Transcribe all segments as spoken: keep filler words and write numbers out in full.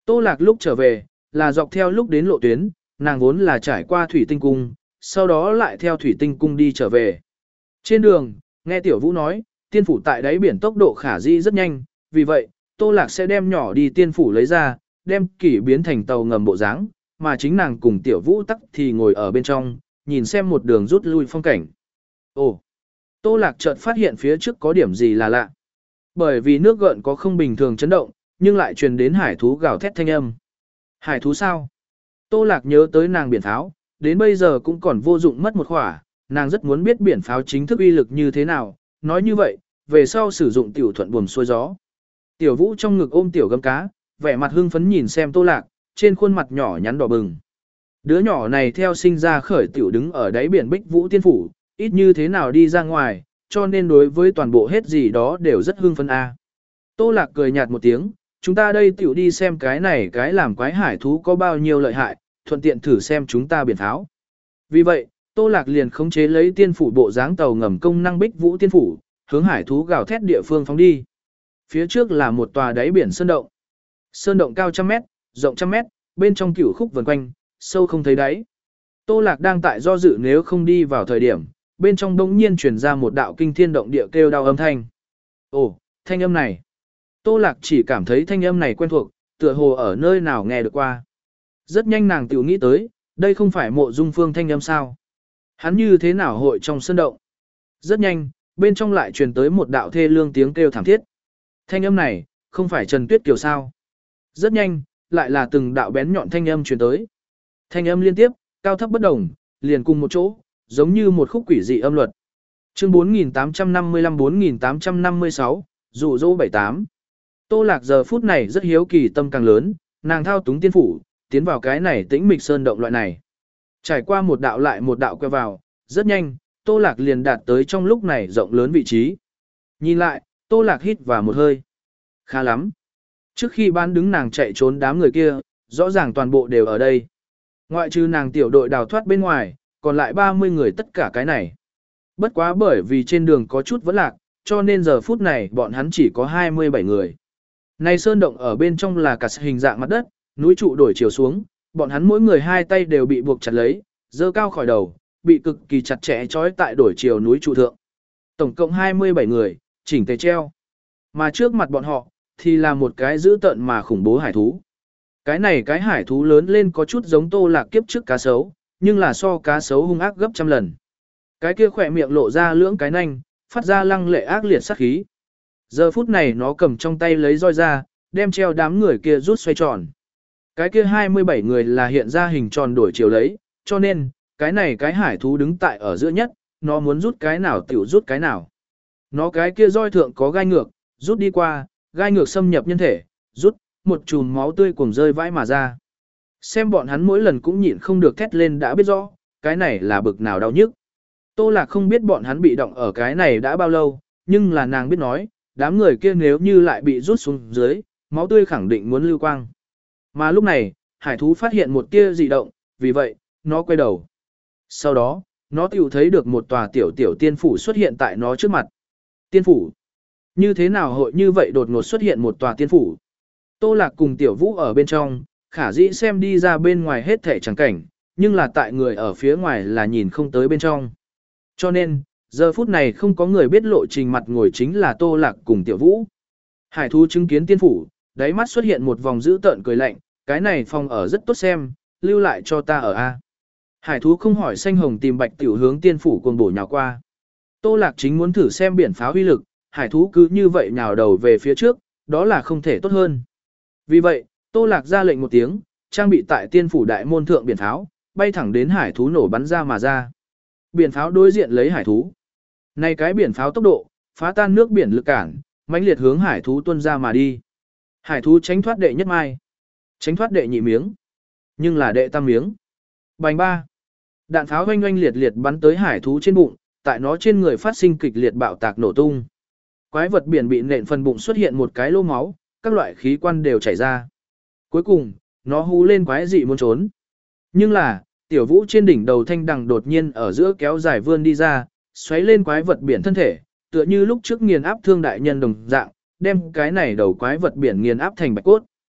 Tô Lạc lúc trở về, là dọc theo lúc đến lộ tuyến, nàng vốn là trải qua thủy tinh cung, sau đó lại theo thủy tinh cung đi trở về. Trên đường, nghe Tiểu Vũ nói, tiên phủ tại đáy biển tốc độ khả dĩ rất nhanh, vì vậy, Tô Lạc sẽ đem nhỏ đi tiên phủ lấy ra, đem kỷ biến thành tàu ngầm bộ dáng, mà chính nàng cùng Tiểu Vũ tắc thì ngồi ở bên trong, nhìn xem một đường rút lui phong cảnh. Ồ! Tô Lạc chợt phát hiện phía trước có điểm gì là lạ. Bởi vì nước gợn có không bình thường chấn động, nhưng lại truyền đến hải thú gào thét thanh âm. Hải thú sao? Tô Lạc nhớ tới nàng biển pháo, đến bây giờ cũng còn vô dụng mất một khỏa, nàng rất muốn biết biển pháo chính thức uy lực như thế nào, nói như vậy, về sau sử dụng tiểu thuận buồm xuôi gió. Tiểu Vũ trong ngực ôm tiểu gấm cá, vẻ mặt hưng phấn nhìn xem Tô Lạc, trên khuôn mặt nhỏ nhắn đỏ bừng. Đứa nhỏ này theo sinh ra khởi tiểu đứng ở đáy biển Bích Vũ Tiên Phủ, ít như thế nào đi ra ngoài, cho nên đối với toàn bộ hết gì đó đều rất hưng phấn a. Tô Lạc cười nhạt một tiếng, chúng ta đây tiểu đi xem cái này cái làm quái hải thú có bao nhiêu lợi hại, thuận tiện thử xem chúng ta biển tháo. Vì vậy, Tô Lạc liền khống chế lấy tiên phủ bộ dáng tàu ngầm công năng Bích Vũ Tiên Phủ, hướng hải thú gào thét địa phương phóng đi. Phía trước là một tòa đáy biển sơn động. Sơn động cao trăm mét, rộng trăm mét, bên trong cửu khúc vần quanh, sâu không thấy đáy. Tô Lạc đang tại do dự nếu không đi vào thời điểm, bên trong đông nhiên truyền ra một đạo kinh thiên động địa kêu đau âm thanh. Ồ, thanh âm này. Tô Lạc chỉ cảm thấy thanh âm này quen thuộc, tựa hồ ở nơi nào nghe được qua. Rất nhanh nàng tự nghĩ tới, đây không phải Mộ Dung Phương thanh âm sao. Hắn như thế nào hội trong sơn động. Rất nhanh, bên trong lại truyền tới một đạo thê lương tiếng kêu thảm thiết. Thanh âm này, không phải Trần Tuyết Kiều sao. Rất nhanh, lại là từng đạo bén nhọn thanh âm truyền tới. Thanh âm liên tiếp, cao thấp bất đồng, liền cùng một chỗ, giống như một khúc quỷ dị âm luật. Chương bốn nghìn tám trăm năm mươi lăm bốn nghìn tám trăm năm mươi sáu, dụ dỗ bảy tám. Tô Lạc giờ phút này rất hiếu kỳ tâm càng lớn, nàng thao túng tiên phủ, tiến vào cái này tĩnh mịch sơn động loại này. Trải qua một đạo lại một đạo quay vào, rất nhanh, Tô Lạc liền đạt tới trong lúc này rộng lớn vị trí. Nhìn lại, Tô Lạc hít vào một hơi. Khá lắm. Trước khi bán đứng nàng chạy trốn đám người kia, rõ ràng toàn bộ đều ở đây. Ngoại trừ nàng tiểu đội đào thoát bên ngoài, còn lại ba mươi người tất cả cái này. Bất quá bởi vì trên đường có chút vẫn lạc, cho nên giờ phút này bọn hắn chỉ có hai mươi bảy người. Này sơn động ở bên trong là cả hình dạng mặt đất, núi trụ đổi chiều xuống, bọn hắn mỗi người hai tay đều bị buộc chặt lấy, dơ cao khỏi đầu, bị cực kỳ chặt chẽ trói tại đổi chiều núi trụ thượng. Tổng cộng hai mươi bảy người, chỉnh tề treo. Mà trước mặt bọn họ, thì là một cái dữ tợn mà khủng bố hải thú. Cái này cái hải thú lớn lên có chút giống Tô Lạc kiếp trước cá sấu, nhưng là so cá sấu hung ác gấp trăm lần. Cái kia khỏe miệng lộ ra lưỡng cái nanh, phát ra lăng lệ ác liệt sát khí. Giờ phút này nó cầm trong tay lấy roi ra, đem treo đám người kia rút xoay tròn. Cái kia hai mươi bảy người là hiện ra hình tròn đổi chiều lấy, cho nên, cái này cái hải thú đứng tại ở giữa nhất, nó muốn rút cái nào tiểu rút cái nào. Nó cái kia roi thượng có gai ngược, rút đi qua, gai ngược xâm nhập nhân thể, rút, một chùm máu tươi cùng rơi vãi mà ra. Xem bọn hắn mỗi lần cũng nhịn không được thét lên đã biết rõ, cái này là bực nào đau nhức. Tô Lạc không biết bọn hắn bị động ở cái này đã bao lâu, nhưng là nàng biết nói, đám người kia nếu như lại bị rút xuống dưới, máu tươi khẳng định muốn lưu quang. Mà lúc này, hải thú phát hiện một tia dị động, vì vậy, nó quay đầu. Sau đó, nó tiểu thấy được một tòa tiểu tiểu tiên phủ xuất hiện tại nó trước mặt. Tiên phủ. Như thế nào hội như vậy đột ngột xuất hiện một tòa tiên phủ? Tô Lạc cùng Tiểu Vũ ở bên trong, khả dĩ xem đi ra bên ngoài hết thể chẳng cảnh, nhưng là tại người ở phía ngoài là nhìn không tới bên trong. Cho nên, giờ phút này không có người biết lộ trình mặt ngồi chính là Tô Lạc cùng Tiểu Vũ. Hải thú chứng kiến tiên phủ, đáy mắt xuất hiện một vòng dữ tợn cười lạnh, cái này phòng ở rất tốt xem, lưu lại cho ta ở A. Hải thú không hỏi xanh hồng tìm bạch tiểu hướng tiên phủ cuồng bổ nhào qua. Tô Lạc chính muốn thử xem biển pháo uy lực, hải thú cứ như vậy nhào đầu về phía trước, đó là không thể tốt hơn. Vì vậy, Tô Lạc ra lệnh một tiếng, trang bị tại tiên phủ đại môn thượng biển pháo, bay thẳng đến hải thú nổ bắn ra mà ra. Biển pháo đối diện lấy hải thú. Này cái biển pháo tốc độ, phá tan nước biển lực cản, mãnh liệt hướng hải thú tuôn ra mà đi. Hải thú tránh thoát đệ nhất mai, tránh thoát đệ nhị miếng, nhưng là đệ tam miếng. Bành ba. Đạn pháo oanh oanh liệt liệt bắn tới hải thú trên bụng, tại nó trên người phát sinh kịch liệt bạo tạc nổ tung. Quái vật biển bị nện phần bụng xuất hiện một cái lỗ máu, các loại khí quan đều chảy ra. Cuối cùng, nó hú lên quái dị muốn trốn. Nhưng là, Tiểu Vũ trên đỉnh đầu thanh đằng đột nhiên ở giữa kéo dài vươn đi ra, xoáy lên quái vật biển thân thể, tựa như lúc trước nghiền áp thương đại nhân đồng dạng, đem cái này đầu quái vật biển nghiền áp thành bạch cốt.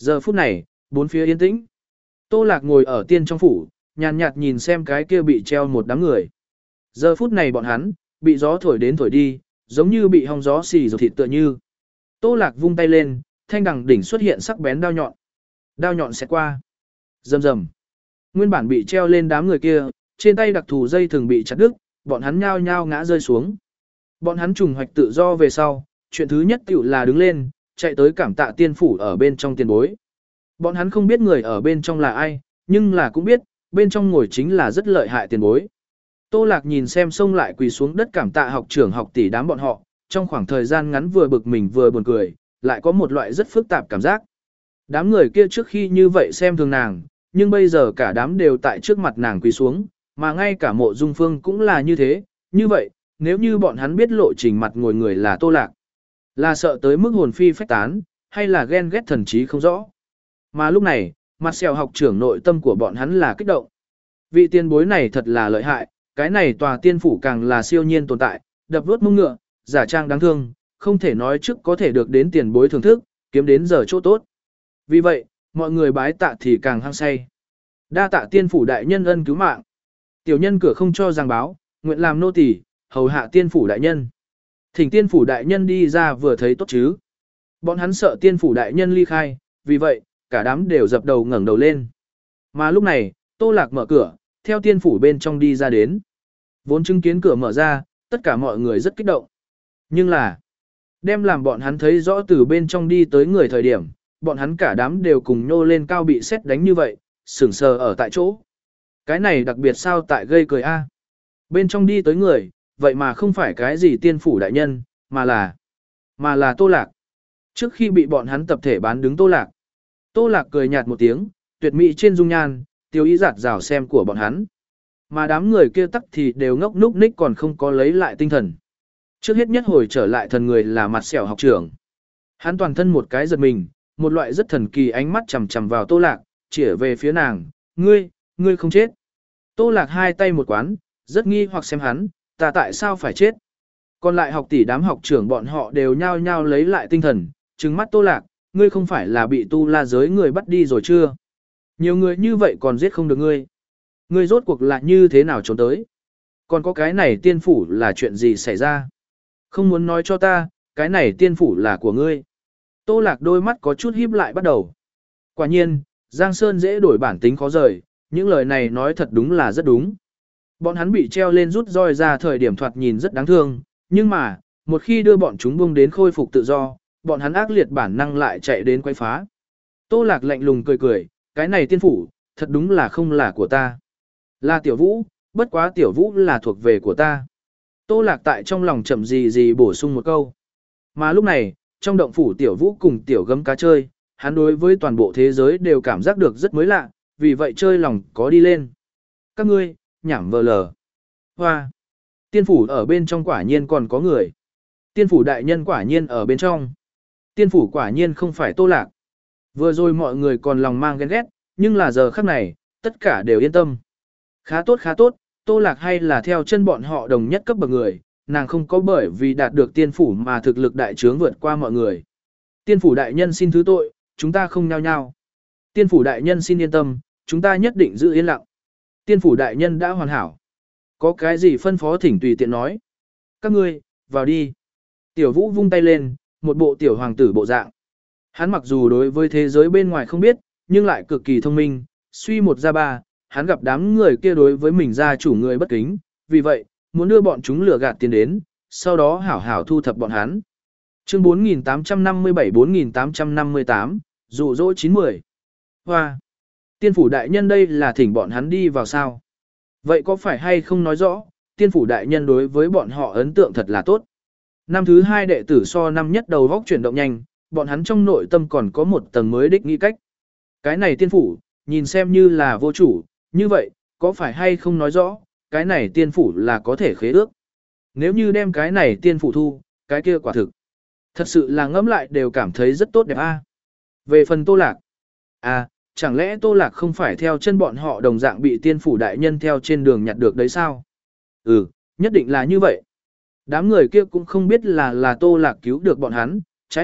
Giờ phút này, bốn phía yên tĩnh. Tô Lạc ngồi ở tiên trong phủ, nhàn nhạt nhìn xem cái kia bị treo một đám người. Giờ phút này bọn hắn, bị gió thổi đến thổi đi, giống như bị hong gió xì dầu thịt tựa như. Tô Lạc vung tay lên, thanh đằng đỉnh xuất hiện sắc bén đao nhọn. Đao nhọn sẽ qua. Rầm rầm. Nguyên bản bị treo lên đám người kia, trên tay đặc thù dây thường bị chặt đứt, bọn hắn nhao nhao ngã rơi xuống. Bọn hắn trùng hoạch tự do về sau, chuyện thứ nhất tiểu là đứng lên, chạy tới cảm tạ tiên phủ ở bên trong tiền bối. Bọn hắn không biết người ở bên trong là ai, nhưng là cũng biết, bên trong ngồi chính là rất lợi hại tiền bối. Tô Lạc nhìn xem xông lại quỳ xuống đất cảm tạ học trưởng học tỷ đám bọn họ, trong khoảng thời gian ngắn vừa bực mình vừa buồn cười, lại có một loại rất phức tạp cảm giác. Đám người kia trước khi như vậy xem thường nàng, nhưng bây giờ cả đám đều tại trước mặt nàng quỳ xuống, mà ngay cả mộ dung phương cũng là như thế. Như vậy, nếu như bọn hắn biết lộ trình mặt ngồi người là Tô Lạc, là sợ tới mức hồn phi phách tán, hay là ghen ghét thần trí không rõ. Mà lúc này, mặt xèo học trưởng nội tâm của bọn hắn là kích động. Vị tiên bối này thật là lợi hại, cái này tòa tiên phủ càng là siêu nhiên tồn tại, đập vuốt mông ngựa, giả trang đáng thương, không thể nói trước có thể được đến tiền bối thưởng thức, kiếm đến giờ chỗ tốt. Vì vậy, mọi người bái tạ thì càng hăng say. Đa tạ tiên phủ đại nhân ân cứu mạng. Tiểu nhân cửa không cho giang báo, nguyện làm nô tỳ, hầu hạ tiên phủ đại nhân. Thỉnh tiên phủ đại nhân đi ra vừa thấy tốt chứ. Bọn hắn sợ tiên phủ đại nhân ly khai, vì vậy, cả đám đều dập đầu ngẩng đầu lên. Mà lúc này, Tô Lạc mở cửa, theo tiên phủ bên trong đi ra đến. Vốn chứng kiến cửa mở ra, tất cả mọi người rất kích động. Nhưng là, đem làm bọn hắn thấy rõ từ bên trong đi tới người thời điểm, bọn hắn cả đám đều cùng nhô lên cao bị xét đánh như vậy, sững sờ ở tại chỗ. Cái này đặc biệt sao tại gây cười a? Bên trong đi tới người, vậy mà không phải cái gì tiên phủ đại nhân, mà là, mà là Tô Lạc. Trước khi bị bọn hắn tập thể bán đứng Tô Lạc, Tô Lạc cười nhạt một tiếng, tuyệt mỹ trên dung nhan, tiêu ý giạt rào xem của bọn hắn. Mà đám người kia tắc thì đều ngốc núc ních còn không có lấy lại tinh thần. Trước hết nhất hồi trở lại thần người là mặt xẻo học trưởng. Hắn toàn thân một cái giật mình, một loại rất thần kỳ ánh mắt chằm chằm vào Tô Lạc, chỉ về phía nàng, ngươi, ngươi không chết. Tô Lạc hai tay một quán, rất nghi hoặc xem hắn, ta tại sao phải chết. Còn lại học tỷ đám học trưởng bọn họ đều nhao nhao lấy lại tinh thần, trừng mắt Tô Lạc, ngươi không phải là bị tu la giới người bắt đi rồi chưa? Nhiều người như vậy còn giết không được ngươi. Ngươi rốt cuộc là như thế nào trốn tới? Còn có cái này tiên phủ là chuyện gì xảy ra? Không muốn nói cho ta, cái này tiên phủ là của ngươi. Tô Lạc đôi mắt có chút híp lại bắt đầu. Quả nhiên, Giang Sơn dễ đổi bản tính khó rời, những lời này nói thật đúng là rất đúng. Bọn hắn bị treo lên rút roi ra thời điểm thoạt nhìn rất đáng thương, nhưng mà, một khi đưa bọn chúng buông đến khôi phục tự do, bọn hắn ác liệt bản năng lại chạy đến quấy phá. Tô Lạc lạnh lùng cười cười, cái này tiên phủ, thật đúng là không là của ta. Là Tiểu Vũ, bất quá Tiểu Vũ là thuộc về của ta. Tô Lạc tại trong lòng chậm gì gì bổ sung một câu. Mà lúc này, trong động phủ Tiểu Vũ cùng Tiểu Gấm cá chơi, hắn đối với toàn bộ thế giới đều cảm giác được rất mới lạ, vì vậy chơi lòng có đi lên. Các ngươi, nhảm vờ lờ. Hoa. Tiên phủ ở bên trong quả nhiên còn có người. Tiên phủ đại nhân quả nhiên ở bên trong. Tiên phủ quả nhiên không phải Tô Lạc. Vừa rồi mọi người còn lòng mang ghen ghét, nhưng là giờ khắc này, tất cả đều yên tâm. Khá tốt khá tốt, Tô Lạc hay là theo chân bọn họ đồng nhất cấp bậc người, nàng không có bởi vì đạt được tiên phủ mà thực lực đại trướng vượt qua mọi người. Tiên phủ đại nhân xin thứ tội, chúng ta không nhao nhao. Tiên phủ đại nhân xin yên tâm, chúng ta nhất định giữ yên lặng. Tiên phủ đại nhân đã hoàn hảo. Có cái gì phân phó thỉnh tùy tiện nói. Các ngươi, vào đi. Tiểu Vũ vung tay lên, một bộ tiểu hoàng tử bộ dạng. Hắn mặc dù đối với thế giới bên ngoài không biết, nhưng lại cực kỳ thông minh, suy một ra ba, hắn gặp đám người kia đối với mình gia chủ người bất kính, vì vậy, muốn đưa bọn chúng lừa gạt tiền đến, sau đó hảo hảo thu thập bọn hắn. Chương bốn nghìn tám trăm năm mươi bảy bốn nghìn tám trăm năm mươi tám, dụ dỗ chín mươi. Hoa! Tiên phủ đại nhân đây là thỉnh bọn hắn đi vào sao? Vậy có phải hay không nói rõ, tiên phủ đại nhân đối với bọn họ ấn tượng thật là tốt. Năm thứ hai đệ tử so năm nhất đầu góc chuyển động nhanh, bọn hắn trong nội tâm còn có một tầng mới đích nghĩ cách. Cái này tiên phủ, nhìn xem như là vô chủ, như vậy, có phải hay không nói rõ, cái này tiên phủ là có thể khế ước. Nếu như đem cái này tiên phủ thu, cái kia quả thực. Thật sự là ngẫm lại đều cảm thấy rất tốt đẹp a. Về phần Tô Lạc. À, chẳng lẽ Tô Lạc không phải theo chân bọn họ đồng dạng bị tiên phủ đại nhân theo trên đường nhặt được đấy sao? Ừ, nhất định là như vậy. Đám người kia cũng không biết là là Tô Lạc cứu được bọn hắn, trái lại,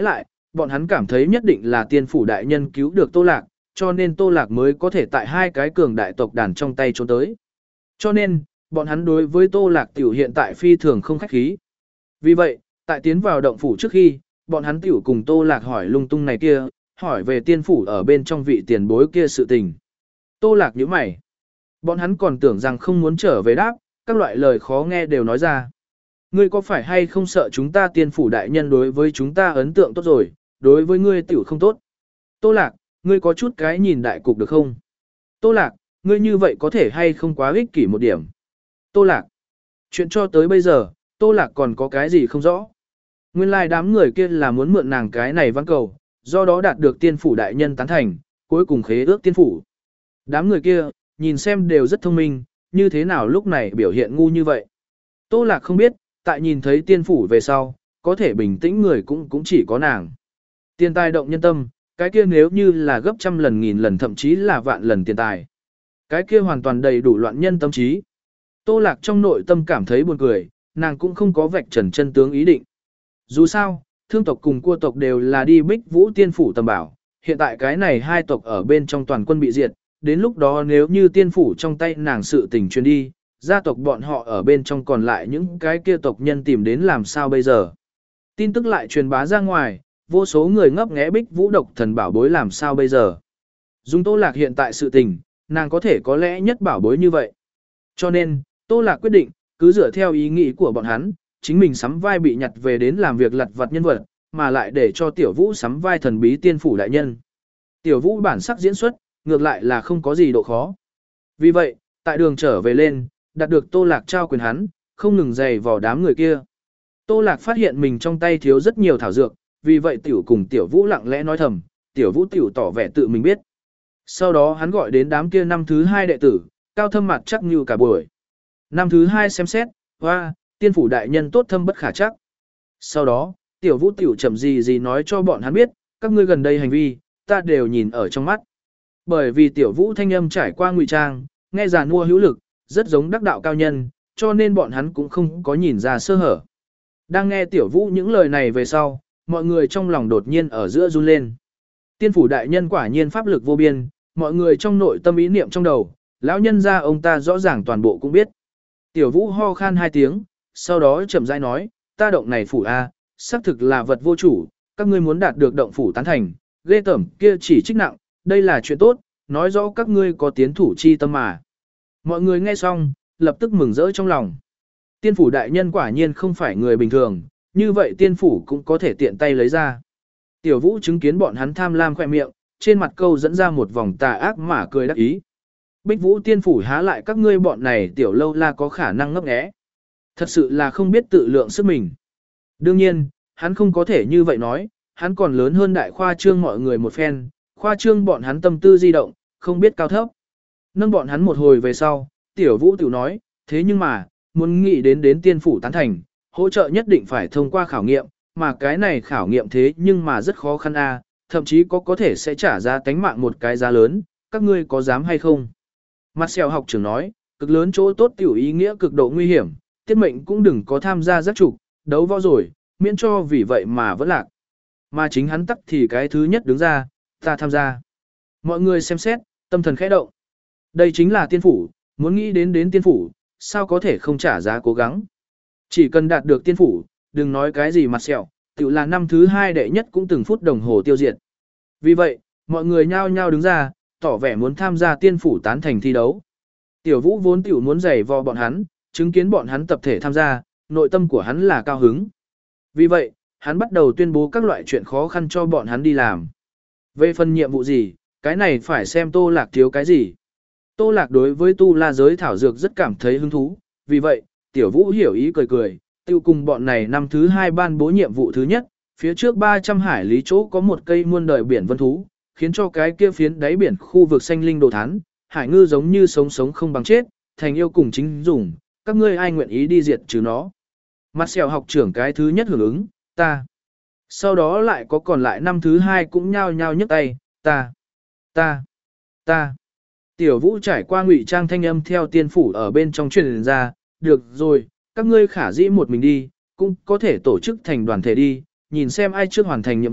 bọn hắn cảm thấy nhất định là tiên phủ đại nhân cứu được Tô Lạc, cho nên Tô Lạc mới có thể tại hai cái cường đại tộc đàn trong tay trốn tới. Cho nên, bọn hắn đối với Tô Lạc tiểu hiện tại phi thường không khách khí. Vì vậy, tại tiến vào động phủ trước khi, bọn hắn tiểu cùng Tô Lạc hỏi lung tung này kia, hỏi về tiên phủ ở bên trong vị tiền bối kia sự tình. Tô Lạc nhíu mày. Bọn hắn còn tưởng rằng không muốn trở về đáp, các loại lời khó nghe đều nói ra. Ngươi có phải hay không sợ chúng ta tiên phủ đại nhân đối với chúng ta ấn tượng tốt rồi, đối với ngươi tiểu không tốt. Tô Lạc, ngươi có chút cái nhìn đại cục được không? Tô Lạc, ngươi như vậy có thể hay không quá ích kỷ một điểm? Tô Lạc, chuyện cho tới bây giờ, Tô Lạc còn có cái gì không rõ? Nguyên lai like đám người kia là muốn mượn nàng cái này văn cầu, do đó đạt được tiên phủ đại nhân tán thành, cuối cùng khế ước tiên phủ. Đám người kia, nhìn xem đều rất thông minh, như thế nào lúc này biểu hiện ngu như vậy? Tô Lạc không biết, tại nhìn thấy tiên phủ về sau, có thể bình tĩnh người cũng cũng chỉ có nàng. Tiền tài động nhân tâm, cái kia nếu như là gấp trăm lần nghìn lần thậm chí là vạn lần tiền tài. Cái kia hoàn toàn đầy đủ loạn nhân tâm trí. Tô Lạc trong nội tâm cảm thấy buồn cười, nàng cũng không có vạch trần chân tướng ý định. Dù sao, thương tộc cùng cua tộc đều là đi bích vũ tiên phủ tầm bảo, hiện tại cái này hai tộc ở bên trong toàn quân bị diệt, đến lúc đó nếu như tiên phủ trong tay nàng sự tình truyền đi, gia tộc bọn họ ở bên trong còn lại những cái kia tộc nhân tìm đến làm sao bây giờ. Tin tức lại truyền bá ra ngoài, vô số người ngấp nghé bích vũ độc thần bảo bối làm sao bây giờ. Dùng Tô Lạc hiện tại sự tình, nàng có thể có lẽ nhất bảo bối như vậy. Cho nên, Tô Lạc quyết định, cứ dựa theo ý nghĩ của bọn hắn, chính mình sắm vai bị nhặt về đến làm việc lặt vặt nhân vật, mà lại để cho Tiểu Vũ sắm vai thần bí tiên phủ đại nhân. Tiểu Vũ bản sắc diễn xuất, ngược lại là không có gì độ khó. Vì vậy, tại đường trở về lên, đạt được Tô Lạc trao quyền hắn, không ngừng giày vào đám người kia. Tô Lạc phát hiện mình trong tay thiếu rất nhiều thảo dược, vì vậy Tiểu cùng Tiểu Vũ lặng lẽ nói thầm, Tiểu Vũ Tiểu tỏ vẻ tự mình biết. Sau đó hắn gọi đến đám kia năm thứ hai đệ tử, cao thâm mặt chắc như cả buổi. Năm thứ hai xem xét, hoa, tiên phủ đại nhân tốt thâm bất khả chắc. Sau đó, Tiểu Vũ Tiểu chậm gì gì nói cho bọn hắn biết, các ngươi gần đây hành vi, ta đều nhìn ở trong mắt. Bởi vì Tiểu Vũ thanh âm trải qua ngụy trang, nghe giàn mua hữu lực, rất giống đắc đạo cao nhân, cho nên bọn hắn cũng không có nhìn ra sơ hở. Đang nghe Tiểu Vũ những lời này về sau, mọi người trong lòng đột nhiên ở giữa run lên. Tiên phủ đại nhân quả nhiên pháp lực vô biên, mọi người trong nội tâm ý niệm trong đầu, lão nhân gia ông ta rõ ràng toàn bộ cũng biết. Tiểu Vũ ho khan hai tiếng, sau đó chậm rãi nói, ta động này phủ A, xác thực là vật vô chủ, các ngươi muốn đạt được động phủ tán thành, ghê tởm kia chỉ trích nặng, đây là chuyện tốt, nói rõ các ngươi có tiến thủ chi tâm mà. Mọi người nghe xong, lập tức mừng rỡ trong lòng. Tiên phủ đại nhân quả nhiên không phải người bình thường, như vậy tiên phủ cũng có thể tiện tay lấy ra. Tiểu Vũ chứng kiến bọn hắn tham lam khoe miệng, trên mặt câu dẫn ra một vòng tà ác mà cười đắc ý. Bích Vũ tiên phủ há lại các ngươi bọn này tiểu lâu la có khả năng ngấp nghé. Thật sự là không biết tự lượng sức mình. Đương nhiên, hắn không có thể như vậy nói, hắn còn lớn hơn đại khoa trương mọi người một phen, khoa trương bọn hắn tâm tư di động, không biết cao thấp. Nâng bọn hắn một hồi về sau, Tiểu Vũ tiểu nói, thế nhưng mà, muốn nghĩ đến đến tiên phủ tán thành, hỗ trợ nhất định phải thông qua khảo nghiệm, mà cái này khảo nghiệm thế nhưng mà rất khó khăn a, thậm chí có có thể sẽ trả giá tánh mạng một cái giá lớn, các ngươi có dám hay không? Marcel học trưởng nói, cực lớn chỗ tốt tiểu ý nghĩa cực độ nguy hiểm, tiết mệnh cũng đừng có tham gia giác trục, đấu võ rồi, miễn cho vì vậy mà vẫn lạc. Mà chính hắn tắc thì cái thứ nhất đứng ra, ta tham gia. Mọi người xem xét, tâm thần khẽ động. Đây chính là tiên phủ, muốn nghĩ đến đến tiên phủ, sao có thể không trả giá cố gắng. Chỉ cần đạt được tiên phủ, đừng nói cái gì mặt sẹo, tự là năm thứ hai đệ nhất cũng từng phút đồng hồ tiêu diệt. Vì vậy, mọi người nhao nhao đứng ra, tỏ vẻ muốn tham gia tiên phủ tán thành thi đấu. Tiểu Vũ vốn tiểu muốn giày vò bọn hắn, chứng kiến bọn hắn tập thể tham gia, nội tâm của hắn là cao hứng. Vì vậy, hắn bắt đầu tuyên bố các loại chuyện khó khăn cho bọn hắn đi làm. Về phần nhiệm vụ gì, cái này phải xem Tô Lạc thiếu cái gì. Tô Lạc đối với tu la giới thảo dược rất cảm thấy hứng thú, vì vậy, Tiểu Vũ hiểu ý cười cười, tiêu cùng bọn này năm thứ hai ban bố nhiệm vụ thứ nhất, phía trước ba trăm hải lý chỗ có một cây muôn đời biển vân thú, khiến cho cái kia phiến đáy biển khu vực xanh linh đồ thán, hải ngư giống như sống sống không bằng chết, thành yêu cùng chính dùng, các ngươi ai nguyện ý đi diệt trừ nó. Marcel học trưởng cái thứ nhất hưởng ứng, ta. Sau đó lại có còn lại năm thứ hai cũng nhao nhao nhấc tay, ta, ta, ta. Tiểu Vũ trải qua ngụy trang thanh âm theo tiên phủ ở bên trong truyền ra, được rồi, các ngươi khả dĩ một mình đi, cũng có thể tổ chức thành đoàn thể đi, nhìn xem ai trước hoàn thành nhiệm vụ,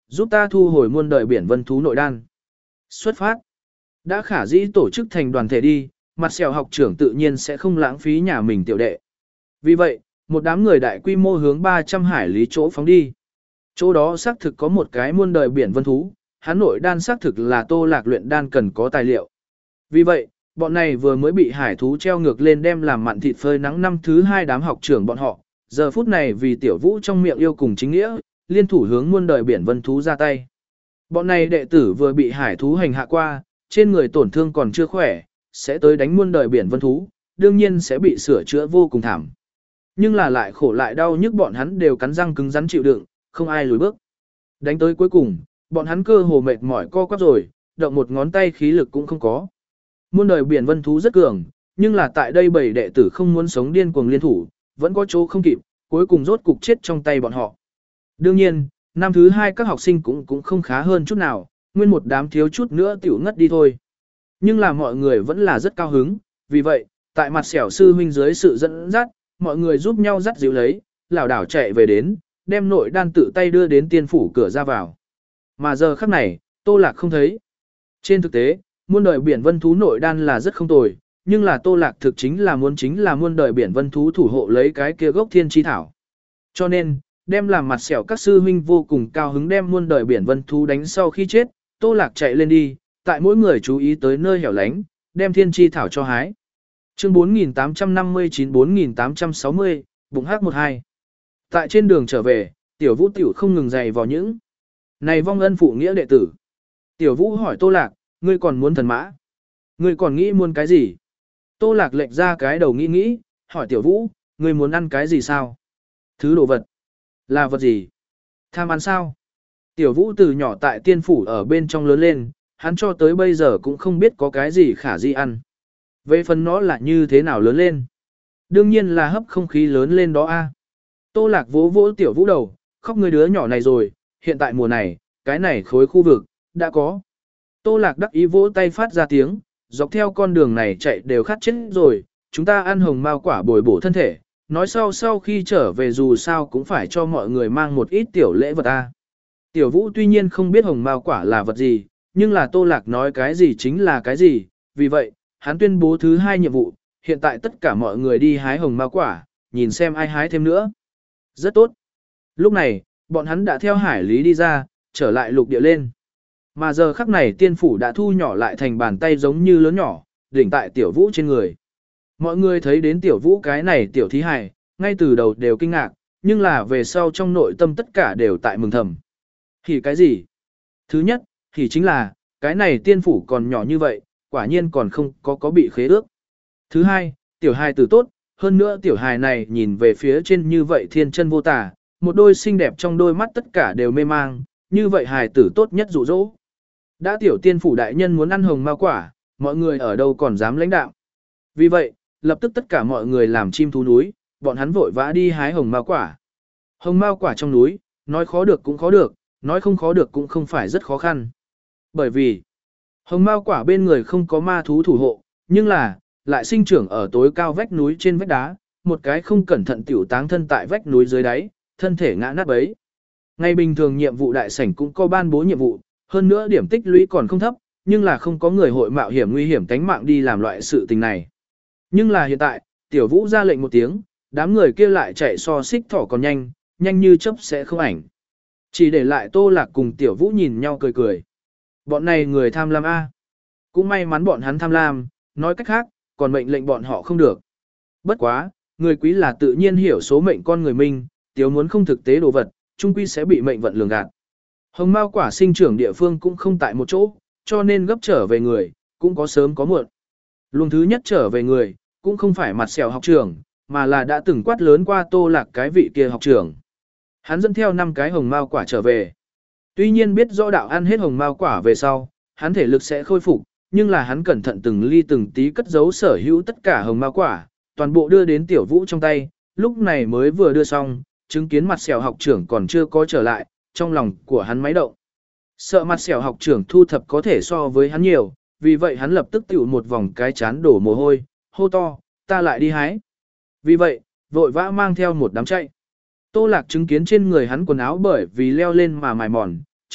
giúp ta thu hồi muôn đời biển vân thú nội đan. Xuất phát. Đã khả dĩ tổ chức thành đoàn thể đi, mặt sẹo học trưởng tự nhiên sẽ không lãng phí nhà mình tiểu đệ. Vì vậy, một đám người đại quy mô hướng ba trăm hải lý chỗ phóng đi. Chỗ đó xác thực có một cái muôn đời biển vân thú, hắn nội đan xác thực là Tô Lạc luyện đan cần có tài liệu. Vì vậy, bọn này vừa mới bị hải thú treo ngược lên đem làm mặn thịt phơi nắng năm thứ hai đám học trưởng bọn họ, giờ phút này vì tiểu vũ trong miệng yêu cùng chính nghĩa, liên thủ hướng muôn đời biển vân thú ra tay. Bọn này đệ tử vừa bị hải thú hành hạ qua, trên người tổn thương còn chưa khỏe, sẽ tới đánh muôn đời biển vân thú, đương nhiên sẽ bị sửa chữa vô cùng thảm. Nhưng là lại khổ lại đau nhức bọn hắn đều cắn răng cứng rắn chịu đựng, không ai lùi bước. Đánh tới cuối cùng, bọn hắn cơ hồ mệt mỏi co quắp rồi, động một ngón tay khí lực cũng không có. Muôn đời biển vân thú rất cường, nhưng là tại đây bảy đệ tử không muốn sống điên cuồng liên thủ, vẫn có chỗ không kịp, cuối cùng rốt cục chết trong tay bọn họ. Đương nhiên, năm thứ hai các học sinh cũng cũng không khá hơn chút nào, nguyên một đám thiếu chút nữa tiểu ngất đi thôi. Nhưng là mọi người vẫn là rất cao hứng, vì vậy, tại mặt xẻo sư huynh dưới sự dẫn dắt, mọi người giúp nhau dắt dịu lấy, lảo đảo chạy về đến, đem nội đan tự tay đưa đến tiên phủ cửa ra vào. Mà giờ khắc này, Tô Lạc không thấy. Trên thực tế, muôn đời biển vân thú nội đan là rất không tồi, nhưng là Tô Lạc thực chính là muốn chính là muôn đời biển vân thú thủ hộ lấy cái kia gốc thiên chi thảo. Cho nên, đem làm mặt xẻo các sư huynh vô cùng cao hứng đem muôn đời biển vân thú đánh sau khi chết, Tô Lạc chạy lên đi, tại mỗi người chú ý tới nơi hẻo lánh, đem thiên chi thảo cho hái. Chương bốn nghìn tám trăm năm mươi chín bốn nghìn tám trăm sáu mươi, bụng hắc một hai. Tại trên đường trở về, Tiểu Vũ tiểu không ngừng dày vào những này vong ân phụ nghĩa đệ tử. Tiểu Vũ hỏi Tô Lạc, ngươi còn muốn thần mã? Ngươi còn nghĩ muốn cái gì? Tô Lạc lệch ra cái đầu nghĩ nghĩ, hỏi Tiểu Vũ, ngươi muốn ăn cái gì sao? Thứ đồ vật. Là vật gì? Tham ăn sao? Tiểu Vũ từ nhỏ tại tiên phủ ở bên trong lớn lên, hắn cho tới bây giờ cũng không biết có cái gì khả di ăn. Về phần nó là như thế nào lớn lên? Đương nhiên là hấp không khí lớn lên đó a. Tô Lạc vỗ vỗ Tiểu Vũ đầu, khóc người đứa nhỏ này rồi, hiện tại mùa này, cái này khối khu vực, đã có. Tô Lạc đắc ý vỗ tay phát ra tiếng, dọc theo con đường này chạy đều khát chết rồi, chúng ta ăn hồng mao quả bồi bổ thân thể, nói sau sau khi trở về dù sao cũng phải cho mọi người mang một ít tiểu lễ vật a. Tiểu Vũ tuy nhiên không biết hồng mao quả là vật gì, nhưng là Tô Lạc nói cái gì chính là cái gì, vì vậy, hắn tuyên bố thứ hai nhiệm vụ, hiện tại tất cả mọi người đi hái hồng mao quả, nhìn xem ai hái thêm nữa. Rất tốt. Lúc này, bọn hắn đã theo hải lý đi ra, trở lại lục địa lên. Mà giờ khắc này tiên phủ đã thu nhỏ lại thành bàn tay giống như lớn nhỏ, đỉnh tại Tiểu Vũ trên người. Mọi người thấy đến Tiểu Vũ cái này tiểu thí hài, ngay từ đầu đều kinh ngạc, nhưng là về sau trong nội tâm tất cả đều tại mừng thầm. Thì cái gì? Thứ nhất, thì chính là, cái này tiên phủ còn nhỏ như vậy, quả nhiên còn không có có bị khế ước. Thứ hai, tiểu hài tử tốt, hơn nữa tiểu hài này nhìn về phía trên như vậy thiên chân vô tả, một đôi xinh đẹp trong đôi mắt tất cả đều mê mang, như vậy hài tử tốt nhất dụ dỗ. Đã tiểu tiên phủ đại nhân muốn ăn hồng mao quả, mọi người ở đâu còn dám lãnh đạo. Vì vậy, lập tức tất cả mọi người làm chim thú núi, bọn hắn vội vã đi hái hồng mao quả. Hồng mao quả trong núi, nói khó được cũng khó được, nói không khó được cũng không phải rất khó khăn. Bởi vì, hồng mao quả bên người không có ma thú thủ hộ, nhưng là, lại sinh trưởng ở tối cao vách núi trên vách đá, một cái không cẩn thận tiểu táng thân tại vách núi dưới đáy, thân thể ngã nát bấy. Ngày bình thường nhiệm vụ đại sảnh cũng có ban bố nhiệm vụ, hơn nữa điểm tích lũy còn không thấp, nhưng là không có người hội mạo hiểm nguy hiểm tánh mạng đi làm loại sự tình này. Nhưng là hiện tại, Tiểu Vũ ra lệnh một tiếng, đám người kia lại chạy so xích thỏ còn nhanh, nhanh như chớp sẽ không ảnh. Chỉ để lại Tô Lạc cùng Tiểu Vũ nhìn nhau cười cười. Bọn này người tham lam a. Cũng may mắn bọn hắn tham lam, nói cách khác, còn mệnh lệnh bọn họ không được. Bất quá, người quý là tự nhiên hiểu số mệnh con người mình, Tiểu muốn không thực tế đồ vật, chung quy sẽ bị mệnh vận lường gạt. Hồng mao quả sinh trưởng địa phương cũng không tại một chỗ, cho nên gấp trở về người, cũng có sớm có muộn. Luồng thứ nhất trở về người, cũng không phải mặt sẹo học trưởng, mà là đã từng quát lớn qua Tô Lạc cái vị kia học trưởng. Hắn dẫn theo năm cái hồng mao quả trở về. Tuy nhiên biết rõ đạo ăn hết hồng mao quả về sau, hắn thể lực sẽ khôi phục, nhưng là hắn cẩn thận từng ly từng tí cất giấu sở hữu tất cả hồng mao quả, toàn bộ đưa đến Tiểu Vũ trong tay, lúc này mới vừa đưa xong, chứng kiến mặt sẹo học trưởng còn chưa có trở lại, trong lòng của hắn máy động. Sợ mặt sẹo học trưởng thu thập có thể so với hắn nhiều, vì vậy hắn lập tức tiểu một vòng cái chán đổ mồ hôi, hô to, ta lại đi hái. Vì vậy, vội vã mang theo một đám chạy. Tô Lạc chứng kiến trên người hắn quần áo bởi vì leo lên mà mài mòn,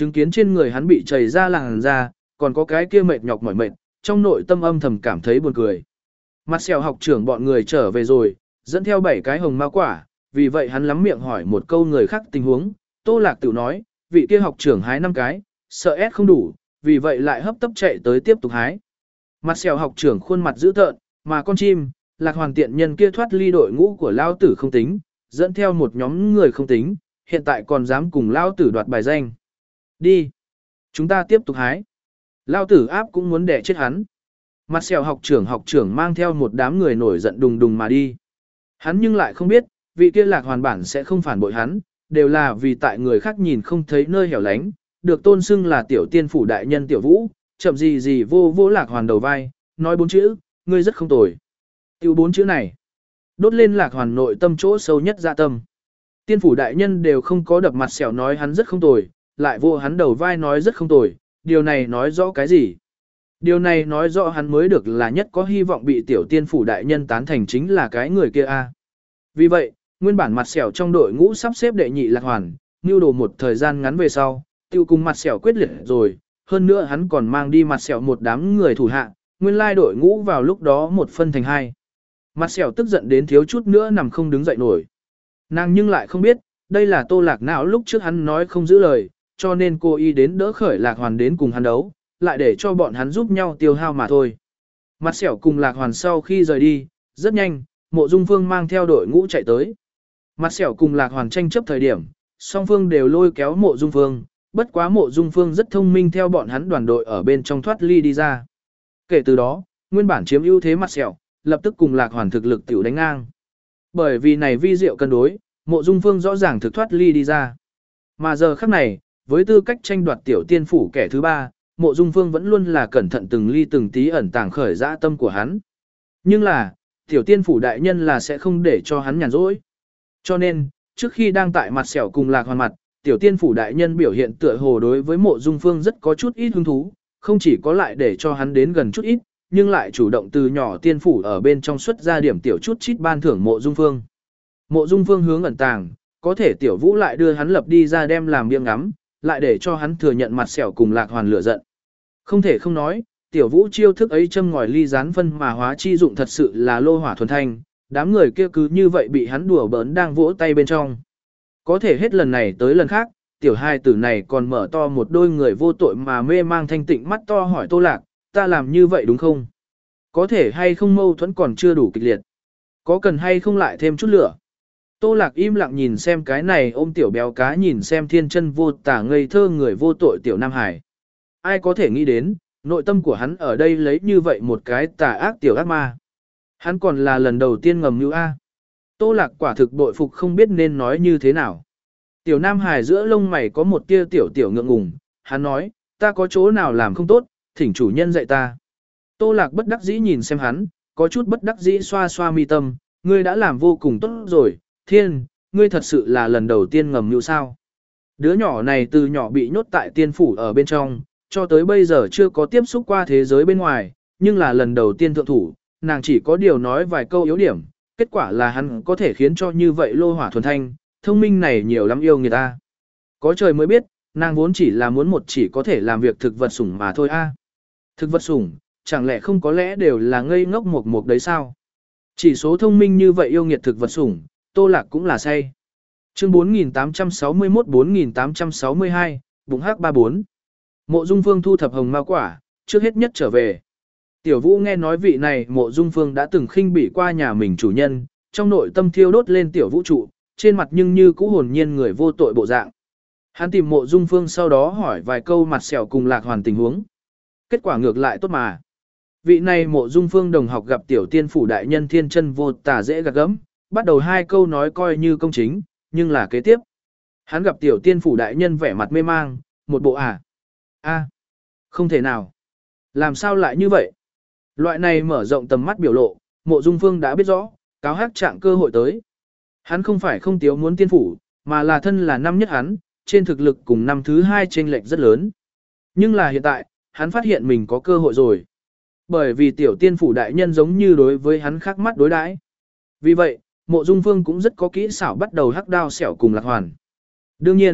chứng kiến trên người hắn bị chảy ra làn da, còn có cái kia mệt nhọc mỏi mệt, trong nội tâm âm thầm cảm thấy buồn cười. Mặt xèo học trưởng bọn người trở về rồi, dẫn theo bảy cái hồng ma quả, vì vậy hắn lắm miệng hỏi một câu người khác tình huống, Tô Lạc tự nói, vị kia học trưởng hái năm cái, sợ ép không đủ, vì vậy lại hấp tấp chạy tới tiếp tục hái. Mặt xèo học trưởng khuôn mặt dữ tợn, mà con chim, Lạc Hoàn tiện nhân kia thoát ly đội ngũ của lao tử không tính, dẫn theo một nhóm người không tính, hiện tại còn dám cùng lao tử đoạt bài danh. Đi. Chúng ta tiếp tục hái. Lao tử áp cũng muốn đẻ chết hắn. Mặt xèo học trưởng học trưởng mang theo một đám người nổi giận đùng đùng mà đi. Hắn nhưng lại không biết, vị kia Lạc Hoàn bản sẽ không phản bội hắn, đều là vì tại người khác nhìn không thấy nơi hẻo lánh, được tôn xưng là tiểu tiên phủ đại nhân tiểu vũ, chậm gì gì vô vô Lạc Hoàn đầu vai, nói bốn chữ, ngươi rất không tồi. Tiêu bốn chữ này, đốt lên Lạc Hoàn nội tâm chỗ sâu nhất dạ tâm. Tiên phủ đại nhân đều không có đập mặt xẻo nói hắn rất không tồi, lại vô hắn đầu vai nói rất không tồi, điều này nói rõ cái gì? Điều này nói rõ hắn mới được là nhất có hy vọng bị tiểu tiên phủ đại nhân tán thành chính là cái người kia a. Vì vậy, nguyên bản mặt xẻo trong đội ngũ sắp xếp đệ nhị Lạc Hoàn, nưu đồ một thời gian ngắn về sau, tiêu cùng mặt xẻo quyết liệt rồi, hơn nữa hắn còn mang đi mặt xẻo một đám người thủ hạ, nguyên lai đội ngũ vào lúc đó một phân thành hai. Mặt xẻo tức giận đến thiếu chút nữa nằm không đứng dậy nổi. Nàng nhưng lại không biết, đây là Tô Lạc não lúc trước hắn nói không giữ lời, cho nên cô y đến đỡ khởi Lạc Hoàn đến cùng hắn đấu, lại để cho bọn hắn giúp nhau tiêu hao mà thôi. Mặt xẻo cùng Lạc Hoàn sau khi rời đi, rất nhanh, Mộ Dung Phương mang theo đội ngũ chạy tới. Mặt xẻo cùng Lạc Hoàn tranh chấp thời điểm, song phương đều lôi kéo Mộ Dung Phương, bất quá Mộ Dung Phương rất thông minh theo bọn hắn đoàn đội ở bên trong thoát ly đi ra. Kể từ đó, nguyên bản chiếm ưu thế mặt xẻo, lập tức cùng Lạc Hoàn thực lực tiểu đánh ngang. Bởi vì này vi diệu cân đối, Mộ Dung Phương rõ ràng thực thoát ly đi ra. Mà giờ khắc này, với tư cách tranh đoạt tiểu tiên phủ kẻ thứ ba, Mộ Dung Phương vẫn luôn là cẩn thận từng ly từng tí ẩn tàng khởi dã tâm của hắn. Nhưng là, tiểu tiên phủ đại nhân là sẽ không để cho hắn nhàn rỗi. Cho nên, trước khi đang tại mặt xẻo cùng Lạc Hoàn mặt, tiểu tiên phủ đại nhân biểu hiện tựa hồ đối với Mộ Dung Phương rất có chút ít hứng thú, không chỉ có lại để cho hắn đến gần chút ít, nhưng lại chủ động từ nhỏ tiên phủ ở bên trong xuất ra điểm tiểu chút chít ban thưởng Mộ Dung Phương. Mộ Dung Phương hướng ẩn tàng, có thể tiểu vũ lại đưa hắn lập đi ra đem làm biếng ngắm, lại để cho hắn thừa nhận mặt xẻo cùng Lạc Hoàn lửa giận. Không thể không nói, tiểu vũ chiêu thức ấy châm ngòi ly gián phân mà hóa chi dụng thật sự là lô hỏa thuần thanh, đám người kia cứ như vậy bị hắn đùa bỡn đang vỗ tay bên trong. Có thể hết lần này tới lần khác, tiểu hai tử này còn mở to một đôi người vô tội mà mê mang thanh tịnh mắt to hỏi Tô Lạc, ta làm như vậy đúng không? Có thể hay không mâu thuẫn còn chưa đủ kịch liệt? Có cần hay không lại thêm chút lửa? Tô Lạc im lặng nhìn xem cái này ôm tiểu béo cá nhìn xem thiên chân vô tả ngây thơ người vô tội tiểu Nam Hải. Ai có thể nghĩ đến, nội tâm của hắn ở đây lấy như vậy một cái tà ác tiểu ác ma. Hắn còn là lần đầu tiên ngầm như A. Tô Lạc quả thực bội phục không biết nên nói như thế nào. Tiểu Nam Hải giữa lông mày có một tia tiểu tiểu ngượng ngùng, hắn nói, ta có chỗ nào làm không tốt, thỉnh chủ nhân dạy ta. Tô Lạc bất đắc dĩ nhìn xem hắn, có chút bất đắc dĩ xoa xoa mi tâm, ngươi đã làm vô cùng tốt rồi, thiên, ngươi thật sự là lần đầu tiên ngầm như sao. Đứa nhỏ này từ nhỏ bị nhốt tại tiên phủ ở bên trong, cho tới bây giờ chưa có tiếp xúc qua thế giới bên ngoài, nhưng là lần đầu tiên thượng thủ, nàng chỉ có điều nói vài câu yếu điểm, kết quả là hắn có thể khiến cho như vậy lô hỏa thuần thanh, thông minh này nhiều lắm yêu người ta. Có trời mới biết, nàng vốn chỉ là muốn một chỉ có thể làm việc thực vật sủng mà thôi a. Thực vật sủng, chẳng lẽ không có lẽ đều là ngây ngốc một một đấy sao? Chỉ số thông minh như vậy yêu nghiệt thực vật sủng, Tô Lạc cũng là say. Chương bốn nghìn tám trăm sáu mươi mốt bốn nghìn tám trăm sáu mươi hai, bụng hắc ba bốn. Mộ Dung Phương thu thập hồng ma quả, trước hết nhất trở về. Tiểu Vũ nghe nói vị này Mộ Dung Phương đã từng khinh bỉ qua nhà mình chủ nhân, trong nội tâm thiêu đốt lên Tiểu Vũ trụ, trên mặt nhưng như cũ hồn nhiên người vô tội bộ dạng. Hắn tìm Mộ Dung Phương sau đó hỏi vài câu mặt xẻo cùng Lạc Hoàn tình huống. Kết quả ngược lại tốt mà. Vị này Mộ Dung Phương đồng học gặp tiểu tiên phủ đại nhân thiên chân vô tả dễ gạt gẫm, bắt đầu hai câu nói coi như công chính, nhưng là kế tiếp. Hắn gặp tiểu tiên phủ đại nhân vẻ mặt mê mang, một bộ à. a không thể nào. Làm sao lại như vậy? Loại này mở rộng tầm mắt biểu lộ, Mộ Dung Phương đã biết rõ, cáo hát trạng cơ hội tới. Hắn không phải không tiếu muốn tiên phủ, mà là thân là năm nhất hắn, trên thực lực cùng năm thứ hai chênh lệch rất lớn. Nhưng là hiện tại, hắn phát hiện mình có cơ hội rồi. Bởi vì tiểu tiên phủ đại nhân giống như đối với hắn khác mắt đối đãi. Vì vậy, Mộ Dung Phương cũng rất có kỹ xảo bắt đầu hắc đao xẻo cùng Lạc Hoàn. Đương nhiên,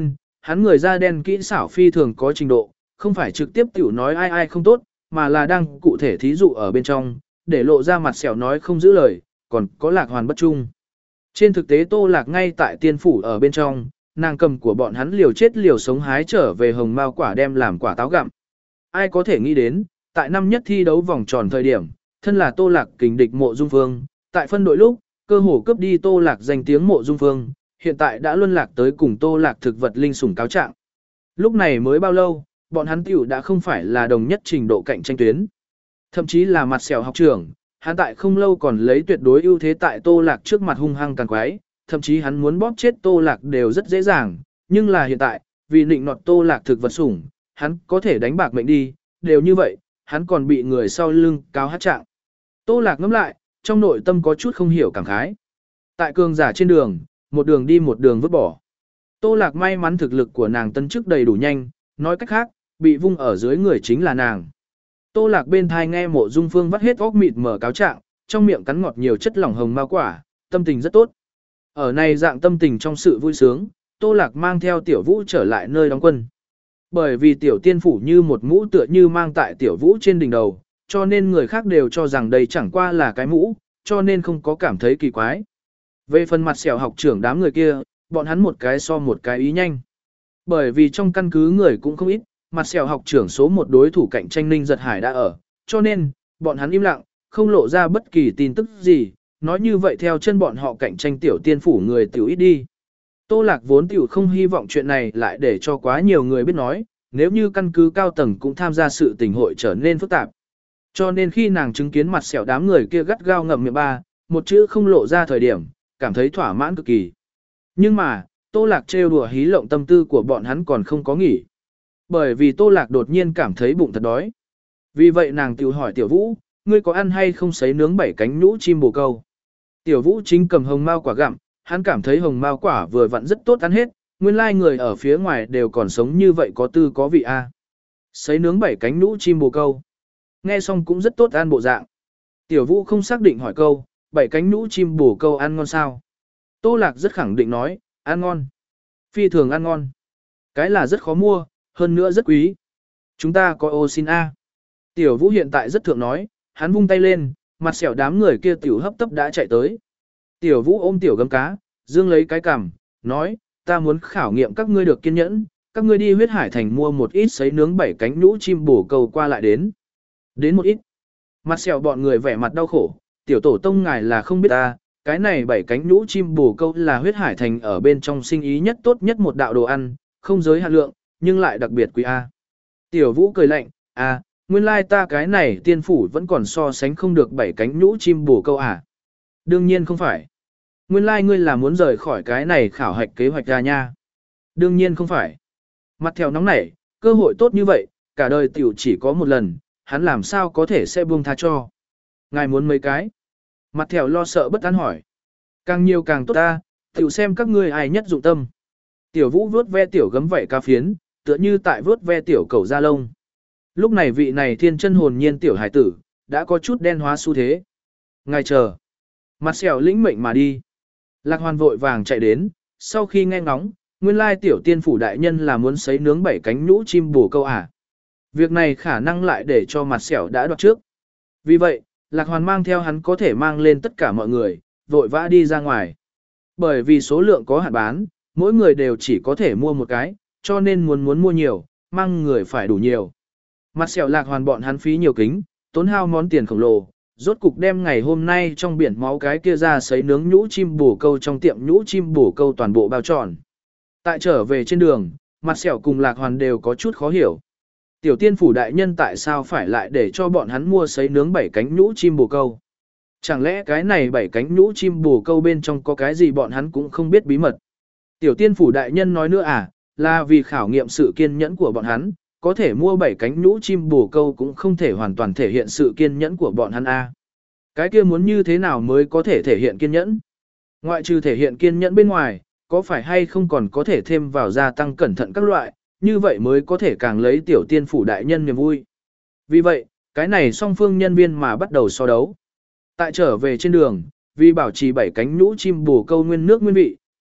Hắn người da đen kỹ xảo phi thường có trình độ, không phải trực tiếp tiểu nói ai ai không tốt, mà là đang cụ thể thí dụ ở bên trong, để lộ ra mặt sẹo nói không giữ lời, còn có Lạc Hoàn bất trung. Trên thực tế Tô Lạc ngay tại tiên phủ ở bên trong, nàng cầm của bọn hắn liều chết liều sống hái trở về hồng mao quả đem làm quả táo gặm. Ai có thể nghĩ đến, tại năm nhất thi đấu vòng tròn thời điểm, thân là Tô Lạc kình địch Mộ Dung Phương, tại phân đội lúc, cơ hồ cướp đi Tô Lạc danh tiếng Mộ Dung Phương, hiện tại đã luân lạc tới cùng Tô Lạc thực vật linh sủng cáo trạng. Lúc này mới bao lâu, bọn hắn tiểu đã không phải là đồng nhất trình độ cạnh tranh tuyến. Thậm chí là mặt sẹo học trưởng, hắn tại không lâu còn lấy tuyệt đối ưu thế tại Tô Lạc trước mặt hung hăng càng quái, thậm chí hắn muốn bóp chết Tô Lạc đều rất dễ dàng, nhưng là hiện tại, vì nịnh nọt Tô Lạc thực vật sủng, hắn có thể đánh bạc mệnh đi, đều như vậy, hắn còn bị người sau lưng cáo hát trạng. Tô Lạc ngẫm lại, trong nội tâm có chút không hiểu cảm khái. Tại cường giả trên đường, một đường đi một đường vứt bỏ. Tô Lạc may mắn thực lực của nàng tân chức đầy đủ nhanh, nói cách khác, bị vung ở dưới người chính là nàng. Tô Lạc bên thai nghe Mộ Dung Phương vắt hết óc mịt mở cáo trạng, trong miệng cắn ngọt nhiều chất lỏng hồng mao quả, tâm tình rất tốt. Ở này dạng tâm tình trong sự vui sướng, Tô Lạc mang theo Tiểu Vũ trở lại nơi đóng quân. Bởi vì Tiểu Tiên phủ như một mũ tựa như mang tại Tiểu Vũ trên đỉnh đầu, cho nên người khác đều cho rằng đây chẳng qua là cái mũ, cho nên không có cảm thấy kỳ quái. Về phần mặt sẹo học trưởng đám người kia, bọn hắn một cái so một cái ý nhanh. Bởi vì trong căn cứ người cũng không ít, mặt sẹo học trưởng số một đối thủ cạnh tranh Ninh Giật Hải đã ở, cho nên, bọn hắn im lặng, không lộ ra bất kỳ tin tức gì, nói như vậy theo chân bọn họ cạnh tranh Tiểu Tiên phủ người tiểu ít đi. Tô Lạc vốn tiểu không hy vọng chuyện này lại để cho quá nhiều người biết nói, nếu như căn cứ cao tầng cũng tham gia sự tình hội trở nên phức tạp. Cho nên khi nàng chứng kiến mặt sẹo đám người kia gắt gao ngậm miệng ba, một chữ không lộ ra thời điểm, cảm thấy thỏa mãn cực kỳ. Nhưng mà, Tô Lạc trêu đùa hí lộng tâm tư của bọn hắn còn không có nghỉ. Bởi vì Tô Lạc đột nhiên cảm thấy bụng thật đói. Vì vậy nàng tiểu hỏi Tiểu Vũ, ngươi có ăn hay không sấy nướng bảy cánh nhũ chim bồ câu? Tiểu Vũ chính cầm hồng mao quả gặm, hắn cảm thấy hồng mao quả vừa vặn rất tốt ăn hết, nguyên lai like người ở phía ngoài đều còn sống như vậy có tư có vị a. À. Sấy nướng bảy cánh nhũ chim bồ câu. Nghe xong cũng rất tốt ăn bộ dạng. Tiểu Vũ không xác định hỏi câu, bảy cánh nhũ chim bồ câu ăn ngon sao? Tô Lạc rất khẳng định nói, ăn ngon. Phi thường ăn ngon. Cái là rất khó mua, hơn nữa rất quý. Chúng ta có ô xin A. Tiểu Vũ hiện tại rất thượng nói, hắn vung tay lên, mặt sẹo đám người kia tiểu hấp tấp đã chạy tới. Tiểu Vũ ôm tiểu gấm cá, dương lấy cái cằm, nói, ta muốn khảo nghiệm các ngươi được kiên nhẫn, các ngươi đi huyết hải thành mua một ít sấy nướng bảy cánh nhũ chim bồ câu qua lại đến. Đến một ít. Mặt sẹo bọn người vẻ mặt đau khổ, tiểu tổ tông ngài là không biết ta, cái này bảy cánh nhũ chim bồ câu là huyết hải thành ở bên trong sinh ý nhất tốt nhất một đạo đồ ăn, không giới hạn lượng, nhưng lại đặc biệt quý A. Tiểu Vũ cười lạnh, à, nguyên lai ta cái này tiên phủ vẫn còn so sánh không được bảy cánh nhũ chim bồ câu à. Đương nhiên không phải. Nguyên lai ngươi là muốn rời khỏi cái này khảo hạch kế hoạch ra nha. Đương nhiên không phải. Mặt theo nóng nảy, cơ hội tốt như vậy, cả đời tiểu chỉ có một lần, hắn làm sao có thể sẽ buông tha cho. Ngài muốn mấy cái? Mặt theo lo sợ bất an hỏi. Càng nhiều càng tốt ta, tiểu xem các ngươi ai nhất dụng tâm. Tiểu Vũ vuốt ve tiểu gấm vảy cá phiến, tựa như tại vuốt ve tiểu cầu da lông. Lúc này vị này thiên chân hồn nhiên tiểu hải tử, đã có chút đen hóa xu thế. Ngài chờ. Mặt sẹo lĩnh mệnh mà đi. Lạc Hoàn vội vàng chạy đến, sau khi nghe ngóng, nguyên lai tiểu tiên phủ đại nhân là muốn sấy nướng bảy cánh nhũ chim bồ câu à. Việc này khả năng lại để cho mặt sẹo đã đoạt trước. Vì vậy, Lạc Hoàn mang theo hắn có thể mang lên tất cả mọi người, vội vã đi ra ngoài. Bởi vì số lượng có hạn bán, mỗi người đều chỉ có thể mua một cái, cho nên muốn muốn mua nhiều, mang người phải đủ nhiều. Mặt sẹo Lạc Hoàn bọn hắn phí nhiều kính, tốn hao món tiền khổng lồ, rốt cục đem ngày hôm nay trong biển máu cái kia ra sấy nướng nhũ chim bồ câu trong tiệm nhũ chim bồ câu toàn bộ bao tròn. Tại trở về trên đường, mặt sẹo cùng Lạc Hoàn đều có chút khó hiểu. Tiểu tiên phủ đại nhân tại sao phải lại để cho bọn hắn mua sấy nướng bảy cánh nhũ chim bồ câu? Chẳng lẽ cái này bảy cánh nhũ chim bồ câu bên trong có cái gì bọn hắn cũng không biết bí mật? Tiểu tiên phủ đại nhân nói nữa à, là vì khảo nghiệm sự kiên nhẫn của bọn hắn, có thể mua bảy cánh nhũ chim bồ câu cũng không thể hoàn toàn thể hiện sự kiên nhẫn của bọn hắn a. À. Cái kia muốn như thế nào mới có thể thể hiện kiên nhẫn? Ngoại trừ thể hiện kiên nhẫn bên ngoài, có phải hay không còn có thể thêm vào gia tăng cẩn thận các loại, như vậy mới có thể càng lấy tiểu tiên phủ đại nhân niềm vui. Vì vậy, cái này song phương nhân viên mà bắt đầu so đấu. Tại trở về trên đường, vì bảo trì bảy cánh nhũ chim bồ câu nguyên nước nguyên vị,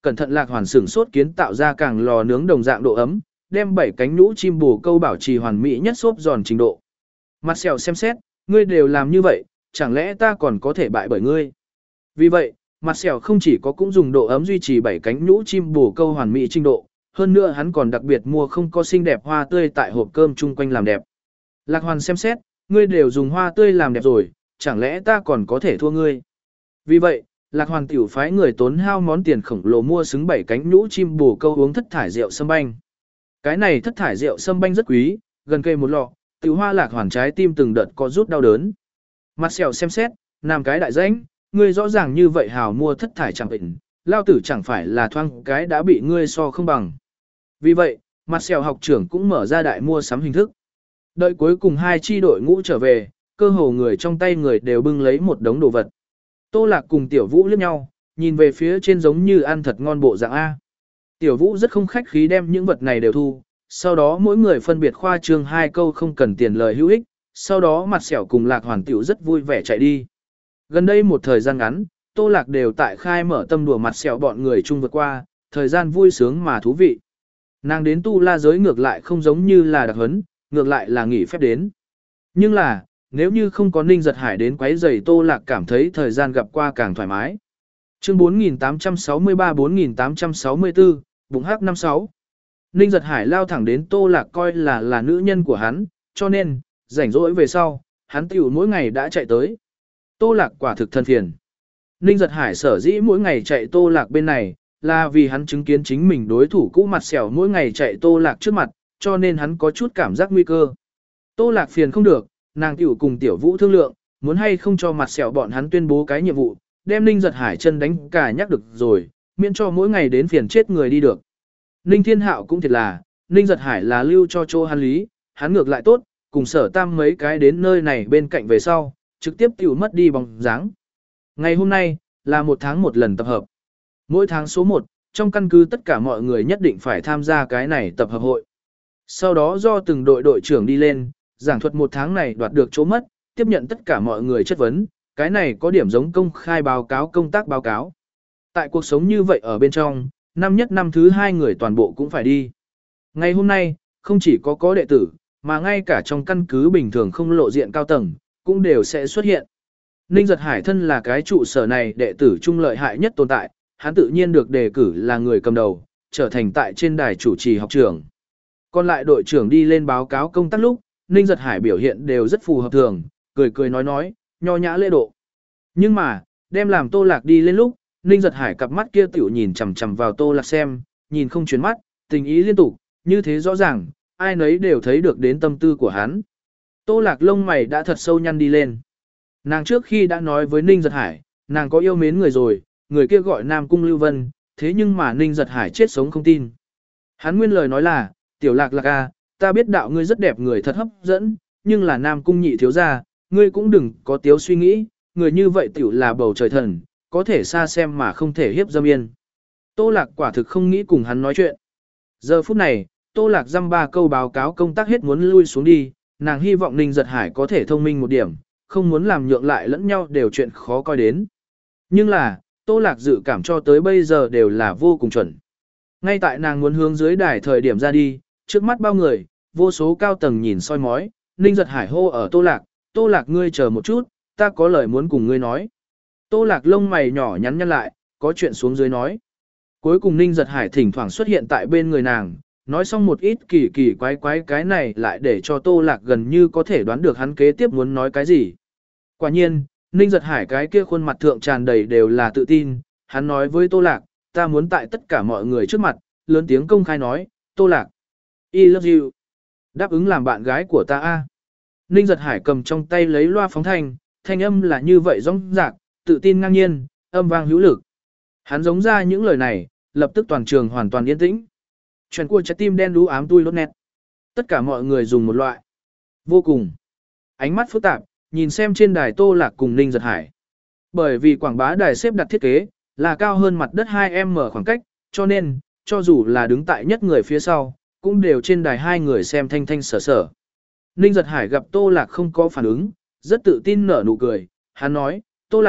cẩn thận Lạc Hoàn sửng sốt kiến tạo ra càng lò nướng đồng dạng độ ấm, đem bảy cánh nhũ chim bồ câu bảo trì hoàn mỹ nhất xốp giòn trình độ. Mặt sẹo xem xét, ngươi đều làm như vậy, chẳng lẽ ta còn có thể bại bởi ngươi? Vì vậy, mặt sẹo không chỉ có cũng dùng độ ấm duy trì bảy cánh nhũ chim bồ câu hoàn mỹ trình độ, hơn nữa hắn còn đặc biệt mua không có xinh đẹp hoa tươi tại hộp cơm chung quanh làm đẹp. Lạc Hoàn xem xét, ngươi đều dùng hoa tươi làm đẹp rồi, chẳng lẽ ta còn có thể thua ngươi? Vì vậy, Lạc Hoàn tiểu phái người tốn hao món tiền khổng lồ mua xứng bảy cánh nhũ chim bồ câu uống thất thải rượu sâm banh. Cái này thất thải rượu sâm banh rất quý, gần cây một lọ, tiểu hoa Lạc Hoàn trái tim từng đợt có rút đau đớn. Mặt sẹo xem xét, làm cái đại danh, ngươi rõ ràng như vậy hào mua thất thải chẳng bệnh, lao tử chẳng phải là thoang cái đã bị ngươi so không bằng. Vì vậy, mặt sẹo học trưởng cũng mở ra đại mua sắm hình thức. Đợi cuối cùng hai chi đội ngũ trở về, cơ hồ người trong tay người đều bưng lấy một đống đồ vật. Tô Lạc cùng Tiểu Vũ liếc nhau, nhìn về phía trên giống như ăn thật ngon bộ dạng A. Tiểu Vũ rất không khách khí đem những vật này đều thu, sau đó mỗi người phân biệt khoa trương hai câu không cần tiền lời hữu ích, sau đó mặt sẹo cùng Lạc Hoàn Tiểu rất vui vẻ chạy đi. Gần đây một thời gian ngắn, Tô Lạc đều tại khai mở tâm đùa mặt sẹo bọn người chung vượt qua, thời gian vui sướng mà thú vị. Nàng đến tu la giới ngược lại không giống như là đặc huấn, ngược lại là nghỉ phép đến. Nhưng là, nếu như không có Ninh Giật Hải đến quấy rầy Tô Lạc cảm thấy thời gian gặp qua càng thoải mái. Chương bốn nghìn tám trăm sáu mươi ba bốn nghìn tám trăm sáu mươi tư, bụng hắc năm sáu. Ninh Giật Hải lao thẳng đến Tô Lạc coi là là nữ nhân của hắn, cho nên, rảnh rỗi về sau, hắn tiểu mỗi ngày đã chạy tới. Tô Lạc quả thực thân phiền. Ninh Giật Hải sở dĩ mỗi ngày chạy Tô Lạc bên này, là vì hắn chứng kiến chính mình đối thủ cũ mặt sẹo mỗi ngày chạy Tô Lạc trước mặt, cho nên hắn có chút cảm giác nguy cơ. Tô Lạc phiền không được, nàng tiểu cùng Tiểu Vũ thương lượng, muốn hay không cho mặt sẹo bọn hắn tuyên bố cái nhiệm vụ, đem Ninh Giật Hải chân đánh cả nhắc được rồi, miễn cho mỗi ngày đến phiền chết người đi được. Ninh Thiên Hạo cũng thiệt là, Ninh Giật Hải là lưu cho chỗ hắn lý, hắn ngược lại tốt, cùng Sở Tam mấy cái đến nơi này bên cạnh về sau, trực tiếp tiểu mất đi bóng dáng. Ngày hôm nay, là một tháng một lần tập hợp. Mỗi tháng số một, trong căn cứ tất cả mọi người nhất định phải tham gia cái này tập hợp hội. Sau đó do từng đội đội trưởng đi lên, giảng thuật một tháng này đoạt được chỗ mất, tiếp nhận tất cả mọi người chất vấn, cái này có điểm giống công khai báo cáo công tác báo cáo. Tại cuộc sống như vậy ở bên trong, năm nhất năm thứ hai người toàn bộ cũng phải đi. Ngày hôm nay, không chỉ có có đệ tử, mà ngay cả trong căn cứ bình thường không lộ diện cao tầng, cũng đều sẽ xuất hiện. Ninh Giật Hải thân là cái trụ sở này đệ tử trung lợi hại nhất tồn tại, hắn tự nhiên được đề cử là người cầm đầu, trở thành tại trên đài chủ trì học trưởng. Còn lại đội trưởng đi lên báo cáo công tác lúc, Ninh Giật Hải biểu hiện đều rất phù hợp thường, cười cười nói nói, nho nhã lễ độ. Nhưng mà, đem làm Tô Lạc đi lên lúc, Ninh Giật Hải cặp mắt kia tiểu nhìn chằm chằm vào Tô Lạc xem, nhìn không chuyển mắt, tình ý liên tục, như thế rõ ràng, ai nấy đều thấy được đến tâm tư của hắn. Tô Lạc lông mày đã thật sâu nhăn đi lên. Nàng trước khi đã nói với Ninh Giật Hải, nàng có yêu mến người rồi, người kia gọi Nam Cung Lưu Vân, thế nhưng mà Ninh Giật Hải chết sống không tin. Hắn nguyên lời nói là, Tiểu Lạc Lạc à, ta biết đạo ngươi rất đẹp người thật hấp dẫn, nhưng là Nam Cung nhị thiếu gia, ngươi cũng đừng có tiếu suy nghĩ, người như vậy tiểu là bầu trời thần, có thể xa xem mà không thể hiếp dâm yên. Tô Lạc quả thực không nghĩ cùng hắn nói chuyện. Giờ phút này, Tô Lạc dăm ba câu báo cáo công tác hết muốn lui xuống đi, nàng hy vọng Ninh Giật Hải có thể thông minh một điểm, không muốn làm nhượng lại lẫn nhau đều chuyện khó coi đến. Nhưng là, Tô Lạc dự cảm cho tới bây giờ đều là vô cùng chuẩn. Ngay tại nàng muốn hướng dưới đài thời điểm ra đi, trước mắt bao người, vô số cao tầng nhìn soi mói, Ninh Giật Hải hô ở Tô Lạc, Tô Lạc ngươi chờ một chút, ta có lời muốn cùng ngươi nói. Tô Lạc lông mày nhỏ nhắn nhăn lại, có chuyện xuống dưới nói. Cuối cùng Ninh Giật Hải thỉnh thoảng xuất hiện tại bên người nàng, nói xong một ít kỳ kỳ quái quái cái này lại để cho Tô Lạc gần như có thể đoán được hắn kế tiếp muốn nói cái gì. Quả nhiên, Ninh Giật Hải cái kia khuôn mặt thượng tràn đầy đều là tự tin, hắn nói với Tô Lạc, ta muốn tại tất cả mọi người trước mặt, lớn tiếng công khai nói, Tô Lạc, I love you. Đáp ứng làm bạn gái của ta a. Ninh Giật Hải cầm trong tay lấy loa phóng thanh, thanh âm là như vậy rõng rạc, tự tin ngang nhiên, âm vang hữu lực. Hắn giống ra những lời này, lập tức toàn trường hoàn toàn yên tĩnh. Chuyện của trái tim đen đú ám tui lốt nét. Tất cả mọi người dùng một loại. Vô cùng. Ánh mắt phức tạp, nhìn xem trên đài Tô Lạc cùng Ninh Giật Hải. Bởi vì quảng bá đài xếp đặt thiết kế, là cao hơn mặt đất hai em mở khoảng cách, cho nên, cho dù là đứng tại nhất người phía sau, cũng đều trên đài hai người xem thanh thanh sở sở. Ninh Giật Hải gặp Tô Lạc không có phản ứng, rất tự tin nở nụ cười, hắn nói, Tô Lạc,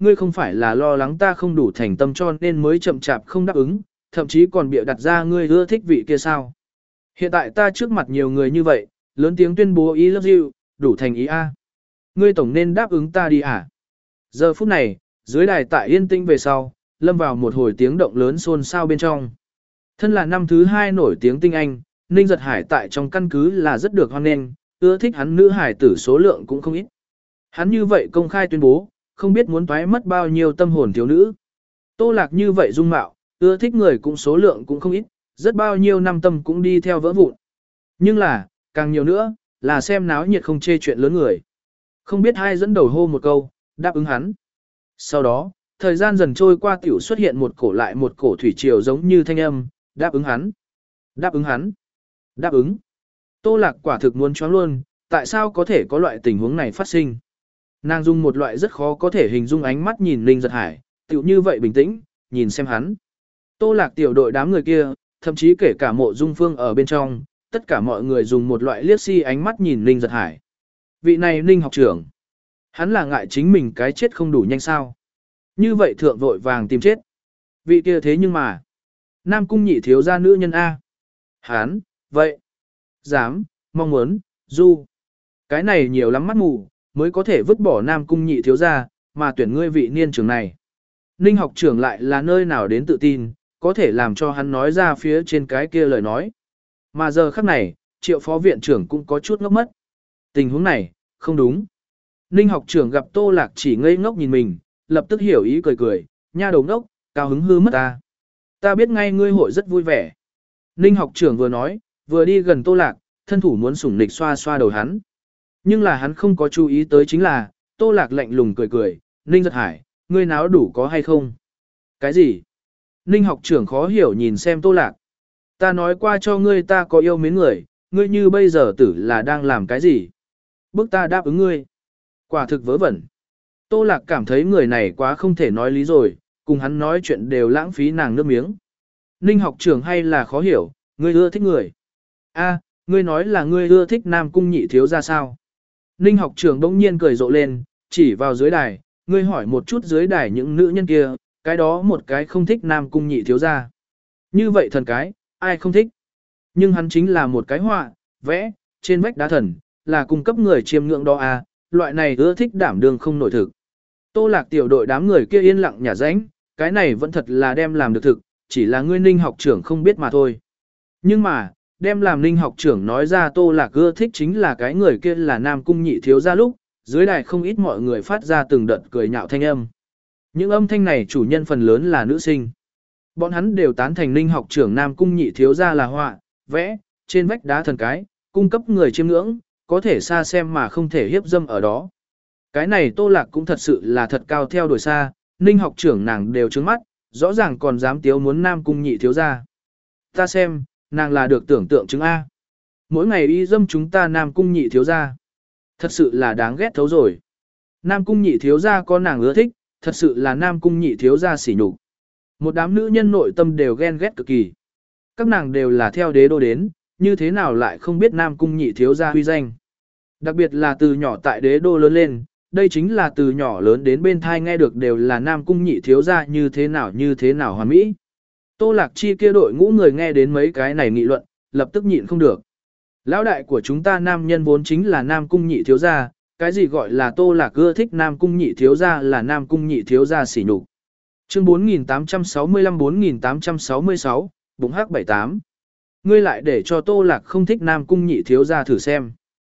ngươi không phải là lo lắng ta không đủ thành tâm cho nên mới chậm chạp không đáp ứng, thậm chí còn bịa đặt ra ngươi ưa thích vị kia sao. Hiện tại ta trước mặt nhiều người như vậy, lớn tiếng tuyên bố ý love you, đủ thành ý A. Ngươi tổng nên đáp ứng ta đi à. Giờ phút này, dưới đài tại yên tĩnh về sau, lâm vào một hồi tiếng động lớn xôn xao bên trong. Thân là năm thứ hai nổi tiếng tinh anh, Ninh Giật Hải tại trong căn cứ là rất được hoan nghênh, ưa thích hắn nữ hải tử số lượng cũng không ít. Hắn như vậy công khai tuyên bố, không biết muốn toái mất bao nhiêu tâm hồn thiếu nữ. Tô Lạc như vậy dung mạo, ưa thích người cũng số lượng cũng không ít, rất bao nhiêu năm tâm cũng đi theo vỡ vụn. Nhưng là, càng nhiều nữa, là xem náo nhiệt không chê chuyện lớn người. Không biết ai dẫn đầu hô một câu, đáp ứng hắn. Sau đó, thời gian dần trôi qua tiểu xuất hiện một cổ lại một cổ thủy triều giống như thanh âm, đáp ứng hắn, đáp ứng hắn, đáp ứng. Tô Lạc quả thực muốn choáng luôn, tại sao có thể có loại tình huống này phát sinh. Nàng dùng một loại rất khó có thể hình dung ánh mắt nhìn Ninh Giật Hải, tiểu như vậy bình tĩnh, nhìn xem hắn. Tô Lạc tiểu đội đám người kia, thậm chí kể cả Mộ Dung Phương ở bên trong, tất cả mọi người dùng một loại liếc si ánh mắt nhìn Ninh Giật Hải. Vị này Ninh học trưởng, hắn là ngại chính mình cái chết không đủ nhanh sao. Như vậy thượng vội vàng tìm chết. Vị kia thế nhưng mà, Nam Cung nhị thiếu gia nữ nhân A. Hắn, vậy, dám, mong muốn, du. Cái này nhiều lắm mắt mù, mới có thể vứt bỏ Nam Cung nhị thiếu gia, mà tuyển ngươi vị niên trưởng này. Ninh học trưởng lại là nơi nào đến tự tin, có thể làm cho hắn nói ra phía trên cái kia lời nói. Mà giờ khắc này, Triệu phó viện trưởng cũng có chút ngốc mất. Tình huống này, không đúng. Ninh học trưởng gặp Tô Lạc chỉ ngây ngốc nhìn mình, lập tức hiểu ý cười cười, nha đầu ngốc, cao hứng hư mất ta. Ta biết ngay ngươi hội rất vui vẻ. Ninh học trưởng vừa nói, vừa đi gần Tô Lạc, thân thủ muốn sủng nịch xoa xoa đầu hắn. Nhưng là hắn không có chú ý tới chính là, Tô Lạc lạnh lùng cười cười, Ninh Giật Hải, ngươi náo đủ có hay không? Cái gì? Ninh học trưởng khó hiểu nhìn xem Tô Lạc. Ta nói qua cho ngươi ta có yêu mến người, ngươi như bây giờ tử là đang làm cái gì? Bức ta đáp ứng ngươi. Quả thực vớ vẩn. Tô Lạc cảm thấy người này quá không thể nói lý rồi, cùng hắn nói chuyện đều lãng phí nàng nước miếng. Ninh học trưởng hay là khó hiểu, ngươi ưa thích người. A, ngươi nói là ngươi ưa thích Nam Cung nhị thiếu gia sao? Ninh học trưởng bỗng nhiên cười rộ lên, chỉ vào dưới đài, ngươi hỏi một chút dưới đài những nữ nhân kia, cái đó một cái không thích Nam Cung nhị thiếu gia. Như vậy thần cái, ai không thích? Nhưng hắn chính là một cái họa, vẽ, trên vách đá thần, là cung cấp người chiêm ngưỡng đó à, loại này ưa thích đảm đương không nổi thực. Tô Lạc tiểu đội đám người kia yên lặng nhả rãnh, cái này vẫn thật là đem làm được thực, chỉ là ngươi Ninh học trưởng không biết mà thôi. Nhưng mà, đem làm Ninh học trưởng nói ra Tô Lạc ưa thích chính là cái người kia là Nam Cung nhị thiếu gia lúc, dưới đài không ít mọi người phát ra từng đợt cười nhạo thanh âm. Những âm thanh này chủ nhân phần lớn là nữ sinh. Bọn hắn đều tán thành Ninh học trưởng Nam Cung nhị thiếu gia là họa, vẽ, trên vách đá thần cái, cung cấp người chiêm ngưỡng, có thể xa xem mà không thể hiếp dâm ở đó. Cái này Tô Lạc cũng thật sự là thật cao theo đuổi xa, Ninh học trưởng nàng đều trướng mắt, rõ ràng còn dám tiếu muốn Nam Cung nhị thiếu gia. Ta xem, nàng là được tưởng tượng chứng A. Mỗi ngày y dâm chúng ta Nam Cung nhị thiếu gia. Thật sự là đáng ghét thấu rồi. Nam Cung nhị thiếu gia có nàng ưa thích, thật sự là Nam Cung nhị thiếu gia sỉ nhục. Một đám nữ nhân nội tâm đều ghen ghét cực kỳ. Các nàng đều là theo đế đô đến, như thế nào lại không biết Nam Cung nhị thiếu gia huy danh. Đặc biệt là từ nhỏ tại đế đô lớn lên, đây chính là từ nhỏ lớn đến bên thai nghe được đều là Nam Cung nhị thiếu gia như thế nào như thế nào hoàn mỹ. Tô Lạc Chi kia đội ngũ người nghe đến mấy cái này nghị luận, lập tức nhịn không được. Lão đại của chúng ta nam nhân vốn chính là Nam Cung nhị thiếu gia, cái gì gọi là Tô Lạc ưa thích Nam Cung nhị thiếu gia là Nam Cung nhị thiếu gia sỉ nhục. Chương bốn nghìn tám trăm sáu mươi lăm bốn nghìn tám trăm sáu mươi sáu, bụng hắc bảy tám. Ngươi lại để cho Tô Lạc không thích Nam Cung nhị thiếu gia thử xem.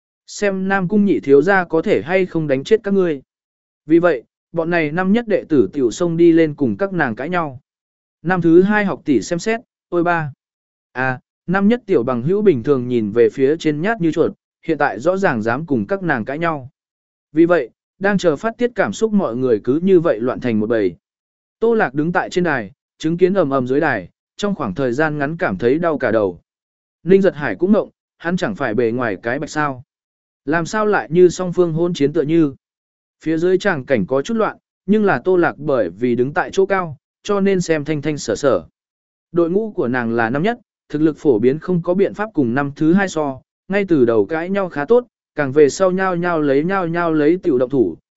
Xem Nam Cung nhị thiếu gia có thể hay không đánh chết các ngươi. Vì vậy, bọn này năm nhất đệ tử tiểu sông đi lên cùng các nàng cãi nhau. Năm thứ hai học tỷ xem xét, ôi ba. À, năm nhất tiểu bằng hữu bình thường nhìn về phía trên nhát như chuột, hiện tại rõ ràng dám cùng các nàng cãi nhau. Vì vậy, đang chờ phát tiết cảm xúc mọi người cứ như vậy loạn thành một bầy. Tô Lạc đứng tại trên đài, chứng kiến ầm ầm dưới đài, trong khoảng thời gian ngắn cảm thấy đau cả đầu. Ninh Giật Hải cũng ngộng, hắn chẳng phải bề ngoài cái bạch sao. Làm sao lại như song phương hôn chiến tựa như. Phía dưới tràng cảnh có chút loạn, nhưng là Tô Lạc bởi vì đứng tại chỗ cao, cho nên xem thanh thanh sở sở. Đội ngũ của nàng là năm nhất, thực lực phổ biến không có biện pháp cùng năm thứ hai so, ngay từ đầu cãi nhau khá tốt, càng về sau nhau nhau lấy nhau nhau lấy tiểu động thủ,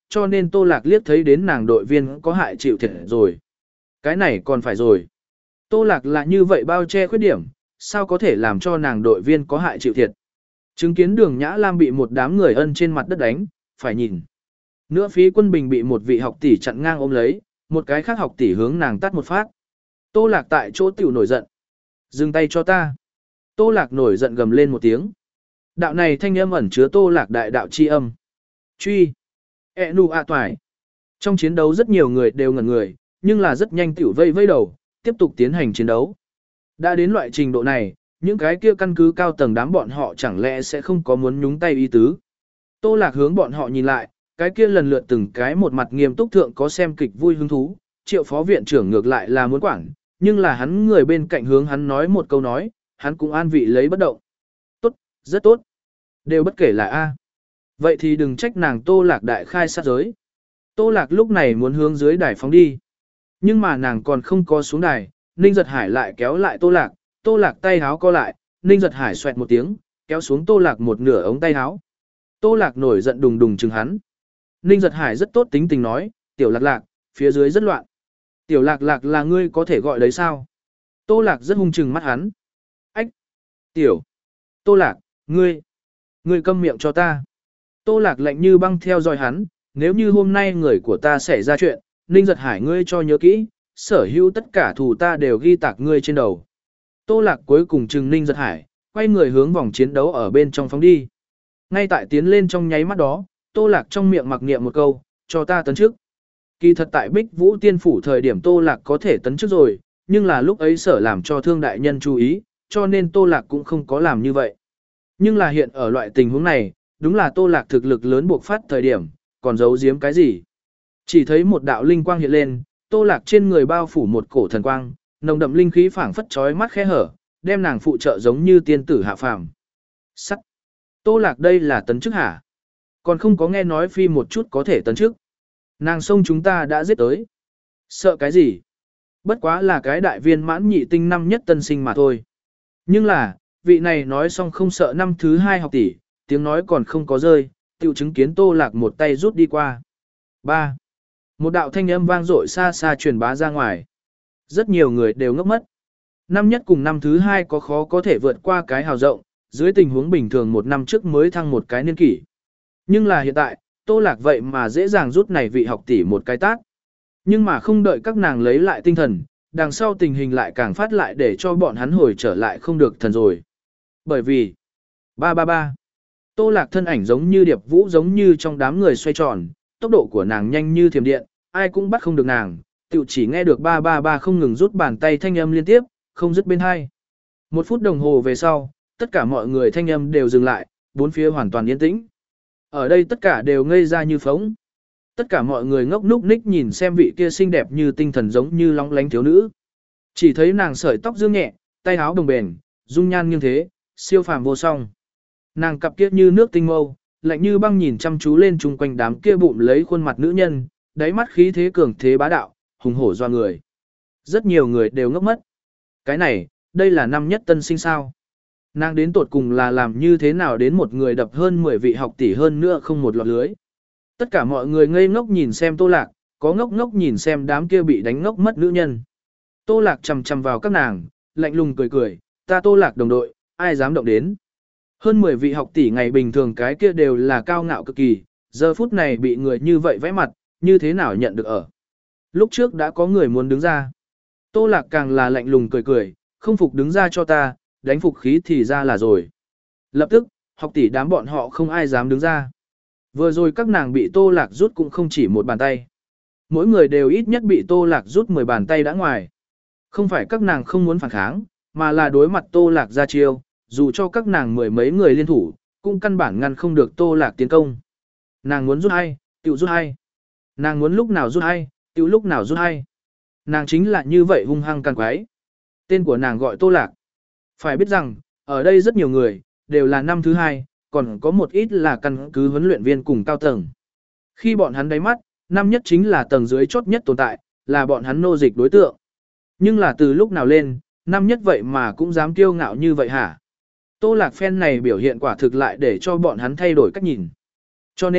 cho nên Tô Lạc liếc thấy đến nàng đội viên có hại chịu thiệt rồi. Cái này còn phải rồi. Tô Lạc là như vậy bao che khuyết điểm, sao có thể làm cho nàng đội viên có hại chịu thiệt. Chứng kiến Đường Nhã Lam bị một đám người ân trên mặt đất đánh, phải nhìn. Nữa Phí Quân Bình bị một vị học tỷ chặn ngang ôm lấy, một cái khác học tỷ hướng nàng tắt một phát. Tô Lạc tại chỗ tiểu nổi giận. Dừng tay cho ta. Tô Lạc nổi giận gầm lên một tiếng. Đạo này thanh âm ẩn chứa Tô Lạc đại đạo chi âm. Truy. E nu a toài. Trong chiến đấu rất nhiều người đều ngẩn người, nhưng là rất nhanh tiểu vây vây đầu, tiếp tục tiến hành chiến đấu. Đã đến loại trình độ này, những cái kia căn cứ cao tầng đám bọn họ chẳng lẽ sẽ không có muốn nhúng tay ý tứ. Tô Lạc hướng bọn họ nhìn lại, cái kia lần lượt từng cái một mặt nghiêm túc thượng có xem kịch vui hứng thú, Triệu phó viện trưởng ngược lại là muốn quản, nhưng là hắn người bên cạnh hướng hắn nói một câu nói, hắn cũng an vị lấy bất động. Tốt, rất tốt. Đều bất kể là A. Vậy thì đừng trách nàng Tô Lạc đại khai sát giới. Tô Lạc lúc này muốn hướng dưới đài phóng đi. Nhưng mà nàng còn không có xuống đài, Ninh Giật Hải lại kéo lại Tô Lạc, Tô Lạc tay háo co lại, Ninh Giật Hải xoẹt một tiếng, kéo xuống Tô Lạc một nửa ống tay háo. Tô Lạc nổi giận đùng đùng chừng hắn. Ninh Giật Hải rất tốt tính tình nói, tiểu Lạc Lạc, phía dưới rất loạn. Tiểu Lạc Lạc là ngươi có thể gọi đấy sao? Tô Lạc rất hung chừng mắt hắn. Ách! Tiểu! Tô Lạc, ngươi! Ngươi câm miệng cho ta. Tô Lạc lạnh như băng theo dõi hắn, nếu như hôm nay người của ta xảy ra chuyện, Ninh Giật Hải ngươi cho nhớ kỹ, sở hữu tất cả thù ta đều ghi tạc ngươi trên đầu. Tô Lạc cuối cùng chừng Ninh Giật Hải, quay người hướng vòng chiến đấu ở bên trong phóng đi. Ngay tại tiến lên trong nháy mắt đó, Tô Lạc trong miệng mặc niệm một câu, cho ta tấn chức. Kỳ thật tại Bích Vũ Tiên Phủ thời điểm Tô Lạc có thể tấn chức rồi, nhưng là lúc ấy sở làm cho thương đại nhân chú ý, cho nên Tô Lạc cũng không có làm như vậy. Nhưng là hiện ở loại tình huống này, đúng là Tô Lạc thực lực lớn buộc phát thời điểm, còn giấu giếm cái gì. Chỉ thấy một đạo linh quang hiện lên, Tô Lạc trên người bao phủ một cổ thần quang, nồng đậm linh khí phảng phất chói mắt khe hở, đem nàng phụ trợ giống như tiên tử hạ phàm. Sắt. Tô Lạc đây là tấn chức hả? Còn không có nghe nói phi một chút có thể tấn chức. Nàng sông chúng ta đã giết tới. Sợ cái gì? Bất quá là cái đại viên mãn nhị tinh năm nhất tân sinh mà thôi. Nhưng là, vị này nói xong không sợ năm thứ hai học tỷ, tiếng nói còn không có rơi, tiểu chứng kiến Tô Lạc một tay rút đi qua. ba. Một đạo thanh âm vang dội xa xa truyền bá ra ngoài. Rất nhiều người đều ngốc mất. Năm nhất cùng năm thứ hai có khó có thể vượt qua cái hào rộng, dưới tình huống bình thường một năm trước mới thăng một cái niên kỷ. Nhưng là hiện tại, Tô Lạc vậy mà dễ dàng rút này vị học tỷ một cái tát. Nhưng mà không đợi các nàng lấy lại tinh thần, đằng sau tình hình lại càng phát lại để cho bọn hắn hồi trở lại không được thần rồi. Bởi vì, ba ba ba, Tô Lạc thân ảnh giống như điệp vũ giống như trong đám người xoay tròn, tốc độ của nàng nhanh như thiểm điện, ai cũng bắt không được nàng, tự chỉ nghe được ba ba ba không ngừng rút bàn tay thanh âm liên tiếp, không dứt bên hai. Một phút đồng hồ về sau, tất cả mọi người thanh âm đều dừng lại, bốn phía hoàn toàn yên tĩnh. Ở đây tất cả đều ngây ra như phóng. Tất cả mọi người ngốc núc ních nhìn xem vị kia xinh đẹp như tinh thần giống như long lánh thiếu nữ. Chỉ thấy nàng sợi tóc dương nhẹ, tay áo đồng bền, dung nhan nghiêng thế, siêu phàm vô song. Nàng cặp kiết như nước tinh mâu, lạnh như băng nhìn chăm chú lên chung quanh đám kia bụm lấy khuôn mặt nữ nhân, đáy mắt khí thế cường thế bá đạo, hùng hổ doa người. Rất nhiều người đều ngốc mất. Cái này, đây là năm nhất tân sinh sao. Nàng đến tột cùng là làm như thế nào đến một người đập hơn mười vị học tỷ hơn nữa không một lọt lưới. Tất cả mọi người ngây ngốc nhìn xem Tô Lạc, có ngốc ngốc nhìn xem đám kia bị đánh ngốc mất nữ nhân. Tô Lạc chầm chầm vào các nàng, lạnh lùng cười cười, ta Tô Lạc đồng đội, ai dám động đến. Hơn mười vị học tỷ ngày bình thường cái kia đều là cao ngạo cực kỳ, giờ phút này bị người như vậy vẽ mặt, như thế nào nhận được ở. Lúc trước đã có người muốn đứng ra. Tô Lạc càng là lạnh lùng cười cười, không phục đứng ra cho ta, đánh phục khí thì ra là rồi. Lập tức, học tỷ đám bọn họ không ai dám đứng ra. Vừa rồi các nàng bị Tô Lạc rút cũng không chỉ một bàn tay. Mỗi người đều ít nhất bị Tô Lạc rút mười bàn tay đã ngoài. Không phải các nàng không muốn phản kháng, mà là đối mặt Tô Lạc ra chiêu, dù cho các nàng mười mấy người liên thủ, cũng căn bản ngăn không được Tô Lạc tiến công. Nàng muốn rút hay, tiểu rút hay. Nàng muốn lúc nào rút hay, tiểu lúc nào rút hay. Nàng chính là như vậy hung hăng can quái. Tên của nàng gọi Tô Lạc. Phải biết rằng, ở đây rất nhiều người, đều là năm thứ hai, còn có một ít là căn cứ huấn luyện viên cùng cao tầng. Khi bọn hắn đáy mắt, năm nhất chính là tầng dưới chốt nhất tồn tại, là bọn hắn nô dịch đối tượng. Nhưng là từ lúc nào lên, năm nhất vậy mà cũng dám kiêu ngạo như vậy hả? Tô Lạc phen này biểu hiện quả thực lại để cho bọn hắn thay đổi cách nhìn. Cho nên,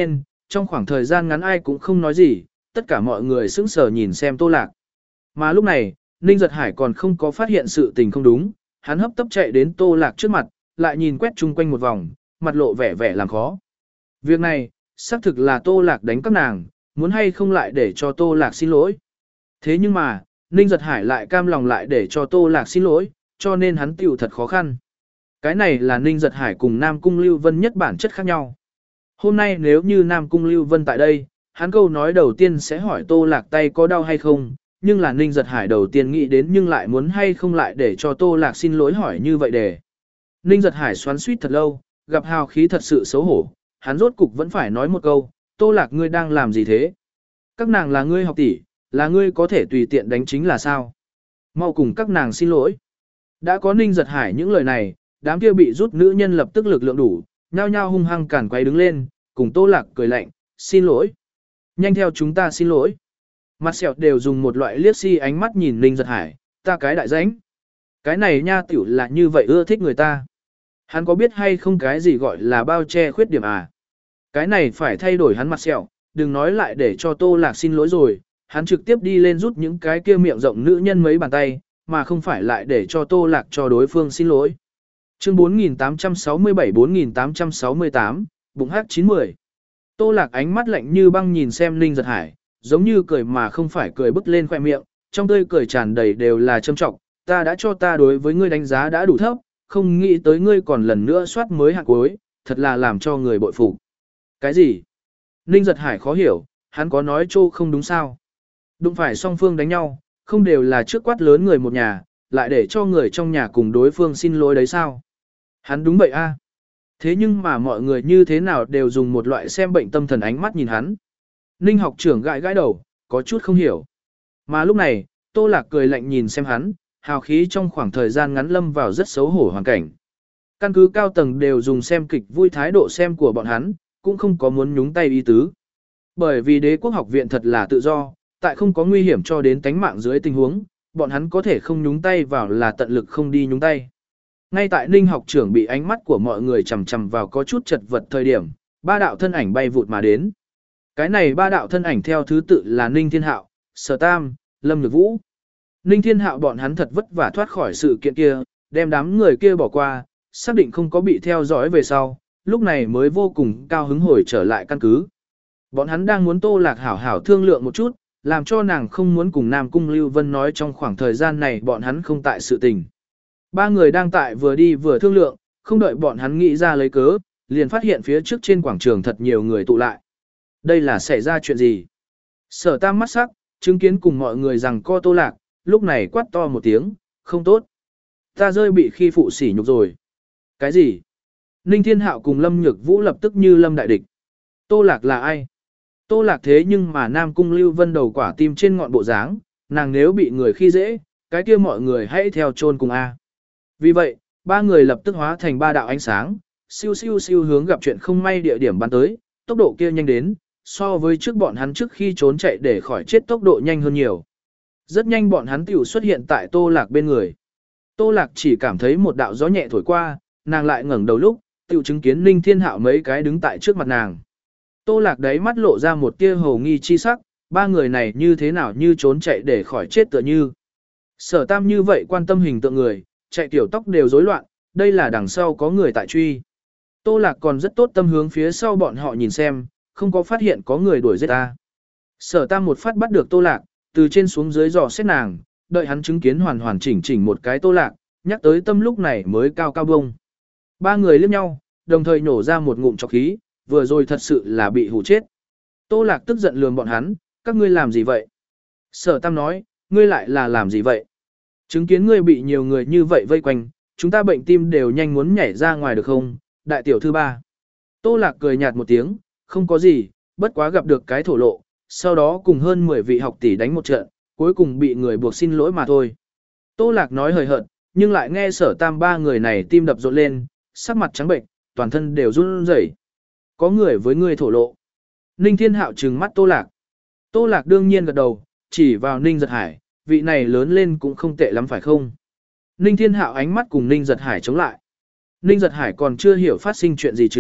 trong khoảng thời gian ngắn ai cũng không nói gì, tất cả mọi người sững sờ nhìn xem Tô Lạc. Mà lúc này, Ninh Giật Hải còn không có phát hiện sự tình không đúng, hắn hấp tấp chạy đến Tô Lạc trước mặt, lại nhìn quét chung quanh một vòng, mặt lộ vẻ vẻ làm khó. Việc này, xác thực là Tô Lạc đánh các nàng, muốn hay không lại để cho Tô Lạc xin lỗi. Thế nhưng mà, Ninh Giật Hải lại cam lòng lại để cho Tô Lạc xin lỗi, cho nên hắn tiểu thật khó khăn. Cái này là Ninh Giật Hải cùng Nam Cung Lưu Vân nhất bản chất khác nhau. Hôm nay nếu như Nam Cung Lưu Vân tại đây, hắn câu nói đầu tiên sẽ hỏi Tô Lạc tay có đau hay không, nhưng là Ninh Giật Hải đầu tiên nghĩ đến nhưng lại muốn hay không lại để cho Tô Lạc xin lỗi hỏi như vậy để. Ninh Giật Hải xoắn suýt thật lâu, gặp hào khí thật sự xấu hổ, hắn rốt cục vẫn phải nói một câu, Tô Lạc ngươi đang làm gì thế? Các nàng là ngươi học tỷ, là ngươi có thể tùy tiện đánh chính là sao? Mau cùng các nàng xin lỗi. Đã có Ninh Giật Hải những lời này, đám kia bị rút nữ nhân lập tức lực lượng đủ, nhao nhao hung hăng cản quay đứng lên, cùng Tô Lạc cười lạnh, xin lỗi. Nhanh theo chúng ta xin lỗi. Mặt sẹo đều dùng một loại liếc si ánh mắt nhìn Ninh Giật Hải, ta cái đại dánh. Cái này nha tiểu là như vậy ưa thích người ta. Hắn có biết hay không cái gì gọi là bao che khuyết điểm à? Cái này phải thay đổi hắn mặt sẹo, đừng nói lại để cho Tô Lạc xin lỗi rồi, hắn trực tiếp đi lên rút những cái kia miệng rộng nữ nhân mấy bàn tay, mà không phải lại để cho Tô Lạc cho đối phương xin lỗi. Chương bốn nghìn tám trăm sáu mươi bảy bốn nghìn tám trăm sáu mươi tám, bụng hát chín mươi. Tô Lạc ánh mắt lạnh như băng nhìn xem Ninh Giật Hải, giống như cười mà không phải cười bứt lên khoe miệng, trong tươi cười tràn đầy đều là châm trọng, ta đã cho ta đối với ngươi đánh giá đã đủ thấp, không nghĩ tới ngươi còn lần nữa soát mới hạng cuối, thật là làm cho người bội phục. Cái gì? Ninh Giật Hải khó hiểu, hắn có nói trô không đúng sao? Đụng phải song phương đánh nhau, không đều là trước quát lớn người một nhà, lại để cho người trong nhà cùng đối phương xin lỗi đấy sao? Hắn đúng vậy a. Thế nhưng mà mọi người như thế nào đều dùng một loại xem bệnh tâm thần ánh mắt nhìn hắn. Ninh học trưởng gãi gãi đầu, có chút không hiểu. Mà lúc này, Tô Lạc cười lạnh nhìn xem hắn, hào khí trong khoảng thời gian ngắn lâm vào rất xấu hổ hoàn cảnh. Căn cứ cao tầng đều dùng xem kịch vui thái độ xem của bọn hắn, cũng không có muốn nhúng tay ý tứ. Bởi vì đế quốc học viện thật là tự do, tại không có nguy hiểm cho đến tánh mạng dưới tình huống, bọn hắn có thể không nhúng tay vào là tận lực không đi nhúng tay. Ngay tại Ninh học trưởng bị ánh mắt của mọi người chằm chằm vào có chút chật vật thời điểm, ba đạo thân ảnh bay vụt mà đến. Cái này ba đạo thân ảnh theo thứ tự là Ninh Thiên Hạo, Sở Tam, Lâm Nhược Vũ. Ninh Thiên Hạo bọn hắn thật vất vả thoát khỏi sự kiện kia, đem đám người kia bỏ qua, xác định không có bị theo dõi về sau, lúc này mới vô cùng cao hứng hồi trở lại căn cứ. Bọn hắn đang muốn Tô Lạc hảo hảo thương lượng một chút, làm cho nàng không muốn cùng Nam Cung Lưu Vân nói trong khoảng thời gian này bọn hắn không tại sự tình. Ba người đang tại vừa đi vừa thương lượng, không đợi bọn hắn nghĩ ra lấy cớ, liền phát hiện phía trước trên quảng trường thật nhiều người tụ lại. Đây là xảy ra chuyện gì? Sở Tam mắt sắc, chứng kiến cùng mọi người rằng co Tô Lạc, lúc này quát to một tiếng, không tốt. Ta rơi bị khi phụ sỉ nhục rồi. Cái gì? Ninh Thiên Hạo cùng Lâm Nhược Vũ lập tức như lâm đại địch. Tô Lạc là ai? Tô Lạc thế nhưng mà Nam Cung Lưu Vân đầu quả tim trên ngọn bộ dáng, nàng nếu bị người khi dễ, cái kia mọi người hãy theo chôn cùng A. Vì vậy, ba người lập tức hóa thành ba đạo ánh sáng, siêu siêu siêu hướng gặp chuyện không may địa điểm bắn tới, tốc độ kia nhanh đến, so với trước bọn hắn trước khi trốn chạy để khỏi chết tốc độ nhanh hơn nhiều. Rất nhanh bọn hắn tiểu xuất hiện tại Tô Lạc bên người. Tô Lạc chỉ cảm thấy một đạo gió nhẹ thổi qua, nàng lại ngẩng đầu lúc, tiểu chứng kiến Ninh Thiên Hạo mấy cái đứng tại trước mặt nàng. Tô Lạc đấy mắt lộ ra một tia hồ nghi chi sắc, ba người này như thế nào như trốn chạy để khỏi chết tựa như. Sở Tam như vậy quan tâm hình tượng người, chạy tiểu tóc đều rối loạn, đây là đằng sau có người tại truy. Tô Lạc còn rất tốt tâm hướng phía sau bọn họ nhìn xem, không có phát hiện có người đuổi giết ta. Sở Tam một phát bắt được Tô Lạc, từ trên xuống dưới dò xét nàng, đợi hắn chứng kiến hoàn hoàn chỉnh chỉnh một cái Tô Lạc, nhắc tới tâm lúc này mới cao cao bông. Ba người liếc nhau, đồng thời nổ ra một ngụm trọc khí, vừa rồi thật sự là bị hù chết. Tô Lạc tức giận lườm bọn hắn, các ngươi làm gì vậy? Sở Tam nói, ngươi lại là làm gì vậy? Chứng kiến ngươi bị nhiều người như vậy vây quanh, chúng ta bệnh tim đều nhanh muốn nhảy ra ngoài được không? Đại tiểu thư ba. Tô Lạc cười nhạt một tiếng, không có gì, bất quá gặp được cái thổ lộ, sau đó cùng hơn mười vị học tỷ đánh một trận, cuối cùng bị người buộc xin lỗi mà thôi. Tô Lạc nói hời hợt, nhưng lại nghe Sở Tam ba người này tim đập rộn lên, sắc mặt trắng bệnh, toàn thân đều run rẩy. Có người với ngươi thổ lộ. Ninh Thiên Hạo trừng mắt Tô Lạc. Tô Lạc đương nhiên gật đầu, chỉ vào Ninh Giật Hải, vị này lớn lên cũng không tệ lắm phải không? Ninh Thiên Hạo ánh mắt cùng Ninh Giật Hải chống lại. Ninh Giật Hải còn chưa hiểu phát sinh chuyện gì chứ,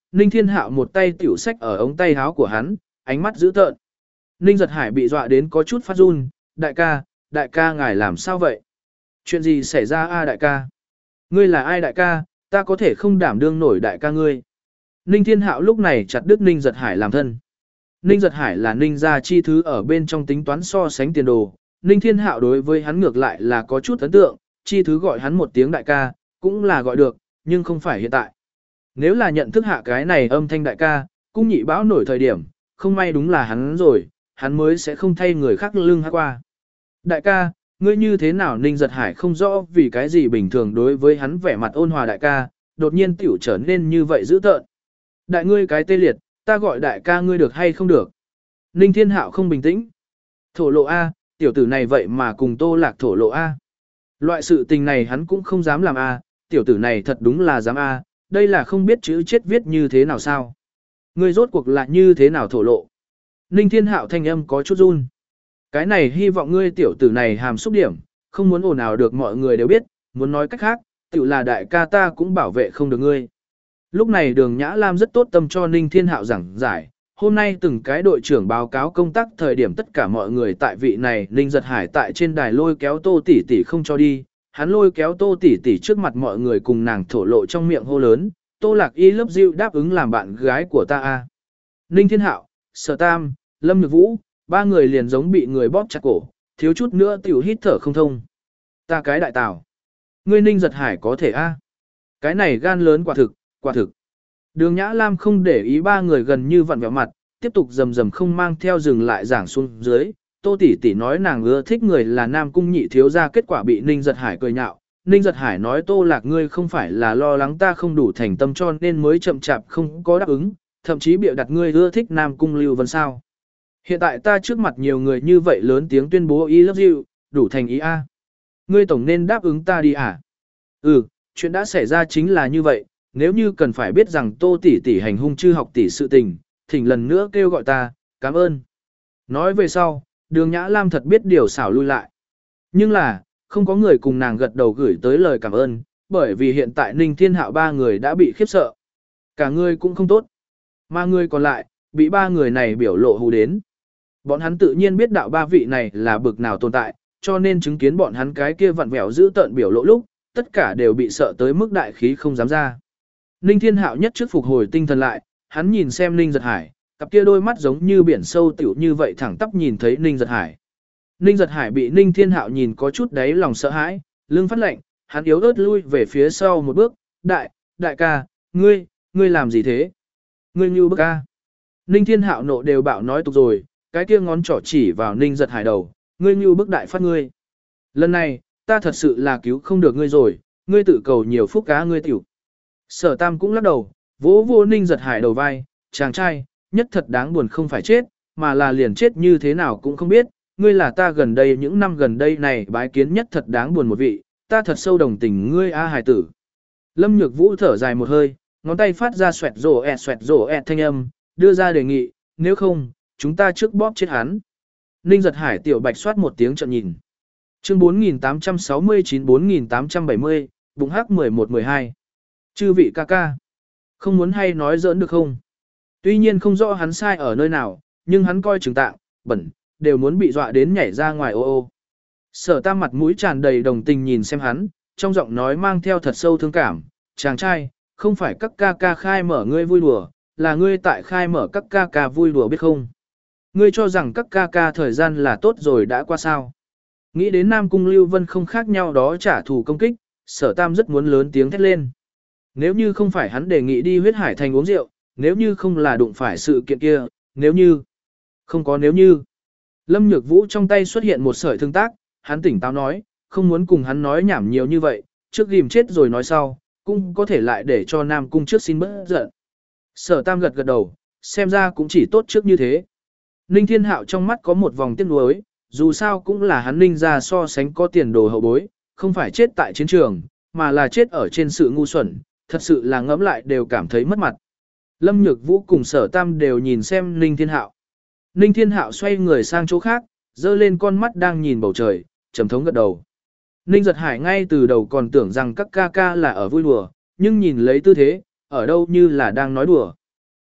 Ninh Thiên Hạo một tay tiểu sách ở ống tay áo của hắn, ánh mắt dữ tợn. Ninh Giật Hải bị dọa đến có chút phát run, đại ca, đại ca ngài làm sao vậy? Chuyện gì xảy ra a đại ca? Ngươi là ai đại ca, ta có thể không đảm đương nổi đại ca ngươi. Ninh Thiên Hạo lúc này chặt đứt Ninh Giật Hải làm thân. Ninh Giật Hải là Ninh gia chi thứ ở bên trong tính toán so sánh tiền đồ, Ninh Thiên Hạo đối với hắn ngược lại là có chút ấn tượng, chi thứ gọi hắn một tiếng đại ca, cũng là gọi được, nhưng không phải hiện tại. Nếu là nhận thức hạ cái này âm thanh đại ca, cung nhị bão nổi thời điểm, không may đúng là hắn rồi, hắn mới sẽ không thay người khác lưng hát qua. Đại ca, ngươi như thế nào Ninh Giật Hải không rõ vì cái gì bình thường đối với hắn vẻ mặt ôn hòa đại ca, đột nhiên tiểu trở nên như vậy dữ tợn. Đại ngươi cái tê liệt, ta gọi đại ca ngươi được hay không được? Ninh Thiên Hạo không bình tĩnh. Thổ lộ A, tiểu tử này vậy mà cùng Tô Lạc thổ lộ A. Loại sự tình này hắn cũng không dám làm A, tiểu tử này thật đúng là dám A, đây là không biết chữ chết viết như thế nào sao. Ngươi rốt cuộc là như thế nào thổ lộ. Ninh Thiên Hạo thanh âm có chút run. Cái này hy vọng ngươi tiểu tử này hàm xúc điểm, không muốn ồn ào được mọi người đều biết, muốn nói cách khác, tiểu là đại ca ta cũng bảo vệ không được ngươi. Lúc này Đường Nhã Lam rất tốt tâm cho Ninh Thiên Hạo giảng giải, hôm nay từng cái đội trưởng báo cáo công tác thời điểm tất cả mọi người tại vị này Ninh Giật Hải tại trên đài lôi kéo Tô tỷ tỷ không cho đi, hắn lôi kéo Tô tỷ tỷ trước mặt mọi người cùng nàng thổ lộ trong miệng hô lớn, Tô Lạc Y lớp diệu đáp ứng làm bạn gái của ta a. Ninh Thiên Hạo, Sở Tam, Lâm Nhược Vũ, ba người liền giống bị người bóp chặt cổ, thiếu chút nữa tiểu hít thở không thông. Ta cái đại tào, ngươi Ninh Giật Hải có thể a? Cái này gan lớn quả thực, quả thực. Đường Nhã Lam không để ý ba người gần như vặn vẹo mặt, tiếp tục rầm rầm không mang theo dừng lại giảng xuống dưới. Tô tỷ tỷ nói nàng ưa thích người là Nam Cung nhị thiếu gia, kết quả bị Ninh Giật Hải cười nhạo. Ninh Giật Hải nói Tô Lạc ngươi không phải là lo lắng ta không đủ thành tâm cho nên mới chậm chạp không có đáp ứng, thậm chí bịa đặt ngươi ưa thích Nam Cung Lưu Vân sao. Hiện tại ta trước mặt nhiều người như vậy lớn tiếng tuyên bố I love you, đủ thành ý a. Ngươi tổng nên đáp ứng ta đi à? Ừ, chuyện đã xảy ra chính là như vậy, nếu như cần phải biết rằng Tô tỷ tỷ hành hung chư học tỷ sự tình, thỉnh lần nữa kêu gọi ta, cảm ơn. Nói về sau, Đường Nhã Lam thật biết điều xảo lui lại. Nhưng là, không có người cùng nàng gật đầu gửi tới lời cảm ơn, bởi vì hiện tại Ninh Thiên Hạo ba người đã bị khiếp sợ. Cả người cũng không tốt. Mà người còn lại, bị ba người này biểu lộ hù đến. Bọn hắn tự nhiên biết đạo ba vị này là bực nào tồn tại, cho nên chứng kiến bọn hắn cái kia vặn vẹo giữ tợn biểu lộ lúc, tất cả đều bị sợ tới mức đại khí không dám ra. Ninh Thiên Hạo nhất trước phục hồi tinh thần lại, hắn nhìn xem Ninh Giật Hải, cặp kia đôi mắt giống như biển sâu tiểu như vậy thẳng tắp nhìn thấy Ninh Giật Hải. Ninh Giật Hải bị Ninh Thiên Hạo nhìn có chút đáy lòng sợ hãi, lưng phát lạnh, hắn yếu ớt lui về phía sau một bước, đại, đại ca, ngươi, ngươi làm gì thế? Ngươi như bức ca. Ninh Thiên Hạo nộ đều bạo nói tục rồi, cái kia ngón trỏ chỉ vào Ninh Giật Hải đầu, ngươi như bức đại phát ngươi. Lần này, ta thật sự là cứu không được ngươi rồi, ngươi tự cầu nhiều phúc cá ngươi tiểu. Sở Tam cũng lắc đầu, vỗ vô Ninh Giật Hải đầu vai, chàng trai, nhất thật đáng buồn không phải chết, mà là liền chết như thế nào cũng không biết, ngươi là ta gần đây những năm gần đây này bái kiến nhất thật đáng buồn một vị, ta thật sâu đồng tình ngươi a hải tử. Lâm Nhược Vũ thở dài một hơi, ngón tay phát ra xoẹt rổ ẹt xoẹt rổ ẹt thanh âm, đưa ra đề nghị, nếu không, chúng ta trước bóp chết hắn. Ninh Giật Hải tiểu bạch soát một tiếng trận nhìn. Chương bốn nghìn tám trăm sáu mươi chín bốn nghìn tám trăm bảy mươi, bụng hắc mười một mười hai. Chư vị ca ca, không muốn hay nói giỡn được không? Tuy nhiên không rõ hắn sai ở nơi nào, nhưng hắn coi chừng tạng, bẩn, đều muốn bị dọa đến nhảy ra ngoài ô ô. Sở Tam mặt mũi tràn đầy đồng tình nhìn xem hắn, trong giọng nói mang theo thật sâu thương cảm, chàng trai, không phải các ca ca khai mở ngươi vui đùa, là ngươi tại khai mở các ca ca vui đùa biết không? Ngươi cho rằng các ca ca thời gian là tốt rồi đã qua sao? Nghĩ đến Nam Cung Lưu Vân không khác nhau đó trả thù công kích, Sở Tam rất muốn lớn tiếng thét lên. Nếu như không phải hắn đề nghị đi huyết hải thành uống rượu, nếu như không là đụng phải sự kiện kia, nếu như, không có nếu như. Lâm Nhược Vũ trong tay xuất hiện một sợi thương tác, hắn tỉnh táo nói, không muốn cùng hắn nói nhảm nhiều như vậy, trước ghim chết rồi nói sau, cũng có thể lại để cho Nam Cung trước xin bớt giận. Sở Tam gật gật đầu, xem ra cũng chỉ tốt trước như thế. Ninh Thiên Hạo trong mắt có một vòng tiếc nuối, dù sao cũng là hắn Ninh ra so sánh có tiền đồ hậu bối, không phải chết tại chiến trường, mà là chết ở trên sự ngu xuẩn, thật sự là ngẫm lại đều cảm thấy mất mặt. Lâm Nhược Vũ cùng Sở Tam đều nhìn xem Ninh Thiên Hạo. Ninh Thiên Hạo xoay người sang chỗ khác, dơ lên con mắt đang nhìn bầu trời, trầm thống gật đầu. Ninh Giật Hải ngay từ đầu còn tưởng rằng các ca ca là ở vui đùa, nhưng nhìn lấy tư thế, ở đâu như là đang nói đùa.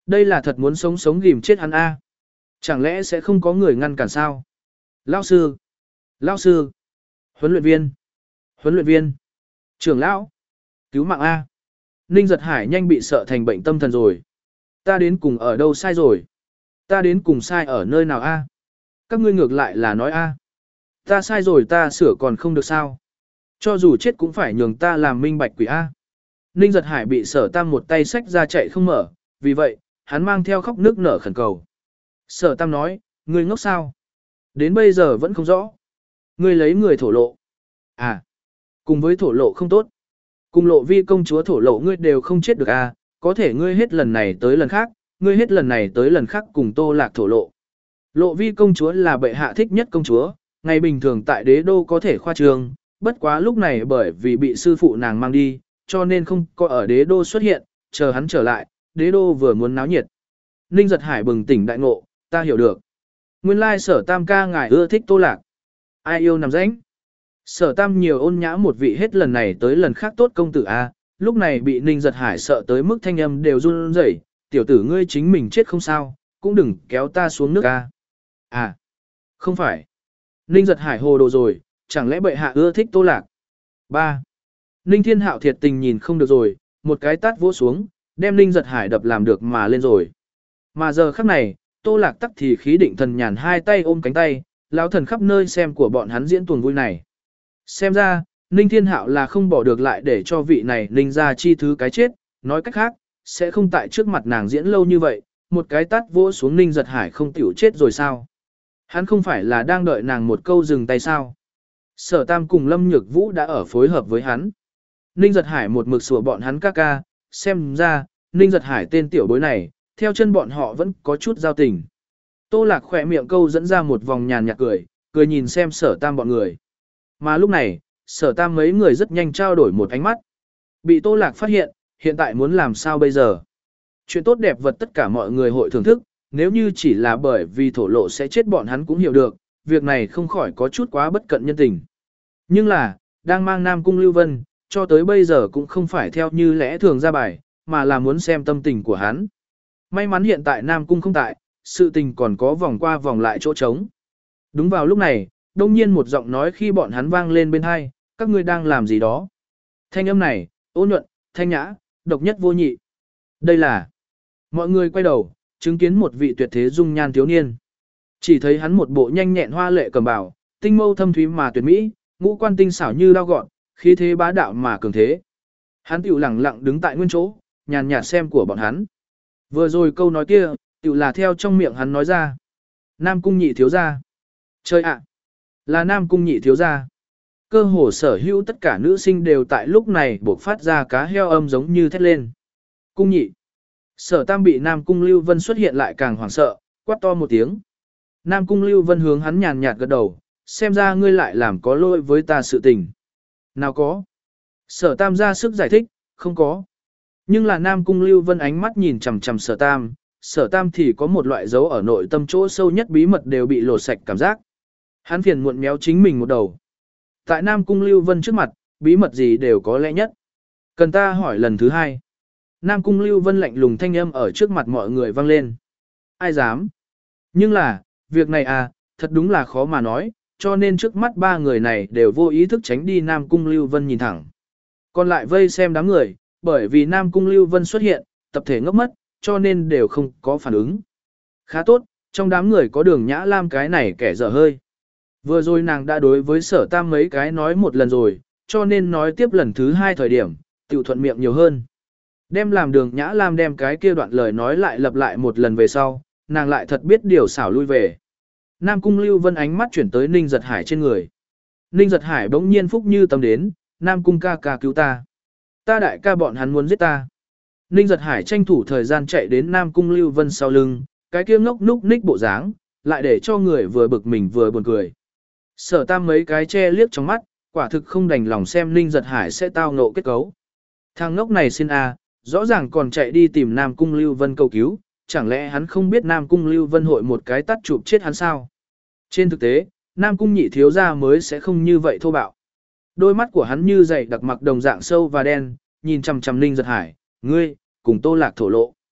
Đây là thật muốn sống sống ghim chết hắn a. Chẳng lẽ sẽ không có người ngăn cản sao? Lão sư, lão sư, huấn luyện viên, huấn luyện viên, trưởng lão, cứu mạng a. Ninh Giật Hải nhanh bị sợ thành bệnh tâm thần rồi. Ta đến cùng ở đâu sai rồi? Ta đến cùng sai ở nơi nào a? Các ngươi ngược lại là nói a. Ta sai rồi ta sửa còn không được sao? Cho dù chết cũng phải nhường ta làm minh bạch quỷ a. Ninh Giật Hải bị Sở Tam một tay xách ra chạy không mở, vì vậy, hắn mang theo khóc nước nở khẩn cầu. Sở Tam nói, ngươi ngốc sao? Đến bây giờ vẫn không rõ. Ngươi lấy người thổ lộ. À, cùng với thổ lộ không tốt. Cùng lộ vi công chúa thổ lộ ngươi đều không chết được à, có thể ngươi hết lần này tới lần khác, ngươi hết lần này tới lần khác cùng Tô Lạc thổ lộ. Lộ vi công chúa là bệ hạ thích nhất công chúa, ngày bình thường tại đế đô có thể khoa trương, bất quá lúc này bởi vì bị sư phụ nàng mang đi, cho nên không có ở đế đô xuất hiện, chờ hắn trở lại, đế đô vừa muốn náo nhiệt. Ninh Giật Hải bừng tỉnh đại ngộ, ta hiểu được. Nguyên lai Sở Tam ca ngài ưa thích Tô Lạc. Ai yêu nằm rãnh. Sở Tam nhiều ôn nhã một vị hết lần này tới lần khác tốt công tử a, lúc này bị Ninh Giật Hải sợ tới mức thanh âm đều run rẩy, tiểu tử ngươi chính mình chết không sao, cũng đừng kéo ta xuống nước a. À, không phải. Ninh Giật Hải hồ đồ rồi, chẳng lẽ bệ hạ ưa thích Tô Lạc? ba. Ninh Thiên Hạo thiệt tình nhìn không được rồi, một cái tát vỗ xuống, đem Ninh Giật Hải đập làm được mà lên rồi. Mà giờ khắc này, Tô Lạc tắc thì khí định thần nhàn hai tay ôm cánh tay, lão thần khắp nơi xem của bọn hắn diễn tuồng vui này. Xem ra, Ninh Thiên Hạo là không bỏ được lại để cho vị này Ninh ra chi thứ cái chết, nói cách khác, sẽ không tại trước mặt nàng diễn lâu như vậy, một cái tát vỗ xuống Ninh Giật Hải không tiểu chết rồi sao? Hắn không phải là đang đợi nàng một câu dừng tay sao? Sở Tam cùng Lâm Nhược Vũ đã ở phối hợp với hắn. Ninh Giật Hải một mực sủa bọn hắn ca ca, xem ra, Ninh Giật Hải tên tiểu bối này, theo chân bọn họ vẫn có chút giao tình. Tô Lạc khỏe miệng câu dẫn ra một vòng nhàn nhạt cười, cười nhìn xem Sở Tam bọn người. Mà lúc này, Sở Tam mấy người rất nhanh trao đổi một ánh mắt. Bị Tô Lạc phát hiện, hiện tại muốn làm sao bây giờ? Chuyện tốt đẹp vật tất cả mọi người hội thưởng thức, nếu như chỉ là bởi vì thổ lộ sẽ chết bọn hắn cũng hiểu được, việc này không khỏi có chút quá bất cận nhân tình. Nhưng là, đang mang Nam Cung Lưu Vân, cho tới bây giờ cũng không phải theo như lẽ thường ra bài, mà là muốn xem tâm tình của hắn. May mắn hiện tại Nam Cung không tại, sự tình còn có vòng qua vòng lại chỗ trống. Đúng vào lúc này, đông nhiên một giọng nói khi bọn hắn vang lên bên hai, các ngươi đang làm gì đó. Thanh âm này, ôn nhuận, thanh nhã, độc nhất vô nhị. Đây là... Mọi người quay đầu, chứng kiến một vị tuyệt thế dung nhan thiếu niên. Chỉ thấy hắn một bộ nhanh nhẹn hoa lệ cầm bảo, tinh mâu thâm thúy mà tuyệt mỹ, ngũ quan tinh xảo như đao gọn, khí thế bá đạo mà cường thế. Hắn tiểu lẳng lặng đứng tại nguyên chỗ, nhàn nhạt xem của bọn hắn. Vừa rồi câu nói kia, tiểu là theo trong miệng hắn nói ra. Nam Cung nhị thiếu gia. Chơi ạ! Là Nam Cung nhị thiếu gia. Cơ hồ sở hữu tất cả nữ sinh đều tại lúc này buộc phát ra cá heo âm giống như thét lên. Cung nhị. Sở Tam bị Nam Cung Lưu Vân xuất hiện lại càng hoảng sợ, quát to một tiếng. Nam Cung Lưu Vân hướng hắn nhàn nhạt gật đầu, xem ra ngươi lại làm có lỗi với ta sự tình. Nào có. Sở Tam ra sức giải thích, không có. Nhưng là Nam Cung Lưu Vân ánh mắt nhìn chằm chằm Sở Tam, Sở Tam thì có một loại dấu ở nội tâm chỗ sâu nhất bí mật đều bị lột sạch cảm giác. Hắn phiền muộn méo chính mình một đầu. Tại Nam Cung Lưu Vân trước mặt, bí mật gì đều có lẽ nhất. Cần ta hỏi lần thứ hai. Nam Cung Lưu Vân lạnh lùng thanh âm ở trước mặt mọi người vang lên. Ai dám? Nhưng là, việc này à, thật đúng là khó mà nói, cho nên trước mắt ba người này đều vô ý thức tránh đi Nam Cung Lưu Vân nhìn thẳng. Còn lại vây xem đám người, bởi vì Nam Cung Lưu Vân xuất hiện, tập thể ngốc mất, cho nên đều không có phản ứng. Khá tốt, trong đám người có Đường Nhã Lam cái này kẻ dở hơi. Vừa rồi nàng đã đối với Sở Tam mấy cái nói một lần rồi, cho nên nói tiếp lần thứ hai thời điểm, tiểu thuận miệng nhiều hơn. Đem làm Đường Nhã Lam đem cái kia đoạn lời nói lại lặp lại một lần về sau, nàng lại thật biết điều xảo lui về. Nam Cung Lưu Vân ánh mắt chuyển tới Ninh Giật Hải trên người. Ninh Giật Hải bỗng nhiên phúc như tâm đến, Nam Cung ca ca cứu ta. Ta đại ca bọn hắn muốn giết ta. Ninh Giật Hải tranh thủ thời gian chạy đến Nam Cung Lưu Vân sau lưng, cái kia ngốc núc ních bộ dáng, lại để cho người vừa bực mình vừa buồn cười. Sở Tam mấy cái che liếc trong mắt, quả thực không đành lòng xem Ninh Giật Hải sẽ tao ngộ kết cấu. Thằng ngốc này xin a, rõ ràng còn chạy đi tìm Nam Cung Lưu Vân cầu cứu, chẳng lẽ hắn không biết Nam Cung Lưu Vân hội một cái tắt chụp chết hắn sao? Trên thực tế, Nam Cung nhị thiếu gia mới sẽ không như vậy thô bạo. Đôi mắt của hắn như dày đặc mặc đồng dạng sâu và đen, nhìn chằm chằm Ninh Giật Hải, ngươi, cùng Tô Lạc thổ lộ.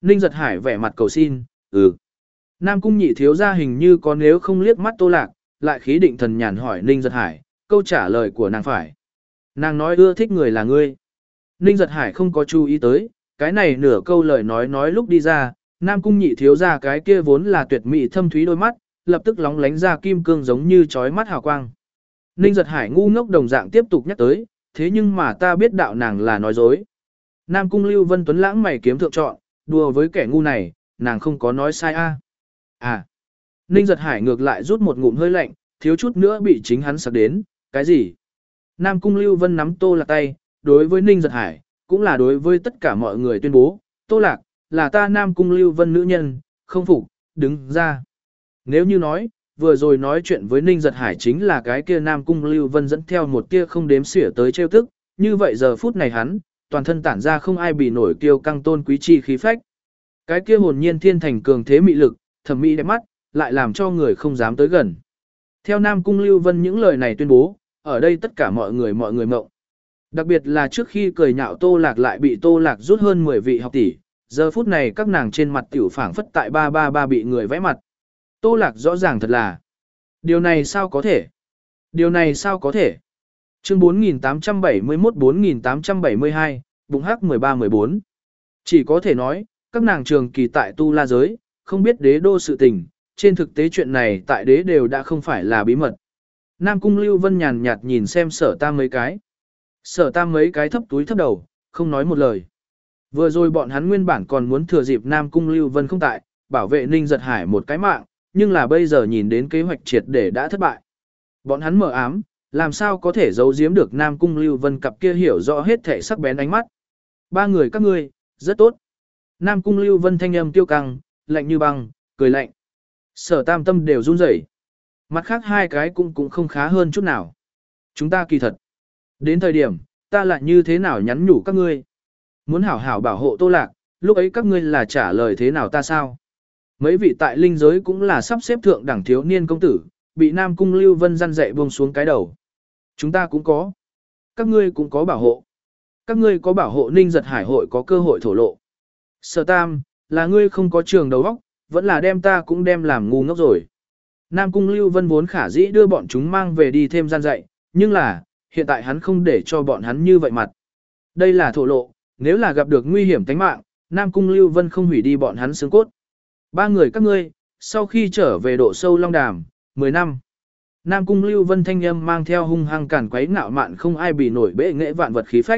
Ninh Giật Hải vẻ mặt cầu xin, ừ. Nam Cung nhị thiếu gia hình như có nếu không liếc mắt Tô Lạc, lại khí định thần nhàn hỏi Ninh Giật Hải, câu trả lời của nàng phải. Nàng nói ưa thích người là ngươi. Ninh Giật Hải không có chú ý tới, cái này nửa câu lời nói nói lúc đi ra, Nam Cung nhị thiếu gia cái kia vốn là tuyệt mỹ thâm thúy đôi mắt, lập tức lóng lánh ra kim cương giống như chói mắt hào quang. Ninh Giật Hải ngu ngốc đồng dạng tiếp tục nhắc tới, thế nhưng mà ta biết đạo nàng là nói dối. Nam Cung Lưu Vân Tuấn lãng mày kiếm thượng chọn, đùa với kẻ ngu này, nàng không có nói sai a. À. à. Ninh Giật Hải ngược lại rút một ngụm hơi lạnh, thiếu chút nữa bị chính hắn sặc đến, cái gì? Nam Cung Lưu Vân nắm Tô Lạc tay, đối với Ninh Giật Hải, cũng là đối với tất cả mọi người tuyên bố, Tô Lạc, là ta Nam Cung Lưu Vân nữ nhân, không phục, đứng ra. Nếu như nói, vừa rồi nói chuyện với Ninh Giật Hải chính là cái kia Nam Cung Lưu Vân dẫn theo một tia không đếm xỉa tới trêu tức, như vậy giờ phút này hắn, toàn thân tản ra không ai bị nổi kiêu căng tôn quý chi khí phách. Cái kia hồn nhiên thiên thành cường thế mị lực, thẩm mỹ đẹp mắt, lại làm cho người không dám tới gần. Theo Nam Cung Lưu Vân những lời này tuyên bố, ở đây tất cả mọi người mọi người mộng. Đặc biệt là trước khi cười nhạo Tô Lạc lại bị Tô Lạc rút hơn mười vị học tỷ, giờ phút này các nàng trên mặt tiểu phảng phất tại ba ba ba bị người vẽ mặt. Tô Lạc rõ ràng thật là. Điều này sao có thể? Điều này sao có thể? Chương bốn nghìn tám trăm bảy mươi mốt bốn nghìn tám trăm bảy mươi hai, bụng hắc mười ba mười bốn. Chỉ có thể nói, các nàng trường kỳ tại tu la giới, không biết đế đô sự tình, trên thực tế chuyện này tại đế đều đã không phải là bí mật. Nam Cung Lưu Vân nhàn nhạt nhìn xem Sở Tam mấy cái. Sở Tam mấy cái thấp túi thấp đầu, không nói một lời. Vừa rồi bọn hắn nguyên bản còn muốn thừa dịp Nam Cung Lưu Vân không tại, bảo vệ Ninh Giật Hải một cái mạng, nhưng là bây giờ nhìn đến kế hoạch triệt để đã thất bại. Bọn hắn mở ám, làm sao có thể giấu giếm được Nam Cung Lưu Vân cặp kia hiểu rõ hết thể sắc bén ánh mắt. Ba người các ngươi, rất tốt. Nam Cung Lưu Vân thanh âm tiêu căng, lạnh như băng, cười lạnh. Sở Tam tâm đều run rẩy. Mặt khác hai cái cũng cũng không khá hơn chút nào. Chúng ta kỳ thật. Đến thời điểm, ta lại như thế nào nhắn nhủ các ngươi. Muốn hảo hảo bảo hộ Tô Lạc, lúc ấy các ngươi là trả lời thế nào ta sao? Mấy vị tại linh giới cũng là sắp xếp thượng đẳng thiếu niên công tử, bị Nam Cung Lưu Vân răn dạy buông xuống cái đầu. Chúng ta cũng có. Các ngươi cũng có bảo hộ. Các ngươi có bảo hộ Ninh Giật Hải hội có cơ hội thổ lộ. Sở Tam, là ngươi không có trường đầu óc, vẫn là đem ta cũng đem làm ngu ngốc rồi. Nam Cung Lưu Vân vốn khả dĩ đưa bọn chúng mang về đi thêm gian dạy, nhưng là, hiện tại hắn không để cho bọn hắn như vậy mặt. Đây là thổ lộ, nếu là gặp được nguy hiểm tính mạng, Nam Cung Lưu Vân không hủy đi bọn hắn xương cốt. Ba người các ngươi, sau khi trở về độ sâu Long Đàm, mười năm. Nam Cung Lưu Vân thanh âm mang theo hung hăng càn quấy ngạo mạn không ai bị nổi bệ nghệ vạn vật khí phách.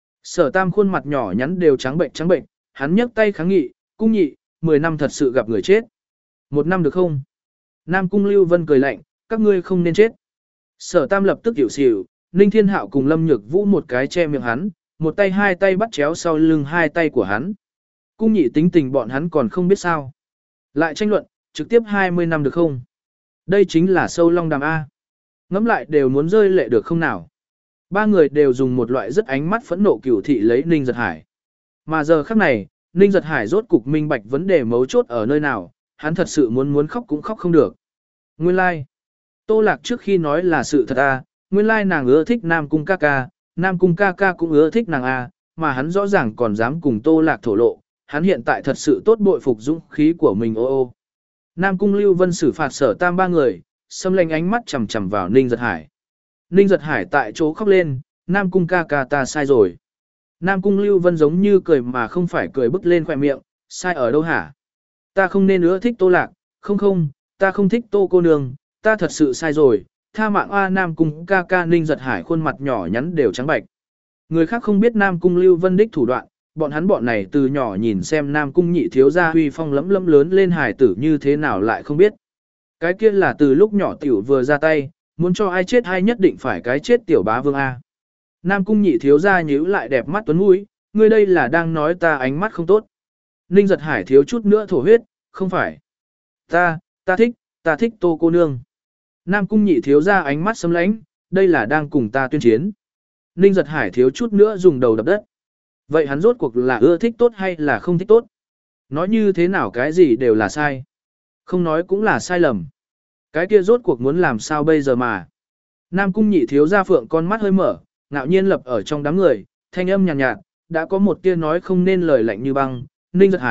Sở Tam khuôn mặt nhỏ nhắn đều trắng bệnh trắng bệnh, hắn nhấc tay kháng nghị, cung nhị, mười năm thật sự gặp người chết. Một năm được không? Nam Cung Lưu Vân cười lạnh, các ngươi không nên chết. Sở Tam lập tức hiểu xỉu, Ninh Thiên Hạo cùng Lâm Nhược Vũ một cái che miệng hắn, một tay hai tay bắt chéo sau lưng hai tay của hắn. Cung nhị tính tình bọn hắn còn không biết sao. Lại tranh luận, trực tiếp hai mươi năm được không? Đây chính là sâu Long Đàm A. Ngắm lại đều muốn rơi lệ được không nào? Ba người đều dùng một loại rất ánh mắt phẫn nộ cửu thị lấy Ninh Giật Hải. Mà giờ khắc này, Ninh Giật Hải rốt cục minh bạch vấn đề mấu chốt ở nơi nào, hắn thật sự muốn muốn khóc cũng khóc không được. Nguyên lai, like. Tô Lạc trước khi nói là sự thật A, nguyên lai like nàng ưa thích Nam Cung ca ca, Nam Cung ca ca cũng ưa thích nàng A, mà hắn rõ ràng còn dám cùng Tô Lạc thổ lộ, hắn hiện tại thật sự tốt bội phục dũng khí của mình ô ô. Nam Cung Lưu Vân xử phạt Sở Tam ba người, xâm lanh ánh mắt chằm chằm vào Ninh Giật Hải. Ninh Giật Hải tại chỗ khóc lên, Nam Cung ca ca ta sai rồi. Nam Cung Lưu Vân giống như cười mà không phải cười bứt lên khỏe miệng, sai ở đâu hả? Ta không nên ưa thích Tô Lạc, không không, ta không thích Tô cô nương, ta thật sự sai rồi, tha mạng a. Nam Cung ca ca. Ninh Giật Hải khuôn mặt nhỏ nhắn đều trắng bạch. Người khác không biết Nam Cung Lưu Vân đích thủ đoạn, bọn hắn bọn này từ nhỏ nhìn xem Nam Cung nhị thiếu gia huy phong lẫm lẫm lớn lên hài tử như thế nào lại không biết. Cái kia là từ lúc nhỏ tiểu vừa ra tay, muốn cho ai chết hay nhất định phải cái chết tiểu bá vương a. Nam Cung nhị thiếu gia nhíu lại đẹp mắt tuấn mũi, ngươi đây là đang nói ta ánh mắt không tốt. Ninh Giật Hải thiếu chút nữa thổ huyết, không phải. Ta, ta thích, ta thích Tô cô nương. Nam Cung nhị thiếu gia ánh mắt sấm lãnh, đây là đang cùng ta tuyên chiến. Ninh Giật Hải thiếu chút nữa dùng đầu đập đất. Vậy hắn rốt cuộc là ưa thích tốt hay là không thích tốt? Nói như thế nào cái gì đều là sai. Không nói cũng là sai lầm. Cái kia rốt cuộc muốn làm sao bây giờ mà. Nam Cung nhị thiếu gia phượng con mắt hơi mở, ngạo nhiên lập ở trong đám người, thanh âm nhàn nhạt, nhạt, đã có một tia nói không nên lời lạnh như băng. Ninh Giật Hải,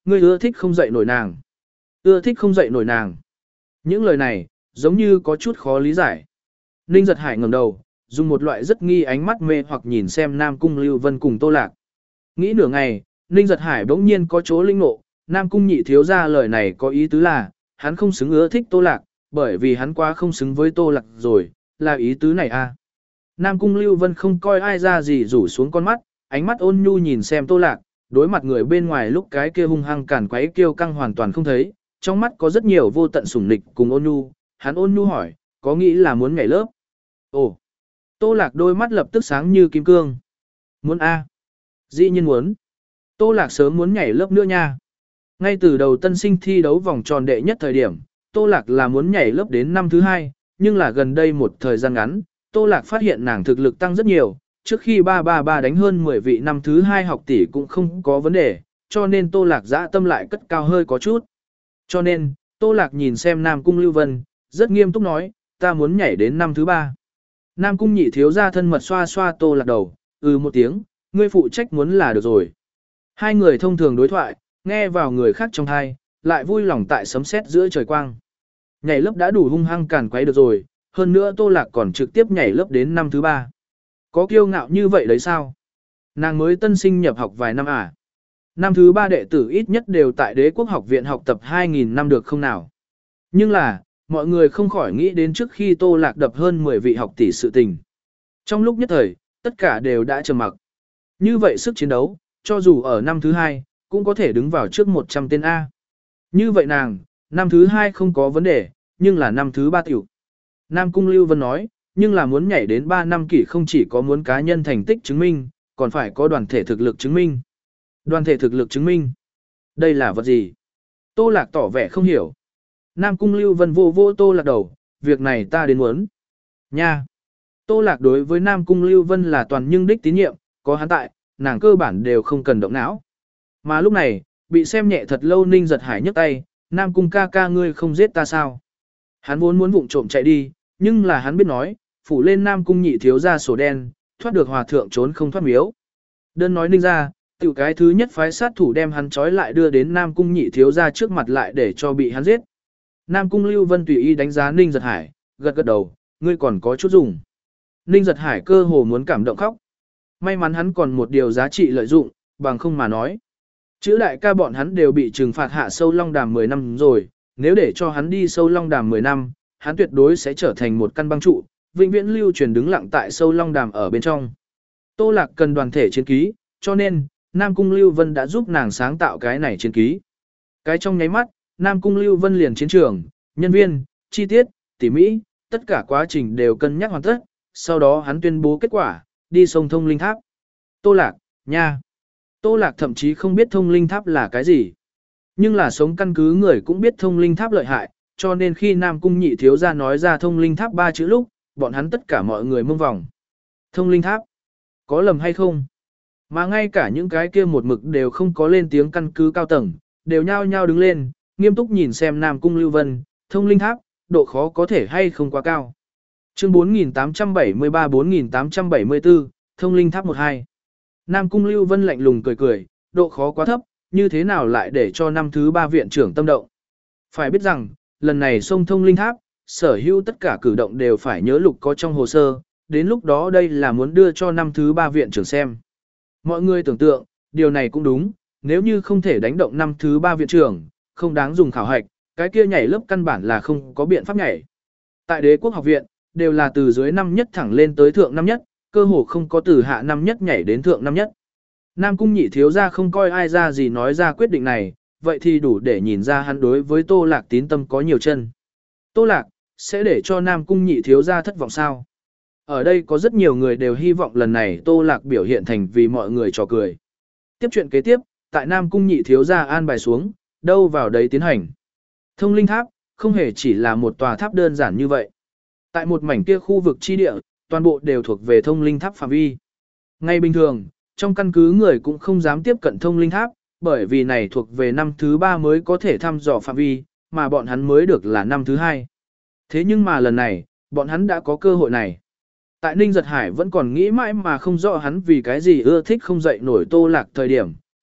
Ngươi ưa thích không dậy nổi nàng. Ưa thích không dậy nổi nàng. Những lời này, giống như có chút khó lý giải. Ninh Giật Hải ngẩng đầu, dùng một loại rất nghi ánh mắt mê hoặc nhìn xem Nam Cung Lưu Vân cùng Tô Lạc. Nghĩ nửa ngày, Ninh Giật Hải bỗng nhiên có chỗ linh ngộ, Nam Cung nhị thiếu ra lời này có ý tứ là, hắn không xứng ưa thích Tô Lạc, bởi vì hắn quá không xứng với Tô Lạc rồi, là ý tứ này à. Nam Cung Lưu Vân không coi ai ra gì rủ xuống con mắt, ánh mắt ôn nhu nhìn xem Tô Lạc, đối mặt người bên ngoài lúc cái kia hung hăng cản quấy kiêu căng hoàn toàn không thấy, trong mắt có rất nhiều vô tận sủng nịch cùng ôn nhu, hắn ôn nhu hỏi, có nghĩ là muốn nhảy lớp? Ồ, Tô Lạc đôi mắt lập tức sáng như kim cương. Muốn a? À? Dĩ nhiên muốn. Tô Lạc sớm muốn nhảy lớp nữa nha. Ngay từ đầu tân sinh thi đấu vòng tròn đệ nhất thời điểm, Tô Lạc là muốn nhảy lớp đến năm thứ hai, nhưng là gần đây một thời gian ngắn, Tô Lạc phát hiện nàng thực lực tăng rất nhiều, trước khi ba ba ba đánh hơn mười vị năm thứ hai học tỷ cũng không có vấn đề, cho nên Tô Lạc dã tâm lại cất cao hơi có chút. Cho nên, Tô Lạc nhìn xem Nam Cung Lưu Vân, rất nghiêm túc nói, ta muốn nhảy đến năm thứ ba. Nam Cung nhị thiếu ra thân mật xoa xoa Tô Lạc đầu, ừ một tiếng, ngươi phụ trách muốn là được rồi. Hai người thông thường đối thoại, nghe vào người khác trong thai, lại vui lòng tại sấm sét giữa trời quang. Nhảy lớp đã đủ hung hăng càn quấy được rồi, hơn nữa Tô Lạc còn trực tiếp nhảy lớp đến năm thứ ba. Có kiêu ngạo như vậy đấy sao? Nàng mới tân sinh nhập học vài năm à? Năm thứ ba đệ tử ít nhất đều tại Đế Quốc Học viện học tập hai nghìn năm được không nào? Nhưng là, mọi người không khỏi nghĩ đến trước khi Tô Lạc đập hơn mười vị học tỷ sự tình. Trong lúc nhất thời, tất cả đều đã trầm mặc. Như vậy sức chiến đấu, cho dù ở năm thứ hai, cũng có thể đứng vào trước một trăm tên A. Như vậy nàng, năm thứ hai không có vấn đề, nhưng là năm thứ ba tiểu. Nam Cung Lưu Vân nói, nhưng là muốn nhảy đến ba năm kỷ không chỉ có muốn cá nhân thành tích chứng minh, còn phải có đoàn thể thực lực chứng minh. Đoàn thể thực lực chứng minh. Đây là vật gì? Tô Lạc tỏ vẻ không hiểu. Nam Cung Lưu Vân vô vô Tô Lạc đầu, việc này ta đến muốn. Nha! Tô Lạc đối với Nam Cung Lưu Vân là toàn nhưng đích tín nhiệm, có hắn tại, nàng cơ bản đều không cần động não. Mà lúc này, bị xem nhẹ thật lâu Ninh Giật Hải nhấc tay, Nam Cung ca ca ngươi không giết ta sao? Hắn vốn muốn vụng trộm chạy đi, nhưng là hắn biết nói, phủ lên Nam Cung nhị thiếu ra sổ đen, thoát được hòa thượng trốn không thoát miếu. Đơn nói Ninh ra, tiểu cái thứ nhất phái sát thủ đem hắn trói lại đưa đến Nam Cung nhị thiếu ra trước mặt lại để cho bị hắn giết. Nam Cung Lưu Vân tùy ý đánh giá Ninh Giật Hải, gật gật đầu, ngươi còn có chút dùng. Ninh Giật Hải cơ hồ muốn cảm động khóc. May mắn hắn còn một điều giá trị lợi dụng, bằng không mà nói. Chữ đại ca bọn hắn đều bị trừng phạt hạ sâu long đàm mười năm rồi, nếu để cho hắn đi sâu long đàm mười năm, hắn tuyệt đối sẽ trở thành một căn băng trụ, vĩnh viễn lưu truyền đứng lặng tại sâu long đàm ở bên trong. Tô Lạc cần đoàn thể chiến ký, cho nên, Nam Cung Lưu Vân đã giúp nàng sáng tạo cái này chiến ký. Cái trong nháy mắt, Nam Cung Lưu Vân liền chiến trường, nhân viên, chi tiết, tỉ mỹ, tất cả quá trình đều cân nhắc hoàn tất, sau đó hắn tuyên bố kết quả, đi sông Thông Linh Tháp. Tô Lạc, nha. Tô Lạc thậm chí không biết Thông Linh Tháp là cái gì. Nhưng là sống căn cứ người cũng biết Thông Linh Tháp lợi hại, cho nên khi Nam Cung nhị thiếu ra nói ra Thông Linh Tháp ba chữ lúc, bọn hắn tất cả mọi người mông vòng. Thông Linh Tháp, có lầm hay không? Mà ngay cả những cái kia một mực đều không có lên tiếng căn cứ cao tầng, đều nhao nhao đứng lên, nghiêm túc nhìn xem Nam Cung Lưu Vân, Thông Linh Tháp, độ khó có thể hay không quá cao. Chương bốn nghìn tám trăm bảy mươi ba bốn nghìn tám trăm bảy mươi tư, Thông Linh Tháp một hai. Nam Cung Lưu Vân lạnh lùng cười cười, độ khó quá thấp, như thế nào lại để cho năm thứ ba viện trưởng tâm động. Phải biết rằng, lần này sông Thông Linh Tháp, sở hữu tất cả cử động đều phải nhớ lục có trong hồ sơ, đến lúc đó đây là muốn đưa cho năm thứ ba viện trưởng xem. Mọi người tưởng tượng, điều này cũng đúng, nếu như không thể đánh động năm thứ ba viện trưởng, không đáng dùng khảo hạch, cái kia nhảy lớp căn bản là không có biện pháp nhảy. Tại Đế Quốc Học viện, đều là từ dưới năm nhất thẳng lên tới thượng năm nhất, cơ hồ không có từ hạ năm nhất nhảy đến thượng năm nhất. Nam Cung nhị thiếu ra không coi ai ra gì nói ra quyết định này, vậy thì đủ để nhìn ra hắn đối với Tô Lạc tín tâm có nhiều chân. Tô Lạc, sẽ để cho Nam Cung nhị thiếu ra thất vọng sao? Ở đây có rất nhiều người đều hy vọng lần này Tô Lạc biểu hiện thành vì mọi người trò cười. Tiếp chuyện kế tiếp, tại Nam Cung nhị thiếu ra an bài xuống, đâu vào đấy tiến hành. Thông Linh Tháp, không hề chỉ là một tòa tháp đơn giản như vậy. Tại một mảnh kia khu vực chi địa, toàn bộ đều thuộc về Thông Linh Tháp phạm vi. Ngay bình thường, trong căn cứ người cũng không dám tiếp cận Thông Linh Tháp, bởi vì này thuộc về năm thứ ba mới có thể thăm dò phạm vi, mà bọn hắn mới được là năm thứ hai. Thế nhưng mà lần này, bọn hắn đã có cơ hội này. Tại Ninh Giật Hải vẫn còn nghĩ mãi mà không rõ hắn vì cái gì ưa thích không dậy nổi Tô Lạc thời điểm,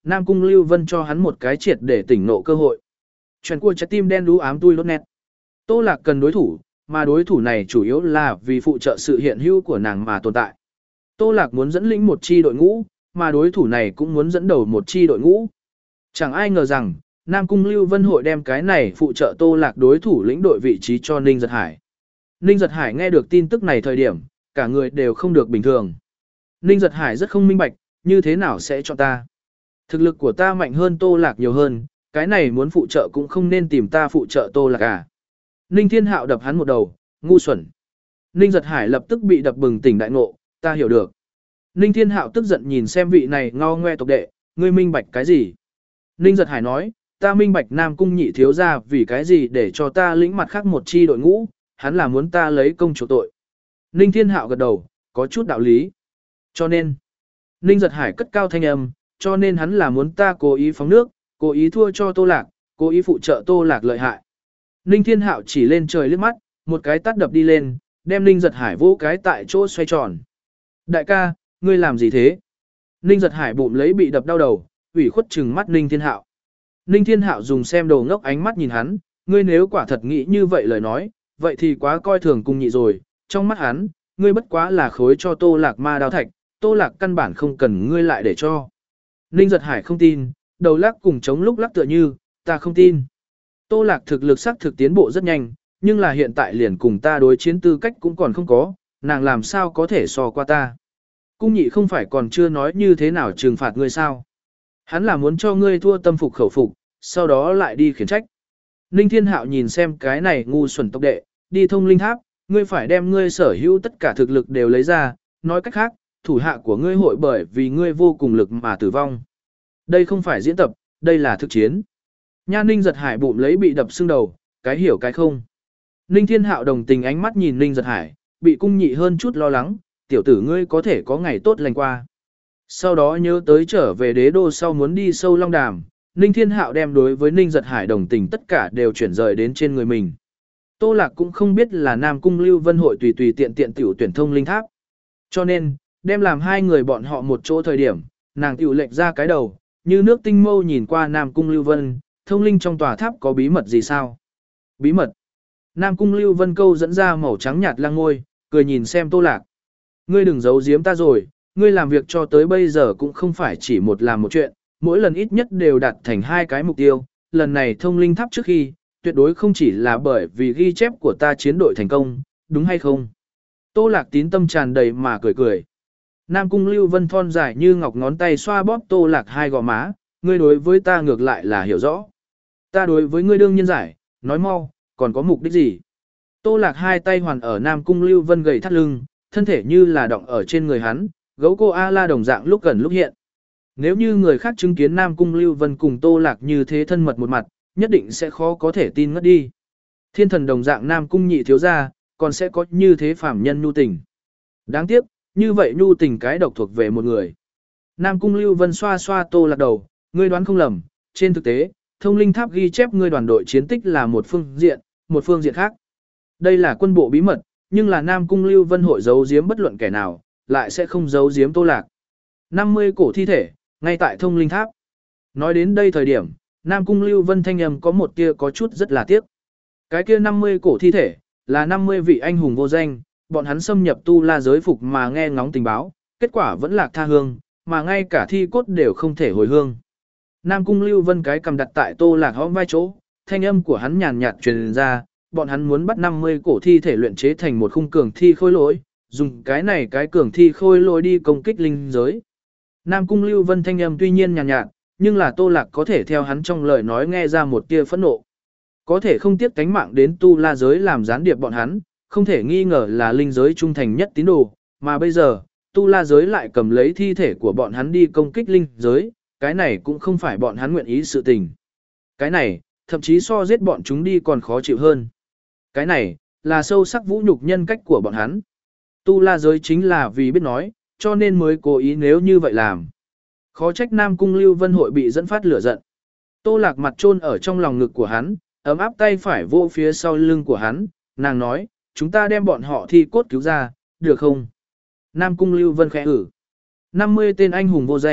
Nam Cung Lưu Vân cho hắn một cái triệt để tỉnh nộ cơ hội. Chuyện của trái tim đen đú ám tui lốt nét. Tô Lạc cần đối thủ, mà đối thủ này chủ yếu là vì phụ trợ sự hiện hữu của nàng mà tồn tại. Tô Lạc muốn dẫn lĩnh một chi đội ngũ, mà đối thủ này cũng muốn dẫn đầu một chi đội ngũ. Chẳng ai ngờ rằng, Nam Cung Lưu Vân hội đem cái này phụ trợ Tô Lạc đối thủ lĩnh đội vị trí cho Ninh Giật Hải. Ninh Giật Hải nghe được tin tức này thời điểm, cả người đều không được bình thường. Ninh Giật Hải rất không minh bạch, như thế nào sẽ cho ta? Thực lực của ta mạnh hơn Tô Lạc nhiều hơn, cái này muốn phụ trợ cũng không nên tìm ta phụ trợ Tô Lạc à. Ninh Thiên Hạo đập hắn một đầu, ngu xuẩn. Ninh Giật Hải lập tức bị đập bừng tỉnh đại ngộ, ta hiểu được. Ninh Thiên Hạo tức giận nhìn xem vị này ngao ngoe tộc đệ, ngươi minh bạch cái gì? Ninh Giật Hải nói, ta minh bạch Nam Cung nhị thiếu ra vì cái gì để cho ta lĩnh mặt khác một chi đội ngũ, hắn là muốn ta lấy công chủ tội. Ninh Thiên Hạo gật đầu, có chút đạo lý. Cho nên, Ninh Giật Hải cất cao thanh âm, cho nên hắn là muốn ta cố ý phóng nước, cố ý thua cho Tô Lạc, cố ý phụ trợ Tô Lạc lợi hại. Ninh Thiên Hạo chỉ lên trời liếc mắt, một cái tát đập đi lên, đem Ninh Giật Hải vỗ cái tại chỗ xoay tròn. Đại ca, ngươi làm gì thế? Ninh Giật Hải bụng lấy bị đập đau đầu, ủy khuất trừng mắt Ninh Thiên Hạo. Ninh Thiên Hạo dùng xem đồ ngốc ánh mắt nhìn hắn, ngươi nếu quả thật nghĩ như vậy lời nói, vậy thì quá coi thường cung nhị rồi, trong mắt hắn, ngươi bất quá là khối cho Tô Lạc ma đao thạch, Tô Lạc căn bản không cần ngươi lại để cho. Ninh Giật Hải không tin, đầu lắc cùng chống lúc lắc tựa như, ta không tin. Tô Lạc thực lực sắc thực tiến bộ rất nhanh, nhưng là hiện tại liền cùng ta đối chiến tư cách cũng còn không có, nàng làm sao có thể so qua ta. Cung nhị không phải còn chưa nói như thế nào trừng phạt ngươi sao. Hắn là muốn cho ngươi thua tâm phục khẩu phục, sau đó lại đi khiển trách. Ninh Thiên Hạo nhìn xem cái này ngu xuẩn tộc đệ, đi thông linh tháp, ngươi phải đem ngươi sở hữu tất cả thực lực đều lấy ra, nói cách khác, thủ hạ của ngươi hội bởi vì ngươi vô cùng lực mà tử vong. Đây không phải diễn tập, đây là thực chiến. Nha Ninh Giật Hải bụng lấy bị đập xương đầu, cái hiểu cái không. Ninh Thiên Hạo đồng tình ánh mắt nhìn Ninh Giật Hải, bị cung nhị hơn chút lo lắng, tiểu tử ngươi có thể có ngày tốt lành qua. Sau đó nhớ tới trở về đế đô sau muốn đi sâu long đàm, Ninh Thiên Hạo đem đối với Ninh Giật Hải đồng tình tất cả đều chuyển rời đến trên người mình. Tô Lạc cũng không biết là Nam Cung Lưu Vân hội tùy tùy tiện tiện tiểu tuyển thông linh tháp. Cho nên, đem làm hai người bọn họ một chỗ thời điểm, nàng tiểu lệch ra cái đầu, như nước tinh mâu nhìn qua Nam Cung Lưu Vân, thông linh trong tòa tháp có bí mật gì sao? Bí mật. Nam Cung Lưu Vân câu dẫn ra màu trắng nhạt lang ngôi, cười nhìn xem Tô Lạc. Ngươi đừng giấu giếm ta rồi, ngươi làm việc cho tới bây giờ cũng không phải chỉ một làm một chuyện, mỗi lần ít nhất đều đạt thành hai cái mục tiêu, lần này thông linh tháp trước khi, tuyệt đối không chỉ là bởi vì ghi chép của ta chiến đội thành công, đúng hay không? Tô Lạc tín tâm tràn đầy mà cười cười. Nam Cung Lưu Vân thon dài như ngọc ngón tay xoa bóp Tô Lạc hai gò má, ngươi đối với ta ngược lại là hiểu rõ. Ta đối với ngươi đương nhiên giải, nói mau, còn có mục đích gì? Tô Lạc hai tay hoàn ở Nam Cung Lưu Vân gầy thắt lưng, thân thể như là động ở trên người hắn, gấu cô A-la đồng dạng lúc gần lúc hiện. Nếu như người khác chứng kiến Nam Cung Lưu Vân cùng Tô Lạc như thế thân mật một mặt, nhất định sẽ khó có thể tin ngất đi. Thiên thần đồng dạng Nam Cung nhị thiếu gia, còn sẽ có như thế phàm nhân nhu tình. Đáng tiếc, như vậy nhu tình cái độc thuộc về một người. Nam Cung Lưu Vân xoa xoa Tô Lạc đầu, ngươi đoán không lầm, trên thực tế, thông linh tháp ghi chép ngươi đoàn đội chiến tích là một phương diện, một phương diện khác. Đây là quân bộ bí mật, nhưng là Nam Cung Lưu Vân hội giấu giếm bất luận kẻ nào, lại sẽ không giấu giếm Tô Lạc. năm mươi cổ thi thể, ngay tại thông linh tháp. Nói đến đây thời điểm, Nam Cung Lưu Vân thanh âm có một tia có chút rất là tiếc. Cái kia năm mươi cổ thi thể, là năm mươi vị anh hùng vô danh, bọn hắn xâm nhập tu la giới phục mà nghe ngóng tình báo, kết quả vẫn lạc tha hương, mà ngay cả thi cốt đều không thể hồi hương. Nam Cung Lưu Vân cái cầm đặt tại Tô Lạc hõm vai chỗ, thanh âm của hắn nhàn nhạt truyền ra, bọn hắn muốn bắt năm mươi cổ thi thể luyện chế thành một khung cường thi khôi lỗi, dùng cái này cái cường thi khôi lỗi đi công kích linh giới. Nam Cung Lưu Vân thanh âm tuy nhiên nhàn nhạt, nhưng là Tô Lạc có thể theo hắn trong lời nói nghe ra một tia phẫn nộ. Có thể không tiếc cánh mạng đến tu la giới làm gián điệp bọn hắn, không thể nghi ngờ là linh giới trung thành nhất tín đồ, mà bây giờ, tu la giới lại cầm lấy thi thể của bọn hắn đi công kích linh giới, cái này cũng không phải bọn hắn nguyện ý sự tình. Cái này, thậm chí so giết bọn chúng đi còn khó chịu hơn. Cái này, là sâu sắc vũ nhục nhân cách của bọn hắn. Tu la giới chính là vì biết nói, cho nên mới cố ý nếu như vậy làm. Khó trách Nam Cung Lưu Vân hội bị dẫn phát lửa giận. Tô Lạc mặt chôn ở trong lòng ngực của hắn, ấm áp tay phải vô phía sau lưng của hắn, nàng nói, chúng ta đem bọn họ thi cốt cứu ra, được không? Nam Cung Lưu Vân khẽ ử. năm mươi tên anh hùng vô danh,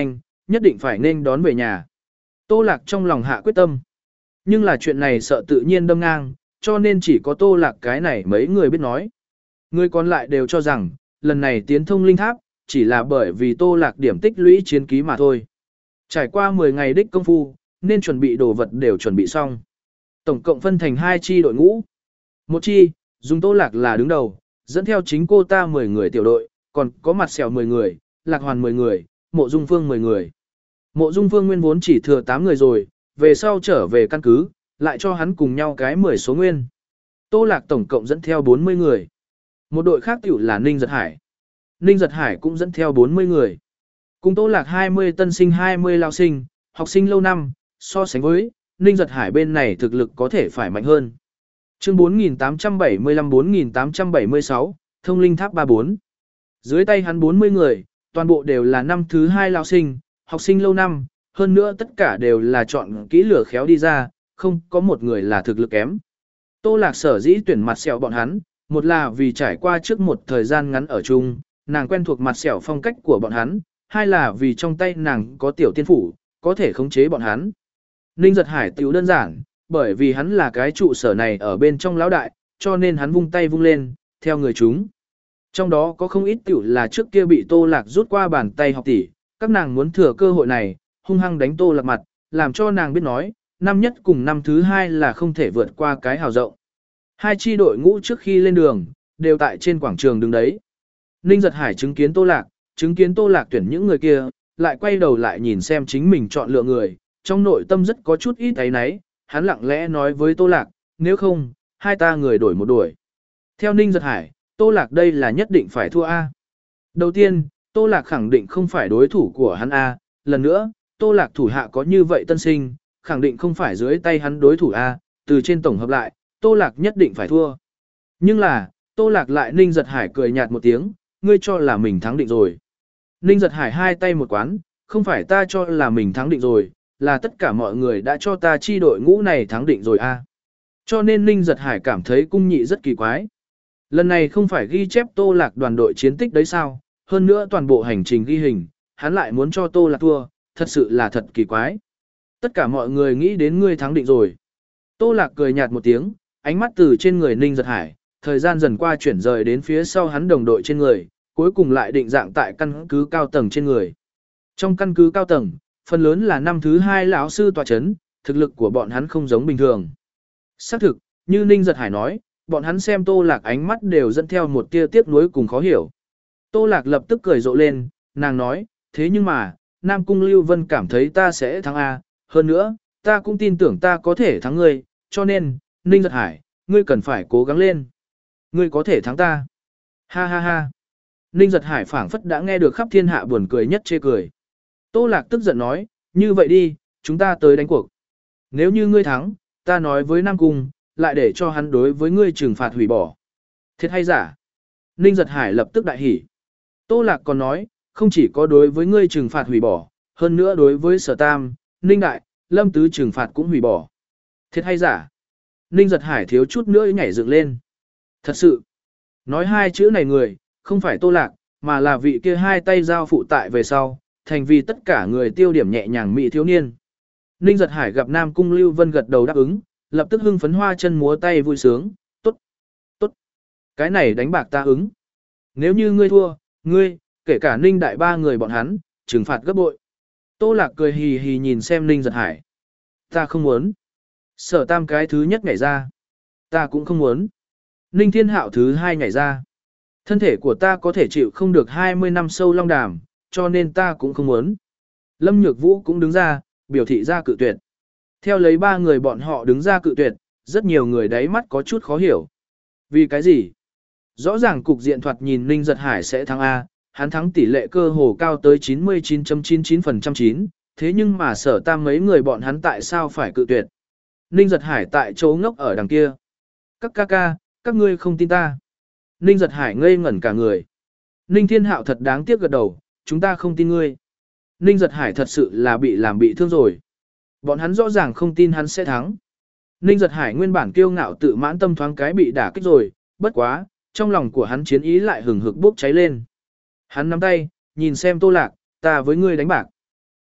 nhất định phải nên đón về nhà. Tô Lạc trong lòng hạ quyết tâm. Nhưng là chuyện này sợ tự nhiên đâm ngang, cho nên chỉ có Tô Lạc cái này mấy người biết nói. Người còn lại đều cho rằng, lần này tiến thông linh tháp, chỉ là bởi vì Tô Lạc điểm tích lũy chiến ký mà thôi. Trải qua mười ngày đích công phu, nên chuẩn bị đồ vật đều chuẩn bị xong. Tổng cộng phân thành hai chi đội ngũ. Một chi, dùng Tô Lạc là đứng đầu, dẫn theo chính cô ta mười người tiểu đội, còn có mặt sẹo mười người, Lạc Hoàn mười người, Mộ Dung Phương mười người. Mộ Dung Phương nguyên vốn chỉ thừa tám người rồi, về sau trở về căn cứ, lại cho hắn cùng nhau cái mười số nguyên. Tô Lạc tổng cộng dẫn theo bốn mươi người. Một đội khác tiểu là Ninh Giật Hải. Ninh Giật Hải cũng dẫn theo bốn mươi người. Cùng Tô Lạc hai mươi tân sinh hai mươi lao sinh, học sinh lâu năm, so sánh với, Ninh Giật Hải bên này thực lực có thể phải mạnh hơn. Chương bốn nghìn tám trăm bảy mươi lăm bốn nghìn tám trăm bảy mươi sáu, Thông linh tháp ba mươi bốn. Dưới tay hắn bốn mươi người, toàn bộ đều là năm thứ hai lao sinh, học sinh lâu năm, hơn nữa tất cả đều là chọn kỹ lửa khéo đi ra, không có một người là thực lực kém. Tô Lạc sở dĩ tuyển mặt sẹo bọn hắn, một là vì trải qua trước một thời gian ngắn ở chung, nàng quen thuộc mặt sẹo phong cách của bọn hắn, hai là vì trong tay nàng có tiểu tiên phủ, có thể khống chế bọn hắn. Ninh Giật Hải tiểu đơn giản, bởi vì hắn là cái trụ sở này ở bên trong lão đại, cho nên hắn vung tay vung lên, theo người chúng. Trong đó có không ít tiểu là trước kia bị Tô Lạc rút qua bàn tay học tỷ, các nàng muốn thừa cơ hội này, hung hăng đánh Tô Lạc mặt, làm cho nàng biết nói, năm nhất cùng năm thứ hai là không thể vượt qua cái hào rộng. Hai chi đội ngũ trước khi lên đường, đều tại trên quảng trường đứng đấy. Ninh Giật Hải chứng kiến Tô Lạc, chứng kiến Tô Lạc tuyển những người kia, lại quay đầu lại nhìn xem chính mình chọn lựa người, trong nội tâm rất có chút ít ấy nấy, hắn lặng lẽ nói với Tô Lạc, nếu không, hai ta người đổi một đuổi. Theo Ninh Giật Hải, Tô Lạc đây là nhất định phải thua A. Đầu tiên, Tô Lạc khẳng định không phải đối thủ của hắn A, lần nữa, Tô Lạc thủ hạ có như vậy tân sinh, khẳng định không phải dưới tay hắn đối thủ A, từ trên tổng hợp lại, Tô Lạc nhất định phải thua. Nhưng là, Tô Lạc lại Ninh Giật Hải cười nhạt một tiếng, ngươi cho là mình thắng định rồi. Ninh Giật Hải hai tay một quán, không phải ta cho là mình thắng định rồi, là tất cả mọi người đã cho ta chi đội ngũ này thắng định rồi a. Cho nên Ninh Giật Hải cảm thấy cung nhị rất kỳ quái. Lần này không phải ghi chép Tô Lạc đoàn đội chiến tích đấy sao, hơn nữa toàn bộ hành trình ghi hình, hắn lại muốn cho Tô Lạc thua, thật sự là thật kỳ quái. Tất cả mọi người nghĩ đến ngươi thắng định rồi. Tô Lạc cười nhạt một tiếng, ánh mắt từ trên người Ninh Giật Hải, thời gian dần qua chuyển rời đến phía sau hắn đồng đội trên người, cuối cùng lại định dạng tại căn cứ cao tầng trên người. Trong căn cứ cao tầng, phần lớn là năm thứ hai lão sư tọa chấn, thực lực của bọn hắn không giống bình thường. Xác thực, như Ninh Giật Hải nói, bọn hắn xem Tô Lạc ánh mắt đều dẫn theo một tia tiếc nuối cùng khó hiểu. Tô Lạc lập tức cười rộ lên, nàng nói, thế nhưng mà, Nam Cung Lưu Vân cảm thấy ta sẽ thắng A, hơn nữa, ta cũng tin tưởng ta có thể thắng ngươi, cho nên, Ninh Giật Hải, ngươi cần phải cố gắng lên. Ngươi có thể thắng ta. Ha ha ha. Ninh Giật Hải phảng phất đã nghe được khắp thiên hạ buồn cười nhất chê cười. Tô Lạc tức giận nói, như vậy đi, chúng ta tới đánh cuộc. Nếu như ngươi thắng, ta nói với Nam Cung, lại để cho hắn đối với ngươi trừng phạt hủy bỏ. Thiệt hay giả? Ninh Giật Hải lập tức đại hỉ. Tô Lạc còn nói, không chỉ có đối với ngươi trừng phạt hủy bỏ, hơn nữa đối với Sở Tam, Ninh Đại, Lâm Tứ trừng phạt cũng hủy bỏ. Thiệt hay giả? Ninh Giật Hải thiếu chút nữa nhảy dựng lên. Thật sự, nói hai chữ này người, không phải Tô Lạc, mà là vị kia hai tay giao phụ tại về sau, thành vì tất cả người tiêu điểm nhẹ nhàng mỹ thiếu niên. Ninh Giật Hải gặp Nam Cung Lưu Vân gật đầu đáp ứng, lập tức hưng phấn hoa chân múa tay vui sướng, tốt, tốt, cái này đánh bạc ta ứng. Nếu như ngươi thua, ngươi, kể cả Ninh Đại ba người bọn hắn, trừng phạt gấp bội. Tô Lạc cười hì hì nhìn xem Ninh Giật Hải. Ta không muốn. Sở Tam cái thứ nhất nhảy ra. Ta cũng không muốn. Ninh Thiên Hạo thứ hai nhảy ra. Thân thể của ta có thể chịu không được hai mươi năm sâu long đàm, cho nên ta cũng không muốn. Lâm Nhược Vũ cũng đứng ra, biểu thị ra cự tuyệt. Theo lấy ba người bọn họ đứng ra cự tuyệt, rất nhiều người đáy mắt có chút khó hiểu. Vì cái gì? Rõ ràng cục diện thoạt nhìn Ninh Giật Hải sẽ thắng A, hắn thắng tỷ lệ cơ hồ cao tới chín mươi chín phẩy chín chín phần trăm chín, thế nhưng mà Sở Tam mấy người bọn hắn tại sao phải cự tuyệt? Ninh Giật Hải tại chỗ ngốc ở đằng kia. Các ca ca, các ngươi không tin ta. Ninh Giật Hải ngây ngẩn cả người. Ninh Thiên Hạo thật đáng tiếc gật đầu, chúng ta không tin ngươi. Ninh Giật Hải thật sự là bị làm bị thương rồi. Bọn hắn rõ ràng không tin hắn sẽ thắng. Ninh Giật Hải nguyên bản kiêu ngạo tự mãn tâm thoáng cái bị đả kích rồi, bất quá, trong lòng của hắn chiến ý lại hừng hực bốc cháy lên. Hắn nắm tay, nhìn xem Tô Lạc, ta với ngươi đánh bạc.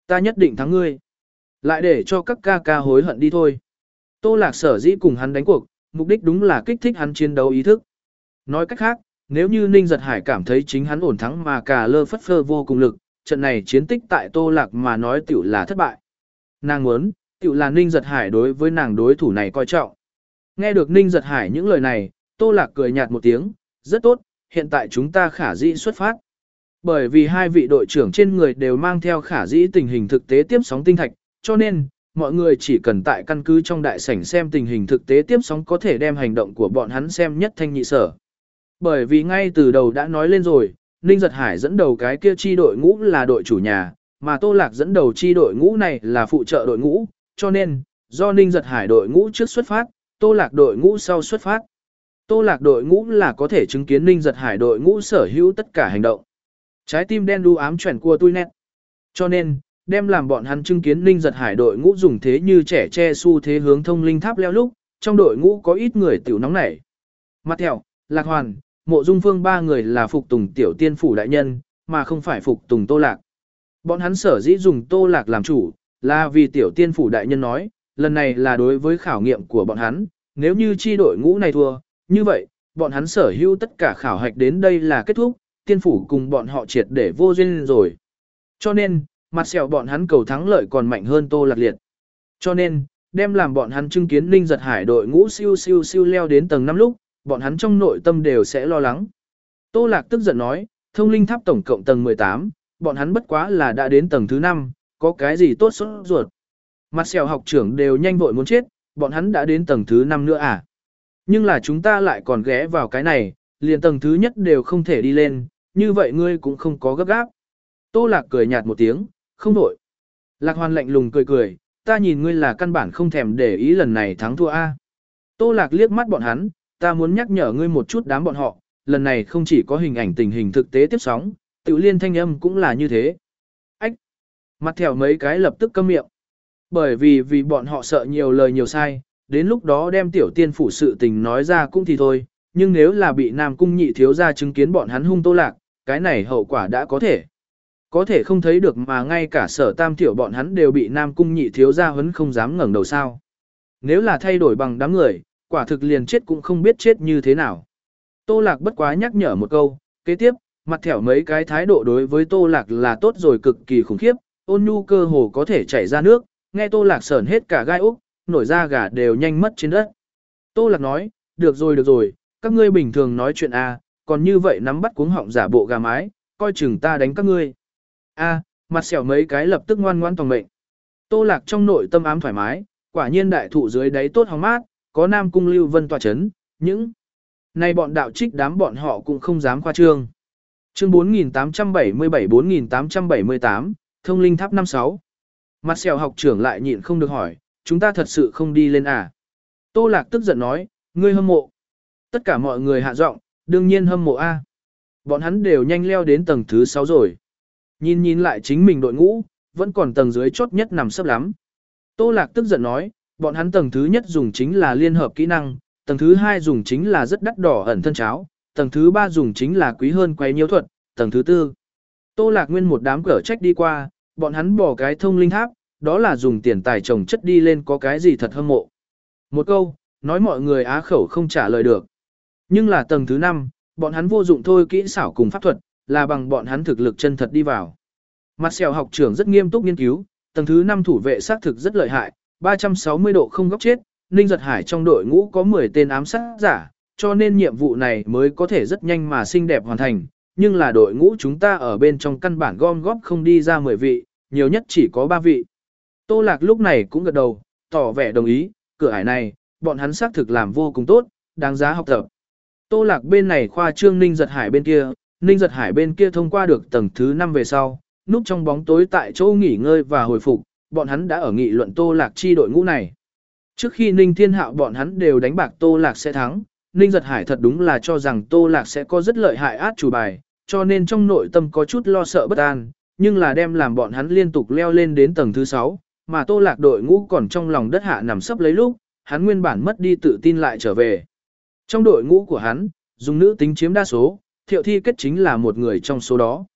Ta nhất định thắng ngươi. Lại để cho các ca ca hối hận đi thôi. Tô Lạc sở dĩ cùng hắn đánh cuộc, mục đích đúng là kích thích hắn chiến đấu ý thức. Nói cách khác, nếu như Ninh Giật Hải cảm thấy chính hắn ổn thắng mà cả lơ phất phơ vô cùng lực, trận này chiến tích tại Tô Lạc mà nói tiểu là thất bại. Nàng muốn, tiểu là Ninh Giật Hải đối với nàng đối thủ này coi trọng. Nghe được Ninh Giật Hải những lời này, Tô Lạc cười nhạt một tiếng, rất tốt, hiện tại chúng ta khả dĩ xuất phát. Bởi vì hai vị đội trưởng trên người đều mang theo khả dĩ tình hình thực tế tiếp sóng tinh thạch, cho nên, mọi người chỉ cần tại căn cứ trong đại sảnh xem tình hình thực tế tiếp sóng có thể đem hành động của bọn hắn xem nhất thanh nhị sở. Bởi vì ngay từ đầu đã nói lên rồi, Ninh Giật Hải dẫn đầu cái kia chi đội ngũ là đội chủ nhà, mà Tô Lạc dẫn đầu chi đội ngũ này là phụ trợ đội ngũ, cho nên, do Ninh Giật Hải đội ngũ trước xuất phát, Tô Lạc đội ngũ sau xuất phát. Tô Lạc đội ngũ là có thể chứng kiến Ninh Giật Hải đội ngũ sở hữu tất cả hành động. Trái tim đen đu ám chuyển của tôi nét. Cho nên, đem làm bọn hắn chứng kiến Ninh Giật Hải đội ngũ dùng thế như trẻ che xu thế hướng thông linh tháp leo lúc, trong đội ngũ có ít người tiểu nóng nảy. Mặt theo, Lạc Hoàn, Mộ Dung Phương ba người là phục tùng tiểu tiên phủ đại nhân, mà không phải phục tùng Tô Lạc. Bọn hắn sở dĩ dùng Tô Lạc làm chủ, là vì tiểu tiên phủ đại nhân nói, lần này là đối với khảo nghiệm của bọn hắn, nếu như chi đội ngũ này thua, như vậy, bọn hắn sở hữu tất cả khảo hạch đến đây là kết thúc, tiên phủ cùng bọn họ triệt để vô duyên rồi. Cho nên, mặt sẹo bọn hắn cầu thắng lợi còn mạnh hơn Tô Lạc liệt. Cho nên, đem làm bọn hắn chứng kiến Ninh Giật Hải đội ngũ siêu siêu siêu leo đến tầng năm lúc, bọn hắn trong nội tâm đều sẽ lo lắng. Tô Lạc tức giận nói, thông linh tháp tổng cộng tầng mười tám, bọn hắn bất quá là đã đến tầng thứ năm, có cái gì tốt sốt ruột. Mặt sẹo học trưởng đều nhanh vội muốn chết, bọn hắn đã đến tầng thứ năm nữa à. Nhưng là chúng ta lại còn ghé vào cái này, liền tầng thứ nhất đều không thể đi lên, như vậy ngươi cũng không có gấp gáp. Tô Lạc cười nhạt một tiếng, không đổi. Lạc Hoàn lạnh lùng cười cười, ta nhìn ngươi là căn bản không thèm để ý lần này thắng thua a. Tô Lạc liếc mắt bọn hắn, ta muốn nhắc nhở ngươi một chút đám bọn họ, lần này không chỉ có hình ảnh tình hình thực tế tiếp sóng, tự liên thanh âm cũng là như thế. Ách! Mặt thẻo mấy cái lập tức câm miệng. Bởi vì vì bọn họ sợ nhiều lời nhiều sai, đến lúc đó đem tiểu tiên phủ sự tình nói ra cũng thì thôi, nhưng nếu là bị Nam Cung nhị thiếu gia chứng kiến bọn hắn hung Tô Lạc, cái này hậu quả đã có thể. Có thể không thấy được mà ngay cả sở tam tiểu bọn hắn đều bị Nam Cung nhị thiếu gia huấn không dám ngẩng đầu sao. Nếu là thay đổi bằng đám người, quả thực liền chết cũng không biết chết như thế nào. Tô Lạc bất quá nhắc nhở một câu, kế tiếp, mặt thẻo mấy cái thái độ đối với Tô Lạc là tốt rồi cực kỳ khủng khiếp, ôn nhu cơ hồ có thể chảy ra nước, nghe Tô Lạc sởn hết cả gai úc, nổi da gà đều nhanh mất trên đất. Tô Lạc nói, được rồi được rồi, các ngươi bình thường nói chuyện a, còn như vậy nắm bắt cuống họng giả bộ gà mái, coi chừng ta đánh các ngươi. A, mặt xẻo mấy cái lập tức ngoan ngoãn tòng mệnh. Tô Lạc trong nội tâm ám thoải mái, quả nhiên đại thụ dưới đáy tốt hóng mát, có Nam Cung Lưu Vân tọa chấn, những này bọn đạo trích đám bọn họ cũng không dám khoa trương. Chương bốn nghìn tám trăm bảy mươi bảy bốn nghìn tám trăm bảy mươi tám, Thông linh tháp năm sáu. Mặt xẻo học trưởng lại nhịn không được hỏi, chúng ta thật sự không đi lên à? Tô Lạc tức giận nói, ngươi hâm mộ. Tất cả mọi người hạ giọng, đương nhiên hâm mộ a. Bọn hắn đều nhanh leo đến tầng thứ sáu rồi. Nhìn nhìn lại chính mình đội ngũ, vẫn còn tầng dưới chốt nhất nằm sấp lắm. Tô Lạc tức giận nói, bọn hắn tầng thứ nhất dùng chính là liên hợp kỹ năng, tầng thứ hai dùng chính là rất đắt đỏ ẩn thân cháo, tầng thứ ba dùng chính là quý hơn quấy nhiễu thuật, tầng thứ tư. Tô Lạc nguyên một đám cỡ trách đi qua, bọn hắn bỏ cái thông linh tháp, đó là dùng tiền tài trồng chất đi lên có cái gì thật hâm mộ. Một câu, nói mọi người á khẩu không trả lời được. Nhưng là tầng thứ năm, bọn hắn vô dụng thôi kỹ xảo cùng pháp thuật, là bằng bọn hắn thực lực chân thật đi vào. Mặt xèo học trưởng rất nghiêm túc nghiên cứu, tầng thứ năm thủ vệ xác thực rất lợi hại, ba trăm sáu mươi độ không góc chết, Ninh Giật Hải trong đội ngũ có mười tên ám sát giả, cho nên nhiệm vụ này mới có thể rất nhanh mà xinh đẹp hoàn thành, nhưng là đội ngũ chúng ta ở bên trong căn bản gom góp không đi ra mười vị, nhiều nhất chỉ có ba vị. Tô Lạc lúc này cũng gật đầu, tỏ vẻ đồng ý, cửa ải này, bọn hắn xác thực làm vô cùng tốt, đáng giá học tập. Tô Lạc bên này khoa trương Ninh Giật Hải bên kia, Ninh Giật Hải bên kia thông qua được tầng thứ năm về sau, núp trong bóng tối tại chỗ nghỉ ngơi và hồi phục, bọn hắn đã ở nghị luận Tô Lạc chi đội ngũ này. Trước khi Ninh Thiên Hạo bọn hắn đều đánh bạc Tô Lạc sẽ thắng, Ninh Giật Hải thật đúng là cho rằng Tô Lạc sẽ có rất lợi hại át chủ bài, cho nên trong nội tâm có chút lo sợ bất an, nhưng là đem làm bọn hắn liên tục leo lên đến tầng thứ sáu, mà Tô Lạc đội ngũ còn trong lòng đất hạ nằm sấp lấy lúc, hắn nguyên bản mất đi tự tin lại trở về. Trong đội ngũ của hắn, dùng nữ tính chiếm đa số, Thiệu Thi Kết chính là một người trong số đó.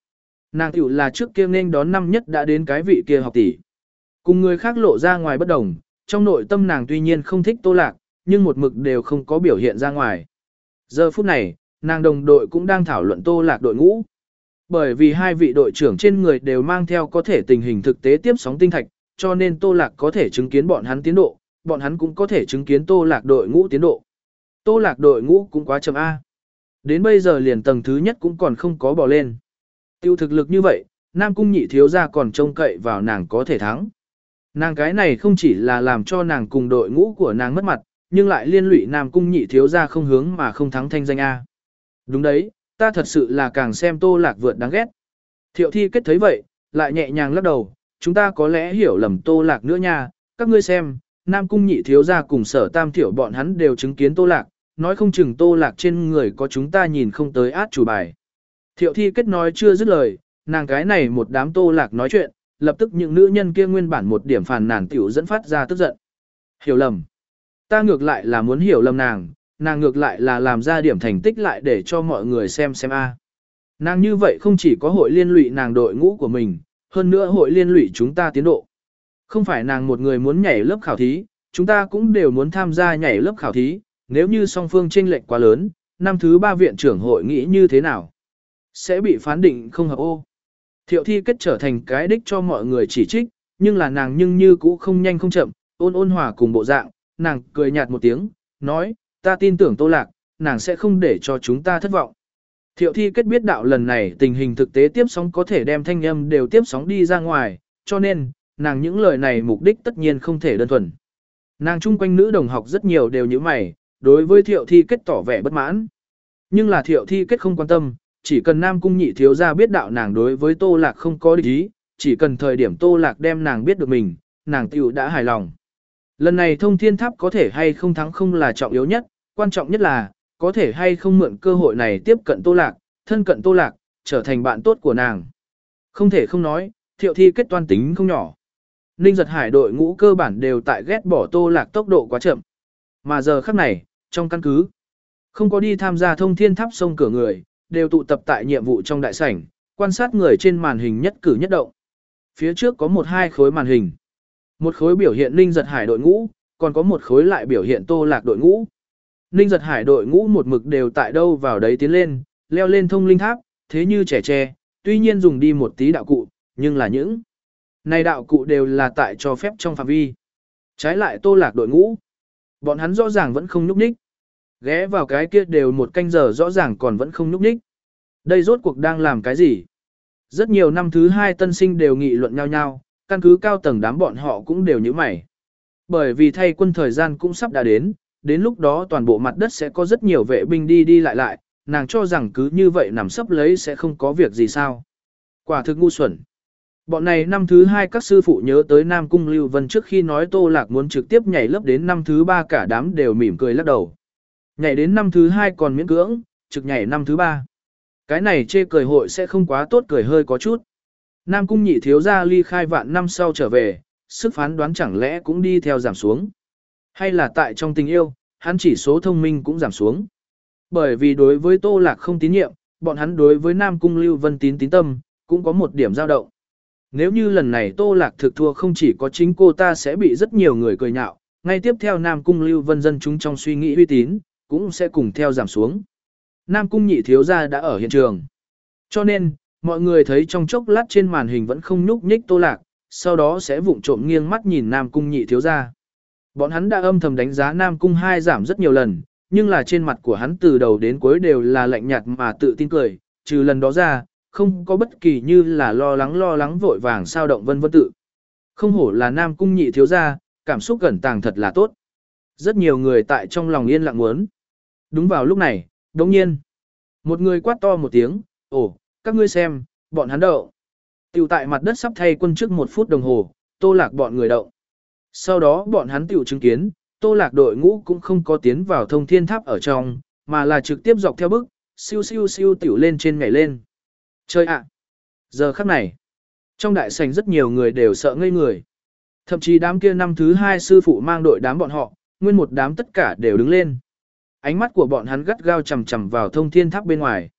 Nàng tiểu là trước kia nên đón năm nhất đã đến cái vị kia học tỷ. Cùng người khác lộ ra ngoài bất đồng, trong nội tâm nàng tuy nhiên không thích Tô Lạc, nhưng một mực đều không có biểu hiện ra ngoài. Giờ phút này, nàng đồng đội cũng đang thảo luận Tô Lạc đội ngũ. Bởi vì hai vị đội trưởng trên người đều mang theo có thể tình hình thực tế tiếp sóng tinh thạch, cho nên Tô Lạc có thể chứng kiến bọn hắn tiến độ, bọn hắn cũng có thể chứng kiến Tô Lạc đội ngũ tiến độ. Tô Lạc đội ngũ cũng quá chậm A. Đến bây giờ liền tầng thứ nhất cũng còn không có bỏ lên. Tiêu thực lực như vậy, Nam Cung nhị thiếu gia còn trông cậy vào nàng có thể thắng. Nàng cái này không chỉ là làm cho nàng cùng đội ngũ của nàng mất mặt, nhưng lại liên lụy Nam Cung nhị thiếu gia không hướng mà không thắng thanh danh A. Đúng đấy, ta thật sự là càng xem Tô Lạc vượt đáng ghét. Thiệu Thi Kết thấy vậy, lại nhẹ nhàng lắc đầu, chúng ta có lẽ hiểu lầm Tô Lạc nữa nha, các ngươi xem, Nam Cung nhị thiếu gia cùng Sở Tam Thiểu bọn hắn đều chứng kiến Tô Lạc, nói không chừng Tô Lạc trên người có chúng ta nhìn không tới át chủ bài. Thiệu Thi Kết nói chưa dứt lời, nàng cái này một đám Tô Lạc nói chuyện, lập tức những nữ nhân kia nguyên bản một điểm phàn nàn tiểu dẫn phát ra tức giận. Hiểu lầm. Ta ngược lại là muốn hiểu lầm nàng, nàng ngược lại là làm ra điểm thành tích lại để cho mọi người xem xem a. Nàng như vậy không chỉ có hội liên lụy nàng đội ngũ của mình, hơn nữa hội liên lụy chúng ta tiến độ. Không phải nàng một người muốn nhảy lớp khảo thí, chúng ta cũng đều muốn tham gia nhảy lớp khảo thí, nếu như song phương chênh lệch quá lớn, năm thứ ba viện trưởng hội nghĩ như thế nào? Sẽ bị phán định không hợp ô. Thiệu Thi Kết trở thành cái đích cho mọi người chỉ trích, nhưng là nàng nhưng như cũ không nhanh không chậm, ôn ôn hòa cùng bộ dạng, nàng cười nhạt một tiếng, nói, ta tin tưởng Tô Lạc, nàng sẽ không để cho chúng ta thất vọng. Thiệu Thi Kết biết đạo lần này tình hình thực tế tiếp sóng có thể đem thanh âm đều tiếp sóng đi ra ngoài, cho nên, nàng những lời này mục đích tất nhiên không thể đơn thuần. Nàng chung quanh nữ đồng học rất nhiều đều như mày, đối với Thiệu Thi Kết tỏ vẻ bất mãn. Nhưng là Thiệu Thi Kết không quan tâm, chỉ cần Nam Cung nhị thiếu gia biết đạo nàng đối với Tô Lạc không có địch ý, chỉ cần thời điểm Tô Lạc đem nàng biết được mình, nàng tiểu đã hài lòng. Lần này Thông Thiên Tháp có thể hay không thắng không là trọng yếu nhất, quan trọng nhất là, có thể hay không mượn cơ hội này tiếp cận Tô Lạc, thân cận Tô Lạc, trở thành bạn tốt của nàng. Không thể không nói, Thiệu Thi Kết toan tính không nhỏ. Ninh Giật Hải đội ngũ cơ bản đều tại ghét bỏ Tô Lạc tốc độ quá chậm. Mà giờ khắc này, trong căn cứ, không có đi tham gia Thông Thiên Tháp sông cửa người, đều tụ tập tại nhiệm vụ trong đại sảnh, quan sát người trên màn hình nhất cử nhất động. Phía trước có một hai khối màn hình. Một khối biểu hiện Ninh Giật Hải đội ngũ, còn có một khối lại biểu hiện Tô Lạc đội ngũ. Ninh Giật Hải đội ngũ một mực đều tại đâu vào đấy tiến lên, leo lên thông linh tháp, thế như trẻ tre, tuy nhiên dùng đi một tí đạo cụ, nhưng là những này đạo cụ đều là tại cho phép trong phạm vi. Trái lại Tô Lạc đội ngũ, bọn hắn rõ ràng vẫn không nhúc nhích. Ghé vào cái kia đều một canh giờ rõ ràng còn vẫn không nhúc nhích. Đây rốt cuộc đang làm cái gì? Rất nhiều năm thứ hai tân sinh đều nghị luận nhau nhau, căn cứ cao tầng đám bọn họ cũng đều như mày. Bởi vì thay quân thời gian cũng sắp đã đến, đến lúc đó toàn bộ mặt đất sẽ có rất nhiều vệ binh đi đi lại lại, nàng cho rằng cứ như vậy nằm sấp lấy sẽ không có việc gì sao. Quả thực ngu xuẩn. Bọn này năm thứ hai các sư phụ nhớ tới Nam Cung Lưu Vân trước khi nói Tô Lạc muốn trực tiếp nhảy lớp đến năm thứ ba cả đám đều mỉm cười lắc đầu. Nhảy đến năm thứ hai còn miễn cưỡng, trực nhảy năm thứ ba. Cái này chê cười hội sẽ không quá tốt, cười hơi có chút. Nam Cung nhị thiếu gia ly khai vạn năm sau trở về, sức phán đoán chẳng lẽ cũng đi theo giảm xuống. Hay là tại trong tình yêu, hắn chỉ số thông minh cũng giảm xuống. Bởi vì đối với Tô Lạc không tín nhiệm, bọn hắn đối với Nam Cung Lưu Vân tín tín tâm, cũng có một điểm dao động. Nếu như lần này Tô Lạc thực thua không chỉ có chính cô ta sẽ bị rất nhiều người cười nhạo, ngay tiếp theo Nam Cung Lưu Vân dân chúng trong suy nghĩ uy tín, cũng sẽ cùng theo giảm xuống. Nam Cung nhị thiếu gia đã ở hiện trường. Cho nên, mọi người thấy trong chốc lát trên màn hình vẫn không nhúc nhích Tô Lạc, sau đó sẽ vụng trộm nghiêng mắt nhìn Nam Cung nhị thiếu gia. Bọn hắn đã âm thầm đánh giá Nam Cung hai giảm rất nhiều lần, nhưng là trên mặt của hắn từ đầu đến cuối đều là lạnh nhạt mà tự tin cười, trừ lần đó ra, không có bất kỳ như là lo lắng lo lắng vội vàng sao động vân vân tự. Không hổ là Nam Cung nhị thiếu gia, cảm xúc gần tàng thật là tốt. Rất nhiều người tại trong lòng yên lặng muốn. Đúng vào lúc này, đồng nhiên, một người quát to một tiếng, ồ, các ngươi xem, bọn hắn đậu. Tiểu tại mặt đất sắp thay quân trước một phút đồng hồ, Tô Lạc bọn người đậu. Sau đó bọn hắn tiểu chứng kiến, Tô Lạc đội ngũ cũng không có tiến vào thông thiên tháp ở trong, mà là trực tiếp dọc theo bức, siêu siêu siêu tiểu lên trên nhảy lên. Chơi ạ! Giờ khắc này, trong đại sảnh rất nhiều người đều sợ ngây người. Thậm chí đám kia năm thứ hai sư phụ mang đội đám bọn họ, nguyên một đám tất cả đều đứng lên. Ánh mắt của bọn hắn gắt gao chằm chằm vào thông thiên tháp bên ngoài.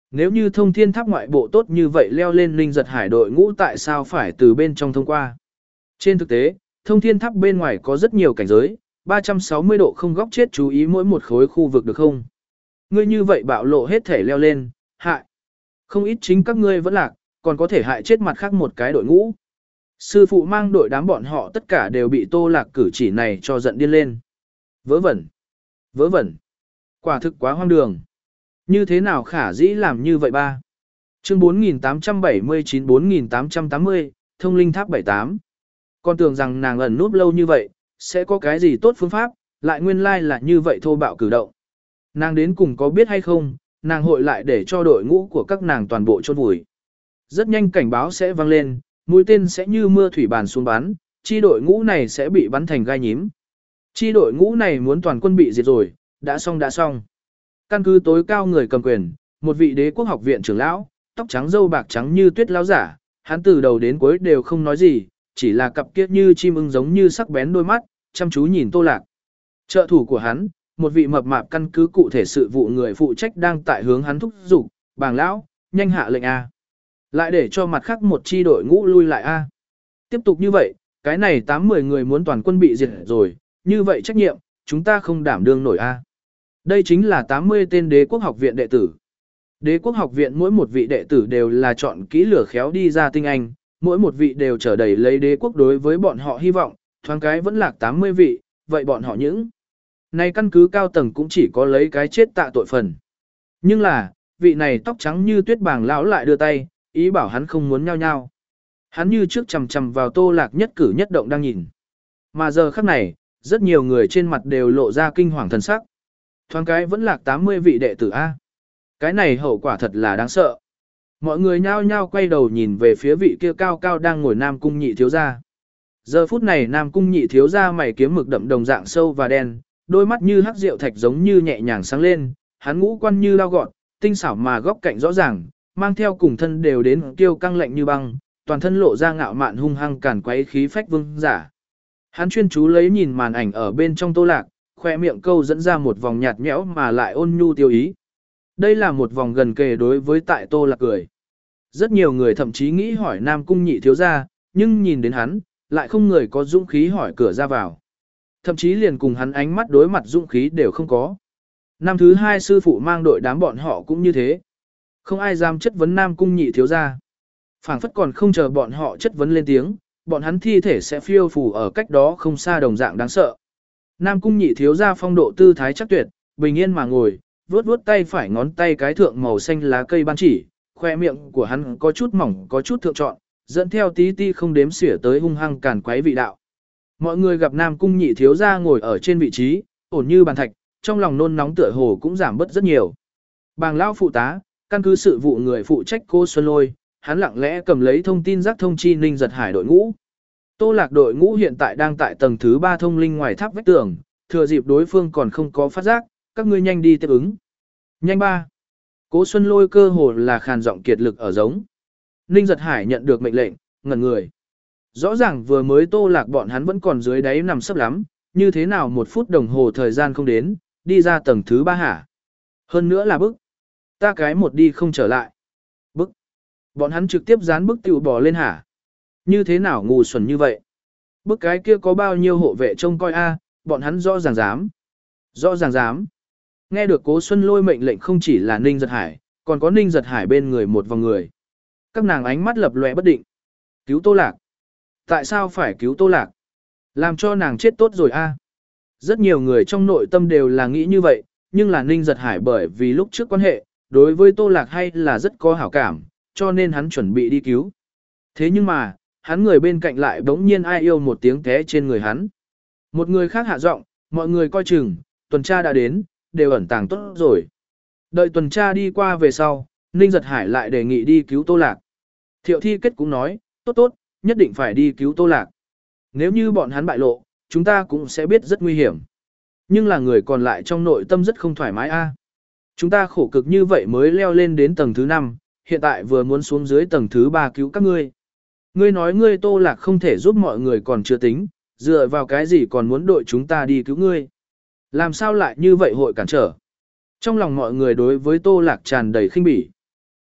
Nếu như thông thiên tháp ngoại bộ tốt như vậy leo lên Ninh Giật Hải đội ngũ tại sao phải từ bên trong thông qua. Trên thực tế, thông thiên tháp bên ngoài có rất nhiều cảnh giới, ba trăm sáu mươi độ không góc chết chú ý mỗi một khối khu vực được không? Ngươi như vậy bạo lộ hết thể leo lên, hại. Không ít chính các ngươi vẫn lạc, còn có thể hại chết mặt khác một cái đội ngũ. Sư phụ mang đội đám bọn họ tất cả đều bị Tô Lạc cử chỉ này cho giận điên lên. Vớ vẩn. Vớ vẩn. Quả thực quá hoang đường. Như thế nào khả dĩ làm như vậy ba? Chương bốn nghìn tám trăm bảy mươi chín bốn nghìn tám trăm tám mươi, Thông Linh Tháp bảy tám. Con tưởng rằng nàng ẩn núp lâu như vậy, sẽ có cái gì tốt phương pháp, lại nguyên lai là như vậy thô bạo cử động. Nàng đến cùng có biết hay không, nàng hội lại để cho đội ngũ của các nàng toàn bộ chôn vùi. Rất nhanh cảnh báo sẽ vang lên, mũi tên sẽ như mưa thủy bàn xuống bắn, chi đội ngũ này sẽ bị bắn thành gai nhím. Chi đội ngũ này muốn toàn quân bị diệt rồi, đã xong đã xong. Căn cứ tối cao người cầm quyền, một vị đế quốc học viện trưởng lão, tóc trắng râu bạc trắng như tuyết lão giả, hắn từ đầu đến cuối đều không nói gì, chỉ là cặp kia như chim ưng giống như sắc bén đôi mắt, chăm chú nhìn Tô Lạc. Trợ thủ của hắn, một vị mập mạp căn cứ cụ thể sự vụ người phụ trách đang tại hướng hắn thúc giục, bàng lão, nhanh hạ lệnh A. Lại để cho mặt khác một chi đội ngũ lui lại A. Tiếp tục như vậy, cái này tám mười người muốn toàn quân bị diệt rồi, như vậy trách nhiệm, chúng ta không đảm đương nổi A. Đây chính là tám mươi tên đế quốc học viện đệ tử. Đế quốc học viện mỗi một vị đệ tử đều là chọn kỹ lửa khéo đi ra tinh anh, mỗi một vị đều trở đầy lấy đế quốc đối với bọn họ hy vọng, thoáng cái vẫn lạc tám mươi vị, vậy bọn họ những này căn cứ cao tầng cũng chỉ có lấy cái chết tạ tội phần. Nhưng là, vị này tóc trắng như tuyết bàng lão lại đưa tay, ý bảo hắn không muốn nhao nhao. Hắn như trước chầm chầm vào Tô Lạc nhất cử nhất động đang nhìn. Mà giờ khắc này, rất nhiều người trên mặt đều lộ ra kinh hoàng thần sắc. Thoáng cái vẫn lạc tám mươi vị đệ tử A. Cái này hậu quả thật là đáng sợ. Mọi người nhao nhao quay đầu nhìn về phía vị kia cao cao đang ngồi Nam Cung Nhị thiếu gia. Giờ phút này Nam Cung Nhị thiếu gia mày kiếm mực đậm đồng dạng sâu và đen, đôi mắt như hắc rượu thạch giống như nhẹ nhàng sáng lên, hắn ngũ quan như lao gọn, tinh xảo mà góc cạnh rõ ràng, mang theo cùng thân đều đến kiêu căng lạnh như băng, toàn thân lộ ra ngạo mạn hung hăng càn quấy khí phách vương giả. Hắn chuyên chú lấy nhìn màn ảnh ở bên trong Tô Lạc, khoe miệng câu dẫn ra một vòng nhạt nhẽo mà lại ôn nhu tiêu ý. Đây là một vòng gần kề đối với tại Tô Lạc cười. Rất nhiều người thậm chí nghĩ hỏi Nam Cung Nhị thiếu gia, nhưng nhìn đến hắn, lại không người có dũng khí hỏi cửa ra vào. Thậm chí liền cùng hắn ánh mắt đối mặt dũng khí đều không có. Năm thứ hai sư phụ mang đội đám bọn họ cũng như thế. Không ai dám chất vấn Nam Cung Nhị thiếu gia. Phảng phất còn không chờ bọn họ chất vấn lên tiếng, bọn hắn thi thể sẽ phiêu phù ở cách đó không xa đồng dạng đáng sợ. Nam Cung Nhị thiếu gia phong độ tư thái chắc tuyệt, bình yên mà ngồi, vuốt vuốt tay phải ngón tay cái thượng màu xanh lá cây ban chỉ, khoe miệng của hắn có chút mỏng có chút thượng trọn, dẫn theo tí ti không đếm xỉa tới hung hăng càn quấy vị đạo. Mọi người gặp Nam Cung Nhị thiếu gia ngồi ở trên vị trí, ổn như bàn thạch, trong lòng nôn nóng tựa hồ cũng giảm bớt rất nhiều. Bàng lão phụ tá, căn cứ sự vụ người phụ trách cô Xuân Lôi, hắn lặng lẽ cầm lấy thông tin giác thông chi Ninh Giật Hải đội ngũ. Tô Lạc đội ngũ hiện tại đang tại tầng thứ ba thông linh ngoài tháp vách tường, thừa dịp đối phương còn không có phát giác, các ngươi nhanh đi tiếp ứng. Nhanh ba. Cố Xuân Lôi cơ hồ là khàn giọng kiệt lực ở giống. Ninh Giật Hải nhận được mệnh lệnh, ngẩn người. Rõ ràng vừa mới Tô Lạc bọn hắn vẫn còn dưới đáy nằm sấp lắm, như thế nào một phút đồng hồ thời gian không đến, đi ra tầng thứ ba hả? Hơn nữa là bức. Ta cái một đi không trở lại. Bức. Bọn hắn trực tiếp dán bức tiểu bò lên hả? Như thế nào ngu xuẩn như vậy? Bức cái kia có bao nhiêu hộ vệ trông coi a, bọn hắn rõ ràng dám. Rõ ràng dám. Nghe được Cố Xuân Lôi mệnh lệnh không chỉ là Ninh Giật Hải, còn có Ninh Giật Hải bên người một vòng người. Các nàng ánh mắt lập lòe bất định. Cứu Tô Lạc. Tại sao phải cứu Tô Lạc? Làm cho nàng chết tốt rồi a. Rất nhiều người trong nội tâm đều là nghĩ như vậy, nhưng là Ninh Giật Hải bởi vì lúc trước quan hệ, đối với Tô Lạc hay là rất có hảo cảm, cho nên hắn chuẩn bị đi cứu. Thế nhưng mà, hắn người bên cạnh lại bỗng nhiên ai yêu một tiếng té trên người hắn. Một người khác hạ giọng, mọi người coi chừng, tuần tra đã đến, đều ẩn tàng tốt rồi. Đợi tuần tra đi qua về sau, Ninh Giật Hải lại đề nghị đi cứu Tô Lạc. Thiệu Thi Kết cũng nói, tốt tốt, nhất định phải đi cứu Tô Lạc. Nếu như bọn hắn bại lộ, chúng ta cũng sẽ biết rất nguy hiểm. Nhưng là người còn lại trong nội tâm rất không thoải mái a. Chúng ta khổ cực như vậy mới leo lên đến tầng thứ năm, hiện tại vừa muốn xuống dưới tầng thứ ba cứu các ngươi. Ngươi nói ngươi Tô Lạc không thể giúp mọi người còn chưa tính, dựa vào cái gì còn muốn đội chúng ta đi cứu ngươi. Làm sao lại như vậy hội cản trở? Trong lòng mọi người đối với Tô Lạc tràn đầy khinh bỉ.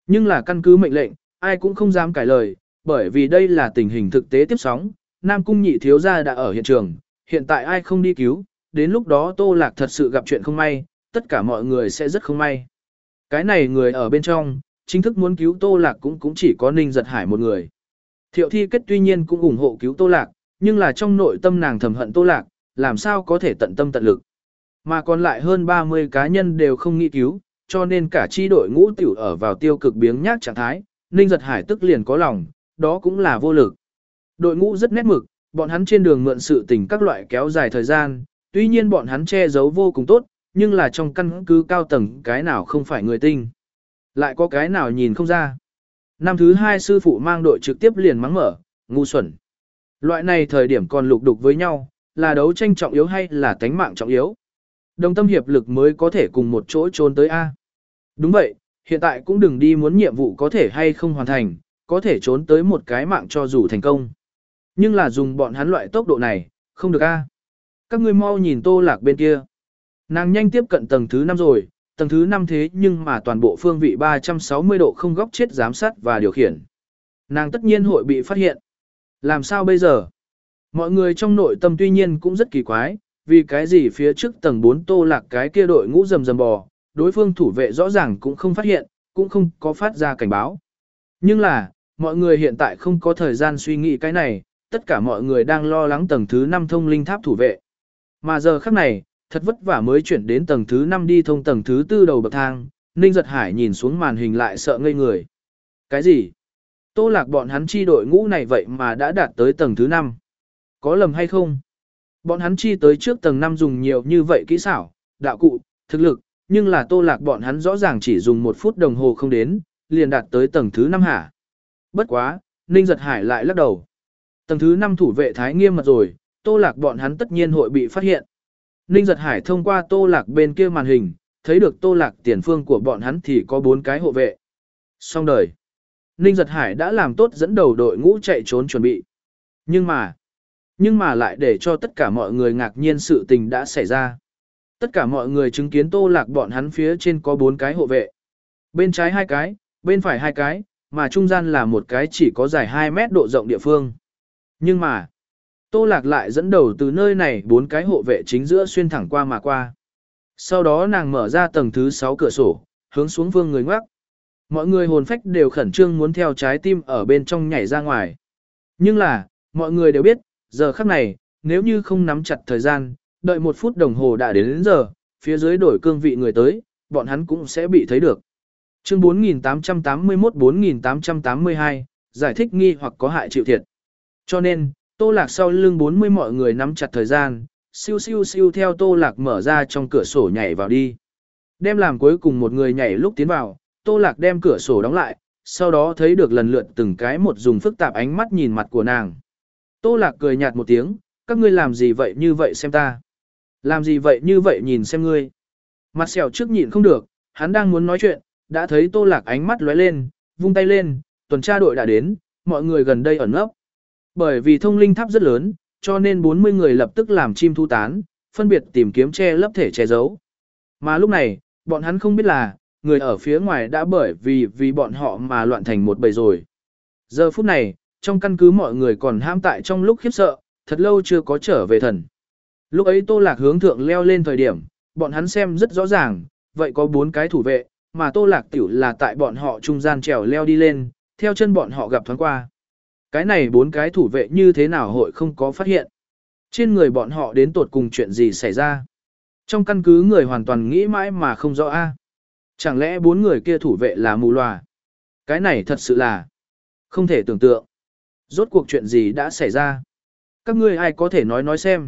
Nhưng là căn cứ mệnh lệnh, ai cũng không dám cãi lời, bởi vì đây là tình hình thực tế tiếp sóng, Nam Cung nhị thiếu gia đã ở hiện trường, hiện tại ai không đi cứu, đến lúc đó Tô Lạc thật sự gặp chuyện không may, tất cả mọi người sẽ rất không may. Cái này người ở bên trong, chính thức muốn cứu Tô Lạc cũng cũng chỉ có Ninh Giật Hải một người. Thiệu Thi Kết tuy nhiên cũng ủng hộ cứu Tô Lạc, nhưng là trong nội tâm nàng thầm hận Tô Lạc, làm sao có thể tận tâm tận lực. Mà còn lại hơn ba mươi cá nhân đều không nghĩ cứu, cho nên cả chi đội ngũ tiểu ở vào tiêu cực biếng nhác trạng thái, Ninh Giật Hải tức liền có lòng, đó cũng là vô lực. Đội ngũ rất nét mực, bọn hắn trên đường mượn sự tình các loại kéo dài thời gian, tuy nhiên bọn hắn che giấu vô cùng tốt, nhưng là trong căn cứ cao tầng cái nào không phải người tinh. Lại có cái nào nhìn không ra. Năm thứ hai sư phụ mang đội trực tiếp liền mắng mở, ngu xuẩn. Loại này thời điểm còn lục đục với nhau, là đấu tranh trọng yếu hay là tánh mạng trọng yếu. Đồng tâm hiệp lực mới có thể cùng một chỗ trốn tới A. Đúng vậy, hiện tại cũng đừng đi muốn nhiệm vụ có thể hay không hoàn thành, có thể trốn tới một cái mạng cho dù thành công. Nhưng là dùng bọn hắn loại tốc độ này, không được A. Các ngươi mau nhìn Tô Lạc bên kia. Nàng nhanh tiếp cận tầng thứ năm rồi, tầng thứ năm thế nhưng mà toàn bộ phương vị ba trăm sáu mươi độ không góc chết giám sát và điều khiển. Nàng tất nhiên hội bị phát hiện. Làm sao bây giờ? Mọi người trong nội tâm tuy nhiên cũng rất kỳ quái, vì cái gì phía trước tầng bốn Tô Lạc cái kia đội ngũ rầm rầm bò, đối phương thủ vệ rõ ràng cũng không phát hiện, cũng không có phát ra cảnh báo. Nhưng là, mọi người hiện tại không có thời gian suy nghĩ cái này, tất cả mọi người đang lo lắng tầng thứ năm thông linh tháp thủ vệ. Mà giờ khắc này, thật vất vả mới chuyển đến tầng thứ năm đi thông tầng thứ tư đầu bậc thang, Ninh Giật Hải nhìn xuống màn hình lại sợ ngây người. Cái gì? Tô Lạc bọn hắn chi đội ngũ này vậy mà đã đạt tới tầng thứ năm. Có lầm hay không? Bọn hắn chi tới trước tầng năm dùng nhiều như vậy kỹ xảo, đạo cụ, thực lực, nhưng là Tô Lạc bọn hắn rõ ràng chỉ dùng một phút đồng hồ không đến, liền đạt tới tầng thứ năm hả? Bất quá, Ninh Giật Hải lại lắc đầu. Tầng thứ năm thủ vệ thái nghiêm mật rồi, Tô Lạc bọn hắn tất nhiên hội bị phát hiện. Ninh Giật Hải thông qua Tô Lạc bên kia màn hình, thấy được Tô Lạc tiền phương của bọn hắn thì có bốn cái hộ vệ. Xong đời. Ninh Giật Hải đã làm tốt dẫn đầu đội ngũ chạy trốn chuẩn bị. Nhưng mà, nhưng mà lại để cho tất cả mọi người ngạc nhiên sự tình đã xảy ra. Tất cả mọi người chứng kiến Tô Lạc bọn hắn phía trên có bốn cái hộ vệ. Bên trái hai cái, bên phải hai cái, mà trung gian là một cái chỉ có dài hai mét độ rộng địa phương. Nhưng mà, Tô Lạc lại dẫn đầu từ nơi này bốn cái hộ vệ chính giữa xuyên thẳng qua mà qua. Sau đó nàng mở ra tầng thứ sáu cửa sổ, hướng xuống vương người ngoác. Mọi người hồn phách đều khẩn trương muốn theo trái tim ở bên trong nhảy ra ngoài. Nhưng là, mọi người đều biết, giờ khắc này, nếu như không nắm chặt thời gian, đợi một phút đồng hồ đã đến, đến giờ, phía dưới đổi cương vị người tới, bọn hắn cũng sẽ bị thấy được. Chương bốn nghìn tám trăm tám mươi mốt bốn nghìn tám trăm tám mươi hai, giải thích nghi hoặc có hại chịu thiệt. Cho nên, Tô Lạc sau lưng bốn mươi mọi người nắm chặt thời gian, siêu siêu siêu theo Tô Lạc mở ra trong cửa sổ nhảy vào đi. Đem làm cuối cùng một người nhảy lúc tiến vào, Tô Lạc đem cửa sổ đóng lại, sau đó thấy được lần lượt từng cái một dùng phức tạp ánh mắt nhìn mặt của nàng. Tô Lạc cười nhạt một tiếng, các ngươi làm gì vậy như vậy xem ta. Làm gì vậy như vậy nhìn xem ngươi. Mặt sẹo trước nhịn không được, hắn đang muốn nói chuyện, đã thấy Tô Lạc ánh mắt lóe lên, vung tay lên, tuần tra đội đã đến, mọi người gần đây ẩn nấp. Bởi vì thông linh tháp rất lớn, cho nên bốn mươi người lập tức làm chim thu tán, phân biệt tìm kiếm che lấp thể che giấu. Mà lúc này, bọn hắn không biết là, người ở phía ngoài đã bởi vì vì bọn họ mà loạn thành một bầy rồi. Giờ phút này, trong căn cứ mọi người còn hãm tại trong lúc khiếp sợ, thật lâu chưa có trở về thần. Lúc ấy Tô Lạc hướng thượng leo lên thời điểm, bọn hắn xem rất rõ ràng, vậy có bốn cái thủ vệ, mà Tô Lạc tiểu là tại bọn họ trung gian trèo leo đi lên, theo chân bọn họ gặp thoáng qua. Cái này bốn cái thủ vệ như thế nào hội không có phát hiện. Trên người bọn họ đến tột cùng chuyện gì xảy ra. Trong căn cứ người hoàn toàn nghĩ mãi mà không rõ a. Chẳng lẽ bốn người kia thủ vệ là mù lòa? Cái này thật sự là không thể tưởng tượng. Rốt cuộc chuyện gì đã xảy ra? Các ngươi ai có thể nói nói xem.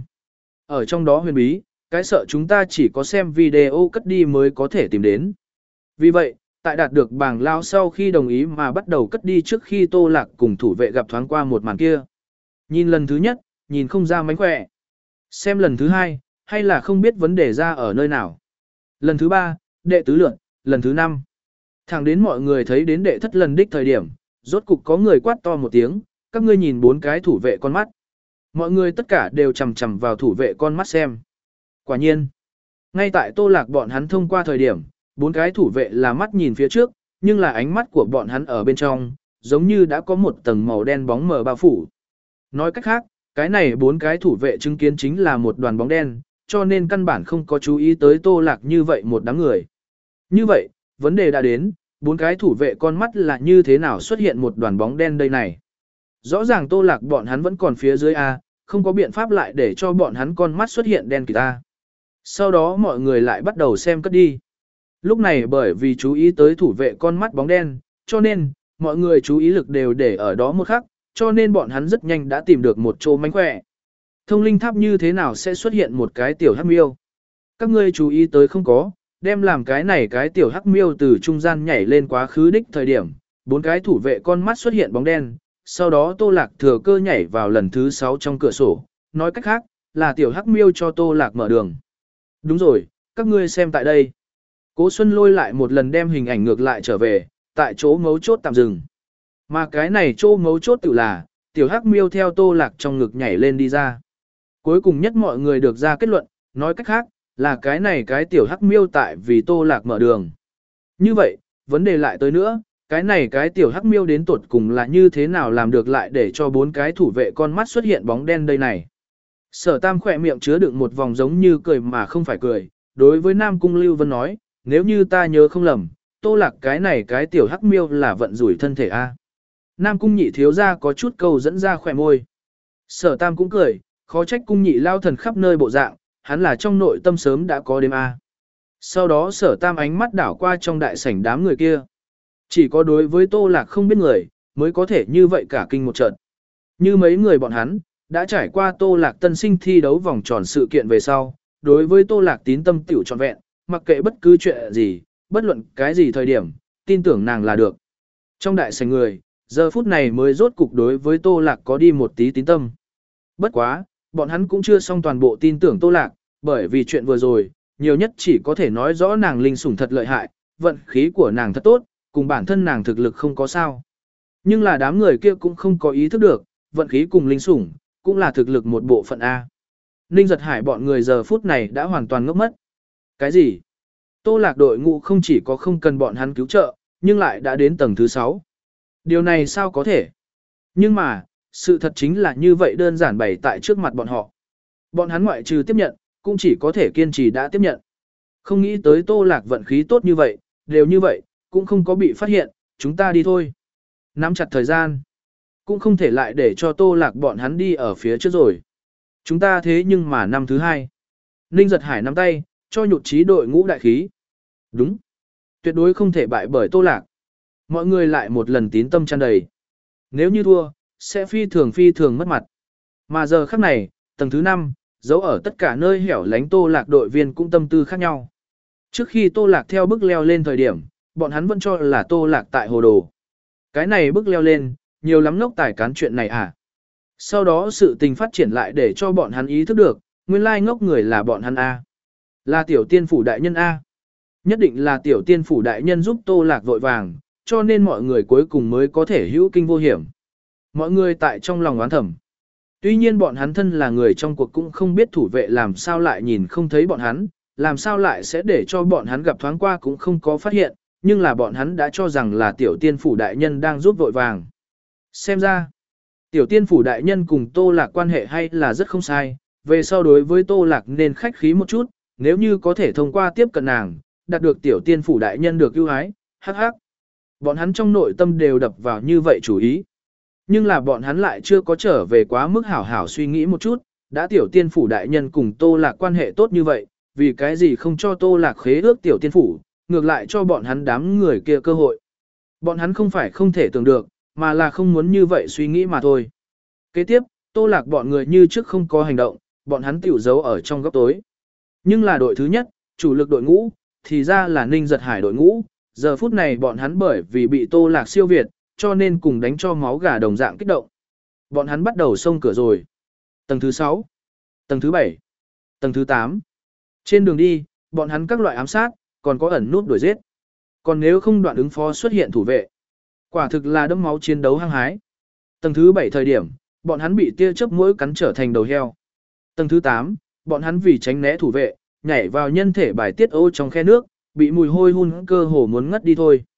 Ở trong đó huyền bí, cái sợ chúng ta chỉ có xem video cất đi mới có thể tìm đến. Vì vậy, tại đạt được bảng lao sau khi đồng ý mà bắt đầu cất đi trước khi Tô Lạc cùng thủ vệ gặp thoáng qua một màn kia. Nhìn lần thứ nhất, nhìn không ra mánh khỏe. Xem lần thứ hai, hay là không biết vấn đề ra ở nơi nào. Lần thứ ba, đệ tứ lượn, lần thứ năm. Thẳng đến mọi người thấy đến đệ thất lần đích thời điểm, rốt cục có người quát to một tiếng, các ngươi nhìn bốn cái thủ vệ con mắt. Mọi người tất cả đều chầm chầm vào thủ vệ con mắt xem. Quả nhiên, ngay tại Tô Lạc bọn hắn thông qua thời điểm, bốn cái thủ vệ là mắt nhìn phía trước, nhưng là ánh mắt của bọn hắn ở bên trong, giống như đã có một tầng màu đen bóng mờ bao phủ. Nói cách khác, cái này bốn cái thủ vệ chứng kiến chính là một đoàn bóng đen, cho nên căn bản không có chú ý tới Tô Lạc như vậy một đám người. Như vậy, vấn đề đã đến, bốn cái thủ vệ con mắt là như thế nào xuất hiện một đoàn bóng đen đây này. Rõ ràng Tô Lạc bọn hắn vẫn còn phía dưới A, không có biện pháp lại để cho bọn hắn con mắt xuất hiện đen kịt A. Sau đó mọi người lại bắt đầu xem cất đi. Lúc này bởi vì chú ý tới thủ vệ con mắt bóng đen, cho nên, mọi người chú ý lực đều để ở đó một khắc, cho nên bọn hắn rất nhanh đã tìm được một chỗ mánh khỏe. Thông linh tháp như thế nào sẽ xuất hiện một cái tiểu hắc miêu? Các ngươi chú ý tới không có, đem làm cái này cái tiểu hắc miêu từ trung gian nhảy lên quá khứ đích thời điểm, bốn cái thủ vệ con mắt xuất hiện bóng đen, sau đó Tô Lạc thừa cơ nhảy vào lần thứ sáu trong cửa sổ, nói cách khác, là tiểu hắc miêu cho Tô Lạc mở đường. Đúng rồi, các ngươi xem tại đây. Cố Xuân Lôi lại một lần đem hình ảnh ngược lại trở về, tại chỗ mấu chốt tạm dừng. Mà cái này chỗ mấu chốt tự là, tiểu hắc miêu theo Tô Lạc trong ngực nhảy lên đi ra. Cuối cùng nhất mọi người được ra kết luận, nói cách khác, là cái này cái tiểu hắc miêu tại vì Tô Lạc mở đường. Như vậy, vấn đề lại tới nữa, cái này cái tiểu hắc miêu đến tột cùng là như thế nào làm được lại để cho bốn cái thủ vệ con mắt xuất hiện bóng đen đây này. Sở Tam khỏe miệng chứa đựng một vòng giống như cười mà không phải cười, đối với Nam Cung Lưu Vân nói, nếu như ta nhớ không lầm, Tô Lạc cái này cái tiểu hắc miêu là vận rủi thân thể a. Nam Cung Nhị thiếu ra có chút câu dẫn ra khỏe môi. Sở Tam cũng cười, khó trách Cung Nhị lao thần khắp nơi bộ dạng, hắn là trong nội tâm sớm đã có đêm a. Sau đó Sở Tam ánh mắt đảo qua trong đại sảnh đám người kia. Chỉ có đối với Tô Lạc không biết người, mới có thể như vậy cả kinh một trận. Như mấy người bọn hắn, đã trải qua Tô Lạc tân sinh thi đấu vòng tròn sự kiện về sau, đối với Tô Lạc tín tâm tiểu trọn vẹn, mặc kệ bất cứ chuyện gì, bất luận cái gì thời điểm, tin tưởng nàng là được. Trong đại sảnh người, giờ phút này mới rốt cục đối với Tô Lạc có đi một tí tín tâm. Bất quá, bọn hắn cũng chưa xong toàn bộ tin tưởng Tô Lạc, bởi vì chuyện vừa rồi, nhiều nhất chỉ có thể nói rõ nàng linh sủng thật lợi hại, vận khí của nàng thật tốt, cùng bản thân nàng thực lực không có sao. Nhưng là đám người kia cũng không có ý thức được, vận khí cùng linh sủng, cũng là thực lực một bộ phận A. Ninh Giật Hải bọn người giờ phút này đã hoàn toàn ngốc mất. Cái gì? Tô Lạc đội ngũ không chỉ có không cần bọn hắn cứu trợ, nhưng lại đã đến tầng thứ sáu. Điều này sao có thể? Nhưng mà, sự thật chính là như vậy đơn giản bày tại trước mặt bọn họ. Bọn hắn ngoại trừ tiếp nhận, cũng chỉ có thể kiên trì đã tiếp nhận. Không nghĩ tới Tô Lạc vận khí tốt như vậy, đều như vậy, cũng không có bị phát hiện, chúng ta đi thôi. Nắm chặt thời gian, cũng không thể lại để cho Tô Lạc bọn hắn đi ở phía trước rồi. Chúng ta thế nhưng mà năm thứ hai. Ninh Giật Hải nắm tay, cho nhụt chí đội ngũ đại khí. Đúng. Tuyệt đối không thể bại bởi Tô Lạc. Mọi người lại một lần tín tâm tràn đầy. Nếu như thua, sẽ phi thường phi thường mất mặt. Mà giờ khắc này, tầng thứ năm, giấu ở tất cả nơi hẻo lánh Tô Lạc đội viên cũng tâm tư khác nhau. Trước khi Tô Lạc theo bước leo lên thời điểm, bọn hắn vẫn cho là Tô Lạc tại hồ đồ. Cái này bước leo lên, nhiều lắm ngốc tài cán chuyện này à. Sau đó sự tình phát triển lại để cho bọn hắn ý thức được, nguyên lai ngốc người là bọn hắn A. Là tiểu tiên phủ đại nhân A. Nhất định là tiểu tiên phủ đại nhân giúp Tô Lạc vội vàng, cho nên mọi người cuối cùng mới có thể hữu kinh vô hiểm. Mọi người tại trong lòng oán thầm. Tuy nhiên bọn hắn thân là người trong cuộc cũng không biết thủ vệ làm sao lại nhìn không thấy bọn hắn, làm sao lại sẽ để cho bọn hắn gặp thoáng qua cũng không có phát hiện, nhưng là bọn hắn đã cho rằng là tiểu tiên phủ đại nhân đang giúp vội vàng. Xem ra, tiểu tiên phủ đại nhân cùng Tô Lạc quan hệ hay là rất không sai, về sau đối với Tô Lạc nên khách khí một chút, nếu như có thể thông qua tiếp cận nàng, đạt được tiểu tiên phủ đại nhân được ưu ái, hắc hắc. Bọn hắn trong nội tâm đều đập vào như vậy chủ ý. Nhưng là bọn hắn lại chưa có trở về quá mức hảo hảo suy nghĩ một chút, đã tiểu tiên phủ đại nhân cùng Tô Lạc quan hệ tốt như vậy, vì cái gì không cho Tô Lạc khế ước tiểu tiên phủ, ngược lại cho bọn hắn đám người kia cơ hội. Bọn hắn không phải không thể tưởng được, mà là không muốn như vậy suy nghĩ mà thôi. Kế tiếp, Tô Lạc bọn người như trước không có hành động, bọn hắn tiểu giấu ở trong góc tối. Nhưng là đội thứ nhất, chủ lực đội ngũ, thì ra là Ninh Giật Hải đội ngũ, giờ phút này bọn hắn bởi vì bị Tô Lạc siêu việt, cho nên cùng đánh cho máu gà đồng dạng kích động. Bọn hắn bắt đầu xông cửa rồi. Tầng thứ sáu, tầng thứ bảy, tầng thứ tám. Trên đường đi, bọn hắn các loại ám sát, còn có ẩn nút đuổi giết. Còn nếu không đoạn ứng phó xuất hiện thủ vệ. Quả thực là đẫm máu chiến đấu hăng hái. Tầng thứ bảy thời điểm, bọn hắn bị tia chớp mũi cắn trở thành đầu heo. Tầng thứ tám, bọn hắn vì tránh né thủ vệ, nhảy vào nhân thể bài tiết ô trong khe nước, bị mùi hôi hun cơ hồ muốn ngất đi thôi.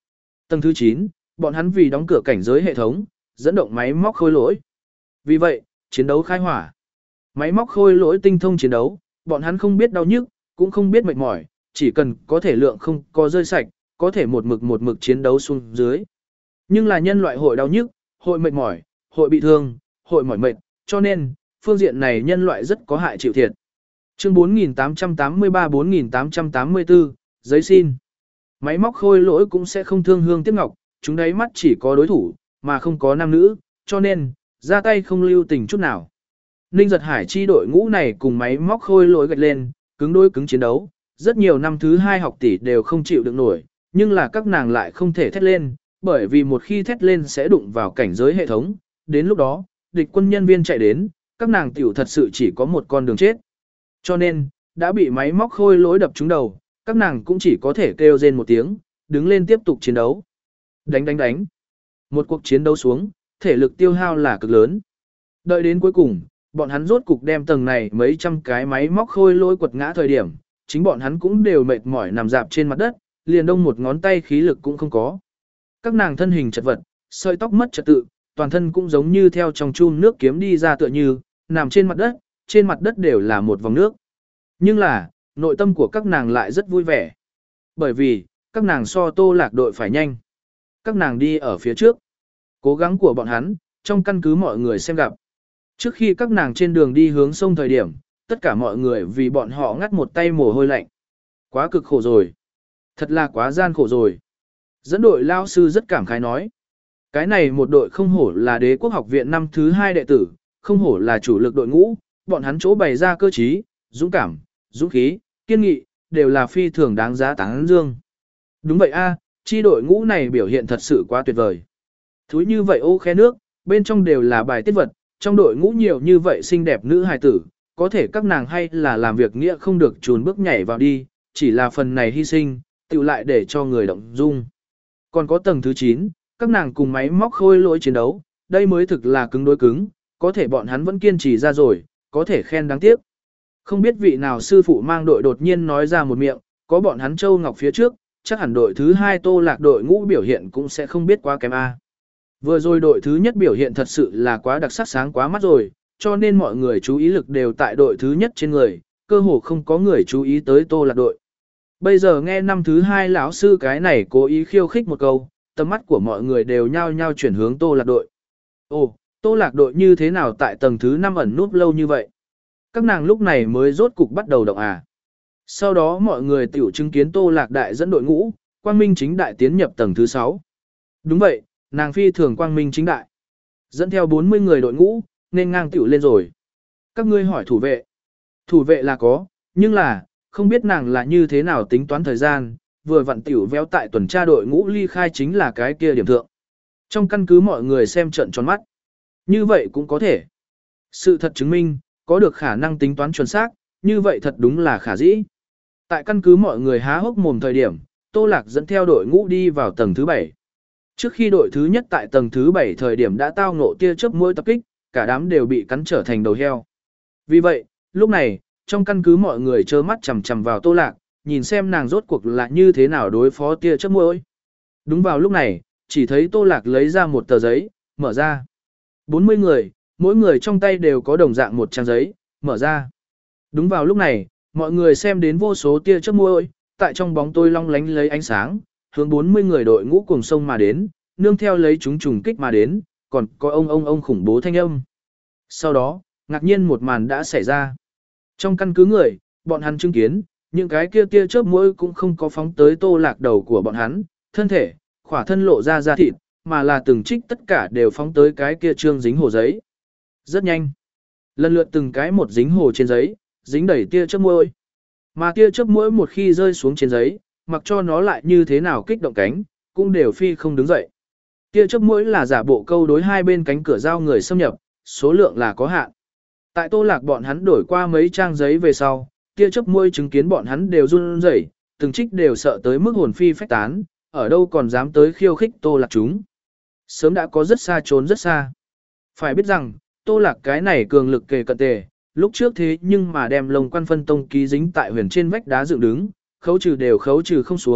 Tầng thứ chín, bọn hắn vì đóng cửa cảnh giới hệ thống, dẫn động máy móc khôi lỗi. Vì vậy, chiến đấu khai hỏa. Máy móc khôi lỗi tinh thông chiến đấu, bọn hắn không biết đau nhức, cũng không biết mệt mỏi, chỉ cần có thể lượng không có rơi sạch, có thể một mực một mực chiến đấu xuống dưới. Nhưng là nhân loại hội đau nhức, hội mệt mỏi, hội bị thương, hội mỏi mệt, cho nên, phương diện này nhân loại rất có hại chịu thiệt. Chương bốn nghìn tám trăm tám mươi ba bốn nghìn tám trăm tám mươi tư, giấy xin. Máy móc khôi lỗi cũng sẽ không thương hương tiếc ngọc, chúng đáy mắt chỉ có đối thủ, mà không có nam nữ, cho nên, ra tay không lưu tình chút nào. Ninh Giật Hải chi đội ngũ này cùng máy móc khôi lỗi gạch lên, cứng đối cứng chiến đấu, rất nhiều năm thứ hai học tỷ đều không chịu được nổi, nhưng là các nàng lại không thể thét lên, bởi vì một khi thét lên sẽ đụng vào cảnh giới hệ thống, đến lúc đó, địch quân nhân viên chạy đến, các nàng tiểu thật sự chỉ có một con đường chết. Cho nên, đã bị máy móc khôi lỗi đập trúng đầu, các nàng cũng chỉ có thể kêu rên một tiếng, đứng lên tiếp tục chiến đấu. Đánh đánh đánh. Một cuộc chiến đấu xuống, thể lực tiêu hao là cực lớn. Đợi đến cuối cùng, bọn hắn rốt cục đem tầng này mấy trăm cái máy móc khôi lỗi quật ngã thời điểm, chính bọn hắn cũng đều mệt mỏi nằm dạp trên mặt đất, liền đông một ngón tay khí lực cũng không có. Các nàng thân hình chật vật, sợi tóc mất trật tự, toàn thân cũng giống như theo trong chum nước kiếm đi ra tựa như, nằm trên mặt đất, trên mặt đất đều là một vòng nước. Nhưng là, nội tâm của các nàng lại rất vui vẻ. Bởi vì, các nàng so Tô Lạc đội phải nhanh. Các nàng đi ở phía trước. Cố gắng của bọn hắn, trong căn cứ mọi người xem gặp. Trước khi các nàng trên đường đi hướng sông thời điểm, tất cả mọi người vì bọn họ ngắt một tay mồ hôi lạnh. Quá cực khổ rồi. Thật là quá gian khổ rồi. Dẫn đội lao sư rất cảm khái nói. Cái này một đội không hổ là đế quốc học viện năm thứ hai đệ tử, không hổ là chủ lực đội ngũ, bọn hắn chỗ bày ra cơ trí, dũng cảm, dũng khí, kiên nghị, đều là phi thường đáng giá tán dương. Đúng vậy a, chi đội ngũ này biểu hiện thật sự quá tuyệt vời. Thúi như vậy ô khe nước, bên trong đều là bài tiết vật, trong đội ngũ nhiều như vậy xinh đẹp nữ hài tử, có thể các nàng hay là làm việc nghĩa không được chùn bước nhảy vào đi, chỉ là phần này hy sinh, tự lại để cho người động dung. Còn có tầng thứ chín, các nàng cùng máy móc khôi lỗi chiến đấu, đây mới thực là cứng đối cứng, có thể bọn hắn vẫn kiên trì ra rồi, có thể khen đáng tiếc. Không biết vị nào sư phụ mang đội đột nhiên nói ra một miệng, có bọn hắn Châu Ngọc phía trước, chắc hẳn đội thứ hai Tô Lạc đội ngũ biểu hiện cũng sẽ không biết quá kém a. Vừa rồi đội thứ nhất biểu hiện thật sự là quá đặc sắc sáng quá mắt rồi, cho nên mọi người chú ý lực đều tại đội thứ nhất trên người, cơ hồ không có người chú ý tới Tô Lạc đội. Bây giờ nghe năm thứ hai lão sư cái này cố ý khiêu khích một câu, tầm mắt của mọi người đều nhao nhao chuyển hướng Tô Lạc đội. Ồ, Tô Lạc đội như thế nào tại tầng thứ năm ẩn núp lâu như vậy? Các nàng lúc này mới rốt cục bắt đầu động à. Sau đó mọi người tiểu chứng kiến Tô Lạc đại dẫn đội ngũ, quang minh chính đại tiến nhập tầng thứ sáu. Đúng vậy, nàng phi thường quang minh chính đại. Dẫn theo bốn mươi người đội ngũ, nên ngang tiểu lên rồi. Các ngươi hỏi thủ vệ. Thủ vệ là có, nhưng là, không biết nàng là như thế nào tính toán thời gian, vừa vặn tiểu véo tại tuần tra đội ngũ ly khai chính là cái kia điểm thượng. Trong căn cứ mọi người xem trận tròn mắt. Như vậy cũng có thể. Sự thật chứng minh, có được khả năng tính toán chuẩn xác, như vậy thật đúng là khả dĩ. Tại căn cứ mọi người há hốc mồm thời điểm, Tô Lạc dẫn theo đội ngũ đi vào tầng thứ bảy. Trước khi đội thứ nhất tại tầng thứ bảy thời điểm đã tao ngộ tia chớp mũi tập kích, cả đám đều bị cắn trở thành đầu heo. Vì vậy, lúc này, trong căn cứ mọi người trơ mắt chằm chằm vào Tô Lạc, nhìn xem nàng rốt cuộc là như thế nào đối phó tia chớp mũi. Đúng vào lúc này, chỉ thấy Tô Lạc lấy ra một tờ giấy, mở ra. bốn mươi người, mỗi người trong tay đều có đồng dạng một trang giấy, mở ra. Đúng vào lúc này, mọi người xem đến vô số tia chớp mũi, tại trong bóng tối long lánh lấy ánh sáng, hướng bốn mươi người đội ngũ cùng sông mà đến, nương theo lấy chúng trùng kích mà đến, còn có ông ông ông khủng bố thanh âm. Sau đó, ngạc nhiên một màn đã xảy ra. Trong căn cứ người, bọn hắn chứng kiến, những cái kia tia chớp mũi cũng không có phóng tới Tô Lạc đầu của bọn hắn, thân thể, khỏa thân lộ ra da thịt, mà là từng trích tất cả đều phóng tới cái kia trương dính hồ giấy. Rất nhanh. Lần lượt từng cái một dính hồ trên giấy, dính đầy tia chớp mũi. Mà tia chớp mũi một khi rơi xuống trên giấy, mặc cho nó lại như thế nào kích động cánh, cũng đều phi không đứng dậy. Tia chớp mũi là giả bộ câu đối hai bên cánh cửa giao người xâm nhập, số lượng là có hạn. Tại Tô Lạc bọn hắn đổi qua mấy trang giấy về sau, tia chớp mũi chứng kiến bọn hắn đều run rẩy, từng trích đều sợ tới mức hồn phi phách tán, ở đâu còn dám tới khiêu khích Tô Lạc chúng. Sớm đã có rất xa trốn rất xa. Phải biết rằng, Tô Lạc cái này cường lực kề cận tề, lúc trước thế nhưng mà đem lồng quan phân tông ký dính tại huyền trên vách đá dựng đứng, khấu trừ đều khấu trừ không xuống,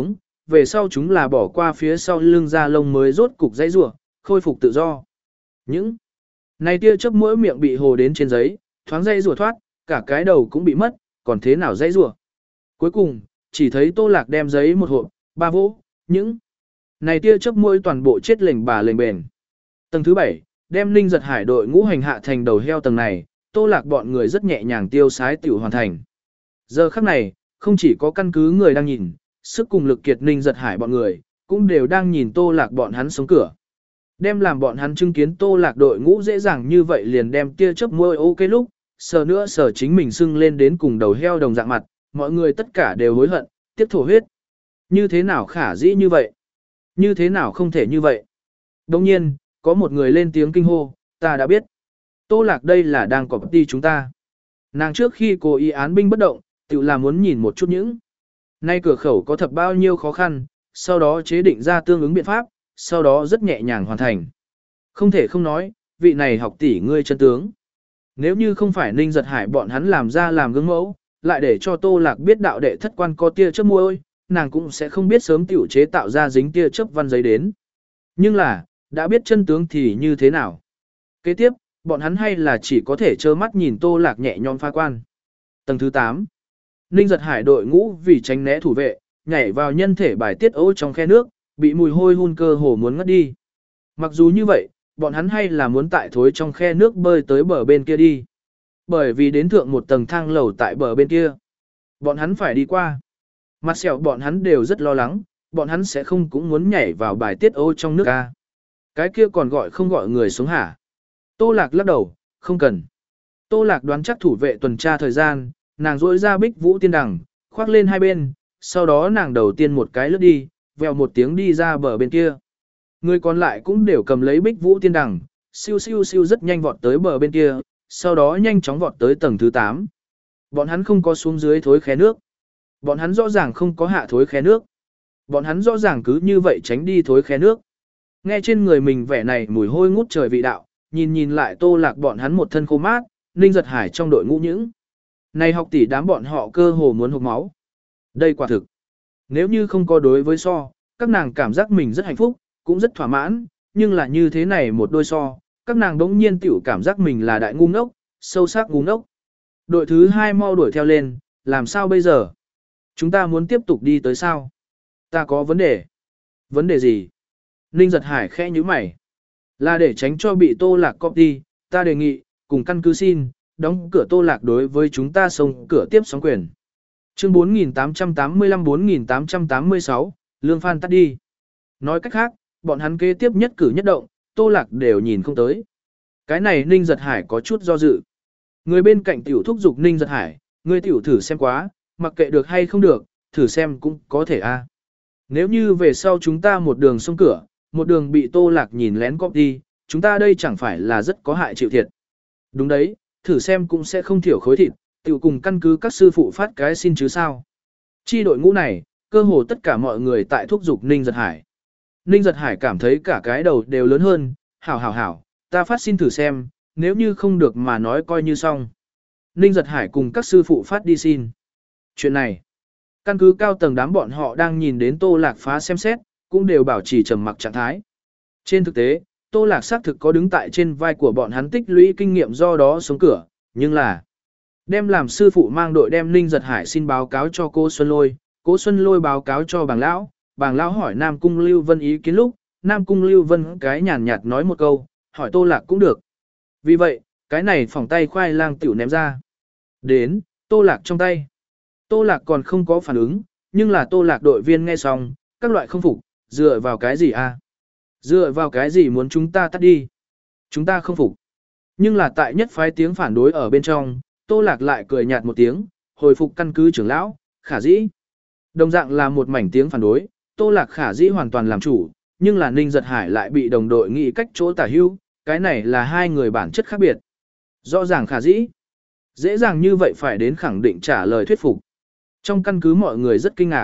về sau chúng là bỏ qua phía sau lưng da lông mới rốt cục dãy rủa, khôi phục tự do. Những này tia chớp mỗi miệng bị hồ đến trên giấy, thoáng dây rủa thoát, cả cái đầu cũng bị mất, còn thế nào dây rủa. Cuối cùng, chỉ thấy Tô Lạc đem giấy một hộp, ba vỗ, những này tia chớp mỗi toàn bộ chết lềnh bà lềnh bền. Tầng thứ bảy, đem Ninh Giật Hải đội ngũ hành hạ thành đầu heo tầng này, Tô Lạc bọn người rất nhẹ nhàng tiêu sái tiểu hoàn thành. Giờ khắc này, không chỉ có căn cứ người đang nhìn, sức cùng lực kiệt Ninh Giật Hải bọn người, cũng đều đang nhìn Tô Lạc bọn hắn sống cửa. Đem làm bọn hắn chứng kiến Tô Lạc đội ngũ dễ dàng như vậy liền đem tia chớp môi ok lúc, sờ nữa sờ chính mình sưng lên đến cùng đầu heo đồng dạng mặt, mọi người tất cả đều hối hận, tiếc thổ huyết. Như thế nào khả dĩ như vậy? Như thế nào không thể như vậy? Đồng nhiên, có một người lên tiếng kinh hô, ta đã biết. Tô Lạc đây là đang cọp đi chúng ta. Nàng trước khi cô ý án binh bất động, tự là muốn nhìn một chút những. Nay cửa khẩu có thật bao nhiêu khó khăn, sau đó chế định ra tương ứng biện pháp, sau đó rất nhẹ nhàng hoàn thành. Không thể không nói, vị này học tỷ ngươi chân tướng. Nếu như không phải Ninh Giật Hải bọn hắn làm ra làm gương mẫu, lại để cho Tô Lạc biết đạo đệ thất quan có tia chớp môi, nàng cũng sẽ không biết sớm tiểu chế tạo ra dính tia chớp văn giấy đến. Nhưng là, đã biết chân tướng thì như thế nào? Kế tiếp, bọn hắn hay là chỉ có thể trơ mắt nhìn Tô Lạc nhẹ nhõm phá quan. Tầng thứ tám. Ninh Giật Hải đội ngũ vì tránh né thủ vệ, nhảy vào nhân thể bài tiết ố trong khe nước, bị mùi hôi hun cơ hồ muốn ngất đi. Mặc dù như vậy, bọn hắn hay là muốn tại thối trong khe nước bơi tới bờ bên kia đi. Bởi vì đến thượng một tầng thang lầu tại bờ bên kia. Bọn hắn phải đi qua. Mặt sẹo bọn hắn đều rất lo lắng, bọn hắn sẽ không cũng muốn nhảy vào bài tiết ô trong nước ca. Cái kia còn gọi không gọi người xuống hả? Tô Lạc lắc đầu, không cần. Tô Lạc đoán chắc thủ vệ tuần tra thời gian, nàng rỗi ra bích vũ tiên đằng, khoác lên hai bên, sau đó nàng đầu tiên một cái lướt đi, vèo một tiếng đi ra bờ bên kia. Người còn lại cũng đều cầm lấy bích vũ tiên đằng, siêu siêu siêu rất nhanh vọt tới bờ bên kia, sau đó nhanh chóng vọt tới tầng thứ tám. Bọn hắn không có xuống dưới thối khe nước. Bọn hắn rõ ràng không có hạ thối khe nước. Bọn hắn rõ ràng cứ như vậy tránh đi thối khe nước. Nghe trên người mình vẻ này mùi hôi ngút trời vị đạo, nhìn nhìn lại Tô Lạc bọn hắn một thân khô mát, Ninh Giật Hải trong đội ngũ những. Này học tỷ đám bọn họ cơ hồ muốn hộc máu. Đây quả thực. Nếu như không có đối với so, các nàng cảm giác mình rất hạnh phúc, cũng rất thỏa mãn, nhưng là như thế này một đôi so, các nàng đống nhiên tiểu cảm giác mình là đại ngu ngốc, sâu sắc ngu ngốc. Đội thứ hai mau đuổi theo lên, làm sao bây giờ? Chúng ta muốn tiếp tục đi tới sao? Ta có vấn đề. Vấn đề gì? Ninh Giật Hải khẽ nhíu mày. Là để tránh cho bị Tô Lạc copy, ta đề nghị, cùng căn cứ xin, đóng cửa Tô Lạc đối với chúng ta sông cửa tiếp sóng quyền. Chương bốn nghìn tám trăm tám mươi lăm bốn nghìn tám trăm tám mươi sáu, Lương Phan tắt đi. Nói cách khác, bọn hắn kế tiếp nhất cử nhất động, Tô Lạc đều nhìn không tới. Cái này Ninh Giật Hải có chút do dự. Người bên cạnh tiểu thúc giục Ninh Giật Hải, người tiểu thử xem quá, mặc kệ được hay không được, thử xem cũng có thể a. Nếu như về sau chúng ta một đường xông cửa, một đường bị Tô Lạc nhìn lén copy, chúng ta đây chẳng phải là rất có hại chịu thiệt. Đúng đấy, thử xem cũng sẽ không thiểu khối thịt, tiểu cùng căn cứ các sư phụ phát cái xin chứ sao. Chi đội ngũ này, cơ hồ tất cả mọi người tại thúc giục Ninh Giật Hải. Ninh Giật Hải cảm thấy cả cái đầu đều lớn hơn, hảo hảo hảo, ta phát xin thử xem, nếu như không được mà nói coi như xong. Ninh Giật Hải cùng các sư phụ phát đi xin. Chuyện này, căn cứ cao tầng đám bọn họ đang nhìn đến Tô Lạc phá xem xét, cũng đều bảo trì trầm mặc trạng thái. Trên thực tế, Tô Lạc xác thực có đứng tại trên vai của bọn hắn tích lũy kinh nghiệm do đó sống cửa, nhưng là đem làm sư phụ mang đội đem Ninh Giật Hải xin báo cáo cho cô Xuân Lôi, cô Xuân Lôi báo cáo cho bàng lão, bàng lão hỏi Nam Cung Lưu Vân ý kiến lúc, Nam Cung Lưu Vân cái nhàn nhạt nói một câu, hỏi Tô Lạc cũng được. Vì vậy, cái này phỏng tay khoai lang tiểu ném ra. Đến, Tô Lạc trong tay. Tô Lạc còn không có phản ứng, nhưng là Tô Lạc đội viên nghe xong, các loại không phục, dựa vào cái gì a? Dựa vào cái gì muốn chúng ta tắt đi? Chúng ta không phục. Nhưng là tại nhất phái tiếng phản đối ở bên trong, Tô Lạc lại cười nhạt một tiếng, hồi phục căn cứ trưởng lão, khả dĩ. Đồng dạng là một mảnh tiếng phản đối, Tô Lạc khả dĩ hoàn toàn làm chủ, nhưng là Ninh Giật Hải lại bị đồng đội nghĩ cách chỗ tả hưu, cái này là hai người bản chất khác biệt. Rõ ràng khả dĩ. Dễ dàng như vậy phải đến khẳng định trả lời thuyết phục. Trong căn cứ mọi người rất kinh ngạc.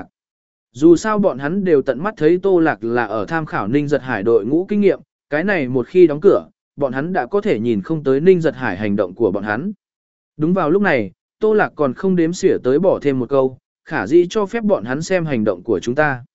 Dù sao bọn hắn đều tận mắt thấy Tô Lạc là ở tham khảo Ninh Giật Hải đội ngũ kinh nghiệm, cái này một khi đóng cửa, bọn hắn đã có thể nhìn không tới Ninh Giật Hải hành động của bọn hắn. Đúng vào lúc này, Tô Lạc còn không đếm xỉa tới bỏ thêm một câu, khả dĩ cho phép bọn hắn xem hành động của chúng ta.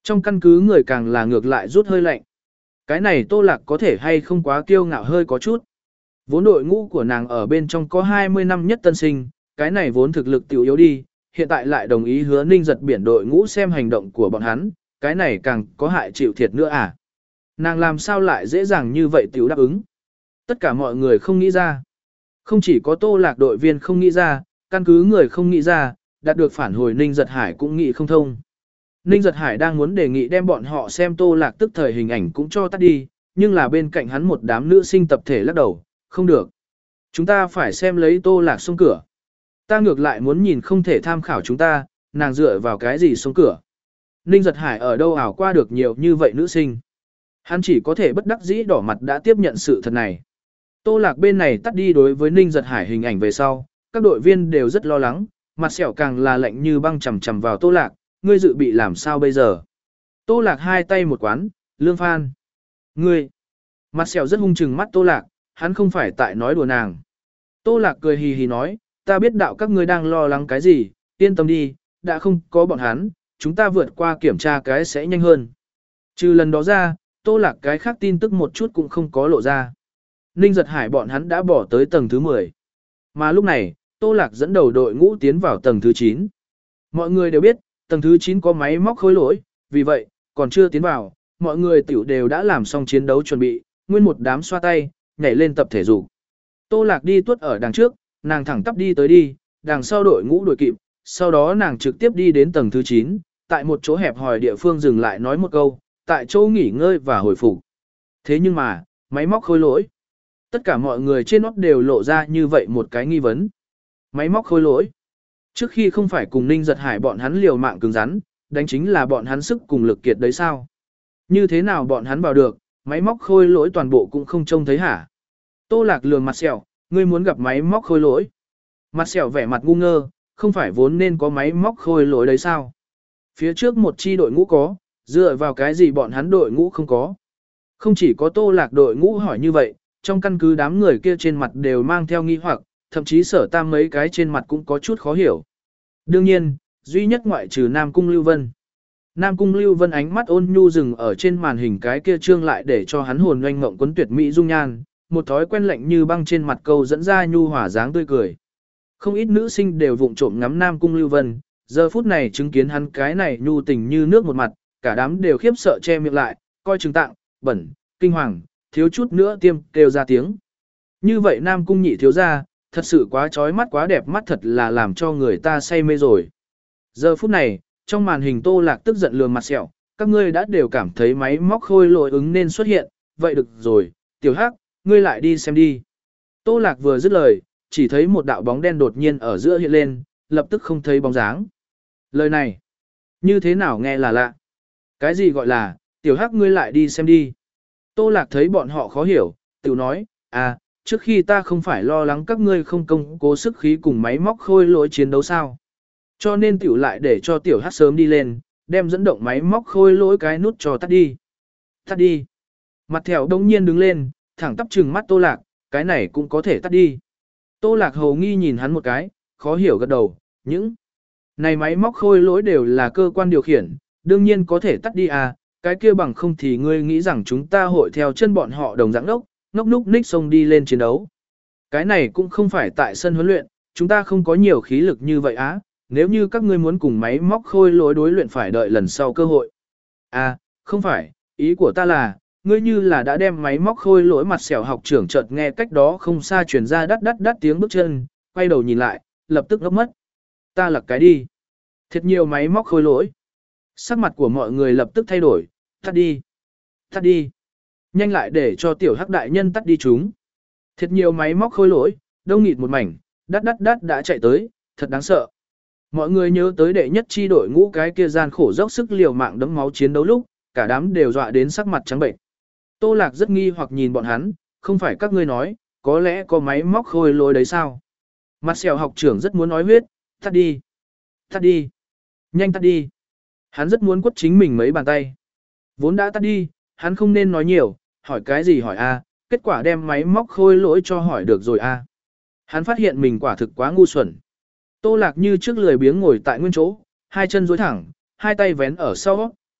Trong căn cứ người càng là ngược lại rút hơi lạnh. Cái này Tô Lạc có thể hay không quá kiêu ngạo hơi có chút. Vốn đội ngũ của nàng ở bên trong có hai mươi năm nhất tân sinh, cái này vốn thực lực tiểu yếu đi, hiện tại lại đồng ý hứa Ninh Giật biển đội ngũ xem hành động của bọn hắn, cái này càng có hại chịu thiệt nữa à. Nàng làm sao lại dễ dàng như vậy tiểu đáp ứng. Tất cả mọi người không nghĩ ra. Không chỉ có Tô Lạc đội viên không nghĩ ra, căn cứ người không nghĩ ra, đạt được phản hồi Ninh Giật Hải cũng nghĩ không thông. Ninh Giật Hải đang muốn đề nghị đem bọn họ xem Tô Lạc tức thời hình ảnh cũng cho tắt đi, nhưng là bên cạnh hắn một đám nữ sinh tập thể lắc đầu, không được. Chúng ta phải xem lấy Tô Lạc xông cửa. Ta ngược lại muốn nhìn không thể tham khảo chúng ta, nàng dựa vào cái gì xông cửa. Ninh Giật Hải ở đâu ảo qua được nhiều như vậy nữ sinh. Hắn chỉ có thể bất đắc dĩ đỏ mặt đã tiếp nhận sự thật này. Tô Lạc bên này tắt đi đối với Ninh Giật Hải hình ảnh về sau, các đội viên đều rất lo lắng, mặt sẹo càng là lạnh như băng chầm chầm vào Tô Lạc, ngươi dự bị làm sao bây giờ. Tô Lạc hai tay một quán, Lương Phan. Ngươi. Mặt sẹo rất hung chừng mắt Tô Lạc, hắn không phải tại nói đùa nàng. Tô Lạc cười hì hì nói, ta biết đạo các ngươi đang lo lắng cái gì, yên tâm đi, đã không có bọn hắn, chúng ta vượt qua kiểm tra cái sẽ nhanh hơn. Trừ lần đó ra, Tô Lạc cái khác tin tức một chút cũng không có lộ ra. Ninh Giật Hải bọn hắn đã bỏ tới tầng thứ mười. Mà lúc này, Tô Lạc dẫn đầu đội ngũ tiến vào tầng thứ chín. Mọi người đều biết, tầng thứ chín có máy móc khối lỗi, vì vậy, còn chưa tiến vào, mọi người tiểu đều đã làm xong chiến đấu chuẩn bị, nguyên một đám xoa tay, nhảy lên tập thể dục. Tô Lạc đi tuốt ở đằng trước, nàng thẳng tắp đi tới đi, đằng sau đội ngũ đuổi kịp, sau đó nàng trực tiếp đi đến tầng thứ chín, tại một chỗ hẹp hòi địa phương dừng lại nói một câu, tại chỗ nghỉ ngơi và hồi phục. Thế nhưng mà, máy móc khối lỗi. Tất cả mọi người trên nót đều lộ ra như vậy một cái nghi vấn. Máy móc khối lỗi. Trước khi không phải cùng Ninh Giật Hải bọn hắn liều mạng cứng rắn, đánh chính là bọn hắn sức cùng lực kiệt đấy sao? Như thế nào bọn hắn vào được, máy móc khôi lỗi toàn bộ cũng không trông thấy hả? Tô Lạc lườm mặt sẹo, ngươi muốn gặp máy móc khôi lỗi. Mặt sẹo vẻ mặt ngu ngơ, không phải vốn nên có máy móc khôi lỗi đấy sao? Phía trước một chi đội ngũ có, dựa vào cái gì bọn hắn đội ngũ không có? Không chỉ có Tô Lạc đội ngũ hỏi như vậy, trong căn cứ đám người kia trên mặt đều mang theo nghi hoặc, thậm chí Sở Tam mấy cái trên mặt cũng có chút khó hiểu. Đương nhiên, duy nhất ngoại trừ Nam Cung Lưu Vân. Nam Cung Lưu Vân ánh mắt ôn nhu dừng ở trên màn hình cái kia trương lại để cho hắn hồn oanh ngộng quấn tuyệt mỹ dung nhan, một thói quen lạnh như băng trên mặt câu dẫn ra nhu hòa dáng tươi cười. Không ít nữ sinh đều vụng trộm ngắm Nam Cung Lưu Vân, giờ phút này chứng kiến hắn cái này nhu tình như nước một mặt, cả đám đều khiếp sợ che miệng lại, coi chừng tạng, bẩn, kinh hoàng, thiếu chút nữa tiêm kêu ra tiếng. Như vậy Nam Cung nhị thiếu gia, thật sự quá trói mắt quá đẹp mắt thật là làm cho người ta say mê rồi. Giờ phút này, trong màn hình Tô Lạc tức giận lườm mặt sẹo, các ngươi đã đều cảm thấy máy móc khôi lỗi ứng nên xuất hiện, vậy được rồi, tiểu hắc, ngươi lại đi xem đi. Tô Lạc vừa dứt lời, chỉ thấy một đạo bóng đen đột nhiên ở giữa hiện lên, lập tức không thấy bóng dáng. Lời này, như thế nào nghe là lạ. Cái gì gọi là, tiểu hắc ngươi lại đi xem đi. Tô Lạc thấy bọn họ khó hiểu, tiểu nói, à, trước khi ta không phải lo lắng các ngươi không công cố sức khí cùng máy móc khôi lỗi chiến đấu sao. Cho nên tiểu lại để cho tiểu hắc sớm đi lên, đem dẫn động máy móc khôi lỗi cái nút cho tắt đi. Tắt đi. Mặt thẻo đông nhiên đứng lên, thẳng tắp trừng mắt Tô Lạc, cái này cũng có thể tắt đi. Tô Lạc hầu nghi nhìn hắn một cái, khó hiểu gật đầu, những này máy móc khôi lỗi đều là cơ quan điều khiển, đương nhiên có thể tắt đi à, cái kia bằng không thì ngươi nghĩ rằng chúng ta hội theo chân bọn họ đồng dạng ngốc, ngốc núc ních xông đi lên chiến đấu. Cái này cũng không phải tại sân huấn luyện, chúng ta không có nhiều khí lực như vậy á, nếu như các ngươi muốn cùng máy móc khôi lỗi đối luyện phải đợi lần sau cơ hội. À, không phải, ý của ta là, ngươi như là đã đem máy móc khôi lỗi mặt xẻo học trưởng chợt nghe cách đó không xa truyền ra đắt đắt đắt tiếng bước chân, quay đầu nhìn lại, lập tức ngốc mất. Ta lật cái đi. Thật nhiều máy móc khôi lỗi. Sắc mặt của mọi người lập tức thay đổi, tắt đi, tắt đi. Nhanh lại để cho tiểu hắc đại nhân tắt đi chúng. Thật nhiều máy móc khôi lỗi, đông nghịt một mảnh, đắt đắt đắt đã chạy tới, thật đáng sợ. Mọi người nhớ tới đệ nhất chi đội ngũ cái kia gian khổ dốc sức liều mạng đấm máu chiến đấu lúc, cả đám đều dọa đến sắc mặt trắng bệnh. Tô Lạc rất nghi hoặc nhìn bọn hắn, không phải các ngươi nói, có lẽ có máy móc khôi lỗi đấy sao? Mặt sẹo học trưởng rất muốn nói huyết, tắt đi, tắt đi, nhanh tắt đi. Hắn rất muốn quất chính mình mấy bàn tay. Vốn đã tắt đi, hắn không nên nói nhiều, hỏi cái gì hỏi a, kết quả đem máy móc khôi lỗi cho hỏi được rồi a. Hắn phát hiện mình quả thực quá ngu xuẩn. Tô Lạc như trước lười biếng ngồi tại nguyên chỗ, hai chân duỗi thẳng, hai tay vén ở sau,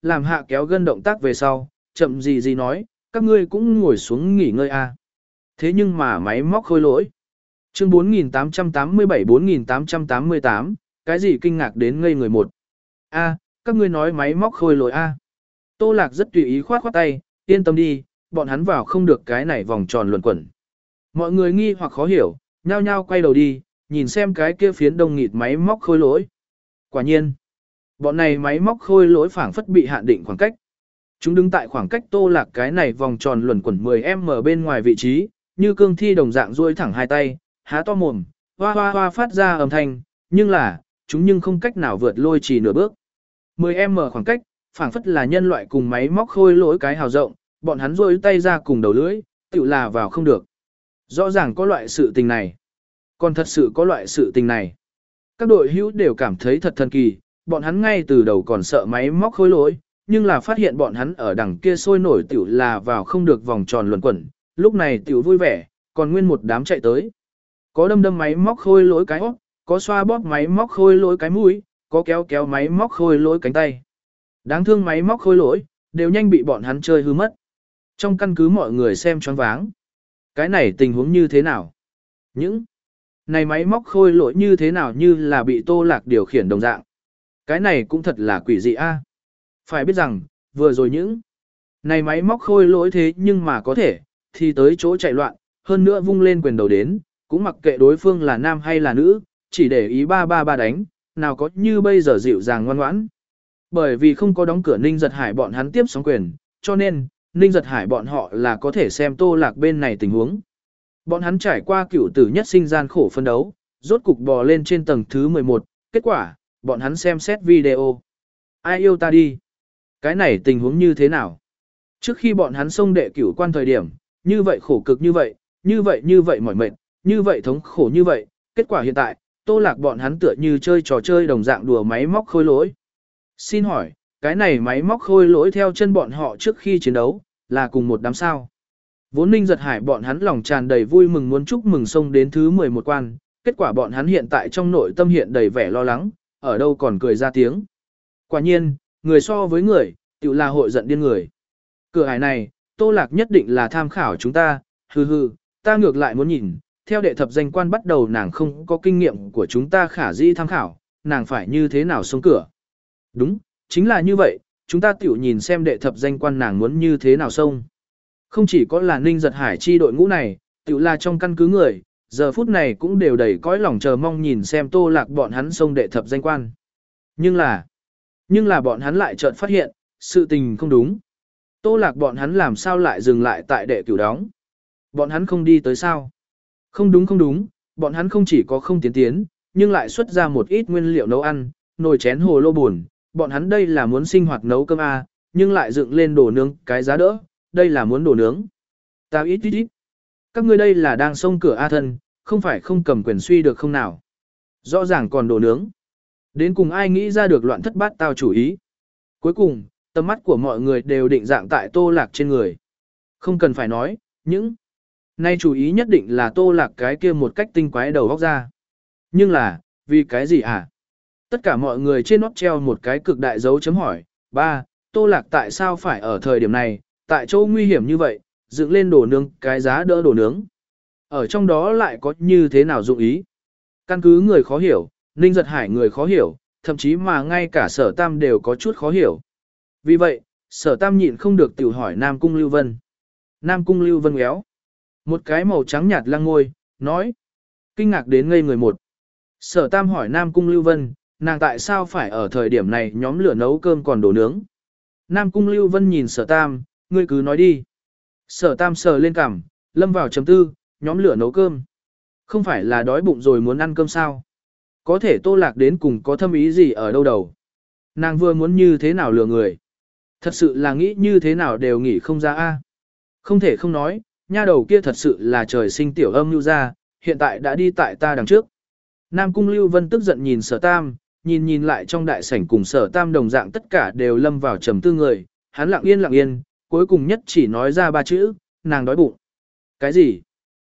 làm hạ kéo gân động tác về sau, chậm gì gì nói, các ngươi cũng ngồi xuống nghỉ ngơi a. Thế nhưng mà máy móc khôi lỗi. Chương bốn nghìn tám trăm tám mươi bảy bốn nghìn tám trăm tám mươi tám, cái gì kinh ngạc đến ngây người một. A, các ngươi nói máy móc khôi lỗi a. Tô Lạc rất tùy ý khoát khoát tay, yên tâm đi, bọn hắn vào không được cái này vòng tròn luẩn quẩn. Mọi người nghi hoặc khó hiểu, nhao nhao quay đầu đi, nhìn xem cái kia phiến đông nghịt máy móc khôi lỗi. Quả nhiên, bọn này máy móc khôi lỗi phảng phất bị hạn định khoảng cách. Chúng đứng tại khoảng cách Tô Lạc cái này vòng tròn luẩn quẩn mười mét bên ngoài vị trí, như cương thi đồng dạng duỗi thẳng hai tay, há to mồm, hoa hoa hoa phát ra âm thanh, nhưng là, chúng nhưng không cách nào vượt lôi chỉ nửa bước. mười mét khoảng cách, phảng phất là nhân loại cùng máy móc khôi lỗi cái hào rộng, bọn hắn duỗi tay ra cùng đầu lưỡi, tựu là vào không được. Rõ ràng có loại sự tình này. Còn thật sự có loại sự tình này. Các đội hữu đều cảm thấy thật thần kỳ, bọn hắn ngay từ đầu còn sợ máy móc khôi lỗi, nhưng là phát hiện bọn hắn ở đằng kia sôi nổi tiểu là vào không được vòng tròn luẩn quẩn, lúc này tiểu vui vẻ, còn nguyên một đám chạy tới. Có đâm đâm máy móc khôi lỗi cái óc, có xoa bóp máy móc khôi lỗi cái mũi, có kéo kéo máy móc khôi lỗi cánh tay. Đáng thương máy móc khôi lỗi, đều nhanh bị bọn hắn chơi hư mất. Trong căn cứ mọi người xem choáng váng. Cái này tình huống như thế nào? Những này máy móc khôi lỗi như thế nào như là bị Tô Lạc điều khiển đồng dạng. Cái này cũng thật là quỷ dị a. Phải biết rằng, vừa rồi những này máy móc khôi lỗi thế nhưng mà có thể, thì tới chỗ chạy loạn, hơn nữa vung lên quyền đầu đến, cũng mặc kệ đối phương là nam hay là nữ, chỉ để ý ba ba ba đánh, nào có như bây giờ dịu dàng ngoan ngoãn. Bởi vì không có đóng cửa Ninh Giật Hải bọn hắn tiếp sóng quyền, cho nên, Ninh Giật Hải bọn họ là có thể xem Tô Lạc bên này tình huống. Bọn hắn trải qua cựu tử nhất sinh gian khổ phân đấu, rốt cục bò lên trên tầng thứ mười một, kết quả, bọn hắn xem xét video. Ai yêu ta đi? Cái này tình huống như thế nào? Trước khi bọn hắn xông đệ cửu quan thời điểm, như vậy khổ cực như vậy, như vậy như vậy mỏi mệt, như vậy thống khổ như vậy, kết quả hiện tại, Tô Lạc bọn hắn tựa như chơi trò chơi đồng dạng đùa máy móc khôi lỗi. Xin hỏi, cái này máy móc khôi lỗi theo chân bọn họ trước khi chiến đấu, là cùng một đám sao? Vốn Ninh Giật Hải bọn hắn lòng tràn đầy vui mừng muốn chúc mừng xông đến thứ mười một quan, kết quả bọn hắn hiện tại trong nội tâm hiện đầy vẻ lo lắng, ở đâu còn cười ra tiếng. Quả nhiên, người so với người, tự là hội giận điên người. Cửa hải này, Tô Lạc nhất định là tham khảo chúng ta, hừ hừ, ta ngược lại muốn nhìn, theo đệ thập danh quan bắt đầu nàng không có kinh nghiệm của chúng ta khả dĩ tham khảo, nàng phải như thế nào xông cửa. Đúng, chính là như vậy, chúng ta tiểu nhìn xem đệ thập danh quan nàng muốn như thế nào xông. Không chỉ có là Ninh Giật Hải chi đội ngũ này, tiểu là trong căn cứ người, giờ phút này cũng đều đầy cõi lòng chờ mong nhìn xem Tô Lạc bọn hắn xông đệ thập danh quan. Nhưng là, nhưng là bọn hắn lại chợt phát hiện, sự tình không đúng. Tô Lạc bọn hắn làm sao lại dừng lại tại đệ cửu đóng? Bọn hắn không đi tới sao? Không đúng không đúng, bọn hắn không chỉ có không tiến tiến, nhưng lại xuất ra một ít nguyên liệu nấu ăn, nồi chén hồ lô buồn, bọn hắn đây là muốn sinh hoạt nấu cơm a, nhưng lại dựng lên đồ nướng cái giá đỡ, đây là muốn đồ nướng. Ta ít ít ít. Các ngươi đây là đang xông cửa a thân, không phải không cầm quyền suy được không nào? Rõ ràng còn đồ nướng. Đến cùng ai nghĩ ra được loạn thất bát tao chủ ý? Cuối cùng, tầm mắt của mọi người đều định dạng tại Tô Lạc trên người. Không cần phải nói, những nay chủ ý nhất định là Tô Lạc cái kia một cách tinh quái đầu góc ra. Nhưng là, vì cái gì hả? Tất cả mọi người trên nót treo một cái cực đại dấu chấm hỏi. Ba, Tô Lạc tại sao phải ở thời điểm này, tại chỗ nguy hiểm như vậy, dựng lên đồ nướng cái giá đỡ đồ nướng. Ở trong đó lại có như thế nào dụng ý? Căn cứ người khó hiểu, Ninh Giật Hải người khó hiểu, thậm chí mà ngay cả Sở Tam đều có chút khó hiểu. Vì vậy, Sở Tam nhịn không được tự hỏi Nam Cung Lưu Vân. Nam Cung Lưu Vân ngéo. Một cái màu trắng nhạt lăng ngôi, nói. Kinh ngạc đến ngây người một. Sở Tam hỏi Nam Cung Lưu Vân, nàng tại sao phải ở thời điểm này nhóm lửa nấu cơm còn đồ nướng. Nam Cung Lưu Vân nhìn Sở Tam, ngươi cứ nói đi. Sở Tam sờ lên cằm, lâm vào chấm tư, nhóm lửa nấu cơm. Không phải là đói bụng rồi muốn ăn cơm sao? Có thể Tô Lạc đến cùng có thâm ý gì ở đâu đầu? Nàng vừa muốn như thế nào lừa người? Thật sự là nghĩ như thế nào đều nghĩ không ra a. Không thể không nói, nha đầu kia thật sự là trời sinh tiểu âm lưu ra, hiện tại đã đi tại ta đằng trước. Nam Cung Lưu Vân tức giận nhìn Sở Tam, nhìn nhìn lại trong đại sảnh cùng Sở Tam đồng dạng tất cả đều lâm vào trầm tư người, hắn lặng yên lặng yên, cuối cùng nhất chỉ nói ra ba chữ, nàng đói bụng. Cái gì?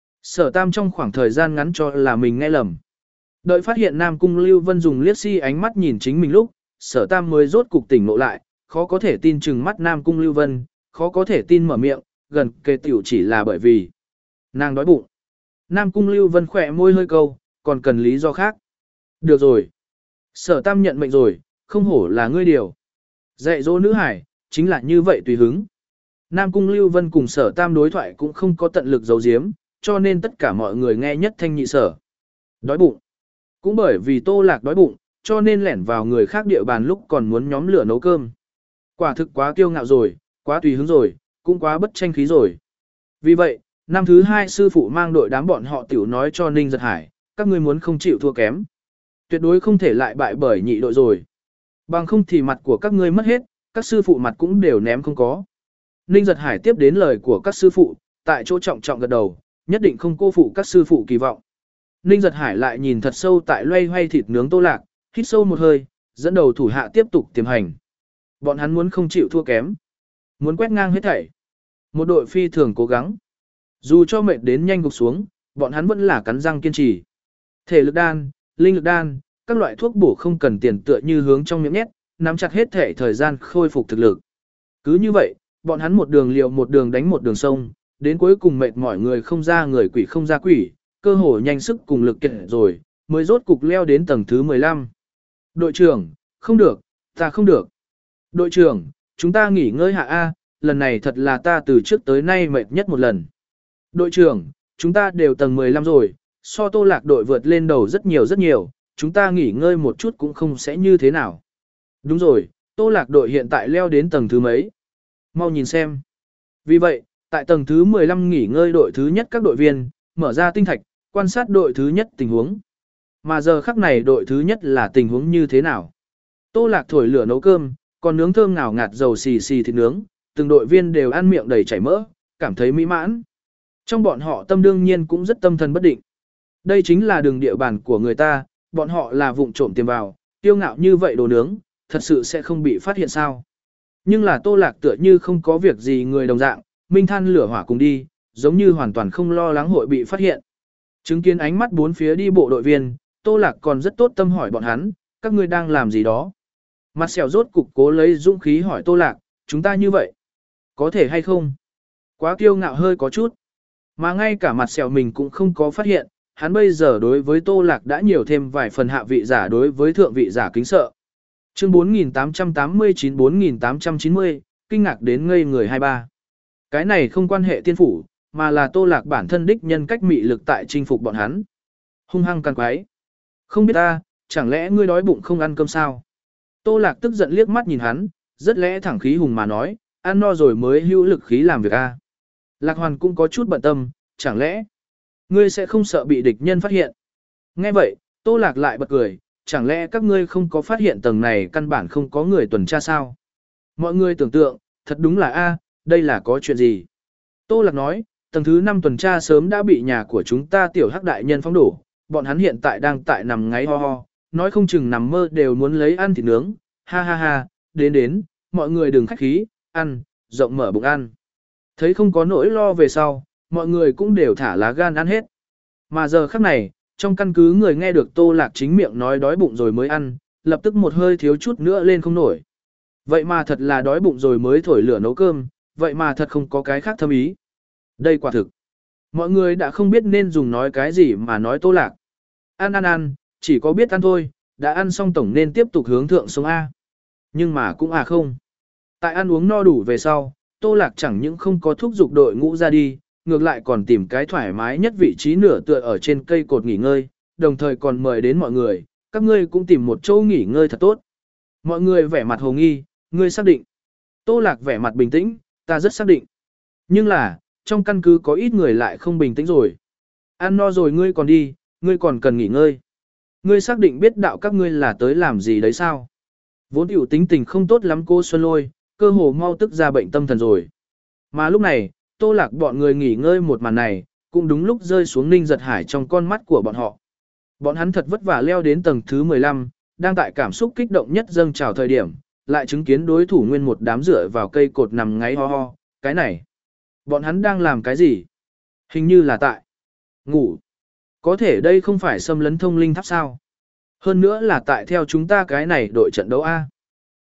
Sở Tam trong khoảng thời gian ngắn cho là mình nghe lầm. Đợi phát hiện Nam Cung Lưu Vân dùng liếc si ánh mắt nhìn chính mình lúc, Sở Tam mới rốt cục tỉnh ngộ lại, khó có thể tin chừng mắt Nam Cung Lưu Vân, khó có thể tin mở miệng, gần kề tiểu chỉ là bởi vì nàng đói bụng. Nam Cung Lưu Vân khỏe môi hơi câu, còn cần lý do khác. Được rồi. Sở Tam nhận mệnh rồi, không hổ là ngươi điều. Dạy dỗ nữ hải, chính là như vậy tùy hứng. Nam Cung Lưu Vân cùng Sở Tam đối thoại cũng không có tận lực giấu giếm, cho nên tất cả mọi người nghe nhất thanh nhị sở. Đói bụng. Cũng bởi vì Tô Lạc đói bụng, cho nên lẻn vào người khác địa bàn lúc còn muốn nhóm lửa nấu cơm. Quả thực quá kiêu ngạo rồi, quá tùy hứng rồi, cũng quá bất tranh khí rồi. Vì vậy, năm thứ hai sư phụ mang đội đám bọn họ tiểu nói cho Ninh Giật Hải, các ngươi muốn không chịu thua kém. Tuyệt đối không thể lại bại bởi nhị đội rồi. Bằng không thì mặt của các ngươi mất hết, các sư phụ mặt cũng đều ném không có. Ninh Giật Hải tiếp đến lời của các sư phụ, tại chỗ trọng trọng gật đầu, nhất định không cô phụ các sư phụ kỳ vọng. Ninh Giật Hải lại nhìn thật sâu tại loay hoay thịt nướng Tô Lạc, hít sâu một hơi, dẫn đầu thủ hạ tiếp tục tiềm hành. Bọn hắn muốn không chịu thua kém, muốn quét ngang hết thảy. Một đội phi thường cố gắng. Dù cho mệt đến nhanh gục xuống, bọn hắn vẫn là cắn răng kiên trì. Thể lực đan, linh lực đan, các loại thuốc bổ không cần tiền tựa như hướng trong miệng nhét, nắm chặt hết thể thời gian khôi phục thực lực. Cứ như vậy, bọn hắn một đường liều một đường đánh một đường sông, đến cuối cùng mệt mỏi người không ra người quỷ không ra quỷ, cơ hồ nhanh sức cùng lực kiệt rồi, mới rốt cục leo đến tầng thứ mười lăm. Đội trưởng, không được, ta không được. Đội trưởng, chúng ta nghỉ ngơi hạ A, lần này thật là ta từ trước tới nay mệt nhất một lần. Đội trưởng, chúng ta đều tầng mười lăm rồi, so Tô Lạc đội vượt lên đầu rất nhiều rất nhiều, chúng ta nghỉ ngơi một chút cũng không sẽ như thế nào. Đúng rồi, Tô Lạc đội hiện tại leo đến tầng thứ mấy? Mau nhìn xem. Vì vậy, tại tầng thứ mười lăm nghỉ ngơi đội thứ nhất các đội viên, mở ra tinh thạch, quan sát đội thứ nhất tình huống. Mà giờ khắc này đội thứ nhất là tình huống như thế nào? Tô Lạc thổi lửa nấu cơm, còn nướng thơm ngào ngạt dầu xì xì thịt nướng, từng đội viên đều ăn miệng đầy chảy mỡ, cảm thấy mỹ mãn. Trong bọn họ tâm đương nhiên cũng rất tâm thần bất định. Đây chính là đường địa bàn của người ta, bọn họ là vụng trộm tiềm vào, tiêu ngạo như vậy đồ nướng, thật sự sẽ không bị phát hiện sao. Nhưng là Tô Lạc tựa như không có việc gì người đồng dạng, minh than lửa hỏa cùng đi, giống như hoàn toàn không lo lắng hội bị phát hiện. Chứng kiến ánh mắt bốn phía đi bộ đội viên, Tô Lạc còn rất tốt tâm hỏi bọn hắn, các ngươi đang làm gì đó. Mặt xẻo rốt cục cố lấy dũng khí hỏi Tô Lạc, chúng ta như vậy, có thể hay không? Quá kiêu ngạo hơi có chút. Mà ngay cả mặt xẻo mình cũng không có phát hiện, hắn bây giờ đối với Tô Lạc đã nhiều thêm vài phần hạ vị giả đối với thượng vị giả kính sợ. Chương bốn nghìn tám trăm tám mươi chín bốn nghìn tám trăm chín mươi, kinh ngạc đến ngây người hai ba. Cái này không quan hệ tiên phủ, mà là Tô Lạc bản thân đích nhân cách mị lực tại chinh phục bọn hắn. Hung hăng càng quái. Không biết ta, chẳng lẽ ngươi đói bụng không ăn cơm sao? Tô Lạc tức giận liếc mắt nhìn hắn, rất lẽ thẳng khí hùng mà nói, ăn no rồi mới hữu lực khí làm việc a. Lạc Hoàn cũng có chút bận tâm, chẳng lẽ ngươi sẽ không sợ bị địch nhân phát hiện? Nghe vậy, Tô Lạc lại bật cười, chẳng lẽ các ngươi không có phát hiện tầng này căn bản không có người tuần tra sao? Mọi người tưởng tượng, thật đúng là a, đây là có chuyện gì? Tô Lạc nói, tầng thứ năm tuần tra sớm đã bị nhà của chúng ta tiểu hắc đại nhân phóng đổ, bọn hắn hiện tại đang tại nằm ngáy ho ho, nói không chừng nằm mơ đều muốn lấy ăn thịt nướng, ha ha ha, đến đến, mọi người đừng khách khí, ăn, rộng mở bụng ăn. Thấy không có nỗi lo về sau, mọi người cũng đều thả lá gan ăn hết. Mà giờ khắc này, trong căn cứ người nghe được Tô Lạc chính miệng nói đói bụng rồi mới ăn, lập tức một hơi thiếu chút nữa lên không nổi. Vậy mà thật là đói bụng rồi mới thổi lửa nấu cơm, vậy mà thật không có cái khác thâm ý. Đây quả thực. Mọi người đã không biết nên dùng nói cái gì mà nói Tô Lạc. Ăn ăn ăn, chỉ có biết ăn thôi, đã ăn xong tổng nên tiếp tục hướng thượng sống A. Nhưng mà cũng à không. Tại ăn uống no đủ về sau, Tô Lạc chẳng những không có thúc giục đội ngũ ra đi, ngược lại còn tìm cái thoải mái nhất vị trí nửa tựa ở trên cây cột nghỉ ngơi, đồng thời còn mời đến mọi người, các ngươi cũng tìm một chỗ nghỉ ngơi thật tốt. Mọi người vẻ mặt hồ nghi, ngươi xác định. Tô Lạc vẻ mặt bình tĩnh, ta rất xác định. Nhưng là, trong căn cứ có ít người lại không bình tĩnh rồi. Ăn no rồi ngươi còn đi, ngươi còn cần nghỉ ngơi. Ngươi xác định biết đạo các ngươi là tới làm gì đấy sao? Vốn tiểu tính tình không tốt lắm cô Xuân Lôi, cơ hồ mau tức ra bệnh tâm thần rồi. Mà lúc này, Tô Lạc bọn người nghỉ ngơi một màn này, cũng đúng lúc rơi xuống Ninh Giật Hải trong con mắt của bọn họ. Bọn hắn thật vất vả leo đến tầng thứ mười lăm, đang tại cảm xúc kích động nhất dâng trào thời điểm, lại chứng kiến đối thủ nguyên một đám rửa vào cây cột nằm ngáy ho ho, cái này. Bọn hắn đang làm cái gì? Hình như là tại ngủ. Có thể đây không phải xâm lấn thông linh tháp sao? Hơn nữa là tại theo chúng ta cái này đội trận đấu A.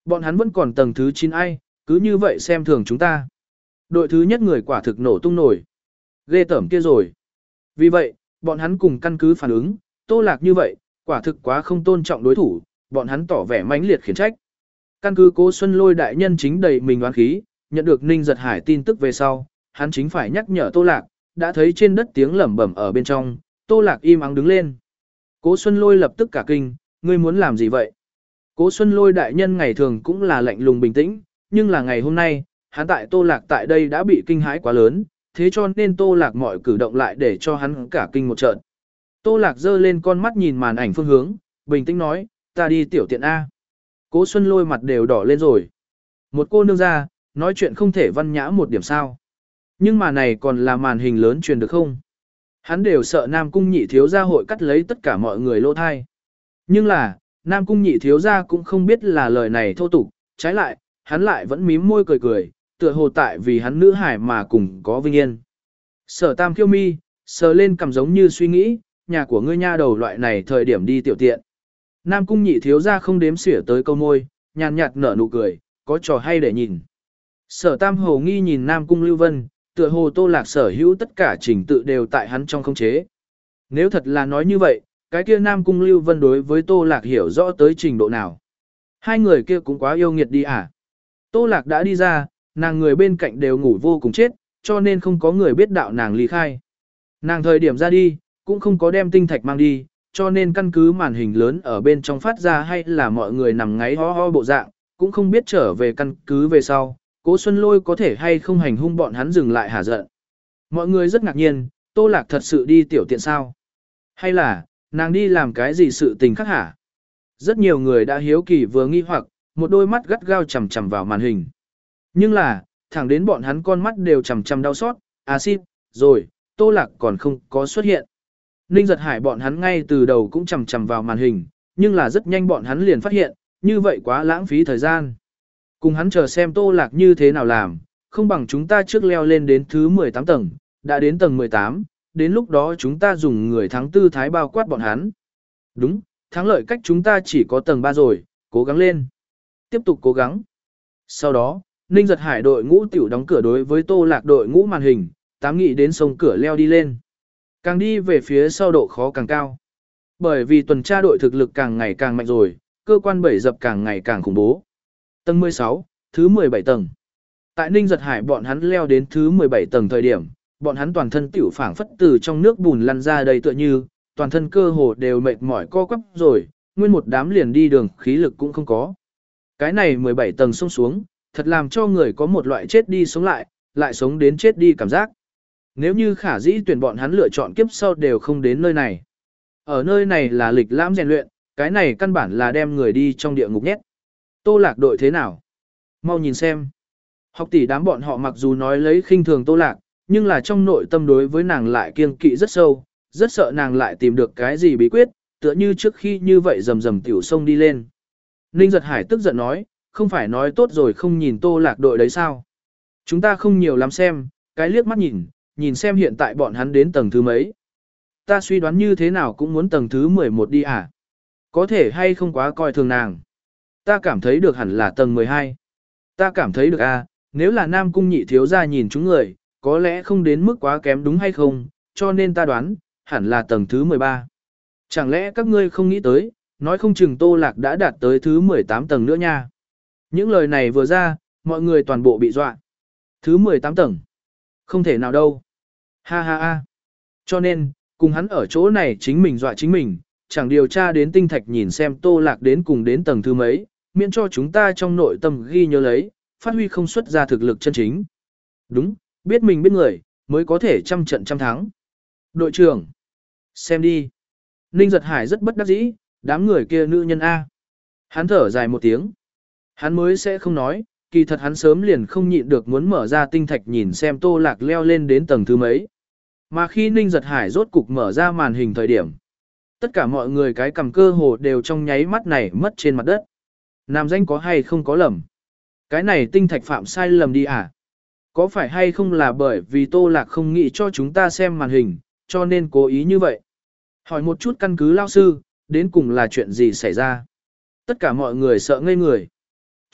Bọn hắn vẫn còn tầng thứ chín ai, cứ như vậy xem thường chúng ta. Đội thứ nhất người quả thực nổ tung nổi. Ghê tởm kia rồi. Vì vậy, bọn hắn cùng căn cứ phản ứng, Tô Lạc như vậy, quả thực quá không tôn trọng đối thủ, bọn hắn tỏ vẻ mãnh liệt khiển trách. Căn cứ Cố Xuân Lôi đại nhân chính đầy mình oán khí, nhận được Ninh Giật Hải tin tức về sau, hắn chính phải nhắc nhở Tô Lạc, đã thấy trên đất tiếng lẩm bẩm ở bên trong, Tô Lạc im ắng đứng lên. Cố Xuân Lôi lập tức cả kinh, ngươi muốn làm gì vậy? Cố Xuân Lôi đại nhân ngày thường cũng là lạnh lùng bình tĩnh, nhưng là ngày hôm nay, hắn tại Tô Lạc tại đây đã bị kinh hãi quá lớn, thế cho nên Tô Lạc mọi cử động lại để cho hắn cả kinh một trận. Tô Lạc giơ lên con mắt nhìn màn ảnh phương hướng, bình tĩnh nói, ta đi tiểu tiện A. Cố Xuân Lôi mặt đều đỏ lên rồi. Một cô nương ra, nói chuyện không thể văn nhã một điểm sao. Nhưng mà này còn là màn hình lớn truyền được không? Hắn đều sợ Nam Cung nhị thiếu gia hội cắt lấy tất cả mọi người lỗ thai. Nhưng là, Nam Cung nhị thiếu gia cũng không biết là lời này thô tục, trái lại, hắn lại vẫn mím môi cười cười, tựa hồ tại vì hắn nữ hải mà cùng có vinh yên. Sở Tam khiêu mi, sờ lên cầm giống như suy nghĩ, nhà của ngươi nha đầu loại này thời điểm đi tiểu tiện. Nam Cung nhị thiếu gia không đếm xỉa tới câu môi, nhàn nhạt nở nụ cười, có trò hay để nhìn. Sở Tam hồ nghi nhìn Nam Cung Lưu Vân, tựa hồ Tô Lạc sở hữu tất cả trình tự đều tại hắn trong khống chế. Nếu thật là nói như vậy, cái kia Nam Cung Lưu Vân đối với Tô Lạc hiểu rõ tới trình độ nào. Hai người kia cũng quá yêu nghiệt đi à. Tô Lạc đã đi ra, nàng người bên cạnh đều ngủ vô cùng chết, cho nên không có người biết đạo nàng ly khai. Nàng thời điểm ra đi, cũng không có đem tinh thạch mang đi, cho nên căn cứ màn hình lớn ở bên trong phát ra hay là mọi người nằm ngáy ho ho bộ dạng, cũng không biết trở về căn cứ về sau, Cố Xuân Lôi có thể hay không hành hung bọn hắn dừng lại hả giận. Mọi người rất ngạc nhiên, Tô Lạc thật sự đi tiểu tiện sao? Hay là, nàng đi làm cái gì sự tình khác hả? Rất nhiều người đã hiếu kỳ vừa nghi hoặc, một đôi mắt gắt gao chằm chằm vào màn hình. Nhưng là, thẳng đến bọn hắn con mắt đều chằm chằm đau xót, à xin, rồi, Tô Lạc còn không có xuất hiện. Ninh Giật Hải bọn hắn ngay từ đầu cũng chằm chằm vào màn hình, nhưng là rất nhanh bọn hắn liền phát hiện, như vậy quá lãng phí thời gian. Cùng hắn chờ xem Tô Lạc như thế nào làm, không bằng chúng ta trước leo lên đến thứ mười tám tầng, đã đến tầng mười tám, đến lúc đó chúng ta dùng người thắng tư thái bao quát bọn hắn. Đúng, thắng lợi cách chúng ta chỉ có tầng ba rồi, cố gắng lên. Tiếp tục cố gắng. Sau đó, Ninh Giật Hải đội ngũ tiểu đóng cửa đối với Tô Lạc đội ngũ màn hình, tám nghị đến sông cửa leo đi lên. Càng đi về phía sau độ khó càng cao. Bởi vì tuần tra đội thực lực càng ngày càng mạnh rồi, cơ quan bẫy dập càng ngày càng khủng bố. Tầng mười sáu, thứ mười bảy tầng. Tại Ninh Giật Hải bọn hắn leo đến thứ mười bảy tầng thời điểm, bọn hắn toàn thân tiểu phảng phất từ trong nước bùn lăn ra đây tựa như, toàn thân cơ hồ đều mệt mỏi co quắp rồi, nguyên một đám liền đi đường khí lực cũng không có. Cái này mười bảy tầng xông xuống, thật làm cho người có một loại chết đi sống lại, lại sống đến chết đi cảm giác. Nếu như khả dĩ tuyển bọn hắn lựa chọn kiếp sau đều không đến nơi này. Ở nơi này là lịch lãm rèn luyện, cái này căn bản là đem người đi trong địa ngục nhét. Tô Lạc đội thế nào? Mau nhìn xem. Học tỷ đám bọn họ mặc dù nói lấy khinh thường Tô Lạc, nhưng là trong nội tâm đối với nàng lại kiêng kỵ rất sâu, rất sợ nàng lại tìm được cái gì bí quyết, tựa như trước khi như vậy rầm rầm tiểu sông đi lên. Ninh Giật Hải tức giận nói, không phải nói tốt rồi không nhìn Tô Lạc đội đấy sao? Chúng ta không nhiều lắm xem, cái liếc mắt nhìn, nhìn xem hiện tại bọn hắn đến tầng thứ mấy. Ta suy đoán như thế nào cũng muốn tầng thứ mười một đi à? Có thể hay không quá coi thường nàng. Ta cảm thấy được hẳn là tầng mười hai. Ta cảm thấy được à, nếu là Nam Cung nhị thiếu gia nhìn chúng người, có lẽ không đến mức quá kém đúng hay không, cho nên ta đoán, hẳn là tầng thứ mười ba. Chẳng lẽ các ngươi không nghĩ tới, nói không chừng Tô Lạc đã đạt tới thứ mười tám tầng nữa nha. Những lời này vừa ra, mọi người toàn bộ bị dọa. Thứ mười tám tầng. Không thể nào đâu. Ha ha ha. Cho nên, cùng hắn ở chỗ này chính mình dọa chính mình, chẳng điều tra đến tinh thạch nhìn xem Tô Lạc đến cùng đến tầng thứ mấy, miễn cho chúng ta trong nội tâm ghi nhớ lấy, phát huy không xuất ra thực lực chân chính. Đúng, biết mình biết người, mới có thể trăm trận trăm thắng. Đội trưởng, xem đi. Ninh Giật Hải rất bất đắc dĩ, đám người kia nữ nhân A. Hắn thở dài một tiếng. Hắn mới sẽ không nói, kỳ thật hắn sớm liền không nhịn được muốn mở ra tinh thạch nhìn xem Tô Lạc leo lên đến tầng thứ mấy. Mà khi Ninh Giật Hải rốt cục mở ra màn hình thời điểm, tất cả mọi người cái cầm cơ hồ đều trong nháy mắt này mất trên mặt đất. Nam danh có hay không có lầm? Cái này tinh thạch phạm sai lầm đi à? Có phải hay không là bởi vì Tô Lạc không nghĩ cho chúng ta xem màn hình, cho nên cố ý như vậy? Hỏi một chút căn cứ lao sư, đến cùng là chuyện gì xảy ra? Tất cả mọi người sợ ngây người.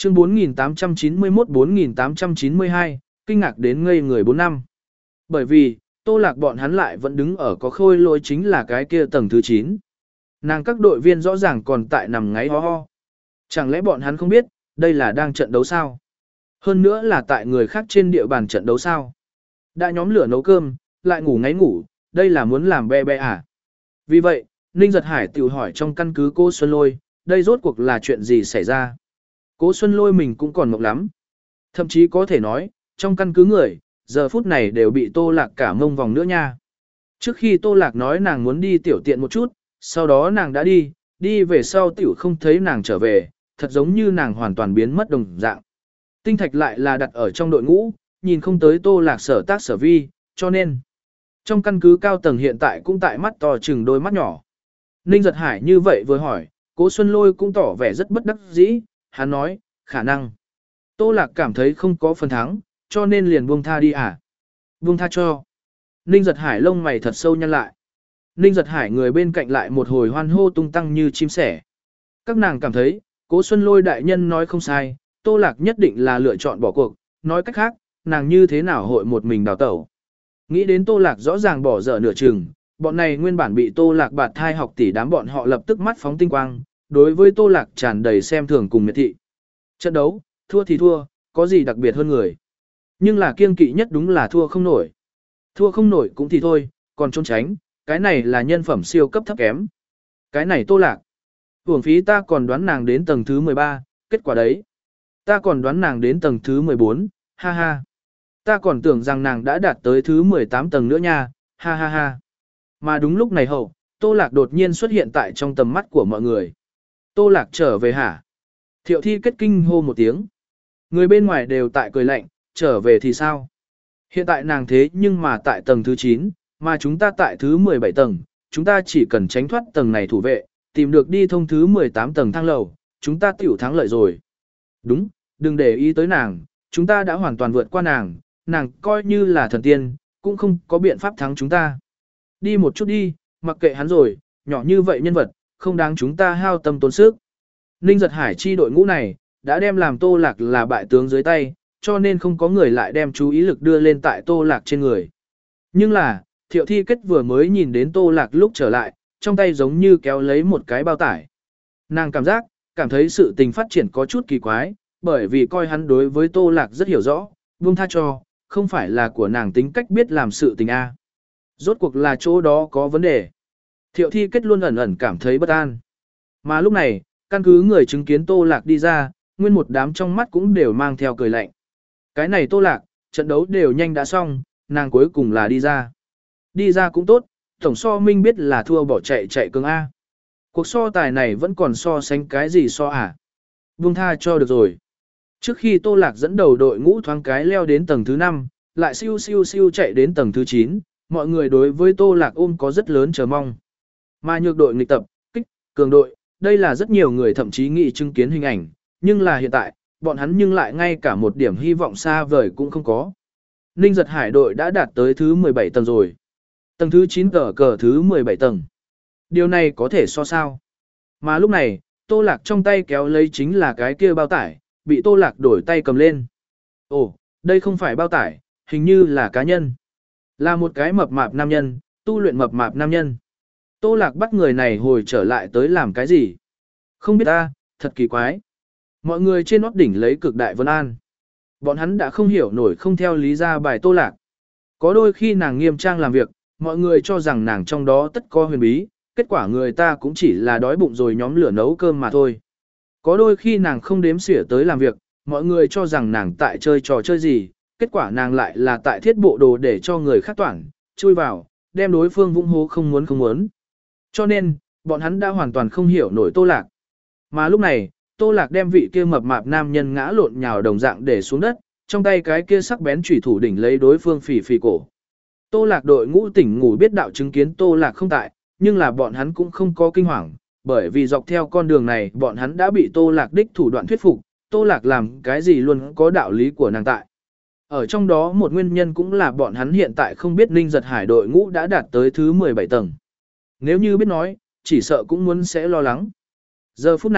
Chương bốn nghìn tám trăm chín mươi mốt bốn nghìn tám trăm chín mươi hai, kinh ngạc đến ngây người bốn năm. Bởi vì, Tô Lạc bọn hắn lại vẫn đứng ở có khôi lỗi chính là cái kia tầng thứ chín. Nàng các đội viên rõ ràng còn tại nằm ngáy ho ho. Chẳng lẽ bọn hắn không biết, đây là đang trận đấu sao? Hơn nữa là tại người khác trên địa bàn trận đấu sao? Đã nhóm lửa nấu cơm, lại ngủ ngáy ngủ, đây là muốn làm be be à? Vì vậy, Ninh Giật Hải tự hỏi trong căn cứ cô Xuân Lôi, đây rốt cuộc là chuyện gì xảy ra? Cố Xuân Lôi mình cũng còn mộng lắm. Thậm chí có thể nói, trong căn cứ người, giờ phút này đều bị Tô Lạc cả mông vòng nữa nha. Trước khi Tô Lạc nói nàng muốn đi tiểu tiện một chút, sau đó nàng đã đi, đi về sau tiểu không thấy nàng trở về, thật giống như nàng hoàn toàn biến mất đồng dạng. Tinh thạch lại là đặt ở trong đội ngũ, nhìn không tới Tô Lạc sở tác sở vi, cho nên trong căn cứ cao tầng hiện tại cũng tại mắt to chừng đôi mắt nhỏ. Ninh Giật Hải như vậy vừa hỏi, Cố Xuân Lôi cũng tỏ vẻ rất bất đắc dĩ, hắn nói, khả năng. Tô Lạc cảm thấy không có phần thắng, cho nên liền buông tha đi à? Buông tha cho. Ninh Giật Hải lông mày thật sâu nhăn lại. Ninh Giật Hải người bên cạnh lại một hồi hoan hô tung tăng như chim sẻ. Các nàng cảm thấy, Cố Xuân Lôi đại nhân nói không sai, Tô Lạc nhất định là lựa chọn bỏ cuộc, nói cách khác, nàng như thế nào hội một mình đào tẩu. Nghĩ đến Tô Lạc rõ ràng bỏ dở nửa chừng, bọn này nguyên bản bị Tô Lạc bạt thai học tỷ đám bọn họ lập tức mắt phóng tinh quang, đối với Tô Lạc tràn đầy xem thường cùng miệt thị. Trận đấu, thua thì thua, có gì đặc biệt hơn người. Nhưng là kiêng kỵ nhất đúng là thua không nổi. Thua không nổi cũng thì thôi, còn trốn tránh, cái này là nhân phẩm siêu cấp thấp kém. Cái này Tô Lạc. Hưởng phí ta còn đoán nàng đến tầng thứ mười ba, kết quả đấy. Ta còn đoán nàng đến tầng thứ mười bốn, ha ha. Ta còn tưởng rằng nàng đã đạt tới thứ mười tám tầng nữa nha, ha ha ha. Mà đúng lúc này hậu, Tô Lạc đột nhiên xuất hiện tại trong tầm mắt của mọi người. Tô Lạc trở về hả? Thiệu Thi kết kinh hô một tiếng. Người bên ngoài đều tại cười lạnh, trở về thì sao? Hiện tại nàng thế nhưng mà tại tầng thứ chín, mà chúng ta tại thứ mười bảy tầng, chúng ta chỉ cần tránh thoát tầng này thủ vệ, tìm được đi thông thứ mười tám tầng thang lầu, chúng ta tiểu thắng lợi rồi. Đúng, đừng để ý tới nàng, chúng ta đã hoàn toàn vượt qua nàng, nàng coi như là thần tiên, cũng không có biện pháp thắng chúng ta. Đi một chút đi, mặc kệ hắn rồi, nhỏ như vậy nhân vật, không đáng chúng ta hao tâm tốn sức. Ninh Giật Hải chi đội ngũ này, đã đem làm Tô Lạc là bại tướng dưới tay, cho nên không có người lại đem chú ý lực đưa lên tại Tô Lạc trên người. Nhưng là, Thiệu Thi kết vừa mới nhìn đến Tô Lạc lúc trở lại, trong tay giống như kéo lấy một cái bao tải. Nàng cảm giác, cảm thấy sự tình phát triển có chút kỳ quái, bởi vì coi hắn đối với Tô Lạc rất hiểu rõ, buông tha cho, không phải là của nàng tính cách biết làm sự tình A. Rốt cuộc là chỗ đó có vấn đề. Thiệu Thi kết luôn ẩn ẩn cảm thấy bất an. Mà lúc này, căn cứ người chứng kiến Tô Lạc đi ra, nguyên một đám trong mắt cũng đều mang theo cười lạnh. Cái này Tô Lạc, trận đấu đều nhanh đã xong, nàng cuối cùng là đi ra. Đi ra cũng tốt, tổng so minh biết là thua bỏ chạy chạy cường A. Cuộc so tài này vẫn còn so sánh cái gì so à? Buông tha cho được rồi. Trước khi Tô Lạc dẫn đầu đội ngũ thoáng cái leo đến tầng thứ năm, lại siêu siêu siêu chạy đến tầng thứ chín, mọi người đối với Tô Lạc ôm có rất lớn chờ mong. Mà nhược đội nghịch tập, kích, cường đội, đây là rất nhiều người thậm chí nghĩ chứng kiến hình ảnh, nhưng là hiện tại, bọn hắn nhưng lại ngay cả một điểm hy vọng xa vời cũng không có. Ninh Giật Hải đội đã đạt tới thứ mười bảy tầng rồi. Tầng thứ chín cờ cờ thứ mười bảy tầng. Điều này có thể so sao. Mà lúc này, Tô Lạc trong tay kéo lấy chính là cái kia bao tải, bị Tô Lạc đổi tay cầm lên. Ồ, đây không phải bao tải, hình như là cá nhân. Là một cái mập mạp nam nhân, tu luyện mập mạp nam nhân. Tô Lạc bắt người này hồi trở lại tới làm cái gì? Không biết ta, thật kỳ quái. Mọi người trên nót đỉnh lấy cực đại vân an. Bọn hắn đã không hiểu nổi không theo lý ra bài Tô Lạc. Có đôi khi nàng nghiêm trang làm việc, mọi người cho rằng nàng trong đó tất có huyền bí, kết quả người ta cũng chỉ là đói bụng rồi nhóm lửa nấu cơm mà thôi. Có đôi khi nàng không đếm xỉa tới làm việc, mọi người cho rằng nàng tại chơi trò chơi gì, kết quả nàng lại là tại thiết bộ đồ để cho người khác toản, chui vào, đem đối phương vũng hố không muốn không muốn. Cho nên, bọn hắn đã hoàn toàn không hiểu nổi Tô Lạc. Mà lúc này, Tô Lạc đem vị kia mập mạp nam nhân ngã lộn nhào đồng dạng để xuống đất, trong tay cái kia sắc bén chủy thủ đỉnh lấy đối phương phì phì cổ. Tô Lạc đội ngũ tỉnh ngủ biết đạo chứng kiến Tô Lạc không tại, nhưng là bọn hắn cũng không có kinh hoàng, bởi vì dọc theo con đường này bọn hắn đã bị Tô Lạc đích thủ đoạn thuyết phục, Tô Lạc làm cái gì luôn có đạo lý của nàng tại. Ở trong đó một nguyên nhân cũng là bọn hắn hiện tại không biết Ninh Giật Hải đội ngũ đã đạt tới thứ mười bảy tầng. Nếu như biết nói, chỉ sợ cũng muốn sẽ lo lắng. Giờ phút này,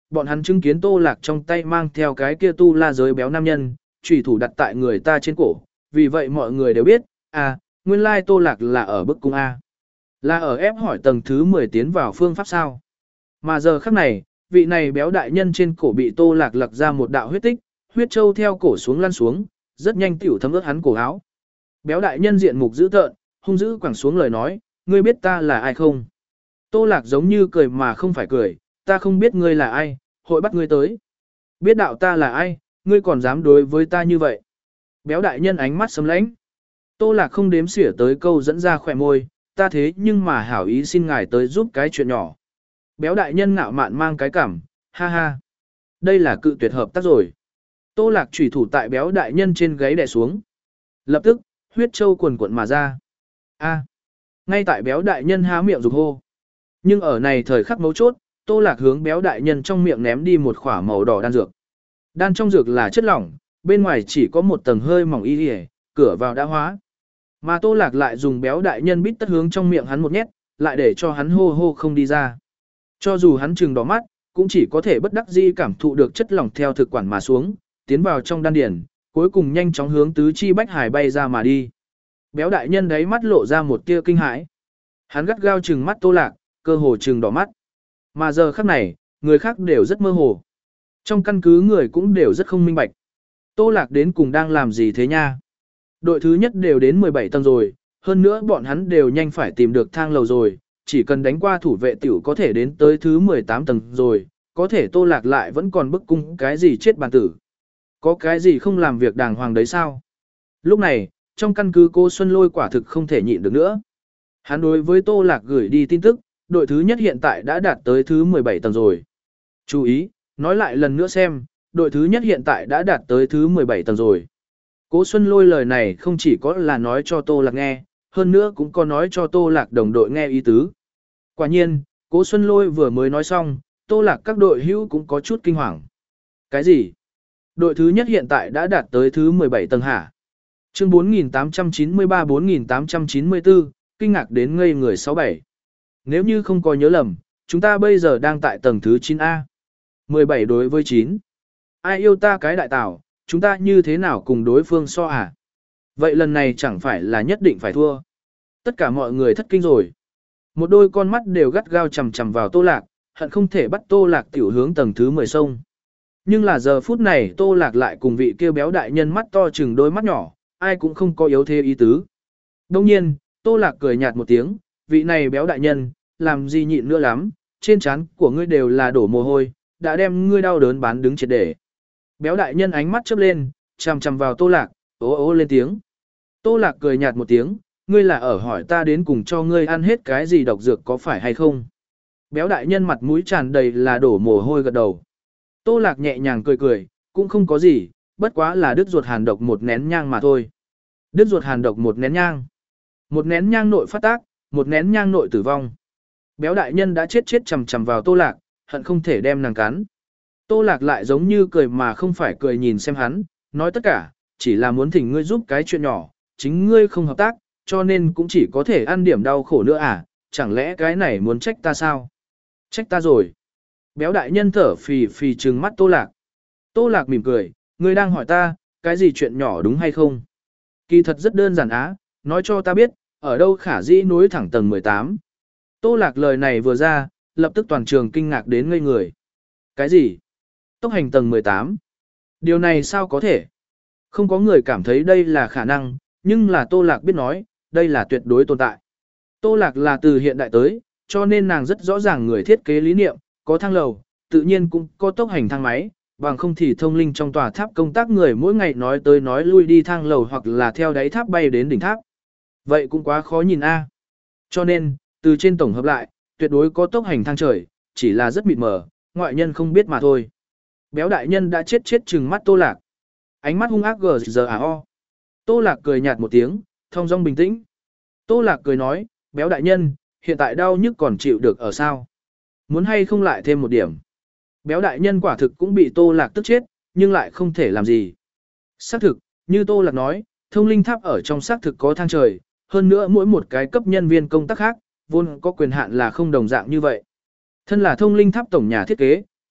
bọn hắn chứng kiến Tô Lạc trong tay mang theo cái kia tu la giới béo nam nhân, chủy thủ đặt tại người ta trên cổ, vì vậy mọi người đều biết, à, nguyên lai Tô Lạc là ở bức cung A. Là ở ép hỏi tầng thứ mười tiến vào phương pháp sao. Mà giờ khắc này, vị này béo đại nhân trên cổ bị Tô Lạc lặc ra một đạo huyết tích, huyết châu theo cổ xuống lăn xuống, rất nhanh tiểu thấm ướt hắn cổ áo. Béo đại nhân diện mục dữ tợn, hung dữ quẳng xuống lời nói, ngươi biết ta là ai không? Tô Lạc giống như cười mà không phải cười, ta không biết ngươi là ai, hội bắt ngươi tới. Biết đạo ta là ai, ngươi còn dám đối với ta như vậy. Béo đại nhân ánh mắt sấm lãnh. Tô Lạc không đếm xỉa tới câu dẫn ra khỏe môi, ta thế nhưng mà hảo ý xin ngài tới giúp cái chuyện nhỏ. Béo đại nhân ngạo mạn mang cái cảm, ha ha. Đây là cự tuyệt hợp tác rồi. Tô Lạc chủy thủ tại béo đại nhân trên gáy đè xuống. Lập tức, huyết châu quần quận mà ra. A. Ngay tại béo đại nhân há miệng rục hô. Nhưng ở này thời khắc mấu chốt, Tô Lạc hướng béo đại nhân trong miệng ném đi một khỏa màu đỏ đan dược. Đan trong dược là chất lỏng, bên ngoài chỉ có một tầng hơi mỏng y y, cửa vào đã hóa. Mà Tô Lạc lại dùng béo đại nhân bít tất hướng trong miệng hắn một nhét, lại để cho hắn hô hô không đi ra. Cho dù hắn trừng đỏ mắt, cũng chỉ có thể bất đắc dĩ cảm thụ được chất lỏng theo thực quản mà xuống, tiến vào trong đan điển, cuối cùng nhanh chóng hướng tứ chi bách hải bay ra mà đi. Béo đại nhân đấy mắt lộ ra một tia kinh hãi. Hắn gắt gao trừng mắt Tô Lạc, cơ hồ trừng đỏ mắt. Mà giờ khắc này, người khác đều rất mơ hồ. Trong căn cứ người cũng đều rất không minh bạch. Tô Lạc đến cùng đang làm gì thế nha? Đội thứ nhất đều đến mười bảy tầng rồi, hơn nữa bọn hắn đều nhanh phải tìm được thang lầu rồi, chỉ cần đánh qua thủ vệ tiểu có thể đến tới thứ mười tám tầng rồi, có thể Tô Lạc lại vẫn còn bức cung cái gì chết bản tử. Có cái gì không làm việc đàng hoàng đấy sao? Lúc này, trong căn cứ cô Xuân Lôi quả thực không thể nhịn được nữa. Hắn đối với Tô Lạc gửi đi tin tức, đội thứ nhất hiện tại đã đạt tới thứ mười bảy tầng rồi. Chú ý, nói lại lần nữa xem, đội thứ nhất hiện tại đã đạt tới thứ mười bảy tầng rồi. Cố Xuân Lôi lời này không chỉ có là nói cho Tô Lạc nghe, hơn nữa cũng có nói cho Tô Lạc đồng đội nghe ý tứ. Quả nhiên, Cố Xuân Lôi vừa mới nói xong, Tô Lạc các đội hữu cũng có chút kinh hoàng. Cái gì? Đội thứ nhất hiện tại đã đạt tới thứ mười bảy tầng hả? Chương bốn nghìn tám trăm chín mươi ba bốn nghìn tám trăm chín mươi tư, kinh ngạc đến ngây người sáu bảy. Nếu như không có nhớ lầm, chúng ta bây giờ đang tại tầng thứ chín A. mười bảy đối với chín. Ai yêu ta cái đại tảo, chúng ta như thế nào cùng đối phương so à? Vậy lần này chẳng phải là nhất định phải thua. Tất cả mọi người thất kinh rồi. Một đôi con mắt đều gắt gao chằm chằm vào Tô Lạc, hận không thể bắt Tô Lạc tiểu hướng tầng thứ mười sông. Nhưng là giờ phút này Tô Lạc lại cùng vị kia béo đại nhân mắt to chừng đôi mắt nhỏ, ai cũng không có yếu thế ý tứ. Đông nhiên, Tô Lạc cười nhạt một tiếng, vị này béo đại nhân, làm gì nhịn nữa lắm, trên trán của ngươi đều là đổ mồ hôi, đã đem ngươi đau đớn bán đứng triệt để. Béo đại nhân ánh mắt chớp lên, chằm chằm vào Tô Lạc, ố ố lên tiếng. Tô Lạc cười nhạt một tiếng, ngươi là ở hỏi ta đến cùng cho ngươi ăn hết cái gì độc dược có phải hay không? Béo đại nhân mặt mũi tràn đầy là đổ mồ hôi gật đầu. Tô Lạc nhẹ nhàng cười cười, cũng không có gì, bất quá là đứt ruột hàn độc một nén nhang mà thôi. Đứt ruột hàn độc một nén nhang. Một nén nhang nội phát tác, một nén nhang nội tử vong. Béo đại nhân đã chết chết chằm chằm vào Tô Lạc, hận không thể đem nàng cắn. Tô Lạc lại giống như cười mà không phải cười nhìn xem hắn, nói tất cả, chỉ là muốn thỉnh ngươi giúp cái chuyện nhỏ, chính ngươi không hợp tác, cho nên cũng chỉ có thể ăn điểm đau khổ nữa à, chẳng lẽ cái này muốn trách ta sao? Trách ta rồi. Béo đại nhân thở phì phì trừng mắt Tô Lạc. Tô Lạc mỉm cười, ngươi đang hỏi ta, cái gì chuyện nhỏ đúng hay không? Kỳ thật rất đơn giản á, nói cho ta biết, ở đâu khả dĩ nối thẳng tầng mười tám. Tô Lạc lời này vừa ra, lập tức toàn trường kinh ngạc đến ngây người. Cái gì? Tốc hành tầng mười tám. Điều này sao có thể? Không có người cảm thấy đây là khả năng, nhưng là Tô Lạc biết nói, đây là tuyệt đối tồn tại. Tô Lạc là từ hiện đại tới, cho nên nàng rất rõ ràng người thiết kế lý niệm, có thang lầu, tự nhiên cũng có tốc hành thang máy, bằng không thì thông linh trong tòa tháp công tác người mỗi ngày nói tới nói lui đi thang lầu hoặc là theo đáy tháp bay đến đỉnh tháp. Vậy cũng quá khó nhìn a. Cho nên, từ trên tổng hợp lại, tuyệt đối có tốc hành thang trời, chỉ là rất mịt mờ, ngoại nhân không biết mà thôi. Béo đại nhân đã chết chết trừng mắt Tô Lạc. Ánh mắt hung ác gờ giờ à o. Tô Lạc cười nhạt một tiếng, thong dong bình tĩnh. Tô Lạc cười nói, béo đại nhân, hiện tại đau nhức còn chịu được ở sao? Muốn hay không lại thêm một điểm? Béo đại nhân quả thực cũng bị Tô Lạc tức chết, nhưng lại không thể làm gì. Xác thực, như Tô Lạc nói, thông linh tháp ở trong xác thực có thang trời, hơn nữa mỗi một cái cấp nhân viên công tác khác, vốn có quyền hạn là không đồng dạng như vậy. Thân là thông linh tháp tổng nhà thiết kế,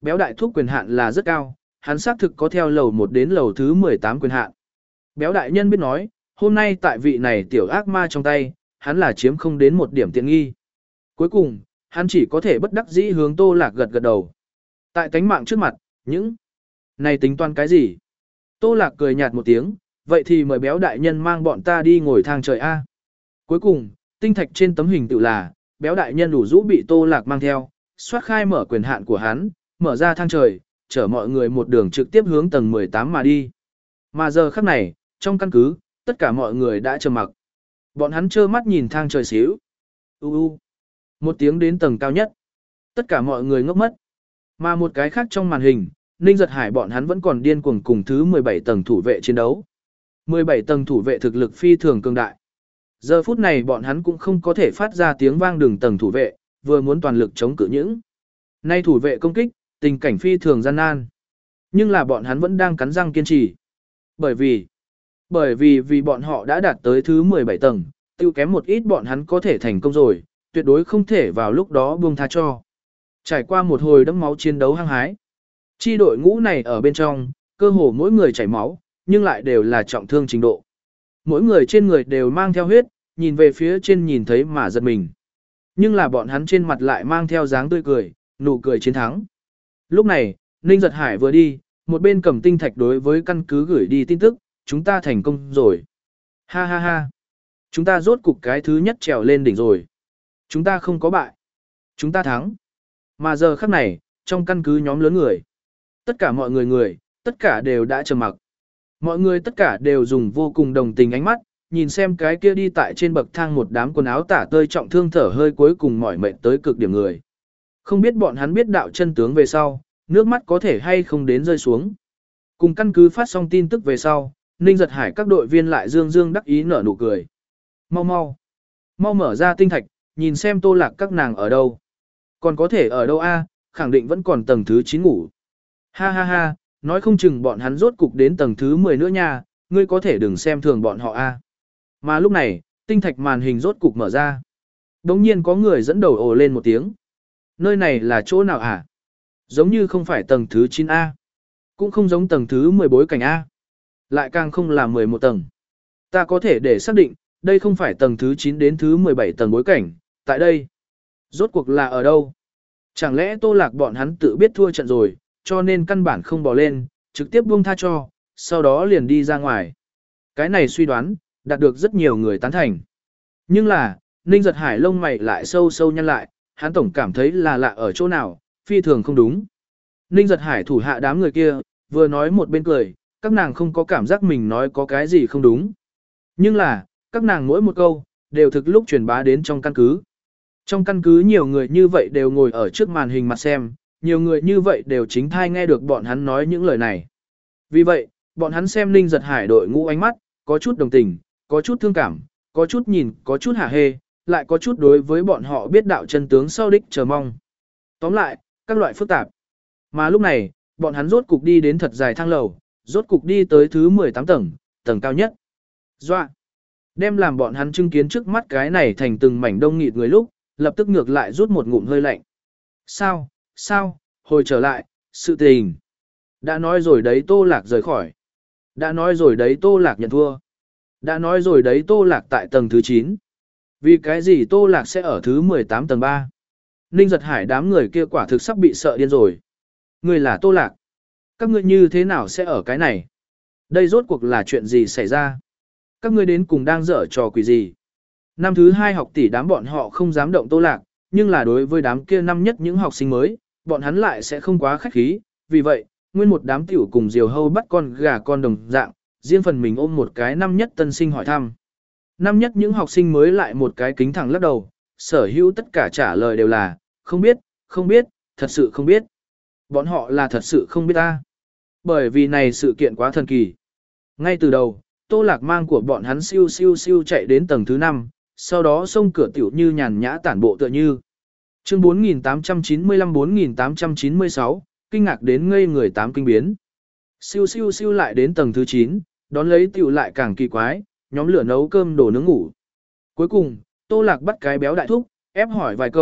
Béo đại thúc quyền hạn là rất cao, hắn xác thực có theo lầu một đến lầu thứ mười tám quyền hạn. Béo đại nhân biết nói, hôm nay tại vị này tiểu ác ma trong tay, hắn là chiếm không đến một điểm tiện nghi. Cuối cùng, hắn chỉ có thể bất đắc dĩ hướng Tô Lạc gật gật đầu. Tại tánh mạng trước mặt, những này tính toán cái gì? Tô Lạc cười nhạt một tiếng, vậy thì mời béo đại nhân mang bọn ta đi ngồi thang trời A. Cuối cùng, tinh thạch trên tấm hình tự là, béo đại nhân đủ rũ bị Tô Lạc mang theo, xoát khai mở quyền hạn của hắn, mở ra thang trời, chở mọi người một đường trực tiếp hướng tầng mười tám mà đi. Mà giờ khắc này, trong căn cứ, tất cả mọi người đã trầm mặc. Bọn hắn trơ mắt nhìn thang trời xíu. U u. Một tiếng đến tầng cao nhất. Tất cả mọi người ngốc mất. Mà một cái khác trong màn hình, Ninh Giật Hải bọn hắn vẫn còn điên cuồng cùng thứ mười bảy tầng thủ vệ chiến đấu. mười bảy tầng thủ vệ thực lực phi thường cường đại. Giờ phút này bọn hắn cũng không có thể phát ra tiếng vang đường tầng thủ vệ, vừa muốn toàn lực chống cự những. Nay thủ vệ công kích, tình cảnh phi thường gian nan. Nhưng là bọn hắn vẫn đang cắn răng kiên trì. Bởi vì, bởi vì vì bọn họ đã đạt tới thứ mười bảy tầng, tiêu kém một ít bọn hắn có thể thành công rồi, tuyệt đối không thể vào lúc đó buông tha cho. Trải qua một hồi đẫm máu chiến đấu hăng hái. Chi đội ngũ này ở bên trong, cơ hồ mỗi người chảy máu, nhưng lại đều là trọng thương trình độ. Mỗi người trên người đều mang theo huyết, nhìn về phía trên nhìn thấy mà giật mình. Nhưng là bọn hắn trên mặt lại mang theo dáng tươi cười, nụ cười chiến thắng. Lúc này, Ninh Giật Hải vừa đi, một bên cầm tinh thạch đối với căn cứ gửi đi tin tức, chúng ta thành công rồi. Ha ha ha. Chúng ta rốt cục cái thứ nhất trèo lên đỉnh rồi. Chúng ta không có bại. Chúng ta thắng. Mà giờ khắc này, trong căn cứ nhóm lớn người. Tất cả mọi người người, tất cả đều đã trầm mặc. Mọi người tất cả đều dùng vô cùng đồng tình ánh mắt, nhìn xem cái kia đi tại trên bậc thang một đám quần áo tả tơi trọng thương thở hơi cuối cùng mỏi mệt tới cực điểm người. Không biết bọn hắn biết đạo chân tướng về sau, nước mắt có thể hay không đến rơi xuống. Cùng căn cứ phát xong tin tức về sau, Ninh Giật Hải các đội viên lại dương dương đắc ý nở nụ cười. Mau mau, mau mở ra tinh thạch, nhìn xem Tô Lạc các nàng ở đâu. Còn có thể ở đâu a? Khẳng định vẫn còn tầng thứ chín ngủ. Ha ha ha, nói không chừng bọn hắn rốt cục đến tầng thứ mười nữa nha, ngươi có thể đừng xem thường bọn họ a. Mà lúc này, tinh thạch màn hình rốt cục mở ra. Đống nhiên có người dẫn đầu ồ lên một tiếng. Nơi này là chỗ nào hả? Giống như không phải tầng thứ chín A. Cũng không giống tầng thứ mười bối cảnh A. Lại càng không là mười một tầng. Ta có thể để xác định, đây không phải tầng thứ chín đến thứ mười bảy tầng bối cảnh. Tại đây, rốt cuộc là ở đâu? Chẳng lẽ Tô Lạc bọn hắn tự biết thua trận rồi, cho nên căn bản không bỏ lên, trực tiếp buông tha cho, sau đó liền đi ra ngoài. Cái này suy đoán, đạt được rất nhiều người tán thành. Nhưng là, Ninh Giật Hải lông mày lại sâu sâu nhăn lại, hắn tổng cảm thấy là lạ ở chỗ nào, phi thường không đúng. Ninh Giật Hải thủ hạ đám người kia, vừa nói một bên cười, các nàng không có cảm giác mình nói có cái gì không đúng. Nhưng là, các nàng mỗi một câu, đều thực lúc truyền bá đến trong căn cứ. Trong căn cứ nhiều người như vậy đều ngồi ở trước màn hình mặt xem, nhiều người như vậy đều chính thai nghe được bọn hắn nói những lời này. Vì vậy, bọn hắn xem Ninh Giật Hải đội ngũ ánh mắt, có chút đồng tình, có chút thương cảm, có chút nhìn, có chút hả hê, lại có chút đối với bọn họ biết đạo chân tướng sau đích chờ mong. Tóm lại, các loại phức tạp. Mà lúc này, bọn hắn rốt cục đi đến thật dài thang lầu, rốt cục đi tới thứ mười tám tầng, tầng cao nhất. Doa! Đem làm bọn hắn chứng kiến trước mắt cái này thành từng mảnh đông nghịt người lúc, lập tức ngược lại rút một ngụm hơi lạnh. Sao, sao, hồi trở lại, sự tình. Đã nói rồi đấy Tô Lạc rời khỏi. Đã nói rồi đấy Tô Lạc nhận thua. Đã nói rồi đấy Tô Lạc tại tầng thứ chín. Vì cái gì Tô Lạc sẽ ở thứ mười tám tầng ba? Ninh Giật Hải đám người kia quả thực sắp bị sợ điên rồi. Người là Tô Lạc. Các ngươi như thế nào sẽ ở cái này? Đây rốt cuộc là chuyện gì xảy ra? Các ngươi đến cùng đang dở trò quỷ gì? Năm thứ hai học tỷ đám bọn họ không dám động Tô Lạc, nhưng là đối với đám kia năm nhất những học sinh mới, bọn hắn lại sẽ không quá khách khí. Vì vậy, nguyên một đám tiểu cùng diều hâu bắt con gà con đồng dạng, riêng phần mình ôm một cái năm nhất tân sinh hỏi thăm. Năm nhất những học sinh mới lại một cái kính thẳng lắc đầu, sở hữu tất cả trả lời đều là, không biết, không biết, thật sự không biết. Bọn họ là thật sự không biết ta. Bởi vì này sự kiện quá thần kỳ. Ngay từ đầu, Tô Lạc mang của bọn hắn siêu siêu siêu chạy đến tầng thứ năm, sau đó xông cửa tiểu như nhàn nhã tản bộ tựa như. Chương bốn nghìn tám trăm chín mươi lăm bốn nghìn tám trăm chín mươi sáu, kinh ngạc đến ngây người tám kinh biến. Siêu siêu siêu lại đến tầng thứ chín, đón lấy tiểu lại càng kỳ quái, nhóm lửa nấu cơm đồ nướng ngủ. Cuối cùng, Tô Lạc bắt cái béo đại thúc, ép hỏi vài câu,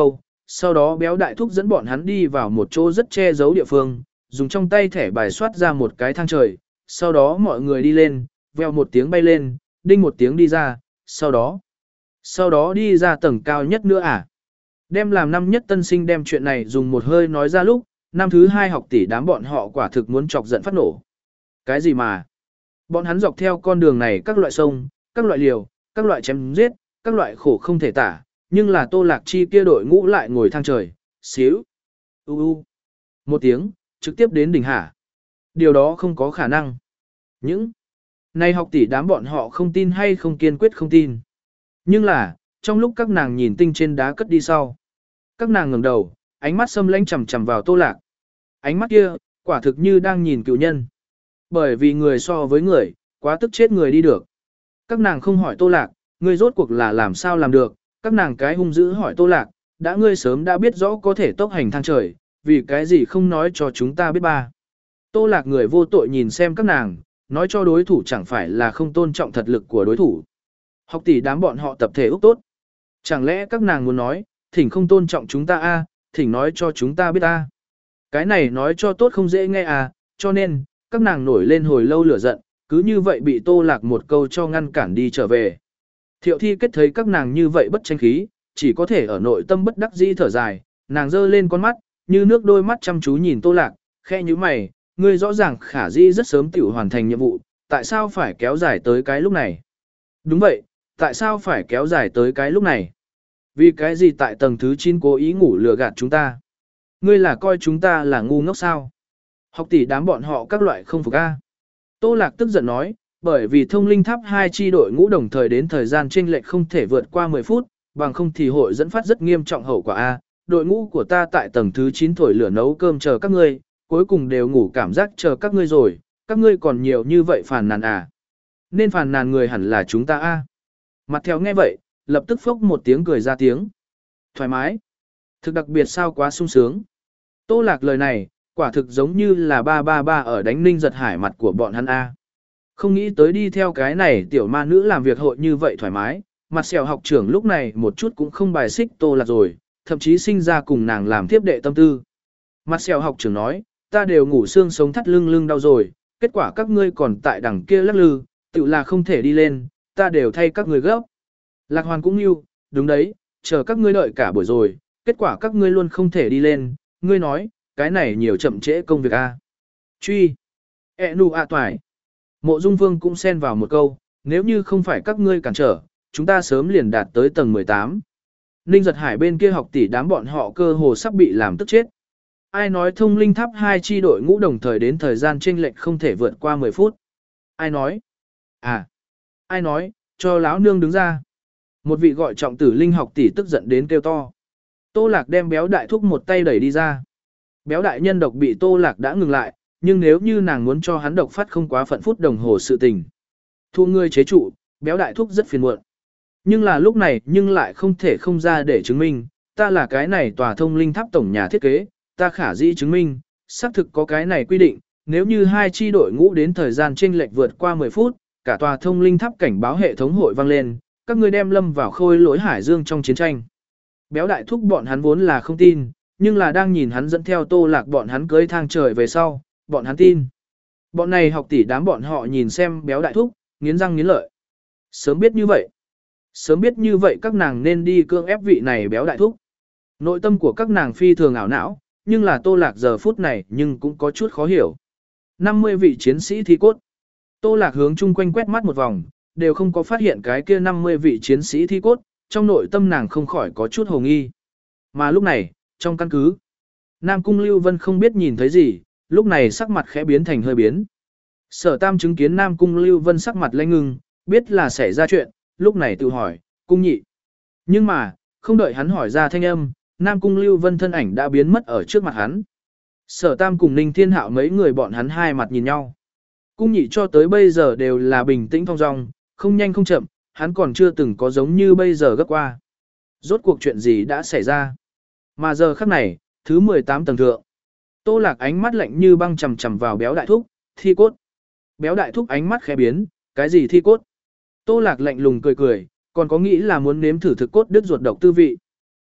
sau đó béo đại thúc dẫn bọn hắn đi vào một chỗ rất che giấu địa phương, dùng trong tay thẻ bài soát ra một cái thang trời, sau đó mọi người đi lên, vèo một tiếng bay lên, đinh một tiếng đi ra, sau đó, sau đó đi ra tầng cao nhất nữa à. Đem làm năm nhất tân sinh đem chuyện này dùng một hơi nói ra lúc, năm thứ hai học tỷ đám bọn họ quả thực muốn chọc giận phát nổ. Cái gì mà? Bọn hắn dọc theo con đường này các loại sông, các loại liều, các loại chém giết, các loại khổ không thể tả, nhưng là Tô Lạc Chi kia đội ngũ lại ngồi thang trời, xíu, u u, một tiếng, trực tiếp đến đỉnh hạ. Điều đó không có khả năng. Những này học tỷ đám bọn họ không tin hay không kiên quyết không tin. Nhưng là, trong lúc các nàng nhìn tinh trên đá cất đi sau, các nàng ngẩng đầu, ánh mắt xâm lãnh chằm chằm vào Tô Lạc. Ánh mắt kia, quả thực như đang nhìn cựu nhân. Bởi vì người so với người, quá tức chết người đi được. Các nàng không hỏi Tô Lạc, ngươi rốt cuộc là làm sao làm được, các nàng cái hung dữ hỏi Tô Lạc, đã ngươi sớm đã biết rõ có thể tốc hành thang trời, vì cái gì không nói cho chúng ta biết ba. Tô Lạc người vô tội nhìn xem các nàng, nói cho đối thủ chẳng phải là không tôn trọng thật lực của đối thủ. Học tỷ đám bọn họ tập thể úc tốt. Chẳng lẽ các nàng muốn nói, thỉnh không tôn trọng chúng ta a, thỉnh nói cho chúng ta biết a. Cái này nói cho tốt không dễ nghe à, cho nên, các nàng nổi lên hồi lâu lửa giận, cứ như vậy bị Tô Lạc một câu cho ngăn cản đi trở về. Thiệu Thi Kết thấy các nàng như vậy bất tranh khí, chỉ có thể ở nội tâm bất đắc dĩ thở dài, nàng giơ lên con mắt, như nước đôi mắt chăm chú nhìn Tô Lạc, khe như mày, ngươi rõ ràng khả di rất sớm tiểu hoàn thành nhiệm vụ, tại sao phải kéo dài tới cái lúc này? Đúng vậy, tại sao phải kéo dài tới cái lúc này? Vì cái gì tại tầng thứ chín cố ý ngủ lừa gạt chúng ta? Ngươi là coi chúng ta là ngu ngốc sao? Học tỷ đám bọn họ các loại không phục a. Tô Lạc tức giận nói, bởi vì thông linh tháp hai chi đội ngũ đồng thời đến thời gian chênh lệch không thể vượt qua mười phút, bằng không thì hội dẫn phát rất nghiêm trọng hậu quả a. Đội ngũ của ta tại tầng thứ chín thổi lửa nấu cơm chờ các ngươi, cuối cùng đều ngủ cảm giác chờ các ngươi rồi, các ngươi còn nhiều như vậy phàn nàn à. Nên phàn nàn người hẳn là chúng ta a. Mặt theo nghe vậy, lập tức phốc một tiếng cười ra tiếng. Thoải mái. Thực đặc biệt sao quá sung sướng. Tô Lạc lời này, quả thực giống như là ba ba ba ở đánh Ninh Giật Hải mặt của bọn hắn a. Không nghĩ tới đi theo cái này tiểu ma nữ làm việc hội như vậy thoải mái, mặt sẹo học trưởng lúc này một chút cũng không bài xích Tô Lạc rồi, thậm chí sinh ra cùng nàng làm tiếp đệ tâm tư. Mặt sẹo học trưởng nói, ta đều ngủ xương sống thắt lưng lưng đau rồi, kết quả các ngươi còn tại đằng kia lắc lư, tự là không thể đi lên, ta đều thay các ngươi gấp. Lạc Hoàn cũng yêu, đúng đấy, chờ các ngươi đợi cả buổi rồi, kết quả các ngươi luôn không thể đi lên, ngươi nói, cái này nhiều chậm trễ công việc a. Truy. E nu a toài. Mộ Dung Vương cũng xen vào một câu, nếu như không phải các ngươi cản trở, chúng ta sớm liền đạt tới tầng mười tám. Ninh Giật Hải bên kia học tỷ đám bọn họ cơ hồ sắp bị làm tức chết. Ai nói thông linh tháp hai chi đội ngũ đồng thời đến thời gian chênh lệch không thể vượt qua mười phút? Ai nói? À. Ai nói, cho lão nương đứng ra. Một vị gọi trọng tử linh học tỷ tức giận đến kêu to. Tô Lạc đem béo đại thúc một tay đẩy đi ra. Béo đại nhân độc bị Tô Lạc đã ngừng lại, nhưng nếu như nàng muốn cho hắn độc phát không quá phận phút đồng hồ sự tình. Thu ngươi chế trụ, béo đại thúc rất phiền muộn. Nhưng là lúc này nhưng lại không thể không ra để chứng minh, ta là cái này tòa thông linh tháp tổng nhà thiết kế, ta khả dĩ chứng minh, xác thực có cái này quy định, nếu như hai chi đội ngũ đến thời gian chênh lệch vượt qua mười phút, cả tòa thông linh tháp cảnh báo hệ thống hội vang lên, các ngươi đem lâm vào khôi lỗi hải dương trong chiến tranh. Béo đại thúc bọn hắn vốn là không tin, nhưng là đang nhìn hắn dẫn theo Tô Lạc bọn hắn cưới thang trời về sau, bọn hắn tin. Bọn này học tỷ đám bọn họ nhìn xem béo đại thúc, nghiến răng nghiến lợi. Sớm biết như vậy, sớm biết như vậy các nàng nên đi cưỡng ép vị này béo đại thúc. Nội tâm của các nàng phi thường ảo não, nhưng là Tô Lạc giờ phút này nhưng cũng có chút khó hiểu. năm mươi vị chiến sĩ thi cốt. Tô Lạc hướng chung quanh quét mắt một vòng, đều không có phát hiện cái kia năm mươi vị chiến sĩ thi cốt, trong nội tâm nàng không khỏi có chút hồ nghi. Mà lúc này, trong căn cứ, Nam Cung Lưu Vân không biết nhìn thấy gì, lúc này sắc mặt khẽ biến thành hơi biến. Sở Tam chứng kiến Nam Cung Lưu Vân sắc mặt lanh ngưng, biết là xảy ra chuyện, lúc này tự hỏi, cung nhị. Nhưng mà, không đợi hắn hỏi ra thanh âm, Nam Cung Lưu Vân thân ảnh đã biến mất ở trước mặt hắn. Sở Tam cùng Ninh Thiên Hạo mấy người bọn hắn hai mặt nhìn nhau. Cung nhị cho tới bây giờ đều là bình tĩnh thong dong, không nhanh không chậm, hắn còn chưa từng có giống như bây giờ gấp qua. Rốt cuộc chuyện gì đã xảy ra? Mà giờ khắc này, thứ mười tám tầng thượng. Tô Lạc ánh mắt lạnh như băng chầm chầm vào béo đại thúc, thi cốt. Béo đại thúc ánh mắt khẽ biến, cái gì thi cốt? Tô Lạc lạnh lùng cười cười, còn có nghĩ là muốn nếm thử thực cốt đứt ruột độc tư vị.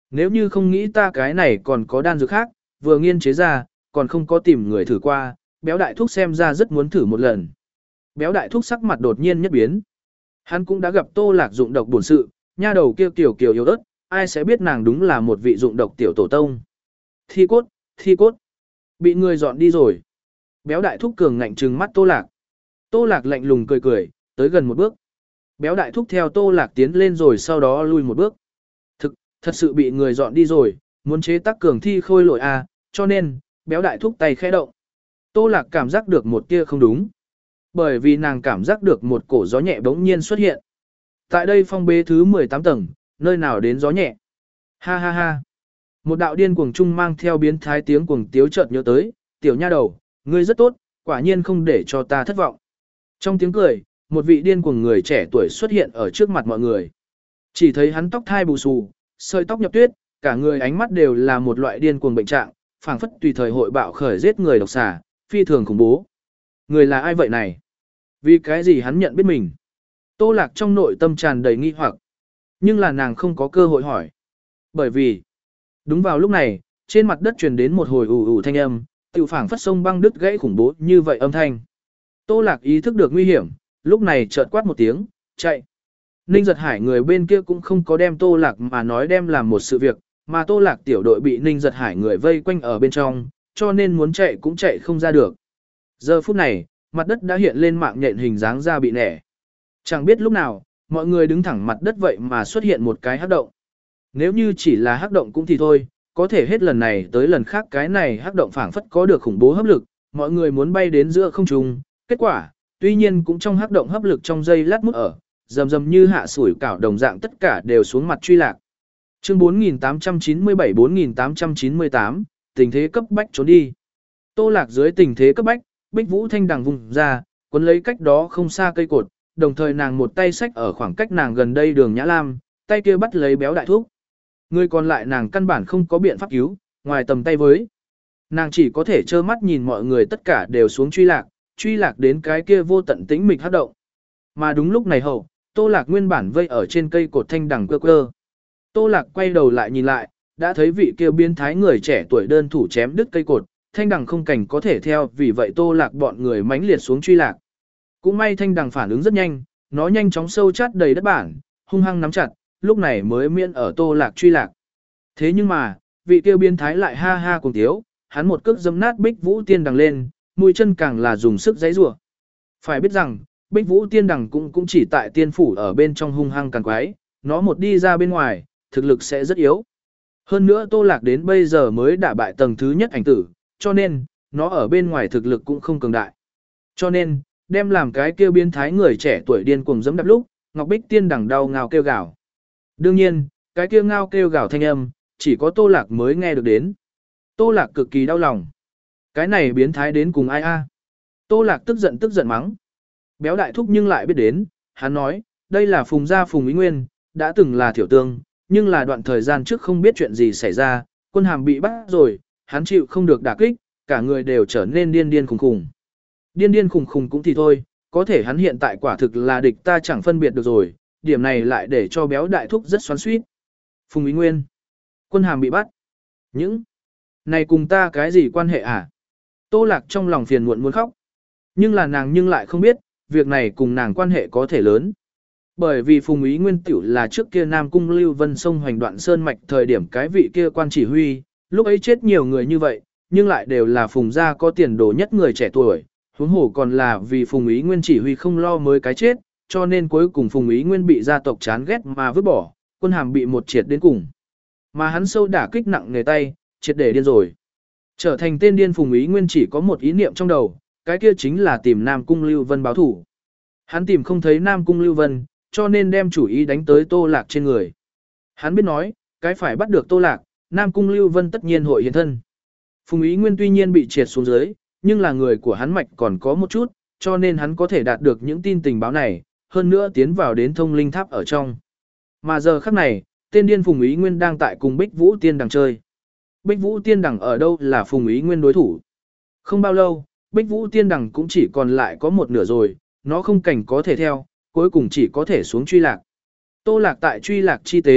Nếu như không nghĩ ta cái này còn có đan dược khác, vừa nghiên chế ra, còn không có tìm người thử qua, béo đại thúc xem ra rất muốn thử một lần. Béo đại thúc sắc mặt đột nhiên nhất biến. Hắn cũng đã gặp Tô Lạc dụng độc bổn sự, nha đầu kia kiểu kiểu yếu ớt, ai sẽ biết nàng đúng là một vị dụng độc tiểu tổ tông. Thi cốt, thi cốt. Bị người dọn đi rồi. Béo đại thúc cường ngạnh trừng mắt Tô Lạc. Tô Lạc lạnh lùng cười cười, tới gần một bước. Béo đại thúc theo Tô Lạc tiến lên rồi sau đó lui một bước. Thực, thật sự bị người dọn đi rồi, muốn chế tác cường thi khôi lỗi à, cho nên, béo đại thúc tay khẽ động. Tô Lạc cảm giác được một tia không đúng. Bởi vì nàng cảm giác được một cổ gió nhẹ bỗng nhiên xuất hiện. Tại đây phong bế thứ mười tám tầng, nơi nào đến gió nhẹ. Ha ha ha. Một đạo điên cuồng trung mang theo biến thái tiếng cuồng tiếu chợt nhớ tới, tiểu nha đầu, ngươi rất tốt, quả nhiên không để cho ta thất vọng. Trong tiếng cười, một vị điên cuồng người trẻ tuổi xuất hiện ở trước mặt mọi người. Chỉ thấy hắn tóc thai bù xù, sợi tóc nhập tuyết, cả người ánh mắt đều là một loại điên cuồng bệnh trạng, phảng phất tùy thời hội bạo khởi giết người độc xà, phi thường khủng bố. Người là ai vậy này? Vì cái gì hắn nhận biết mình? Tô Lạc trong nội tâm tràn đầy nghi hoặc. Nhưng là nàng không có cơ hội hỏi. Bởi vì, đúng vào lúc này, trên mặt đất truyền đến một hồi ù ù thanh âm, tiểu phảng phất sông băng đứt gãy khủng bố như vậy âm thanh. Tô Lạc ý thức được nguy hiểm, lúc này chợt quát một tiếng, chạy. Ninh Giật Hải người bên kia cũng không có đem Tô Lạc mà nói đem làm một sự việc, mà Tô Lạc tiểu đội bị Ninh Giật Hải người vây quanh ở bên trong, cho nên muốn chạy cũng chạy không ra được. Giờ phút này, mặt đất đã hiện lên mạng nhện hình dáng ra bị nẻ. Chẳng biết lúc nào, mọi người đứng thẳng mặt đất vậy mà xuất hiện một cái hắc động. Nếu như chỉ là hắc động cũng thì thôi, có thể hết lần này tới lần khác cái này hắc động phảng phất có được khủng bố hấp lực, mọi người muốn bay đến giữa không trung, kết quả, tuy nhiên cũng trong hắc động hấp lực trong giây lát mức ở, rầm rầm như hạ sủi cảo đồng dạng tất cả đều xuống mặt truy lạc. Chương bốn nghìn tám trăm chín mươi bảy bốn nghìn tám trăm chín mươi tám, tình thế cấp bách trốn đi. Tô Lạc dưới tình thế cấp bách, Bích Vũ Thanh đằng vùng ra, cuốn lấy cách đó không xa cây cột, đồng thời nàng một tay xách ở khoảng cách nàng gần đây Đường Nhã Lam, tay kia bắt lấy béo đại thúc. Người còn lại nàng căn bản không có biện pháp cứu, ngoài tầm tay với. Nàng chỉ có thể trơ mắt nhìn mọi người tất cả đều xuống truy lạc, truy lạc đến cái kia vô tận tĩnh mịch hấp động. Mà đúng lúc này hậu, Tô Lạc nguyên bản vây ở trên cây cột thanh đằng quơ quơ. Tô Lạc quay đầu lại nhìn lại, đã thấy vị kia biến thái người trẻ tuổi đơn thủ chém đứt cây cột, thanh đằng không cảnh có thể theo, vì vậy Tô Lạc bọn người mãnh liệt xuống truy lạc. Cũng may thanh đằng phản ứng rất nhanh, nó nhanh chóng sâu chát đầy đất bản, hung hăng nắm chặt, lúc này mới miễn ở Tô Lạc truy lạc. Thế nhưng mà, vị kia biến thái lại ha ha cùng tiếu, hắn một cước dẫm nát Bích Vũ Tiên đằng lên, mũi chân càng là dùng sức giãy giụa. Phải biết rằng, Bích Vũ Tiên đằng cũng cũng chỉ tại tiên phủ ở bên trong hung hăng càng quái, nó một đi ra bên ngoài, thực lực sẽ rất yếu. Hơn nữa Tô Lạc đến bây giờ mới đả bại tầng thứ nhất ảnh tử, cho nên, nó ở bên ngoài thực lực cũng không cường đại. Cho nên, đem làm cái kêu biến thái người trẻ tuổi điên cuồng dẫm đạp lúc, Ngọc Bích Tiên đằng đau ngao kêu gào. Đương nhiên, cái kêu ngao kêu gào thanh âm, chỉ có Tô Lạc mới nghe được đến. Tô Lạc cực kỳ đau lòng. Cái này biến thái đến cùng ai a? Tô Lạc tức giận tức giận mắng. Béo đại thúc nhưng lại biết đến, hắn nói, đây là Phùng gia Phùng Ý Nguyên, đã từng là thiểu tương, nhưng là đoạn thời gian trước không biết chuyện gì xảy ra, quân hàm bị bắt rồi, hắn chịu không được đả kích, cả người đều trở nên điên điên khùng khùng. Điên điên khùng khùng cũng thì thôi, có thể hắn hiện tại quả thực là địch ta chẳng phân biệt được rồi, điểm này lại để cho béo đại thúc rất xoắn xuýt. Phùng Ý Nguyên, quân hàm bị bắt. Những này cùng ta cái gì quan hệ à? Tô Lạc trong lòng phiền muộn muốn khóc. Nhưng là nàng nhưng lại không biết, việc này cùng nàng quan hệ có thể lớn. Bởi vì Phùng Ý Nguyên tiểu là trước kia Nam Cung Lưu Vân sông hoành đoạn sơn mạch thời điểm cái vị kia quan chỉ huy, lúc ấy chết nhiều người như vậy, nhưng lại đều là Phùng gia có tiền đồ nhất người trẻ tuổi, huống hồ còn là vì Phùng Ý Nguyên chỉ huy không lo mới cái chết, cho nên cuối cùng Phùng Ý Nguyên bị gia tộc chán ghét mà vứt bỏ, quân hàm bị một triệt đến cùng. Mà hắn sâu đả kích nặng nghề tay, triệt để điên rồi. Trở thành tên điên Phùng Ý Nguyên chỉ có một ý niệm trong đầu, cái kia chính là tìm Nam Cung Lưu Vân báo thủ. Hắn tìm không thấy Nam Cung Lưu Vân, cho nên đem chủ ý đánh tới Tô Lạc trên người. Hắn biết nói, cái phải bắt được Tô Lạc, Nam Cung Lưu Vân tất nhiên hội hiện thân. Phùng Ý Nguyên tuy nhiên bị triệt xuống dưới, nhưng là người của hắn mạch còn có một chút, cho nên hắn có thể đạt được những tin tình báo này, hơn nữa tiến vào đến thông linh tháp ở trong. Mà giờ khắc này, tên điên Phùng Ý Nguyên đang tại cùng Bích Vũ Tiên Đằng chơi. Bích Vũ Tiên Đằng ở đâu là Phùng Ý Nguyên đối thủ. Không bao lâu, Bích Vũ Tiên Đằng cũng chỉ còn lại có một nửa rồi, nó không cảnh có thể theo, cuối cùng chỉ có thể xuống truy lạc. Tô Lạc tại truy lạc chi tế,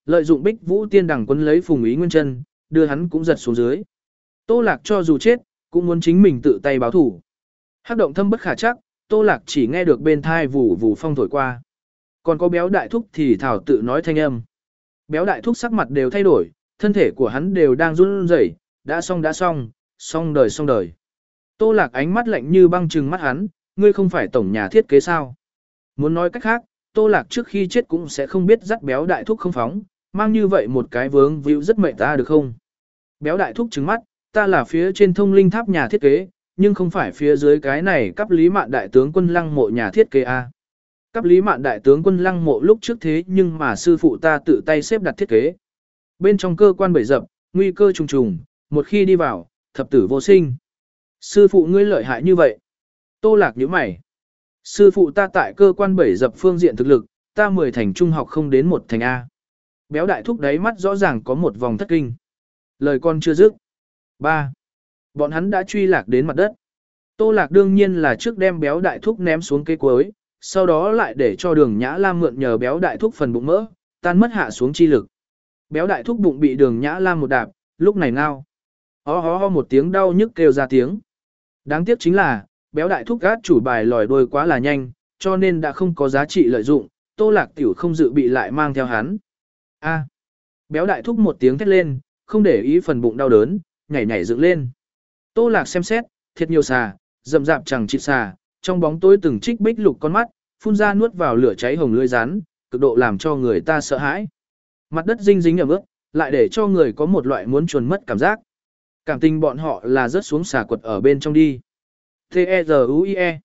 lợi dụng Bích Vũ Tiên Đằng quấn lấy Phùng Ý Nguyên chân, đưa hắn cũng giật xuống dưới. Tô Lạc cho dù chết, cũng muốn chính mình tự tay báo thủ. Hắc động thâm bất khả chắc, Tô Lạc chỉ nghe được bên thai vù vù phong thổi qua. Còn có béo đại thúc thì thảo tự nói thanh âm. Béo đại thúc sắc mặt đều thay đổi, thân thể của hắn đều đang run rẩy, đã xong đã xong, xong đời xong đời. Tô Lạc ánh mắt lạnh như băng trừng mắt hắn, ngươi không phải tổng nhà thiết kế sao? Muốn nói cách khác, Tô Lạc trước khi chết cũng sẽ không biết dắt béo đại thúc không phóng, mang như vậy một cái vướng víu rất mệt ta được không? Béo đại thúc trừng mắt, ta là phía trên thông linh tháp nhà thiết kế, nhưng không phải phía dưới cái này cấp lý mạn đại tướng quân lăng mộ nhà thiết kế a. Cấp lý mạn đại tướng quân lăng mộ lúc trước thế nhưng mà sư phụ ta tự tay xếp đặt thiết kế. Bên trong cơ quan bể dập, nguy cơ trùng trùng, một khi đi vào, thập tử vô sinh. Sư phụ ngươi lợi hại như vậy. Tô Lạc nhíu mày. Sư phụ ta tại cơ quan bể dập phương diện thực lực, ta mười thành trung học không đến một thành A. Béo đại thúc đáy mắt rõ ràng có một vòng thất kinh. Lời con chưa dứt. ba. Bọn hắn đã truy lạc đến mặt đất. Tô Lạc đương nhiên là trước đem béo đại thúc ném xuống cây cuối, sau đó lại để cho Đường Nhã Lam mượn nhờ béo đại thúc phần bụng mỡ, tan mất hạ xuống chi lực. Béo đại thúc bụng bị Đường Nhã Lam một đạp, lúc này ngao. Ho ho ho một tiếng đau nhức kêu ra tiếng. Đáng tiếc chính là, béo đại thúc gát chủ bài lòi đuôi quá là nhanh, cho nên đã không có giá trị lợi dụng, Tô Lạc tiểu không dự bị lại mang theo hắn. A. Béo đại thúc một tiếng thét lên, không để ý phần bụng đau đớn, nhảy nhảy dựng lên. Tô Lạc xem xét, thiệt nhiều xà, rậm rạp chẳng chịt xà, trong bóng tối từng trích bích lục con mắt, phun ra nuốt vào lửa cháy hồng lưỡi rắn, cực độ làm cho người ta sợ hãi. Mặt đất dinh dính ẩm ướt, lại để cho người có một loại muốn chuồn mất cảm giác. Cảm tình bọn họ là rớt xuống xà quật ở bên trong đi. T-E-Z-U-I-E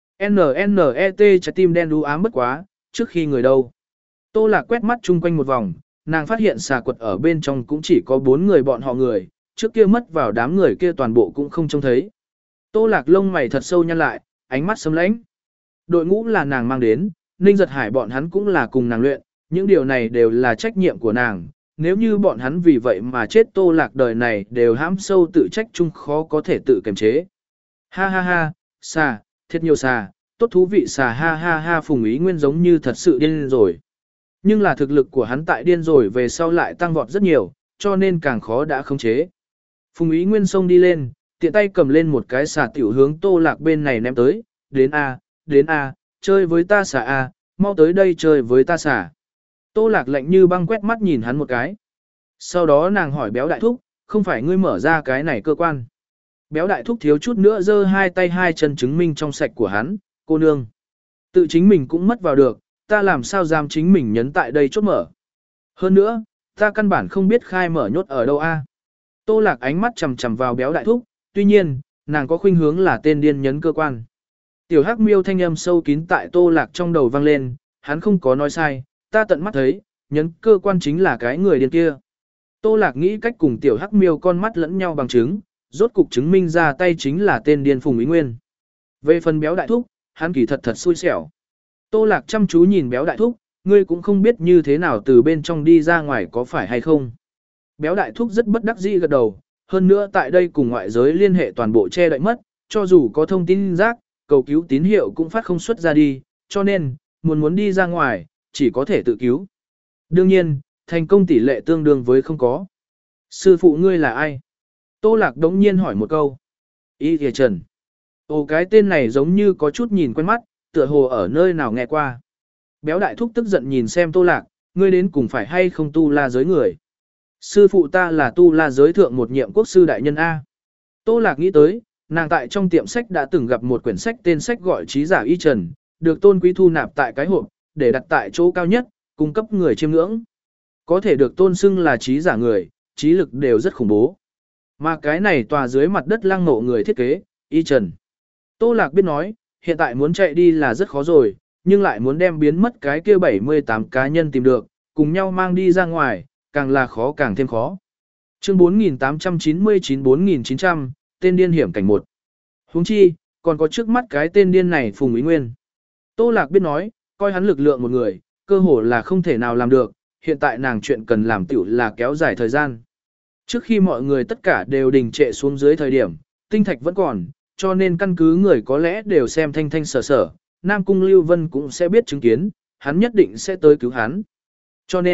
N-N-E-T trái tim đen đu ám bất quá, trước khi người đâu. Tô Lạc quét mắt chung quanh một vòng, nàng phát hiện xà quật ở bên trong cũng chỉ có bốn người bọn họ người, trước kia mất vào đám người kia toàn bộ cũng không trông thấy. Tô Lạc lông mày thật sâu nhăn lại, ánh mắt sấm lãnh. Đội ngũ là nàng mang đến, Ninh Giật Hải bọn hắn cũng là cùng nàng luyện, những điều này đều là trách nhiệm của nàng. Nếu như bọn hắn vì vậy mà chết Tô Lạc đời này đều hãm sâu tự trách chung khó có thể tự kiềm chế. Ha ha ha, xà, thiệt nhiều xà, tốt thú vị xà ha ha ha Phùng Ý Nguyên giống như thật sự điên rồi. Nhưng là thực lực của hắn tại điên rồi về sau lại tăng vọt rất nhiều, cho nên càng khó đã khống chế. Phùng Ý Nguyên xông đi lên, tiện tay cầm lên một cái xà tiểu hướng Tô Lạc bên này ném tới, đến A, đến A, chơi với ta xà A, mau tới đây chơi với ta xà. Tô Lạc lạnh như băng quét mắt nhìn hắn một cái. Sau đó nàng hỏi béo đại thúc, không phải ngươi mở ra cái này cơ quan. Béo đại thúc thiếu chút nữa giơ hai tay hai chân chứng minh trong sạch của hắn, cô nương. Tự chính mình cũng mất vào được, ta làm sao dám chính mình nhấn tại đây chốt mở. Hơn nữa, ta căn bản không biết khai mở nhốt ở đâu a. Tô Lạc ánh mắt chằm chằm vào béo đại thúc, tuy nhiên, nàng có khuynh hướng là tên điên nhấn cơ quan. Tiểu Hắc Miêu thanh âm sâu kín tại Tô Lạc trong đầu vang lên, hắn không có nói sai, ta tận mắt thấy, nhấn cơ quan chính là cái người điên kia. Tô Lạc nghĩ cách cùng Tiểu Hắc Miêu con mắt lẫn nhau bằng chứng, rốt cục chứng minh ra tay chính là tên điên Phùng Ý Nguyên. Về phần béo đại thúc, hắn kỳ thật thật xui xẻo. Tô Lạc chăm chú nhìn béo đại thúc, ngươi cũng không biết như thế nào từ bên trong đi ra ngoài có phải hay không. Béo đại thúc rất bất đắc dĩ gật đầu, hơn nữa tại đây cùng ngoại giới liên hệ toàn bộ che đậy mất, cho dù có thông tin rác, cầu cứu tín hiệu cũng phát không xuất ra đi, cho nên, muốn muốn đi ra ngoài, chỉ có thể tự cứu. Đương nhiên, thành công tỷ lệ tương đương với không có. Sư phụ ngươi là ai? Tô Lạc đống nhiên hỏi một câu. Y Thìa Trần. Ồ, cái tên này giống như có chút nhìn quen mắt, tựa hồ ở nơi nào nghe qua. Béo đại thúc tức giận nhìn xem Tô Lạc, ngươi đến cùng phải hay không tu la giới người. Sư phụ ta là tu la giới thượng một nhiệm quốc sư đại nhân A. Tô Lạc nghĩ tới, nàng tại trong tiệm sách đã từng gặp một quyển sách tên sách gọi Trí giả Y Trần, được tôn quý thu nạp tại cái hộp, để đặt tại chỗ cao nhất, cung cấp người chiêm ngưỡng. Có thể được tôn xưng là trí giả người, trí lực đều rất khủng bố. Mà cái này tòa dưới mặt đất lăng mộ người thiết kế, Y Trần. Tô Lạc biết nói, hiện tại muốn chạy đi là rất khó rồi, nhưng lại muốn đem biến mất cái kia bảy mươi tám cá nhân tìm được, cùng nhau mang đi ra ngoài, càng là khó càng thêm khó. Chương bốn nghìn tám trăm chín mươi chín bốn nghìn chín trăm, tên điên hiểm cảnh một. Huống chi, còn có trước mắt cái tên điên này Phùng Ý Nguyên. Tô Lạc biết nói, coi hắn lực lượng một người, cơ hồ là không thể nào làm được, hiện tại nàng chuyện cần làm tiểu là kéo dài thời gian. Trước khi mọi người tất cả đều đình trệ xuống dưới thời điểm, tinh thạch vẫn còn, cho nên căn cứ người có lẽ đều xem thanh thanh sở sở, Nam Cung Lưu Vân cũng sẽ biết chứng kiến, hắn nhất định sẽ tới cứu hắn. Cho nên,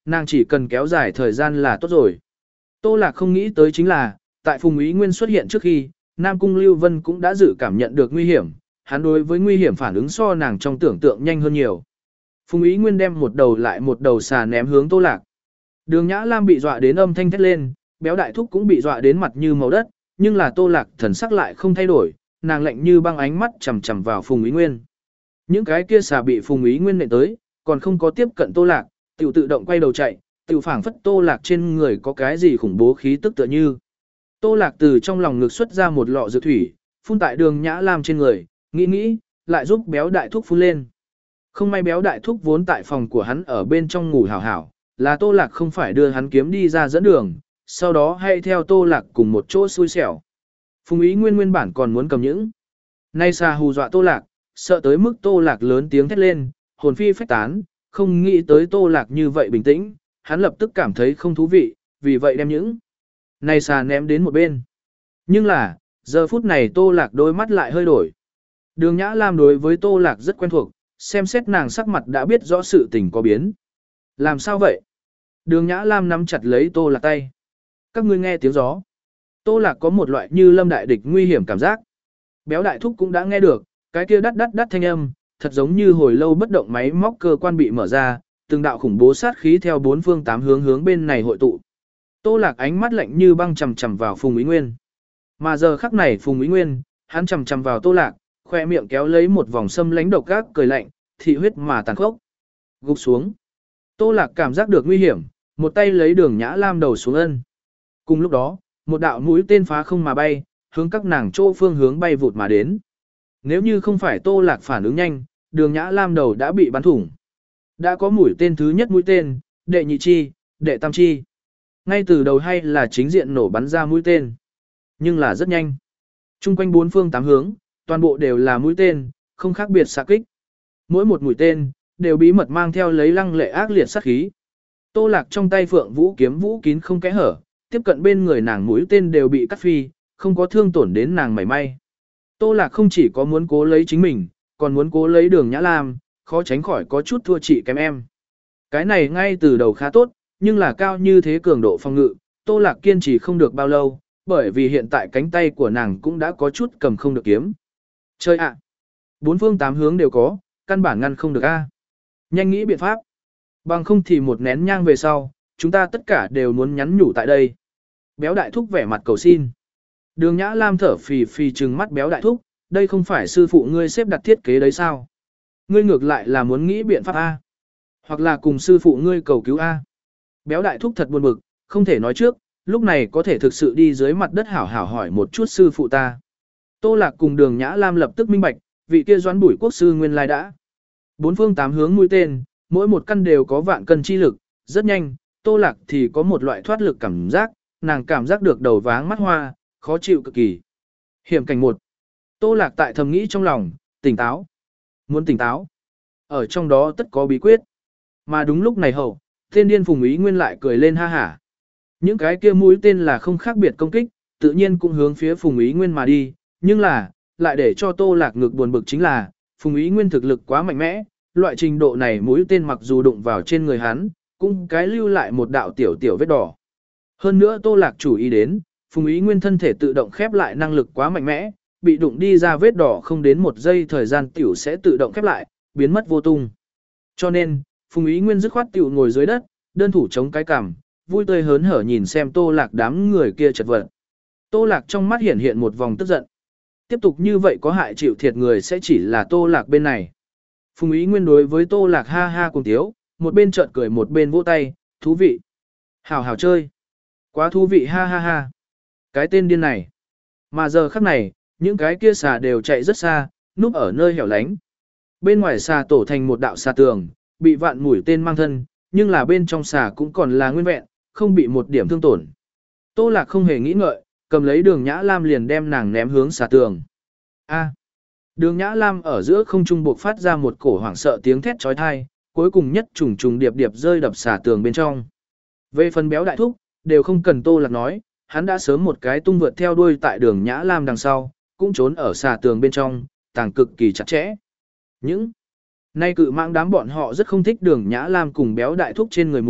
Nàng chỉ cần kéo dài thời gian là tốt rồi. Tô Lạc không nghĩ tới chính là, tại Phùng Ý Nguyên xuất hiện trước khi, Nam Cung Lưu Vân cũng đã dự cảm nhận được nguy hiểm, hắn đối với nguy hiểm phản ứng so nàng trong tưởng tượng nhanh hơn nhiều. Phùng Ý Nguyên đem một đầu lại một đầu xà ném hướng Tô Lạc. Đường Nhã Lam bị dọa đến âm thanh thét lên, Béo Đại Thúc cũng bị dọa đến mặt như màu đất, nhưng là Tô Lạc thần sắc lại không thay đổi, nàng lạnh như băng ánh mắt chằm chằm vào Phùng Ý Nguyên. Những cái kia xà bị Phùng Ý Nguyên nện tới, còn không có tiếp cận Tô Lạc, tiểu tự động quay đầu chạy, tiểu phảng phất Tô Lạc trên người có cái gì khủng bố khí tức tựa như. Tô Lạc từ trong lòng ngực xuất ra một lọ dược thủy, phun tại Đường Nhã Lam trên người, nghĩ nghĩ, lại giúp Béo Đại Thúc phun lên. Không may Béo Đại Thúc vốn tại phòng của hắn ở bên trong ngủ hảo hảo, là Tô Lạc không phải đưa hắn kiếm đi ra dẫn đường, sau đó hay theo Tô Lạc cùng một chỗ xui xẻo. Phùng Ý Nguyên nguyên bản còn muốn cầm những. Nay xa hù dọa Tô Lạc, sợ tới mức Tô Lạc lớn tiếng thét lên, hồn phi phách tán, không nghĩ tới Tô Lạc như vậy bình tĩnh, hắn lập tức cảm thấy không thú vị, vì vậy đem những. Nay xà ném đến một bên. Nhưng là, giờ phút này Tô Lạc đôi mắt lại hơi đổi. Đường Nhã Lam đối với Tô Lạc rất quen thuộc, xem xét nàng sắc mặt đã biết rõ sự tình có biến. Làm sao vậy? Đường Nhã Lam nắm chặt lấy Tô Lạc tay. Các ngươi nghe tiếng gió. Tô Lạc có một loại như lâm đại địch nguy hiểm cảm giác. Béo Đại Thúc cũng đã nghe được, cái kia đắt đắt đắt thanh âm, thật giống như hồi lâu bất động máy móc cơ quan bị mở ra, từng đạo khủng bố sát khí theo bốn phương tám hướng hướng bên này hội tụ. Tô Lạc ánh mắt lạnh như băng chằm chằm vào Phùng Ý Nguyên. Mà giờ khắc này Phùng Ý Nguyên, hắn chằm chằm vào Tô Lạc, khoe miệng kéo lấy một vòng sâm lánh độc gác cười lạnh, thị huyết mà tàn khốc. Gục xuống. Tô Lạc cảm giác được nguy hiểm, một tay lấy Đường Nhã Lam đầu xuống ân. Cùng lúc đó, một đạo mũi tên phá không mà bay, hướng các nàng chỗ phương hướng bay vụt mà đến. Nếu như không phải Tô Lạc phản ứng nhanh, Đường Nhã Lam đầu đã bị bắn thủng. Đã có mũi tên thứ nhất mũi tên, đệ nhị chi, đệ tam chi. Ngay từ đầu hay là chính diện nổ bắn ra mũi tên. Nhưng là rất nhanh. Trung quanh bốn phương tám hướng, toàn bộ đều là mũi tên, không khác biệt xạ kích. Mỗi một mũi tên, đều bí mật mang theo lấy lăng lệ ác liệt sát khí. Tô Lạc trong tay Phượng Vũ kiếm vũ kín không kẽ hở, tiếp cận bên người nàng mũi tên đều bị cắt phi, không có thương tổn đến nàng mảy may. Tô Lạc không chỉ có muốn cố lấy chính mình, còn muốn cố lấy Đường Nhã Lam, khó tránh khỏi có chút thua chị kém em. Cái này ngay từ đầu khá tốt, nhưng là cao như thế cường độ phòng ngự, Tô Lạc kiên trì không được bao lâu, bởi vì hiện tại cánh tay của nàng cũng đã có chút cầm không được kiếm. Chơi ạ! Bốn phương tám hướng đều có, căn bản ngăn không được a. Nhanh nghĩ biện pháp. Bằng không thì một nén nhang về sau, chúng ta tất cả đều muốn nhắn nhủ tại đây. Béo Đại Thúc vẻ mặt cầu xin. Đường Nhã Lam thở phì phì trừng mắt Béo Đại Thúc, đây không phải sư phụ ngươi xếp đặt thiết kế đấy sao? Ngươi ngược lại là muốn nghĩ biện pháp A. Hoặc là cùng sư phụ ngươi cầu cứu A. Béo Đại Thúc thật buồn bực, không thể nói trước, lúc này có thể thực sự đi dưới mặt đất hảo hảo hỏi một chút sư phụ ta. Tô Lạc cùng Đường Nhã Lam lập tức minh bạch, vị kia Doãn Bùi quốc sư nguyên lai đã. Bốn phương tám hướng mũi tên, mỗi một căn đều có vạn cân chi lực, rất nhanh, Tô Lạc thì có một loại thoát lực cảm giác, nàng cảm giác được đầu váng mắt hoa, khó chịu cực kỳ. Hiểm cảnh một. Tô Lạc tại thầm nghĩ trong lòng, tỉnh táo. Muốn tỉnh táo. Ở trong đó tất có bí quyết. Mà đúng lúc này hậu, tên điên Phùng Ý Nguyên lại cười lên ha hả. Những cái kia mũi tên là không khác biệt công kích, tự nhiên cũng hướng phía Phùng Ý Nguyên mà đi, nhưng là, lại để cho Tô Lạc ngực buồn bực chính là, Phùng Ý Nguyên thực lực quá mạnh mẽ, loại trình độ này mũi tên mặc dù đụng vào trên người hắn, cũng cái lưu lại một đạo tiểu tiểu vết đỏ. Hơn nữa Tô Lạc chú ý đến, Phùng Ý Nguyên thân thể tự động khép lại năng lực quá mạnh mẽ, bị đụng đi ra vết đỏ không đến một giây thời gian tiểu sẽ tự động khép lại, biến mất vô tung. Cho nên, Phùng Ý Nguyên dứt khoát tiểu ngồi dưới đất, đơn thủ chống cái cằm, vui tươi hớn hở nhìn xem Tô Lạc đám người kia chật vật. Tô Lạc trong mắt hiện hiện một vòng tức giận. Tiếp tục như vậy có hại chịu thiệt người sẽ chỉ là Tô Lạc bên này. Phùng Ý Nguyên đối với Tô Lạc ha ha cùng tiếu, một bên chợt cười một bên vỗ tay, thú vị. Hảo hảo chơi. Quá thú vị ha ha ha. Cái tên điên này. Mà giờ khắc này, những cái kia xà đều chạy rất xa, núp ở nơi hẻo lánh. Bên ngoài xà tổ thành một đạo xà tường, bị vạn mũi tên mang thân, nhưng là bên trong xà cũng còn là nguyên vẹn, không bị một điểm thương tổn. Tô Lạc không hề nghĩ ngợi, cầm lấy Đường Nhã Lam liền đem nàng ném hướng xà tường. A. Đường Nhã Lam ở giữa không trung buộc phát ra một cổ hoảng sợ tiếng thét chói tai, cuối cùng nhất trùng trùng điệp điệp rơi đập xà tường bên trong. Về phần Béo Đại Thúc, đều không cần Tô Lạc nói, hắn đã sớm một cái tung vượt theo đuôi tại Đường Nhã Lam đằng sau, cũng trốn ở xà tường bên trong, tàng cực kỳ chặt chẽ. Những nay cự mạng đám bọn họ rất không thích Đường Nhã Lam cùng Béo Đại Thúc trên người mùi,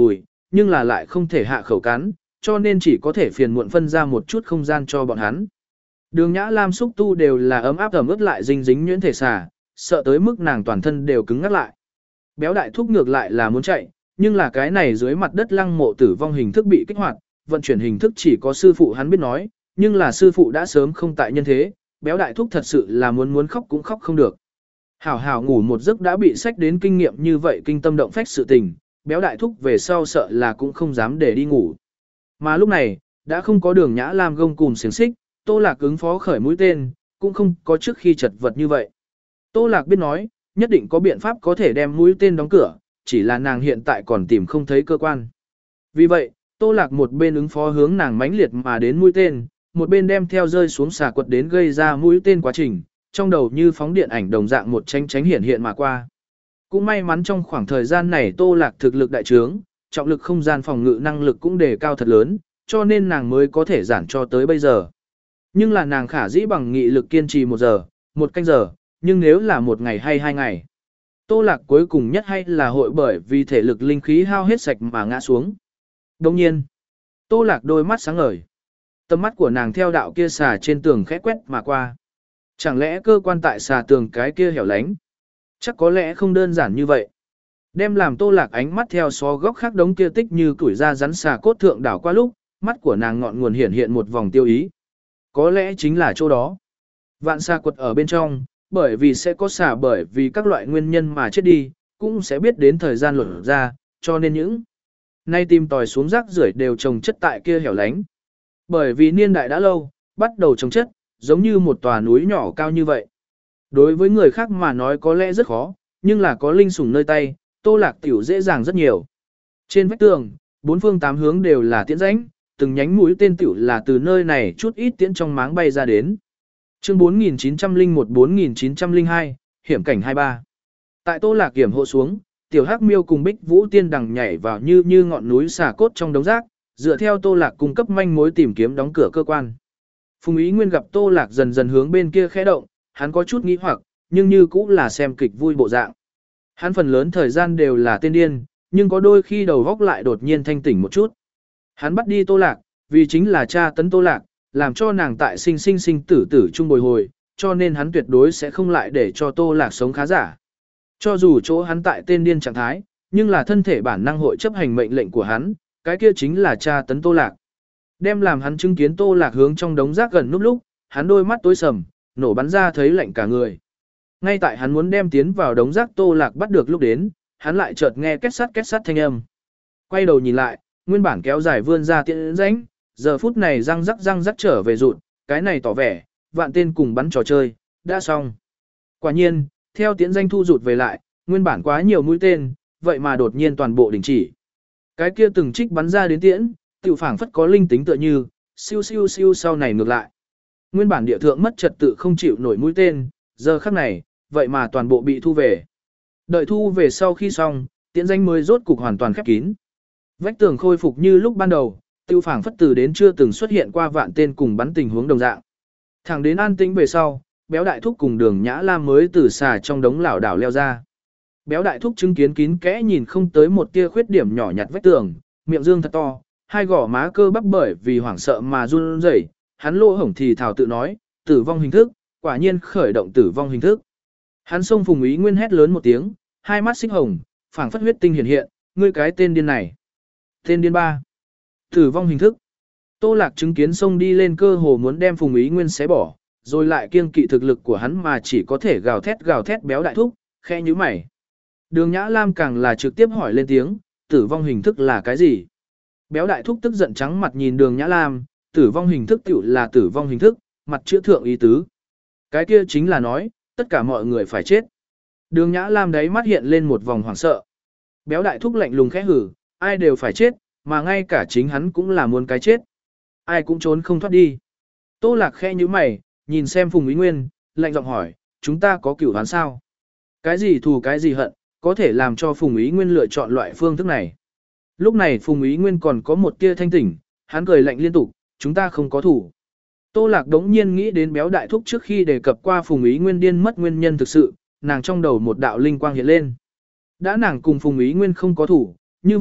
nhưng là lại không thể hạ khẩu cắn, cho nên chỉ có thể phiền muộn phân ra một chút không gian cho bọn hắn. Đường Nhã Lam xúc tu đều là ấm áp ẩm ướt lại dính dính nhuyễn thể xà, sợ tới mức nàng toàn thân đều cứng ngắc lại. Béo đại thúc ngược lại là muốn chạy, nhưng là cái này dưới mặt đất lăng mộ tử vong hình thức bị kích hoạt, vận chuyển hình thức chỉ có sư phụ hắn biết nói, nhưng là sư phụ đã sớm không tại nhân thế, béo đại thúc thật sự là muốn muốn khóc cũng khóc không được. Hảo hảo ngủ một giấc đã bị sách đến kinh nghiệm như vậy kinh tâm động phách sự tình, béo đại thúc về sau sợ là cũng không dám để đi ngủ. Mà lúc này, đã không có Đường Nhã Lam gông cùm xiềng xích, Tô Lạc ứng phó khởi mũi tên, cũng không có trước khi chật vật như vậy. Tô Lạc biết nói, nhất định có biện pháp có thể đem mũi tên đóng cửa, chỉ là nàng hiện tại còn tìm không thấy cơ quan. Vì vậy, Tô Lạc một bên ứng phó hướng nàng mãnh liệt mà đến mũi tên, một bên đem theo rơi xuống xà quật đến gây ra mũi tên quá trình, trong đầu như phóng điện ảnh đồng dạng một tránh tránh hiện hiện mà qua. Cũng may mắn trong khoảng thời gian này Tô Lạc thực lực đại trướng, trọng lực không gian phòng ngự năng lực cũng đề cao thật lớn, cho nên nàng mới có thể giản cho tới bây giờ. Nhưng là nàng khả dĩ bằng nghị lực kiên trì một giờ, một canh giờ, nhưng nếu là một ngày hay hai ngày. Tô Lạc cuối cùng nhất hay là hội bởi vì thể lực linh khí hao hết sạch mà ngã xuống. Đồng nhiên, Tô Lạc đôi mắt sáng ngời. Tầm mắt của nàng theo đạo kia xà trên tường khẽ quét mà qua. Chẳng lẽ cơ quan tại xà tường cái kia hẻo lánh? Chắc có lẽ không đơn giản như vậy. Đem làm Tô Lạc ánh mắt theo xó góc khác đống kia tích như củi ra rắn xà cốt thượng đảo qua lúc, mắt của nàng ngọn nguồn hiện hiện một vòng tiêu ý. Có lẽ chính là chỗ đó. Vạn xà quật ở bên trong, bởi vì sẽ có xà bởi vì các loại nguyên nhân mà chết đi, cũng sẽ biết đến thời gian luận ra, cho nên những nay tìm tòi xuống rác rưởi đều trồng chất tại kia hẻo lánh. Bởi vì niên đại đã lâu, bắt đầu trồng chất, giống như một tòa núi nhỏ cao như vậy. Đối với người khác mà nói có lẽ rất khó, nhưng là có linh sủng nơi tay, Tô Lạc tiểu dễ dàng rất nhiều. Trên vách tường, bốn phương tám hướng đều là tiễn rãnh, từng nhánh mũi tên tiểu là từ nơi này chút ít tiễn trong máng bay ra đến. Chương bốn nghìn chín trăm lẻ một bốn nghìn chín trăm lẻ hai, hiểm cảnh hai mươi ba. Tại Tô Lạc kiểm hộ xuống, tiểu Hắc Miêu cùng Bích Vũ Tiên đằng nhảy vào như như ngọn núi xà cốt trong đống rác, dựa theo Tô Lạc cung cấp manh mối tìm kiếm đóng cửa cơ quan. Phùng Ý Nguyên gặp Tô Lạc dần dần hướng bên kia khẽ động, hắn có chút nghi hoặc, nhưng như cũng là xem kịch vui bộ dạng. Hắn phần lớn thời gian đều là tên điên, nhưng có đôi khi đầu góc lại đột nhiên thanh tỉnh một chút. Hắn bắt đi Tô Lạc, vì chính là cha tấn Tô Lạc, làm cho nàng tại sinh sinh sinh tử tử chung bồi hồi, cho nên hắn tuyệt đối sẽ không lại để cho Tô Lạc sống khá giả. Cho dù chỗ hắn tại tên điên trạng thái, nhưng là thân thể bản năng hội chấp hành mệnh lệnh của hắn, cái kia chính là cha tấn Tô Lạc. Đem làm hắn chứng kiến Tô Lạc hướng trong đống rác gần núp lúc, hắn đôi mắt tối sầm, nổ bắn ra thấy lạnh cả người. Ngay tại hắn muốn đem tiến vào đống rác Tô Lạc bắt được lúc đến, hắn lại chợt nghe két sắt két sắt thanh âm. Quay đầu nhìn lại, nguyên bản kéo dài vươn ra tiễn rãnh, giờ phút này răng rắc răng rắc trở về rụt, cái này tỏ vẻ, vạn tên cùng bắn trò chơi, đã xong. Quả nhiên, theo tiễn danh thu rụt về lại, nguyên bản quá nhiều mũi tên, vậy mà đột nhiên toàn bộ đình chỉ. Cái kia từng trích bắn ra đến tiễn, tiểu phảng phất có linh tính tựa như, siêu siêu siêu sau này ngược lại. Nguyên bản địa thượng mất trật tự không chịu nổi mũi tên, giờ khắc này, vậy mà toàn bộ bị thu về. Đợi thu về sau khi xong, tiễn danh mới rốt cục hoàn toàn khép kín. Vách tường khôi phục như lúc ban đầu, tiêu phảng phất từ đến chưa từng xuất hiện qua vạn tên cùng bắn tình huống đồng dạng. Thẳng đến an tĩnh về sau, béo đại thúc cùng Đường Nhã Lam mới từ xà trong đống lảo đảo leo ra. Béo đại thúc chứng kiến kín kẽ nhìn không tới một tia khuyết điểm nhỏ nhặt vách tường, miệng dương thật to, hai gò má cơ bắp bởi vì hoảng sợ mà run rẩy, hắn lỗ hổng thì thào tự nói, tử vong hình thức, quả nhiên khởi động tử vong hình thức. Hắn xông Phùng Ý Nguyên hét lớn một tiếng, hai mắt xích hồng, phảng phất huyết tinh hiện hiện, ngươi cái tên điên này. Tên điên ba. Tử vong hình thức. Tô Lạc chứng kiến xông đi lên cơ hồ muốn đem Phùng Ý Nguyên xé bỏ, rồi lại kiêng kỵ thực lực của hắn mà chỉ có thể gào thét gào thét béo đại thúc, khe như mày. Đường Nhã Lam càng là trực tiếp hỏi lên tiếng, tử vong hình thức là cái gì? Béo đại thúc tức giận trắng mặt nhìn Đường Nhã Lam, tử vong hình thức tiểu là tử vong hình thức, mặt chữ thượng ý tứ. Cái kia chính là nói, tất cả mọi người phải chết. Đường Nhã Lam đấy mắt hiện lên một vòng hoảng sợ. Béo đại thúc lạnh lùng khẽ hử, ai đều phải chết, mà ngay cả chính hắn cũng là muốn cái chết. Ai cũng trốn không thoát đi. Tô Lạc khẽ như mày, nhìn xem Phùng Ý Nguyên, lạnh giọng hỏi, chúng ta có cửu đoán sao? Cái gì thù cái gì hận, có thể làm cho Phùng Ý Nguyên lựa chọn loại phương thức này? Lúc này Phùng Ý Nguyên còn có một tia thanh tỉnh, hắn cười lạnh liên tục, chúng ta không có thủ. Tô Lạc đống nhiên nghĩ đến béo đại thúc trước khi đề cập qua Phùng Ý Nguyên điên mất nguyên nhân thực sự, nàng trong đầu một đạo linh quang hiện lên. Đã nàng cùng Phùng Ý Nguyên không có thủ, như vậy,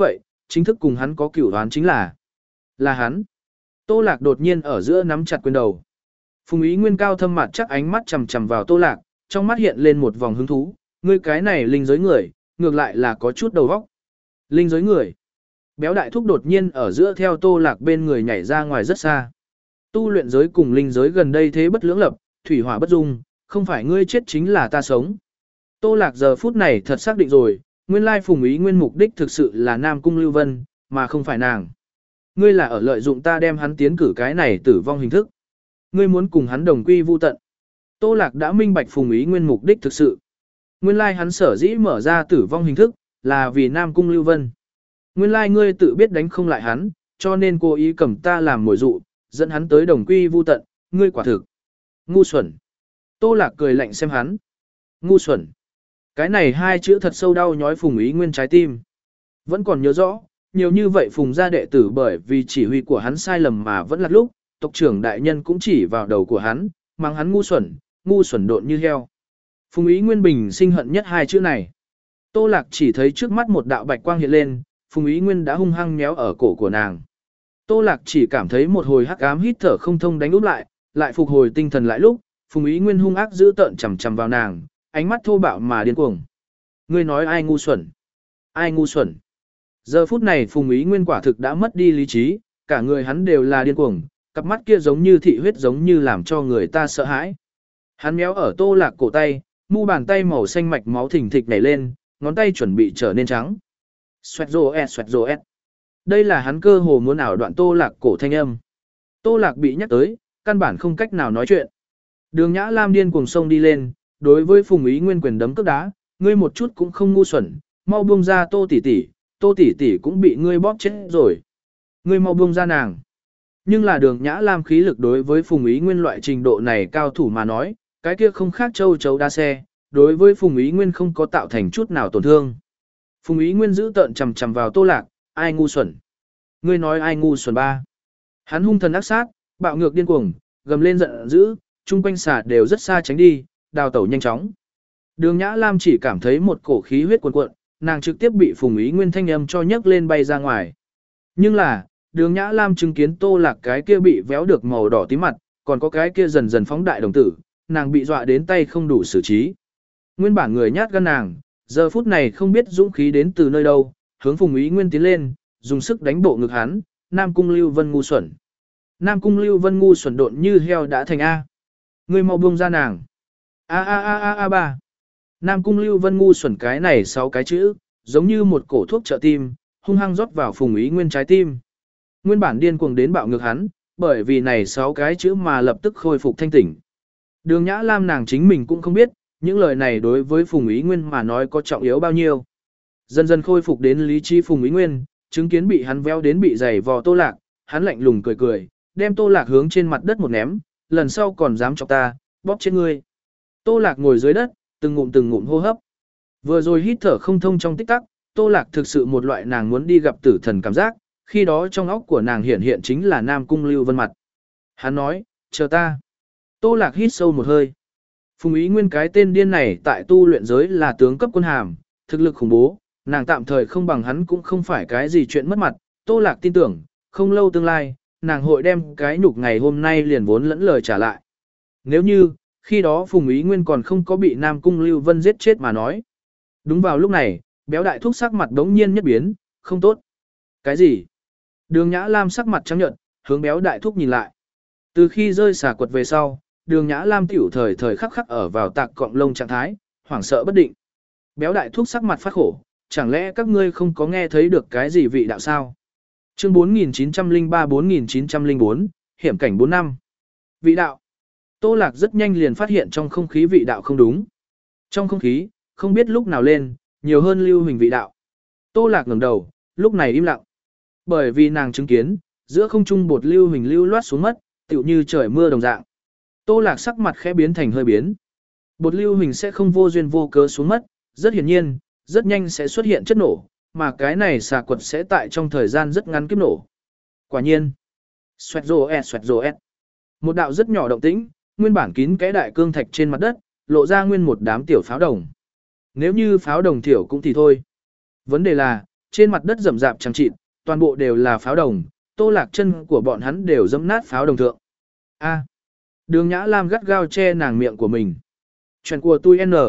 chính thức cùng hắn có cửu đoán chính là là hắn. Tô Lạc đột nhiên ở giữa nắm chặt quyền đầu. Phùng Ý Nguyên cao thâm mặt chắc ánh mắt chằm chằm vào Tô Lạc, trong mắt hiện lên một vòng hứng thú, ngươi cái này linh giới người, ngược lại là có chút đầu óc. Linh giới người. Béo đại thúc đột nhiên ở giữa theo Tô Lạc bên người nhảy ra ngoài rất xa. Tu luyện giới cùng linh giới gần đây thế bất lưỡng lập, thủy hỏa bất dung, không phải ngươi chết chính là ta sống. Tô Lạc giờ phút này thật xác định rồi, nguyên lai Phùng Ý Nguyên mục đích thực sự là Nam Cung Lưu Vân, mà không phải nàng. Ngươi là ở lợi dụng ta đem hắn tiến cử cái này tử vong hình thức. Ngươi muốn cùng hắn đồng quy vu tận. Tô Lạc đã minh bạch Phùng Ý Nguyên mục đích thực sự. Nguyên lai hắn sở dĩ mở ra tử vong hình thức, là vì Nam Cung Lưu Vân. Nguyên lai ngươi tự biết đánh không lại hắn, cho nên cố ý cầm ta làm mồi dụ, dẫn hắn tới đồng quy vu tận, ngươi quả thực. Ngu xuẩn. Tô Lạc cười lạnh xem hắn. Ngu xuẩn. Cái này hai chữ thật sâu đau nhói Phùng Ý Nguyên trái tim. Vẫn còn nhớ rõ, nhiều như vậy Phùng gia đệ tử bởi vì chỉ huy của hắn sai lầm mà vẫn là lúc, tộc trưởng đại nhân cũng chỉ vào đầu của hắn, mang hắn ngu xuẩn, ngu xuẩn độn như heo. Phùng Ý Nguyên bình sinh hận nhất hai chữ này. Tô Lạc chỉ thấy trước mắt một đạo bạch quang hiện lên, Phùng Ý Nguyên đã hung hăng méo ở cổ của nàng. Tô Lạc chỉ cảm thấy một hồi hắc ám hít thở không thông đánh úp lại, lại phục hồi tinh thần lại lúc, Phùng Ý Nguyên hung ác giữ tợn chằm chằm vào nàng, ánh mắt thô bạo mà điên cuồng. Ngươi nói ai ngu xuẩn? Ai ngu xuẩn? Giờ phút này Phùng Ý Nguyên quả thực đã mất đi lý trí, cả người hắn đều là điên cuồng, cặp mắt kia giống như thị huyết giống như làm cho người ta sợ hãi. Hắn méo ở Tô Lạc cổ tay, mu bàn tay màu xanh mạch máu thình thịch nảy lên, ngón tay chuẩn bị trở nên trắng. Xoẹt rồ ẹt xoẹt rồ ẹt. Đây là hắn cơ hồ muốn ảo đoạn Tô Lạc cổ thanh âm. Tô Lạc bị nhắc tới, căn bản không cách nào nói chuyện. Đường Nhã Lam điên cuồng sông đi lên, đối với Phùng Ý Nguyên quyền đấm cước đá, ngươi một chút cũng không ngu xuẩn, mau buông ra Tô tỷ tỷ, Tô tỷ tỷ cũng bị ngươi bóp chết rồi. Ngươi mau buông ra nàng. Nhưng là Đường Nhã Lam khí lực đối với Phùng Ý Nguyên loại trình độ này cao thủ mà nói, cái kia không khác châu chấu đa xe, đối với Phùng Ý Nguyên không có tạo thành chút nào tổn thương. Phùng Ý Nguyên giữ tợn chằm chằm vào Tô Lạc, ai ngu xuẩn? Ngươi nói ai ngu xuẩn ba? Hắn hung thần ác sát, bạo ngược điên cuồng, gầm lên giận dữ, chung quanh xả đều rất xa tránh đi, đào tẩu nhanh chóng. Đường Nhã Lam chỉ cảm thấy một cổ khí huyết cuồn cuộn, nàng trực tiếp bị Phùng Ý Nguyên thanh âm cho nhấc lên bay ra ngoài. Nhưng là, Đường Nhã Lam chứng kiến Tô Lạc cái kia bị véo được màu đỏ tím mặt, còn có cái kia dần dần phóng đại đồng tử, nàng bị dọa đến tay không đủ xử trí. Nguyên bản người nhát gan nàng, giờ phút này không biết dũng khí đến từ nơi đâu, hướng Phùng Ý Nguyên tiến lên, dùng sức đánh bộ ngực hắn, Nam Cung Lưu Vân ngu xuẩn. Nam Cung Lưu Vân ngu xuẩn độn như heo đã thành A. Ngươi mau buông ra nàng. A a a a a ba. Nam Cung Lưu Vân ngu xuẩn cái này sáu cái chữ, giống như một cổ thuốc trợ tim, hung hăng rót vào Phùng Ý Nguyên trái tim. Nguyên bản điên cuồng đến bạo ngược hắn, bởi vì này sáu cái chữ mà lập tức khôi phục thanh tỉnh. Đường Nhã Lam nàng chính mình cũng không biết, những lời này đối với Phùng Ý Nguyên mà nói có trọng yếu bao nhiêu. Dần dần khôi phục đến lý trí Phùng Ý Nguyên, chứng kiến bị hắn véo đến bị giày vò Tô Lạc, hắn lạnh lùng cười cười, đem Tô Lạc hướng trên mặt đất một ném, lần sau còn dám chọc ta, bóp chết ngươi. Tô Lạc ngồi dưới đất, từng ngụm từng ngụm hô hấp. Vừa rồi hít thở không thông trong tích tắc, Tô Lạc thực sự một loại nàng muốn đi gặp tử thần cảm giác, khi đó trong óc của nàng hiện hiện chính là Nam Cung Lưu Vân mặt. Hắn nói, chờ ta. Tô Lạc hít sâu một hơi. Phùng Ý Nguyên cái tên điên này tại tu luyện giới là tướng cấp quân hàm, thực lực khủng bố, nàng tạm thời không bằng hắn cũng không phải cái gì chuyện mất mặt. Tô Lạc tin tưởng, không lâu tương lai, nàng hội đem cái nhục ngày hôm nay liền vốn lẫn lời trả lại. Nếu như, khi đó Phùng Ý Nguyên còn không có bị Nam Cung Lưu Vân giết chết mà nói. Đúng vào lúc này, béo đại thúc sắc mặt đống nhiên nhất biến, không tốt. Cái gì? Đường Nhã Lam sắc mặt trắng nhợt, hướng béo đại thúc nhìn lại. Từ khi rơi xà quật về sau, Đường Nhã Lam tiểu thời thời khắc khắc ở vào tạc cọng lông trạng thái, hoảng sợ bất định. Béo đại thúc sắc mặt phát khổ, chẳng lẽ các ngươi không có nghe thấy được cái gì vị đạo sao? Chương bốn nghìn chín trăm lẻ ba bốn nghìn chín trăm lẻ bốn, hiểm cảnh bốn năm. Vị đạo. Tô Lạc rất nhanh liền phát hiện trong không khí vị đạo không đúng. Trong không khí, không biết lúc nào lên, nhiều hơn lưu hình vị đạo. Tô Lạc ngẩng đầu, lúc này im lặng. Bởi vì nàng chứng kiến, giữa không trung bột lưu hình lưu loát xuống mất, tựu như trời mưa đồng dạng. Tô Lạc sắc mặt khẽ biến thành hơi biến. Bột lưu hình sẽ không vô duyên vô cớ xuống mất, rất hiển nhiên, rất nhanh sẽ xuất hiện chất nổ, mà cái này xà quật sẽ tại trong thời gian rất ngắn kiếp nổ. Quả nhiên, xoẹt rồ ẹt xoẹt rồ ẹt. Một đạo rất nhỏ động tĩnh, nguyên bản kín cái đại cương thạch trên mặt đất, lộ ra nguyên một đám tiểu pháo đồng. Nếu như pháo đồng thiểu cũng thì thôi. Vấn đề là, trên mặt đất rậm rạp chẳng chịt, toàn bộ đều là pháo đồng, Tô Lạc chân của bọn hắn đều dẫm nát pháo đồng thượng. A. Đường Nhã Lam gắt gao che nàng miệng của mình. Chuyện của tôi N.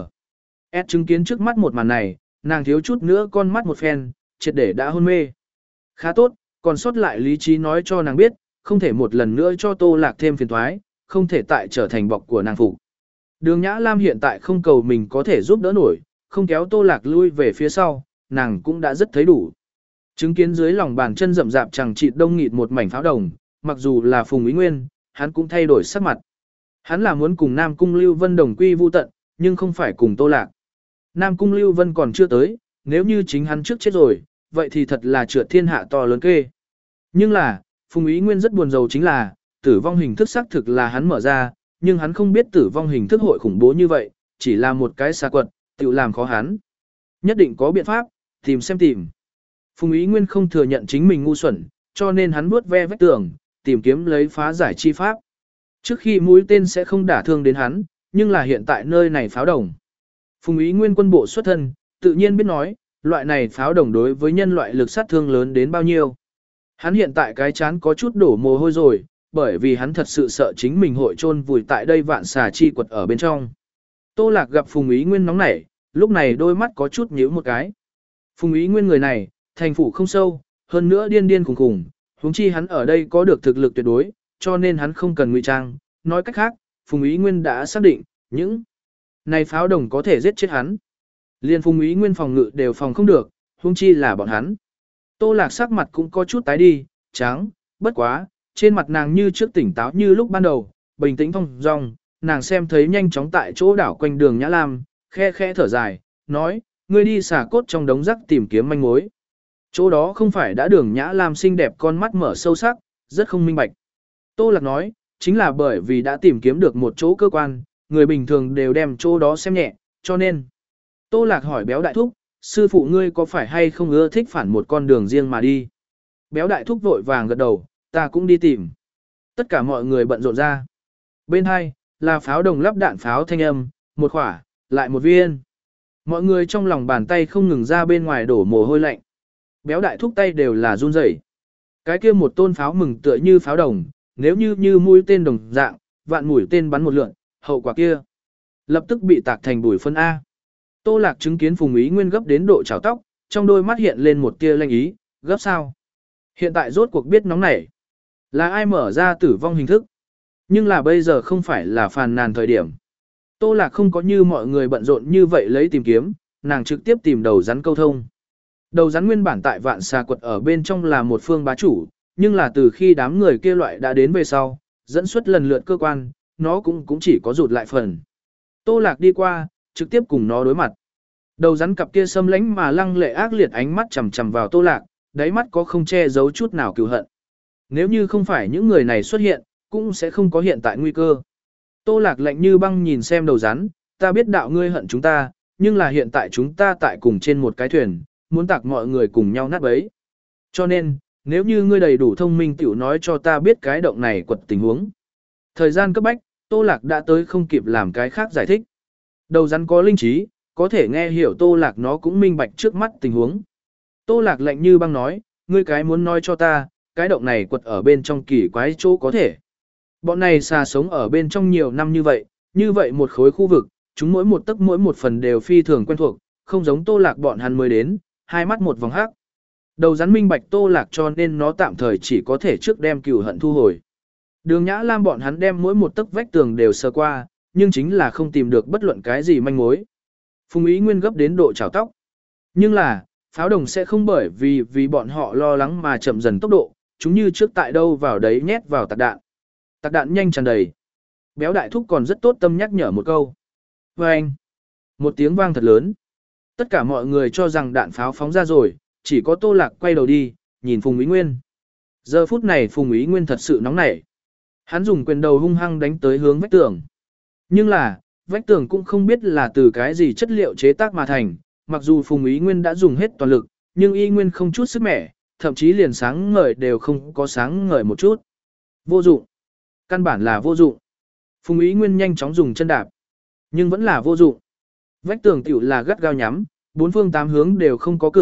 S chứng kiến trước mắt một màn này, nàng thiếu chút nữa con mắt một phen, triệt để đã hôn mê. Khá tốt, còn sót lại lý trí nói cho nàng biết, không thể một lần nữa cho Tô Lạc thêm phiền toái, không thể tại trở thành bọc của nàng phụ. Đường Nhã Lam hiện tại không cầu mình có thể giúp đỡ nổi, không kéo Tô Lạc lui về phía sau, nàng cũng đã rất thấy đủ. Chứng kiến dưới lòng bàn chân rậm rạp chẳng chịt đông nghịt một mảnh pháo đồng, mặc dù là Phùng Ý Nguyên, hắn cũng thay đổi sắc mặt. Hắn là muốn cùng Nam Cung Lưu Vân đồng quy vu tận, nhưng không phải cùng Tô Lạc. Nam Cung Lưu Vân còn chưa tới, nếu như chính hắn trước chết rồi, vậy thì thật là trượt thiên hạ to lớn kê. Nhưng là, Phùng Ý Nguyên rất buồn rầu chính là, tử vong hình thức xác thực là hắn mở ra, nhưng hắn không biết tử vong hình thức hội khủng bố như vậy, chỉ là một cái xà quật, tự làm khó hắn. Nhất định có biện pháp, tìm xem tìm. Phùng Ý Nguyên không thừa nhận chính mình ngu xuẩn, cho nên hắn vuốt ve vách tường, tìm kiếm lấy phá giải chi pháp. Trước khi mũi tên sẽ không đả thương đến hắn, nhưng là hiện tại nơi này pháo đồng. Phùng Ý Nguyên quân bộ xuất thân, tự nhiên biết nói, loại này pháo đồng đối với nhân loại lực sát thương lớn đến bao nhiêu. Hắn hiện tại cái chán có chút đổ mồ hôi rồi, bởi vì hắn thật sự sợ chính mình hội chôn vùi tại đây vạn xà chi quật ở bên trong. Tô Lạc gặp Phùng Ý Nguyên nóng nảy, lúc này đôi mắt có chút nhíu một cái. Phùng Ý Nguyên người này, thành phủ không sâu, hơn nữa điên điên khủng khủng, huống chi hắn ở đây có được thực lực tuyệt đối, cho nên hắn không cần ngụy trang. Nói cách khác, Phùng Ý Nguyên đã xác định, những này pháo đồng có thể giết chết hắn. Liên Phùng Ý Nguyên phòng ngự đều phòng không được, huống chi là bọn hắn. Tô Lạc sắc mặt cũng có chút tái đi, trắng, bất quá, trên mặt nàng như trước tỉnh táo như lúc ban đầu, bình tĩnh phong dong, nàng xem thấy nhanh chóng tại chỗ đảo quanh đường Nhã Lam, khe khẽ thở dài, nói, ngươi đi xả cốt trong đống rác tìm kiếm manh mối. Chỗ đó không phải đã đường Nhã Lam xinh đẹp con mắt mở sâu sắc, rất không minh bạch. Tô Lạc nói, chính là bởi vì đã tìm kiếm được một chỗ cơ quan, người bình thường đều đem chỗ đó xem nhẹ, cho nên. Tô Lạc hỏi Béo Đại Thúc, sư phụ ngươi có phải hay không ưa thích phản một con đường riêng mà đi? Béo Đại Thúc vội vàng gật đầu, ta cũng đi tìm. Tất cả mọi người bận rộn ra. Bên hai, là pháo đồng lắp đạn pháo thanh âm, một khỏa, lại một viên. Mọi người trong lòng bàn tay không ngừng ra bên ngoài đổ mồ hôi lạnh. Béo Đại Thúc tay đều là run rẩy. Cái kia một tôn pháo mừng tựa như pháo đồng, nếu như như mũi tên đồng dạng, vạn mũi tên bắn một lượn, hậu quả kia lập tức bị tạc thành bụi phân A. Tô Lạc chứng kiến Phùng Ý Nguyên gấp đến độ chảo tóc, trong đôi mắt hiện lên một tia lanh ý, gấp sao? Hiện tại rốt cuộc biết nóng nảy. Là ai mở ra tử vong hình thức? Nhưng là bây giờ không phải là phàn nàn thời điểm. Tô Lạc không có như mọi người bận rộn như vậy lấy tìm kiếm, nàng trực tiếp tìm đầu rắn câu thông. Đầu rắn nguyên bản tại vạn xà quật ở bên trong là một phương bá chủ, nhưng là từ khi đám người kia loại đã đến về sau, dẫn xuất lần lượt cơ quan, nó cũng cũng chỉ có rụt lại phần. Tô Lạc đi qua, trực tiếp cùng nó đối mặt. Đầu rắn cặp kia xâm lánh mà lăng lệ ác liệt ánh mắt chằm chằm vào Tô Lạc, đáy mắt có không che giấu chút nào cừu hận. Nếu như không phải những người này xuất hiện, cũng sẽ không có hiện tại nguy cơ. Tô Lạc lạnh như băng nhìn xem đầu rắn, ta biết đạo ngươi hận chúng ta, nhưng là hiện tại chúng ta tại cùng trên một cái thuyền, muốn tạc mọi người cùng nhau nát bấy. Cho nên, nếu như ngươi đầy đủ thông minh tiểu nói cho ta biết cái động này quật tình huống. Thời gian cấp bách, Tô Lạc đã tới không kịp làm cái khác giải thích. Đầu rắn có linh trí, có thể nghe hiểu Tô Lạc nó cũng minh bạch trước mắt tình huống. Tô Lạc lạnh như băng nói, ngươi cái muốn nói cho ta, cái động này quật ở bên trong kỳ quái chỗ có thể. Bọn này xà sống ở bên trong nhiều năm như vậy, như vậy một khối khu vực, chúng mỗi một tấc mỗi một phần đều phi thường quen thuộc, không giống Tô Lạc bọn hắn mới đến, hai mắt một vòng hắc. Đầu rắn minh bạch Tô Lạc cho nên nó tạm thời chỉ có thể trước đem cừu hận thu hồi. Đường Nhã Lam bọn hắn đem mỗi một tấc vách tường đều sờ qua, nhưng chính là không tìm được bất luận cái gì manh mối. Phùng Ý Nguyên gấp đến độ chảo tóc. Nhưng là, pháo đồng sẽ không bởi vì vì bọn họ lo lắng mà chậm dần tốc độ, chúng như trước tại đâu vào đấy nhét vào tạc đạn. Tạc đạn nhanh tràn đầy. Béo Đại Thúc còn rất tốt tâm nhắc nhở một câu. Vâng! Một tiếng vang thật lớn. Tất cả mọi người cho rằng đạn pháo phóng ra rồi, chỉ có Tô Lạc quay đầu đi, nhìn Phùng Ý Nguyên. Giờ phút này Phùng Ý Nguyên thật sự nóng nảy. Hắn dùng quyền đầu hung hăng đánh tới hướng vách tường. Nhưng là, vách tường cũng không biết là từ cái gì chất liệu chế tác mà thành, mặc dù Phùng Ý Nguyên đã dùng hết toàn lực, nhưng Y Nguyên không chút sức mẻ, thậm chí liền sáng ngời đều không có sáng ngời một chút. Vô dụng. Căn bản là vô dụng. Phùng Ý Nguyên nhanh chóng dùng chân đạp, nhưng vẫn là vô dụng. Vách tường tiểu là gắt gao nhắm, bốn phương tám hướng đều không có cửa,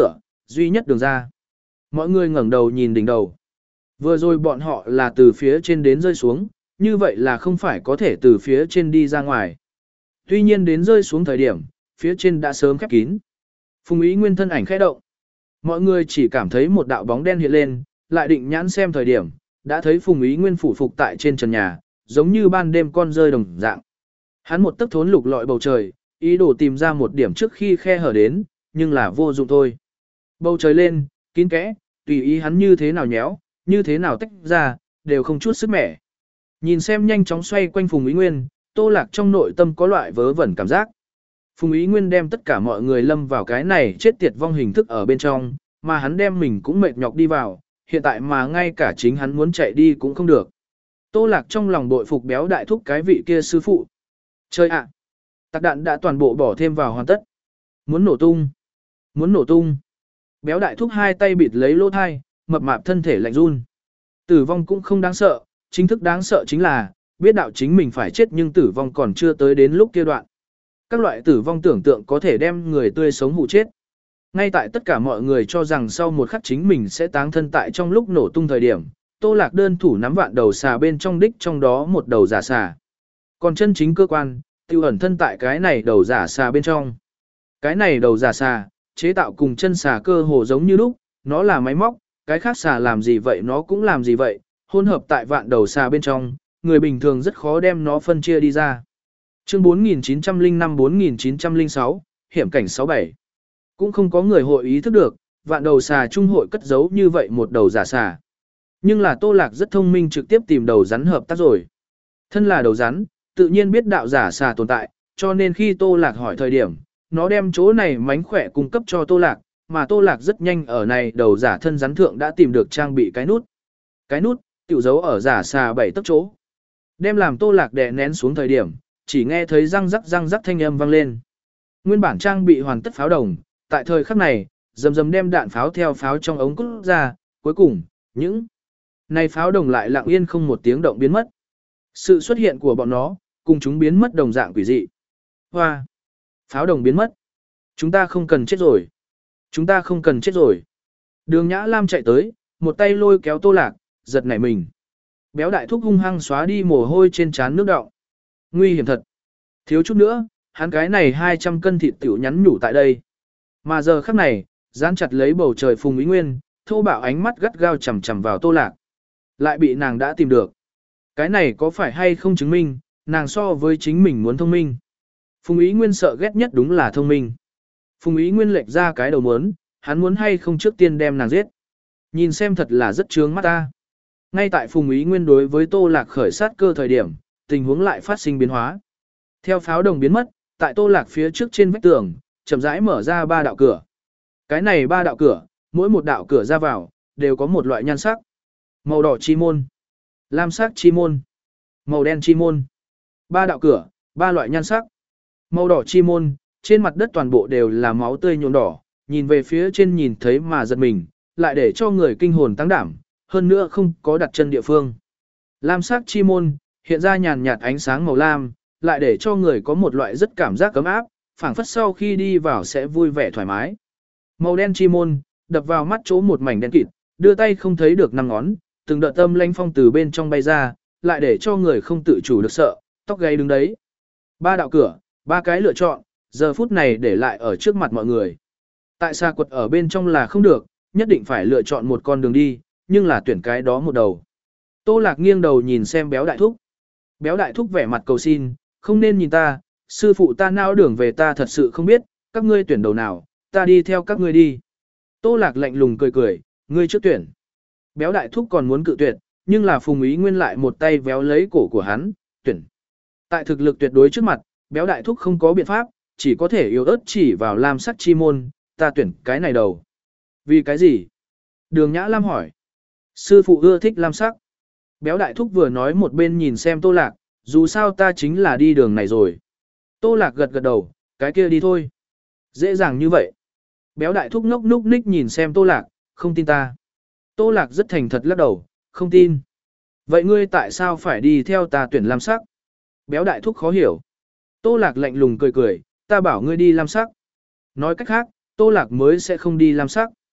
duy nhất đường ra. Mọi người ngẩng đầu nhìn đỉnh đầu. Vừa rồi bọn họ là từ phía trên đến rơi xuống, như vậy là không phải có thể từ phía trên đi ra ngoài. Tuy nhiên đến rơi xuống thời điểm, phía trên đã sớm khép kín. Phùng Ý Nguyên thân ảnh khẽ động. Mọi người chỉ cảm thấy một đạo bóng đen hiện lên, lại định nhãn xem thời điểm, đã thấy Phùng Ý Nguyên phủ phục tại trên trần nhà, giống như ban đêm con rơi đồng dạng. Hắn một tấc thốn lục lọi bầu trời, ý đồ tìm ra một điểm trước khi khe hở đến, nhưng là vô dụng thôi. Bầu trời lên, kín kẽ, tùy ý hắn như thế nào nhéo, như thế nào tách ra, đều không chút sức mẻ. Nhìn xem nhanh chóng xoay quanh Phùng Ý Nguyên, Tô Lạc trong nội tâm có loại vớ vẩn cảm giác. Phùng Ý Nguyên đem tất cả mọi người lâm vào cái này chết tiệt vong hình thức ở bên trong, mà hắn đem mình cũng mệt nhọc đi vào, hiện tại mà ngay cả chính hắn muốn chạy đi cũng không được. Tô Lạc trong lòng bội phục béo đại thúc cái vị kia sư phụ. Chơi ạ! Tạc đạn đã toàn bộ bỏ thêm vào hoàn tất. Muốn nổ tung! Muốn nổ tung! Béo đại thúc hai tay bịt lấy lỗ thai, mập mạp thân thể lạnh run. Tử vong cũng không đáng sợ, chính thức đáng sợ chính là, biết đạo chính mình phải chết nhưng tử vong còn chưa tới đến lúc kia đoạn. Các loại tử vong tưởng tượng có thể đem người tươi sống hụ chết. Ngay tại tất cả mọi người cho rằng sau một khắc chính mình sẽ táng thân tại trong lúc nổ tung thời điểm, Tô Lạc đơn thủ nắm vạn đầu xà bên trong đích trong đó một đầu giả xà. Còn chân chính cơ quan, tiêu ẩn thân tại cái này đầu giả xà bên trong. Cái này đầu giả xà, chế tạo cùng chân xà cơ hồ giống như lúc, nó là máy móc, cái khác xà làm gì vậy nó cũng làm gì vậy, hỗn hợp tại vạn đầu xà bên trong, người bình thường rất khó đem nó phân chia đi ra. Chương bốn nghìn chín trăm lẻ năm bốn nghìn chín trăm lẻ sáu, hiểm cảnh sáu bảy. Cũng không có người hội ý thức được, vạn đầu xà trung hội cất giấu như vậy một đầu giả xà. Nhưng là Tô Lạc rất thông minh trực tiếp tìm đầu rắn hợp tác rồi. Thân là đầu rắn, tự nhiên biết đạo giả xà tồn tại, cho nên khi Tô Lạc hỏi thời điểm, nó đem chỗ này mánh khỏe cung cấp cho Tô Lạc, mà Tô Lạc rất nhanh ở này đầu giả thân rắn thượng đã tìm được trang bị cái nút. Cái nút, tiểu dấu ở giả xà bảy tấc chỗ. Đem làm Tô Lạc đè nén xuống thời điểm, chỉ nghe thấy răng rắc răng rắc thanh âm vang lên. Nguyên bản trang bị hoàn tất pháo đồng, tại thời khắc này, dầm dầm đem đạn pháo theo pháo trong ống cút ra, cuối cùng, những này pháo đồng lại lặng yên không một tiếng động biến mất. Sự xuất hiện của bọn nó, cùng chúng biến mất đồng dạng quỷ dị. Hoa! Pháo đồng biến mất. Chúng ta không cần chết rồi. Chúng ta không cần chết rồi. Đường Nhã Lam chạy tới, một tay lôi kéo Tô Lạc, giật nảy mình. Béo đại thúc hung hăng xóa đi mồ hôi trên trán nước đọng. Nguy hiểm thật. Thiếu chút nữa, hắn cái này hai trăm cân thịt tiểu nhắn nhủ tại đây. Mà giờ khắc này, dán chặt lấy bầu trời Phùng Ý Nguyên, thô bạo ánh mắt gắt gao chằm chằm vào Tô Lạc. Lại bị nàng đã tìm được. Cái này có phải hay không chứng minh, nàng so với chính mình muốn thông minh. Phùng Ý Nguyên sợ ghét nhất đúng là thông minh. Phùng Ý Nguyên lệch ra cái đầu muốn, hắn muốn hay không trước tiên đem nàng giết. Nhìn xem thật là rất trướng mắt ta. Ngay tại Phùng Ý Nguyên đối với Tô Lạc khởi sát cơ thời điểm, tình huống lại phát sinh biến hóa. Theo pháo đồng biến mất, tại Tô Lạc phía trước trên vách tường, chậm rãi mở ra ba đạo cửa. Cái này ba đạo cửa, mỗi một đạo cửa ra vào, đều có một loại nhan sắc. Màu đỏ chi môn, lam sắc chi môn, màu đen chi môn. Ba đạo cửa, ba loại nhan sắc. Màu đỏ chi môn, trên mặt đất toàn bộ đều là máu tươi nhuộm đỏ, nhìn về phía trên nhìn thấy mà giật mình, lại để cho người kinh hồn tăng đảm, hơn nữa không có đặt chân địa phương. Lam sắc chi môn, hiện ra nhàn nhạt ánh sáng màu lam, lại để cho người có một loại rất cảm giác cấm áp, phảng phất sau khi đi vào sẽ vui vẻ thoải mái. Màu đen chi môn, đập vào mắt chỗ một mảnh đen kịt, đưa tay không thấy được năm ngón, từng đợt tâm lanh phong từ bên trong bay ra, lại để cho người không tự chủ được sợ, tóc gáy đứng đấy. Ba đạo cửa, ba cái lựa chọn, giờ phút này để lại ở trước mặt mọi người. Tại sao quật ở bên trong là không được, nhất định phải lựa chọn một con đường đi, nhưng là tuyển cái đó một đầu. Tô Lạc nghiêng đầu nhìn xem béo đại thúc. Béo đại thúc vẻ mặt cầu xin, không nên nhìn ta, sư phụ ta nao đường về ta thật sự không biết, các ngươi tuyển đầu nào, ta đi theo các ngươi đi. Tô Lạc lạnh lùng cười cười, ngươi trước tuyển. Béo đại thúc còn muốn cự tuyệt, nhưng là Phùng Ý Nguyên lại một tay véo lấy cổ của hắn, tuyển. Tại thực lực tuyệt đối trước mặt, béo đại thúc không có biện pháp, chỉ có thể yếu ớt chỉ vào lam sắc chi môn, ta tuyển cái này đầu. Vì cái gì? Đường Nhã Lam hỏi. Sư phụ ưa thích lam sắc. Béo đại thúc vừa nói một bên nhìn xem Tô Lạc, dù sao ta chính là đi đường này rồi. Tô Lạc gật gật đầu, cái kia đi thôi. Dễ dàng như vậy. Béo đại thúc ngốc núc ních nhìn xem Tô Lạc, không tin ta. Tô Lạc rất thành thật lắc đầu, không tin. Vậy ngươi tại sao phải đi theo ta tuyển lam sắc? Béo đại thúc khó hiểu. Tô Lạc lạnh lùng cười cười, ta bảo ngươi đi lam sắc. Nói cách khác, Tô Lạc mới sẽ không đi lam sắc.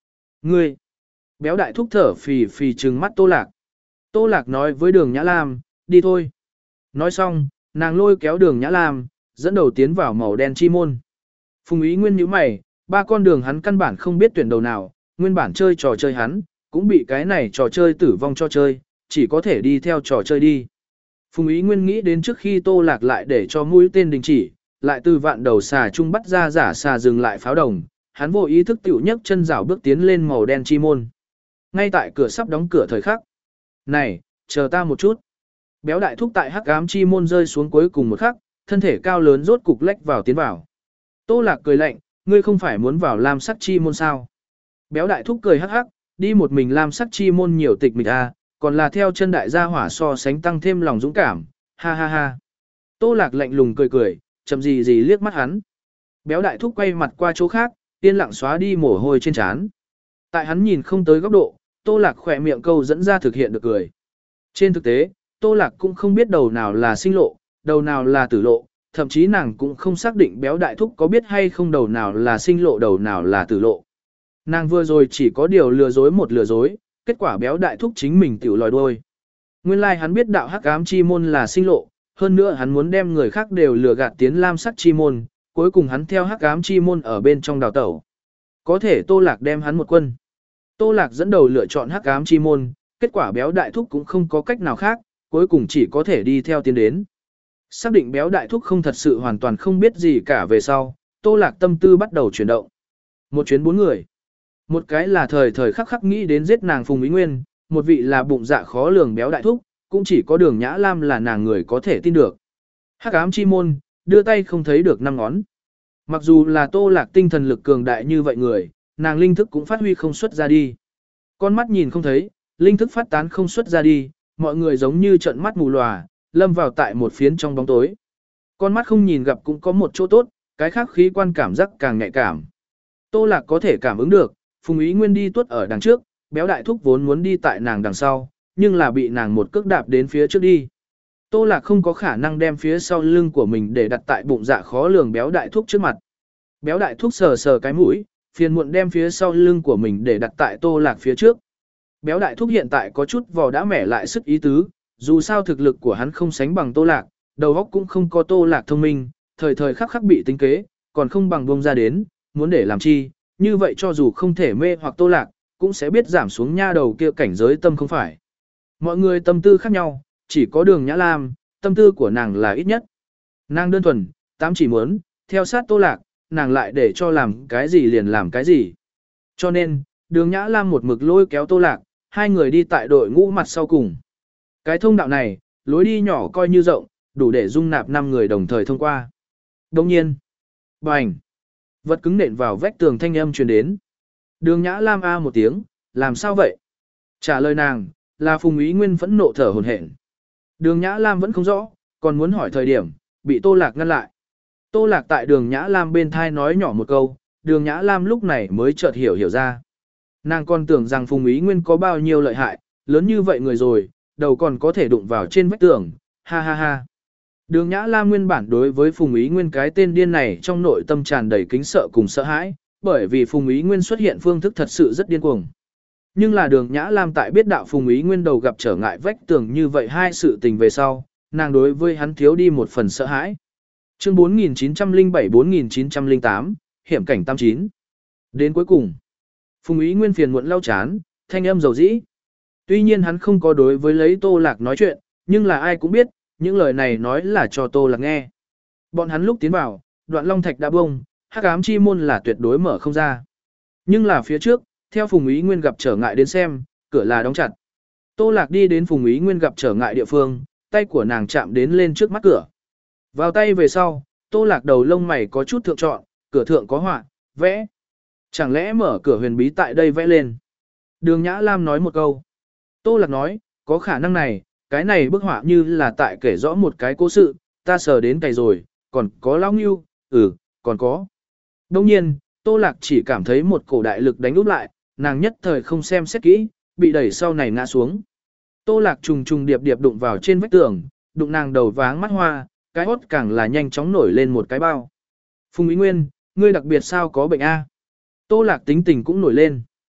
Ngươi! Béo đại thúc thở phì phì trừng mắt Tô Lạc. Tô Lạc nói với đường Nhã Lam, đi thôi. Nói xong, nàng lôi kéo đường Nhã Lam, dẫn đầu tiến vào màu đen chi môn. Phùng Ý Nguyên nhíu mày, ba con đường hắn căn bản không biết tuyển đầu nào, nguyên bản chơi trò chơi hắn, cũng bị cái này trò chơi tử vong cho chơi, chỉ có thể đi theo trò chơi đi. Phùng Ý Nguyên nghĩ đến trước khi Tô Lạc lại để cho mũi tên đình chỉ, lại từ vạn đầu xà trung bắt ra giả xà dừng lại pháo đồng, hắn vô ý thức tiểu nhấc chân rảo bước tiến lên màu đen chi môn. Ngay tại cửa sắp đóng cửa thời khắc. Này, chờ ta một chút. Béo đại thúc tại hắc ám chi môn rơi xuống cuối cùng một khắc, thân thể cao lớn rốt cục lách vào tiến vào. Tô Lạc cười lạnh, ngươi không phải muốn vào lam sắc chi môn sao? Béo đại thúc cười hắc hắc, đi một mình lam sắc chi môn nhiều tịch mịch à, còn là theo chân đại gia hỏa so sánh tăng thêm lòng dũng cảm, ha ha ha. Tô Lạc lạnh lùng cười cười, chậm gì gì liếc mắt hắn. Béo đại thúc quay mặt qua chỗ khác, yên lặng xóa đi mồ hôi trên trán. Tại hắn nhìn không tới góc độ, Tô Lạc khỏe miệng câu dẫn ra thực hiện được cười. Trên thực tế, Tô Lạc cũng không biết đầu nào là sinh lộ, đầu nào là tử lộ, thậm chí nàng cũng không xác định béo đại thúc có biết hay không đầu nào là sinh lộ đầu nào là tử lộ. Nàng vừa rồi chỉ có điều lừa dối một lừa dối, kết quả béo đại thúc chính mình tiểu lòi đuôi. Nguyên lai like hắn biết đạo hắc ám chi môn là sinh lộ, hơn nữa hắn muốn đem người khác đều lừa gạt tiến lam sắc chi môn, cuối cùng hắn theo hắc ám chi môn ở bên trong đào tẩu. Có thể Tô Lạc đem hắn một quân. Tô Lạc dẫn đầu lựa chọn hắc ám chi môn, kết quả béo đại thúc cũng không có cách nào khác, cuối cùng chỉ có thể đi theo tiến đến. Xác định béo đại thúc không thật sự hoàn toàn không biết gì cả về sau, Tô Lạc tâm tư bắt đầu chuyển động. Một chuyến bốn người. Một cái là thời thời khắc khắc nghĩ đến giết nàng Phùng Ý Nguyên, một vị là bụng dạ khó lường béo đại thúc, cũng chỉ có đường Nhã Lam là nàng người có thể tin được. Hắc ám chi môn, đưa tay không thấy được năm ngón. Mặc dù là Tô Lạc tinh thần lực cường đại như vậy người, nàng linh thức cũng phát huy không xuất ra đi. Con mắt nhìn không thấy, linh thức phát tán không xuất ra đi, mọi người giống như trận mắt mù lòa, lâm vào tại một phiến trong bóng tối. Con mắt không nhìn gặp cũng có một chỗ tốt, cái khác khí quan cảm giác càng nhạy cảm. Tô Lạc có thể cảm ứng được, Phùng Ý Nguyên đi tuốt ở đằng trước, béo đại thúc vốn muốn đi tại nàng đằng sau, nhưng là bị nàng một cước đạp đến phía trước đi. Tô Lạc không có khả năng đem phía sau lưng của mình để đặt tại bụng dạ khó lường béo đại thúc trước mặt. Béo đại thúc sờ sờ cái mũi, phiền muộn đem phía sau lưng của mình để đặt tại Tô Lạc phía trước. Béo đại thúc hiện tại có chút vò đã mẻ lại sức ý tứ, dù sao thực lực của hắn không sánh bằng Tô Lạc, đầu óc cũng không có Tô Lạc thông minh, thời thời khắc khắc bị tính kế, còn không bằng bông ra đến, muốn để làm chi, như vậy cho dù không thể mê hoặc Tô Lạc, cũng sẽ biết giảm xuống nha đầu kia cảnh giới tâm không phải. Mọi người tâm tư khác nhau, chỉ có đường Nhã Lam, tâm tư của nàng là ít nhất. Nàng đơn thuần, tám chỉ muốn, theo sát Tô Lạc, nàng lại để cho làm cái gì liền làm cái gì. Cho nên, đường Nhã Lam một mực lôi kéo Tô Lạc, hai người đi tại đội ngũ mặt sau cùng. Cái thông đạo này, lối đi nhỏ coi như rộng, đủ để dung nạp năm người đồng thời thông qua. Đồng nhiên, bành, vật cứng nện vào vách tường thanh âm truyền đến. Đường Nhã Lam a một tiếng, làm sao vậy? Trả lời nàng, là Phùng Ý Nguyên phẫn nộ thở hổn hển. Đường Nhã Lam vẫn không rõ, còn muốn hỏi thời điểm, bị Tô Lạc ngăn lại. Tô Lạc tại đường Nhã Lam bên thai nói nhỏ một câu, đường Nhã Lam lúc này mới chợt hiểu hiểu ra. Nàng còn tưởng rằng Phùng Ý Nguyên có bao nhiêu lợi hại, lớn như vậy người rồi, đầu còn có thể đụng vào trên vách tường, ha ha ha. Đường Nhã Lam nguyên bản đối với Phùng Ý Nguyên cái tên điên này trong nội tâm tràn đầy kính sợ cùng sợ hãi, bởi vì Phùng Ý Nguyên xuất hiện phương thức thật sự rất điên cuồng. Nhưng là đường Nhã Lam tại biết đạo Phùng Ý Nguyên đầu gặp trở ngại vách tường như vậy hai sự tình về sau, nàng đối với hắn thiếu đi một phần sợ hãi. Chương bốn nghìn chín trăm lẻ bảy bốn nghìn chín trăm lẻ tám, hiểm cảnh tám chín. Đến cuối cùng, Phùng Ý Nguyên phiền muộn lau chán, thanh âm dầu dĩ. Tuy nhiên hắn không có đối với lấy Tô Lạc nói chuyện, nhưng là ai cũng biết, những lời này nói là cho Tô Lạc nghe. Bọn hắn lúc tiến vào, đoạn long thạch đã bông, hắc ám chi môn là tuyệt đối mở không ra. Nhưng là phía trước, theo Phùng Ý Nguyên gặp trở ngại đến xem, cửa là đóng chặt. Tô Lạc đi đến Phùng Ý Nguyên gặp trở ngại địa phương, tay của nàng chạm đến lên trước mắt cửa. Vào tay về sau, Tô Lạc đầu lông mày có chút thượng trọn, cửa thượng có họa, vẽ. Chẳng lẽ mở cửa huyền bí tại đây vẽ lên? Đường Nhã Lam nói một câu. Tô Lạc nói, có khả năng này, cái này bức họa như là tại kể rõ một cái cố sự, ta sờ đến cày rồi, còn có lão ngưu, ừ, còn có. Đông nhiên, Tô Lạc chỉ cảm thấy một cổ đại lực đánh úp lại, nàng nhất thời không xem xét kỹ, bị đẩy sau này ngã xuống. Tô Lạc trùng trùng điệp điệp đụng vào trên vách tường, đụng nàng đầu váng mắt hoa, cái hốt càng là nhanh chóng nổi lên một cái bao. Phùng Ý Nguyên, ngươi đặc biệt sao có bệnh A? Tô Lạc tính tình cũng nổi lên.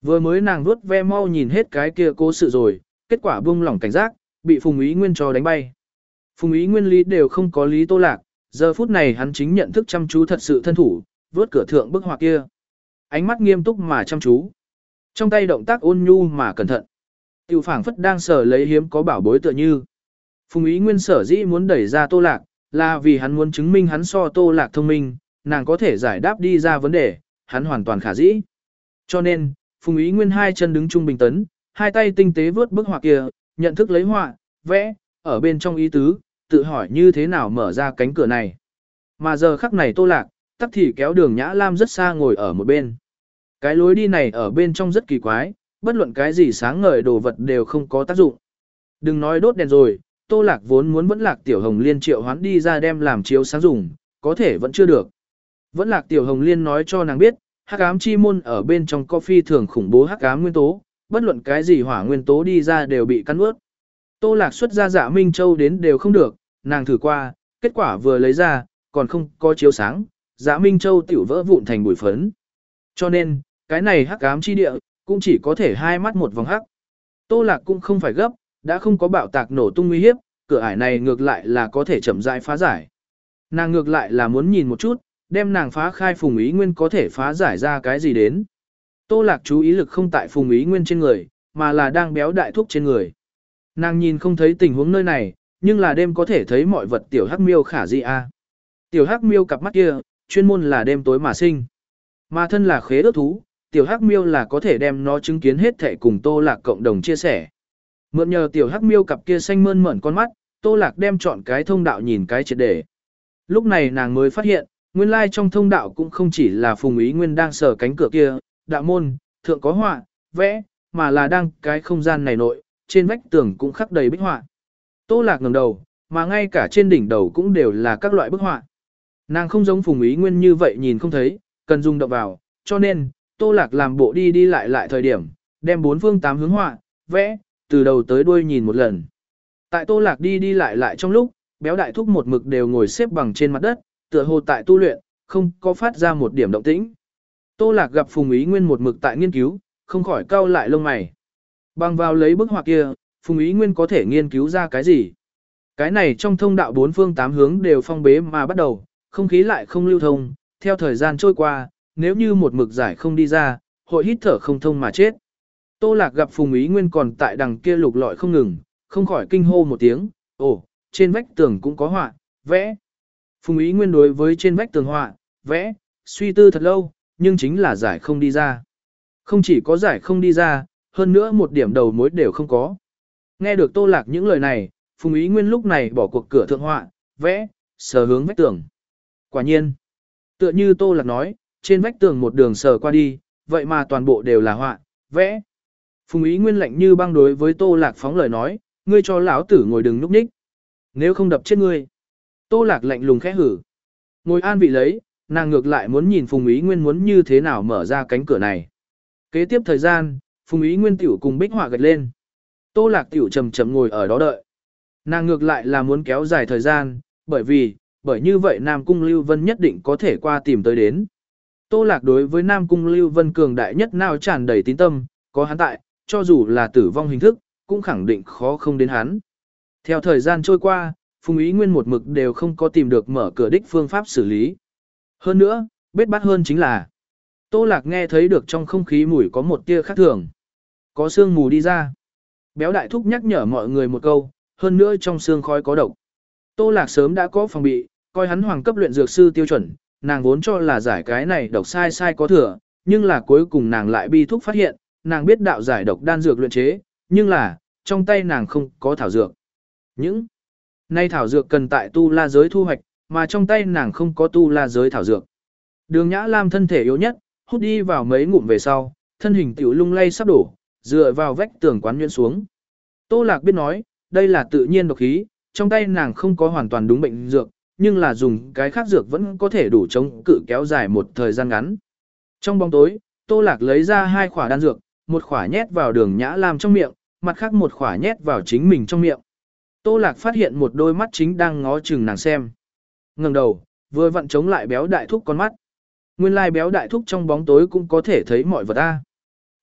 Vừa mới nàng vuốt ve mau nhìn hết cái kia cố sự rồi, kết quả buông lỏng cảnh giác, bị Phùng Ý Nguyên cho đánh bay. Phùng Ý Nguyên lý đều không có lý Tô Lạc, giờ phút này hắn chính nhận thức chăm chú thật sự thân thủ, vuốt cửa thượng bức họa kia. Ánh mắt nghiêm túc mà chăm chú. Trong tay động tác ôn nhu mà cẩn thận. Tiểu phảng phất đang sở lấy hiếm có bảo bối tựa như. Phùng Ý Nguyên sở dĩ muốn đẩy ra Tô Lạc, là vì hắn muốn chứng minh hắn so Tô Lạc thông minh, nàng có thể giải đáp đi ra vấn đề, hắn hoàn toàn khả dĩ. Cho nên, Phùng Ý Nguyên hai chân đứng trung bình tấn, hai tay tinh tế vớt bức họa kia, nhận thức lấy họa, vẽ, ở bên trong ý tứ, tự hỏi như thế nào mở ra cánh cửa này. Mà giờ khắc này Tô Lạc, tắc thì kéo Đường Nhã Lam rất xa ngồi ở một bên. Cái lối đi này ở bên trong rất kỳ quái, bất luận cái gì sáng ngời đồ vật đều không có tác dụng. Đừng nói đốt đèn rồi, Tô Lạc vốn muốn vẫn Lạc Tiểu Hồng Liên triệu hoán đi ra đem làm chiếu sáng dùng, có thể vẫn chưa được. Vẫn Lạc Tiểu Hồng Liên nói cho nàng biết, hắc ám chi môn ở bên trong có phi thường khủng bố hắc ám nguyên tố, bất luận cái gì hỏa nguyên tố đi ra đều bị cắn nuốt. Tô Lạc xuất ra Dạ Minh Châu đến đều không được, nàng thử qua, kết quả vừa lấy ra, còn không có chiếu sáng, Dạ Minh Châu tiểu vỡ vụn thành bụi phấn. Cho nên, cái này hắc ám chi địa, cũng chỉ có thể hai mắt một vòng hắc. Tô Lạc cũng không phải gấp, đã không có bạo tạc nổ tung nguy hiếp, cửa ải này ngược lại là có thể chậm rãi phá giải. Nàng ngược lại là muốn nhìn một chút, đem nàng phá khai Phùng Ý Nguyên có thể phá giải ra cái gì đến. Tô Lạc chú ý lực không tại Phùng Ý Nguyên trên người, mà là đang béo đại thúc trên người. Nàng nhìn không thấy tình huống nơi này, nhưng là đêm có thể thấy mọi vật tiểu hắc miêu khả dị a. Tiểu hắc miêu cặp mắt kia, chuyên môn là đêm tối mà sinh. Mà thân là khế ước thú, tiểu hắc miêu là có thể đem nó chứng kiến hết thảy cùng Tô Lạc cộng đồng chia sẻ. Mượn nhờ tiểu hắc miêu cặp kia xanh mơn mởn con mắt, Tô Lạc đem chọn cái thông đạo nhìn cái triệt để. Lúc này nàng mới phát hiện, nguyên lai trong thông đạo cũng không chỉ là Phùng Ý Nguyên đang sờ cánh cửa kia, đạo môn, thượng có họa, vẽ, mà là đang cái không gian này nội, trên vách tường cũng khắc đầy bích họa. Tô Lạc ngẩng đầu, mà ngay cả trên đỉnh đầu cũng đều là các loại bức họa. Nàng không giống Phùng Ý Nguyên như vậy nhìn không thấy, cần dùng động vào, cho nên, Tô Lạc làm bộ đi đi lại lại thời điểm, đem bốn phương tám hướng họa, vẽ, từ đầu tới đuôi nhìn một lần. Tại Tô Lạc đi đi lại lại trong lúc, béo đại thúc một mực đều ngồi xếp bằng trên mặt đất, tựa hồ tại tu luyện, không có phát ra một điểm động tĩnh. Tô Lạc gặp Phùng Ý Nguyên một mực tại nghiên cứu, không khỏi cau lại lông mày. Bằng vào lấy bức họa kia, Phùng Ý Nguyên có thể nghiên cứu ra cái gì? Cái này trong thông đạo bốn phương tám hướng đều phong bế mà bắt đầu, không khí lại không lưu thông, theo thời gian trôi qua, nếu như một mực giải không đi ra, hội hít thở không thông mà chết. Tô Lạc gặp Phùng Ý Nguyên còn tại đằng kia lục lọi không ngừng, không khỏi kinh hô một tiếng, ồ, trên vách tường cũng có họa, vẽ. Phùng Ý Nguyên đối với trên vách tường họa, vẽ, suy tư thật lâu, nhưng chính là giải không đi ra. Không chỉ có giải không đi ra, hơn nữa một điểm đầu mối đều không có. Nghe được Tô Lạc những lời này, Phùng Ý Nguyên lúc này bỏ cuộc cửa thượng họa, vẽ, sờ hướng vách tường. Quả nhiên, tựa như Tô Lạc nói, trên vách tường một đường sờ qua đi, vậy mà toàn bộ đều là họa, vẽ. Phùng Ý Nguyên lạnh như băng đối với Tô Lạc phóng lời nói, ngươi cho lão tử ngồi đừng núp ních. Nếu không đập chết ngươi. Tô Lạc lạnh lùng khẽ hử. Ngồi an vị lấy, nàng ngược lại muốn nhìn Phùng Ý Nguyên muốn như thế nào mở ra cánh cửa này. Kế tiếp thời gian, Phùng Ý Nguyên tiểu cùng bích họa gạch lên. Tô Lạc tiểu chầm chậm ngồi ở đó đợi. Nàng ngược lại là muốn kéo dài thời gian, bởi vì, bởi như vậy Nam Cung Lưu Vân nhất định có thể qua tìm tới đến. Tô Lạc đối với Nam Cung Lưu Vân cường đại nhất nào tràn đầy tín tâm, có hắn tại, cho dù là tử vong hình thức, cũng khẳng định khó không đến hắn. Theo thời gian trôi qua, Phùng Ý Nguyên một mực đều không có tìm được mở cửa đích phương pháp xử lý. Hơn nữa, bết bát hơn chính là, Tô Lạc nghe thấy được trong không khí mùi có một tia khác thường. Có sương mù đi ra. Béo đại thúc nhắc nhở mọi người một câu, hơn nữa trong sương khói có độc. Tô Lạc sớm đã có phòng bị, coi hắn hoàng cấp luyện dược sư tiêu chuẩn, nàng vốn cho là giải cái này độc sai sai có thừa, nhưng là cuối cùng nàng lại bi thúc phát hiện, nàng biết đạo giải độc đan dược luyện chế, nhưng là, trong tay nàng không có thảo dược. Những nay thảo dược cần tại tu la giới thu hoạch, mà trong tay nàng không có tu la giới thảo dược. Đường Nhã Lam thân thể yếu nhất, hút đi vào mấy ngụm về sau, thân hình tiểu lung lay sắp đổ, dựa vào vách tường quán nhuyễn xuống. Tô Lạc biết nói, đây là tự nhiên độc khí, trong tay nàng không có hoàn toàn đúng bệnh dược, nhưng là dùng cái khác dược vẫn có thể đủ chống cự kéo dài một thời gian ngắn. Trong bóng tối, Tô Lạc lấy ra hai khỏa đan dược, một khỏa nhét vào Đường Nhã Lam trong miệng, mặt khác một khỏa nhét vào chính mình trong miệng. Tô Lạc phát hiện một đôi mắt chính đang ngó chừng nàng xem. Ngẩng đầu, vừa vặn chống lại béo đại thúc con mắt. Nguyên lai béo đại thúc trong bóng tối cũng có thể thấy mọi vật a.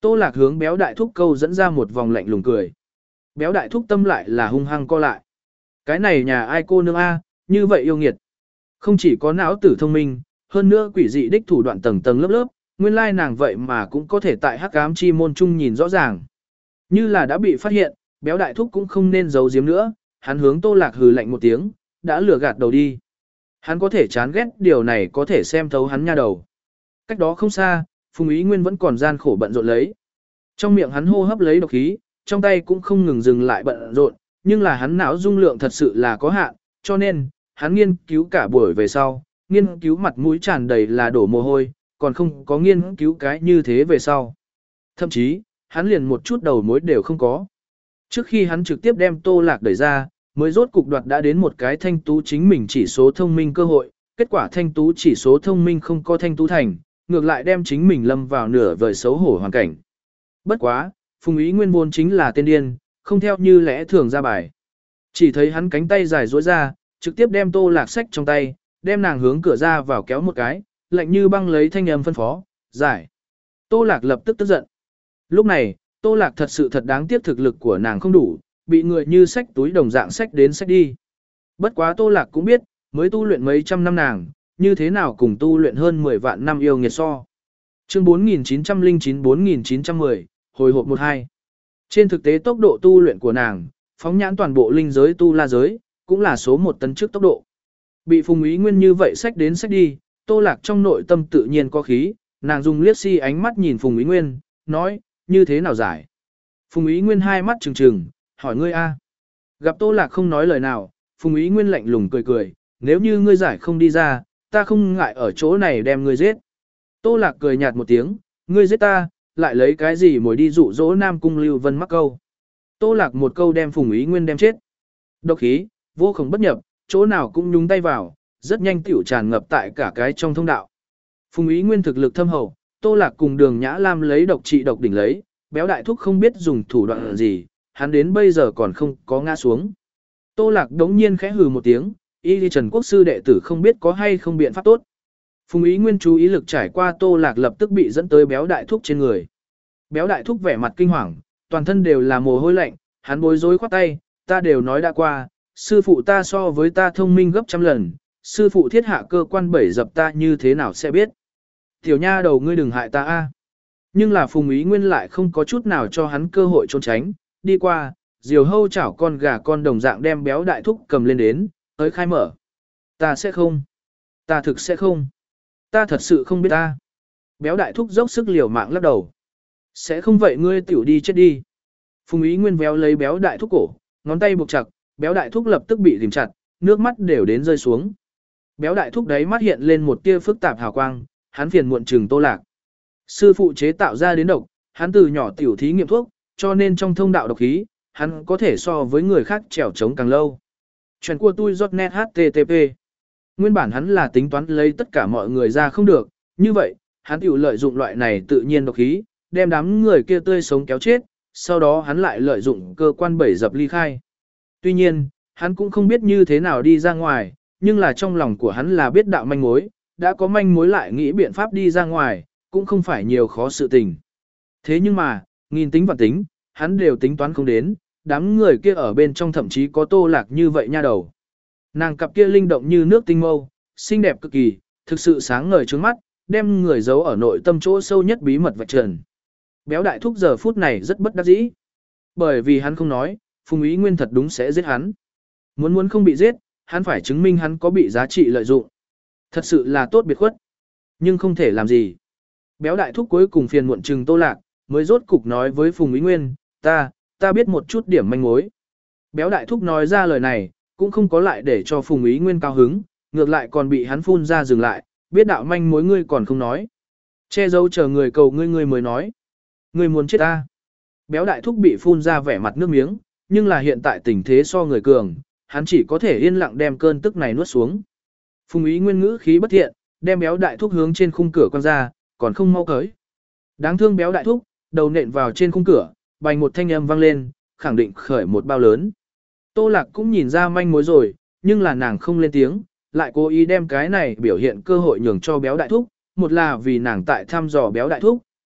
Tô Lạc hướng béo đại thúc câu dẫn ra một vòng lạnh lùng cười. Béo đại thúc tâm lại là hung hăng co lại. Cái này nhà ai cô nương a, như vậy yêu nghiệt. Không chỉ có não tử thông minh, hơn nữa quỷ dị đích thủ đoạn tầng tầng lớp lớp, nguyên lai nàng vậy mà cũng có thể tại hắc ám chi môn trung nhìn rõ ràng. Như là đã bị phát hiện, béo đại thúc cũng không nên giấu giếm nữa, hắn hướng Tô Lạc hừ lạnh một tiếng, đã lừa gạt đầu đi. Hắn có thể chán ghét điều này có thể xem thấu hắn nha đầu. Cách đó không xa, Phùng Ý Nguyên vẫn còn gian khổ bận rộn lấy. Trong miệng hắn hô hấp lấy độc khí, trong tay cũng không ngừng dừng lại bận rộn, nhưng là hắn não dung lượng thật sự là có hạn, cho nên, hắn nghiên cứu cả buổi về sau, nghiên cứu mặt mũi tràn đầy là đổ mồ hôi, còn không có nghiên cứu cái như thế về sau. Thậm chí, hắn liền một chút đầu mối đều không có. Trước khi hắn trực tiếp đem Tô Lạc đẩy ra, mới rốt cục đoạt đã đến một cái thanh tú chính mình chỉ số thông minh cơ hội, kết quả thanh tú chỉ số thông minh không có thanh tú thành, ngược lại đem chính mình lâm vào nửa vời xấu hổ hoàn cảnh. Bất quá, Phùng Ý Nguyên vốn chính là tên điên, không theo như lẽ thường ra bài. Chỉ thấy hắn cánh tay dài duỗi ra, trực tiếp đem Tô Lạc sách trong tay, đem nàng hướng cửa ra vào kéo một cái, lạnh như băng lấy thanh âm phân phó, giải. Tô Lạc lập tức tức giận. Lúc này, Tô Lạc thật sự thật đáng tiếc thực lực của nàng không đủ, bị người như sách túi đồng dạng sách đến sách đi. Bất quá Tô Lạc cũng biết, mới tu luyện mấy trăm năm nàng, như thế nào cùng tu luyện hơn mười vạn năm yêu nghiệt so. Chương bốn nghìn chín trăm lẻ chín bốn nghìn chín trăm mười, hồi hộp một hai. Trên thực tế tốc độ tu luyện của nàng, phóng nhãn toàn bộ linh giới tu la giới, cũng là số một tấn trước tốc độ. Bị Phùng Ý Nguyên như vậy sách đến sách đi, Tô Lạc trong nội tâm tự nhiên có khí, nàng dùng liếc si ánh mắt nhìn Phùng Ý Nguyên, nói, như thế nào giải. Phùng Ý Nguyên hai mắt trừng trừng, hỏi ngươi a. Gặp Tô Lạc không nói lời nào, Phùng Ý Nguyên lạnh lùng cười cười, nếu như ngươi giải không đi ra, ta không ngại ở chỗ này đem ngươi giết. Tô Lạc cười nhạt một tiếng, ngươi giết ta, lại lấy cái gì mồi đi dụ dỗ Nam Cung Lưu Vân mắc câu. Tô Lạc một câu đem Phùng Ý Nguyên đem chết. Độc khí, vô cùng bất nhập, chỗ nào cũng nhúng tay vào, rất nhanh tiểu tràn ngập tại cả cái trong thông đạo. Phùng Ý Nguyên thực lực thâm hậu, Tô Lạc cùng Đường Nhã Lam lấy độc trị độc đỉnh lấy, béo đại thúc không biết dùng thủ đoạn gì, hắn đến bây giờ còn không có ngã xuống. Tô Lạc đống nhiên khẽ hừ một tiếng, y đi Trần Quốc sư đệ tử không biết có hay không biện pháp tốt. Phùng Ý Nguyên chú ý lực trải qua Tô Lạc lập tức bị dẫn tới béo đại thúc trên người. Béo đại thúc vẻ mặt kinh hoàng, toàn thân đều là mồ hôi lạnh, hắn bối rối khoát tay, ta đều nói đã qua, sư phụ ta so với ta thông minh gấp trăm lần, sư phụ thiết hạ cơ quan bảy dập ta như thế nào sẽ biết. Tiểu nha đầu ngươi đừng hại ta a. Nhưng là Phùng Ý Nguyên lại không có chút nào cho hắn cơ hội trốn tránh, đi qua, diều hâu chảo con gà con đồng dạng đem béo đại thúc cầm lên đến, tới khai mở. Ta sẽ không. Ta thực sẽ không. Ta thật sự không biết ta. Béo đại thúc dốc sức liều mạng lắc đầu. Sẽ không vậy ngươi tiểu đi chết đi. Phùng Ý Nguyên véo lấy béo đại thúc cổ, ngón tay buộc chặt, béo đại thúc lập tức bị ghim chặt, nước mắt đều đến rơi xuống. Béo đại thúc đấy mắt hiện lên một tia phức tạp hào quang, hắn phiền muộn trừng Tô Lạc. Sư phụ chế tạo ra đến độc, hắn từ nhỏ tiểu thí nghiệm thuốc, cho nên trong thông đạo độc khí, hắn có thể so với người khác trèo trống càng lâu. Chuyện của tôi giọt net hát tê tê pê. Nguyên bản hắn là tính toán lấy tất cả mọi người ra không được, như vậy, hắn tiểu lợi dụng loại này tự nhiên độc khí, đem đám người kia tươi sống kéo chết, sau đó hắn lại lợi dụng cơ quan bẩy dập ly khai. Tuy nhiên, hắn cũng không biết như thế nào đi ra ngoài, nhưng là trong lòng của hắn là biết đạo manh mối, đã có manh mối lại nghĩ biện pháp đi ra ngoài, cũng không phải nhiều khó sự tình. Thế nhưng mà, nghìn tính và tính, hắn đều tính toán không đến, đám người kia ở bên trong thậm chí có Tô Lạc như vậy nha đầu. Nàng cặp kia linh động như nước tinh mâu, xinh đẹp cực kỳ, thực sự sáng ngời trước mắt, đem người giấu ở nội tâm chỗ sâu nhất bí mật vạch trần. Béo đại thúc giờ phút này rất bất đắc dĩ. Bởi vì hắn không nói, Phùng Ý Nguyên thật đúng sẽ giết hắn. Muốn muốn không bị giết, hắn phải chứng minh hắn có bị giá trị lợi dụng. Thật sự là tốt biệt khuất. Nhưng không thể làm gì. Béo đại thúc cuối cùng phiền muộn trừng Tô Lạc, mới rốt cục nói với Phùng Ý Nguyên, ta, ta biết một chút điểm manh mối. Béo đại thúc nói ra lời này, cũng không có lại để cho Phùng Ý Nguyên cao hứng, ngược lại còn bị hắn phun ra dừng lại, biết đạo manh mối ngươi còn không nói. Che giấu chờ người cầu ngươi ngươi mới nói. Ngươi muốn chết ta. Béo đại thúc bị phun ra vẻ mặt nước miếng, nhưng là hiện tại tình thế so người cường, hắn chỉ có thể yên lặng đem cơn tức này nuốt xuống. Phùng Ý Nguyên ngữ khí bất thiện, đem béo đại thúc hướng trên khung cửa quăng ra, còn không mau cởi. Đáng thương béo đại thúc, đầu nện vào trên khung cửa, bành một thanh âm vang lên, khẳng định khởi một bao lớn. Tô Lạc cũng nhìn ra manh mối rồi, nhưng là nàng không lên tiếng, lại cố ý đem cái này biểu hiện cơ hội nhường cho béo đại thúc, một là vì nàng tại thăm dò béo đại thúc,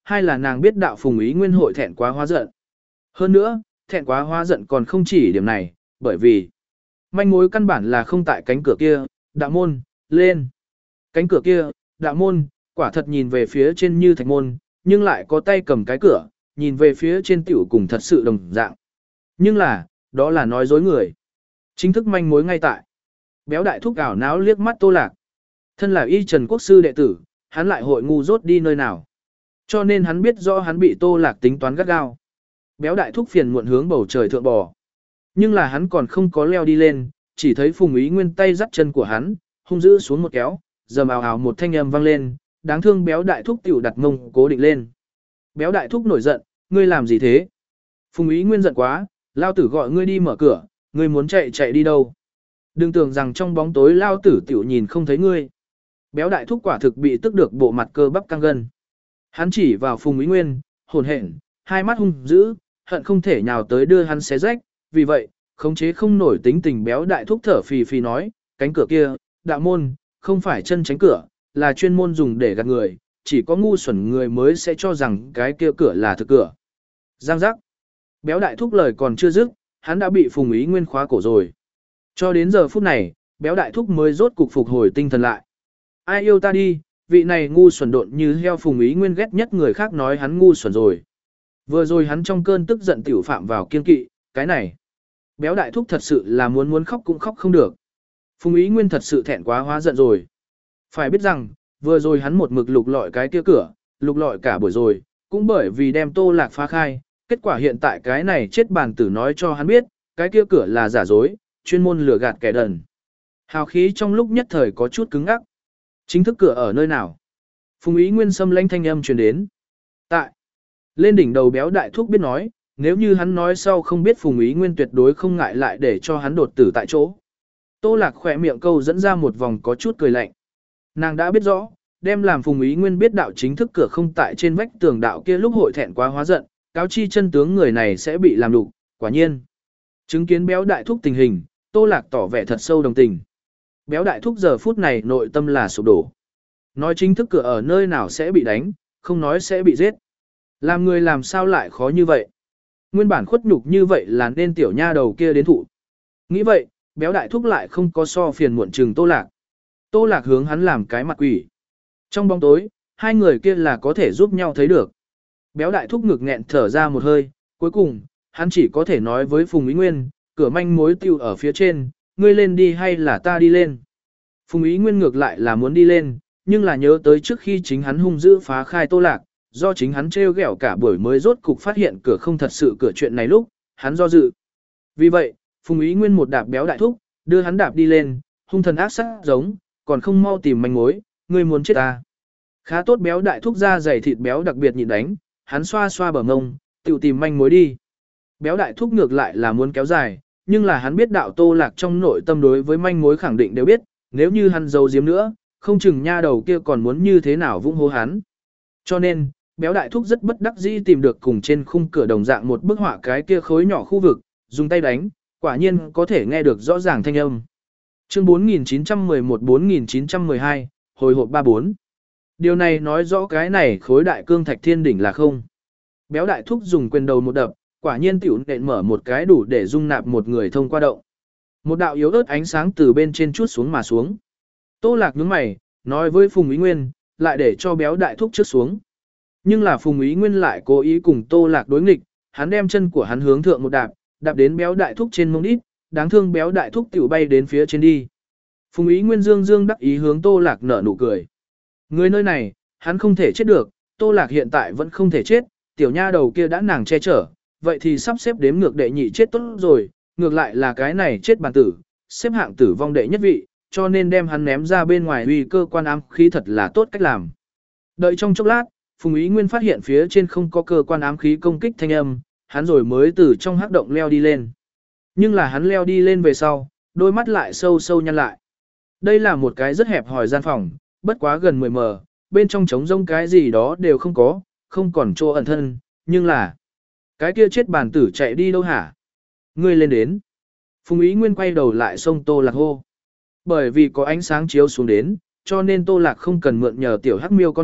hai là nàng biết đạo Phùng Ý Nguyên hội thẹn quá hóa giận. Hơn nữa, thẹn quá hóa giận còn không chỉ điểm này, bởi vì manh mối căn bản là không tại cánh cửa kia, đạo môn, lên. Cánh cửa kia, đạo môn, quả thật nhìn về phía trên như thạch môn, nhưng lại có tay cầm cái cửa, nhìn về phía trên tiểu cùng thật sự đồng dạng. Nhưng là, đó là nói dối người. Chính thức manh mối ngay tại. Béo đại thúc ảo náo liếc mắt Tô Lạc. Thân là y Trần Quốc sư đệ tử, hắn lại hội ngu dốt đi nơi nào. Cho nên hắn biết rõ hắn bị Tô Lạc tính toán gắt gao. Béo đại thúc phiền muộn hướng bầu trời thượng bò. Nhưng là hắn còn không có leo đi lên, chỉ thấy Phùng Ý Nguyên tay dắt chân của hắn, hung dữ xuống một kéo, dầm ào ào một thanh âm vang lên, đáng thương béo đại thúc tiểu đặt mông cố định lên. Béo đại thúc nổi giận, ngươi làm gì thế? Phùng Ý Nguyên giận quá, lao tử gọi ngươi đi mở cửa, ngươi muốn chạy chạy đi đâu? Đừng tưởng rằng trong bóng tối lao tử tiểu nhìn không thấy ngươi. Béo đại thúc quả thực bị tức được bộ mặt cơ bắp căng gân. Hắn chỉ vào Phùng Ý Nguyên, hồn hển, hai mắt hung dữ, hận không thể nhào tới đưa hắn xé rách, vì vậy, khống chế không nổi tính tình béo đại thúc thở phì phì nói, cánh cửa kia, đạo môn, không phải chân tránh cửa, là chuyên môn dùng để gạt người, chỉ có ngu xuẩn người mới sẽ cho rằng cái kia cửa là thực cửa. Giang giác. Béo đại thúc lời còn chưa dứt, hắn đã bị Phùng Ý Nguyên khóa cổ rồi. Cho đến giờ phút này, béo đại thúc mới rốt cục phục hồi tinh thần lại. Ai yêu ta đi, vị này ngu xuẩn độn như heo. Phùng Ý Nguyên ghét nhất người khác nói hắn ngu xuẩn rồi. Vừa rồi hắn trong cơn tức giận tiểu phạm vào kiên kỵ, cái này. Béo đại thúc thật sự là muốn muốn khóc cũng khóc không được. Phùng Ý Nguyên thật sự thẹn quá hóa giận rồi. Phải biết rằng, vừa rồi hắn một mực lục lọi cái kia cửa, lục lọi cả buổi rồi, cũng bởi vì đem Tô Lạc phá khai, kết quả hiện tại cái này chết bàn tử nói cho hắn biết, cái kia cửa là giả dối, chuyên môn lừa gạt kẻ đần. Hào khí trong lúc nhất thời có chút cứng ngắc. Chính thức cửa ở nơi nào? Phùng Ý Nguyên xâm lãnh thanh âm truyền đến. Tại. Lên đỉnh đầu béo đại thúc biết nói, nếu như hắn nói sau không biết Phùng Ý Nguyên tuyệt đối không ngại lại để cho hắn đột tử tại chỗ. Tô Lạc khỏe miệng câu dẫn ra một vòng có chút cười lạnh. Nàng đã biết rõ, đem làm Phùng Ý Nguyên biết đạo chính thức cửa không tại trên vách tường đạo kia lúc hội thẹn quá hóa giận, cáo chi chân tướng người này sẽ bị làm đục, quả nhiên. Chứng kiến béo đại thúc tình hình, Tô Lạc tỏ vẻ thật sâu đồng tình. Béo đại thúc giờ phút này nội tâm là sụp đổ. Nói chính thức cửa ở nơi nào sẽ bị đánh, không nói sẽ bị giết. Làm người làm sao lại khó như vậy? Nguyên bản khuất nhục như vậy là nên tiểu nha đầu kia đến thụ. Nghĩ vậy, béo đại thúc lại không có so phiền muộn trừng Tô Lạc. Tô Lạc hướng hắn làm cái mặt quỷ. Trong bóng tối, hai người kia là có thể giúp nhau thấy được. Béo đại thúc ngực nghẹn thở ra một hơi, cuối cùng, hắn chỉ có thể nói với Phùng Ý Nguyên, cửa manh mối tiêu ở phía trên, ngươi lên đi hay là ta đi lên. Phùng Ý Nguyên ngược lại là muốn đi lên, nhưng là nhớ tới trước khi chính hắn hung dữ phá khai Tô Lạc, do chính hắn trêu ghẹo cả buổi mới rốt cục phát hiện cửa không thật sự cửa chuyện này lúc, hắn do dự. Vì vậy, Phùng Ý Nguyên một đạp béo đại thúc, đưa hắn đạp đi lên, hung thần ác sát giống, còn không mau tìm manh mối, ngươi muốn chết ta. Khá tốt béo đại thúc da dày thịt béo đặc biệt nhịn đánh, hắn xoa xoa bờ ngông, tự tìm manh mối đi. Béo đại thúc ngược lại là muốn kéo dài, nhưng là hắn biết đạo Tô Lạc trong nội tâm đối với manh mối khẳng định đều biết, nếu như hắn giấu giếm nữa, không chừng nha đầu kia còn muốn như thế nào vung hô hắn. Cho nên, béo đại thúc rất bất đắc dĩ tìm được cùng trên khung cửa đồng dạng một bức họa cái kia khối nhỏ khu vực, dùng tay đánh, quả nhiên có thể nghe được rõ ràng thanh âm. Chương bốn nghìn chín trăm mười một bốn nghìn chín trăm mười hai, hồi hộp ba bốn. Điều này nói rõ cái này khối đại cương thạch thiên đỉnh là không. Béo đại thúc dùng quyền đầu một đập, quả nhiên tiểu nện mở một cái đủ để dung nạp một người thông qua động. Một đạo yếu ớt ánh sáng từ bên trên chút xuống mà xuống. Tô Lạc nhướng mày, nói với Phùng Ý Nguyên, lại để cho béo đại thúc trước xuống. Nhưng là Phùng Ý Nguyên lại cố ý cùng Tô Lạc đối nghịch, hắn đem chân của hắn hướng thượng một đạp, đạp đến béo đại thúc trên mông đít, đáng thương béo đại thúc tiểu bay đến phía trên đi. Phùng Ý Nguyên dương dương đắc ý hướng Tô Lạc nở nụ cười. Người nơi này, hắn không thể chết được, Tô Lạc hiện tại vẫn không thể chết, tiểu nha đầu kia đã nàng che chở, vậy thì sắp xếp đếm ngược đệ nhị chết tốt rồi, ngược lại là cái này chết bàn tử, xếp hạng tử vong đệ nhất vị, cho nên đem hắn ném ra bên ngoài uy cơ quan ám khí thật là tốt cách làm. Đợi trong chốc lát, Phùng Ý Nguyên phát hiện phía trên không có cơ quan ám khí công kích thanh âm, hắn rồi mới từ trong hắc động leo đi lên. Nhưng là hắn leo đi lên về sau, đôi mắt lại sâu sâu nhăn lại. Đây là một cái rất hẹp hòi gian phòng, bất quá gần mười mét, bên trong trống rông cái gì đó đều không có, không còn chỗ ẩn thân, nhưng là cái kia chết bàn tử chạy đi đâu hả? Ngươi lên đến. Phùng Ý Nguyên quay đầu lại xông Tô Lạc hô. Bởi vì có ánh sáng chiếu xuống đến, cho nên Tô Lạc không cần mượn nhờ tiểu hắc miêu con mắt,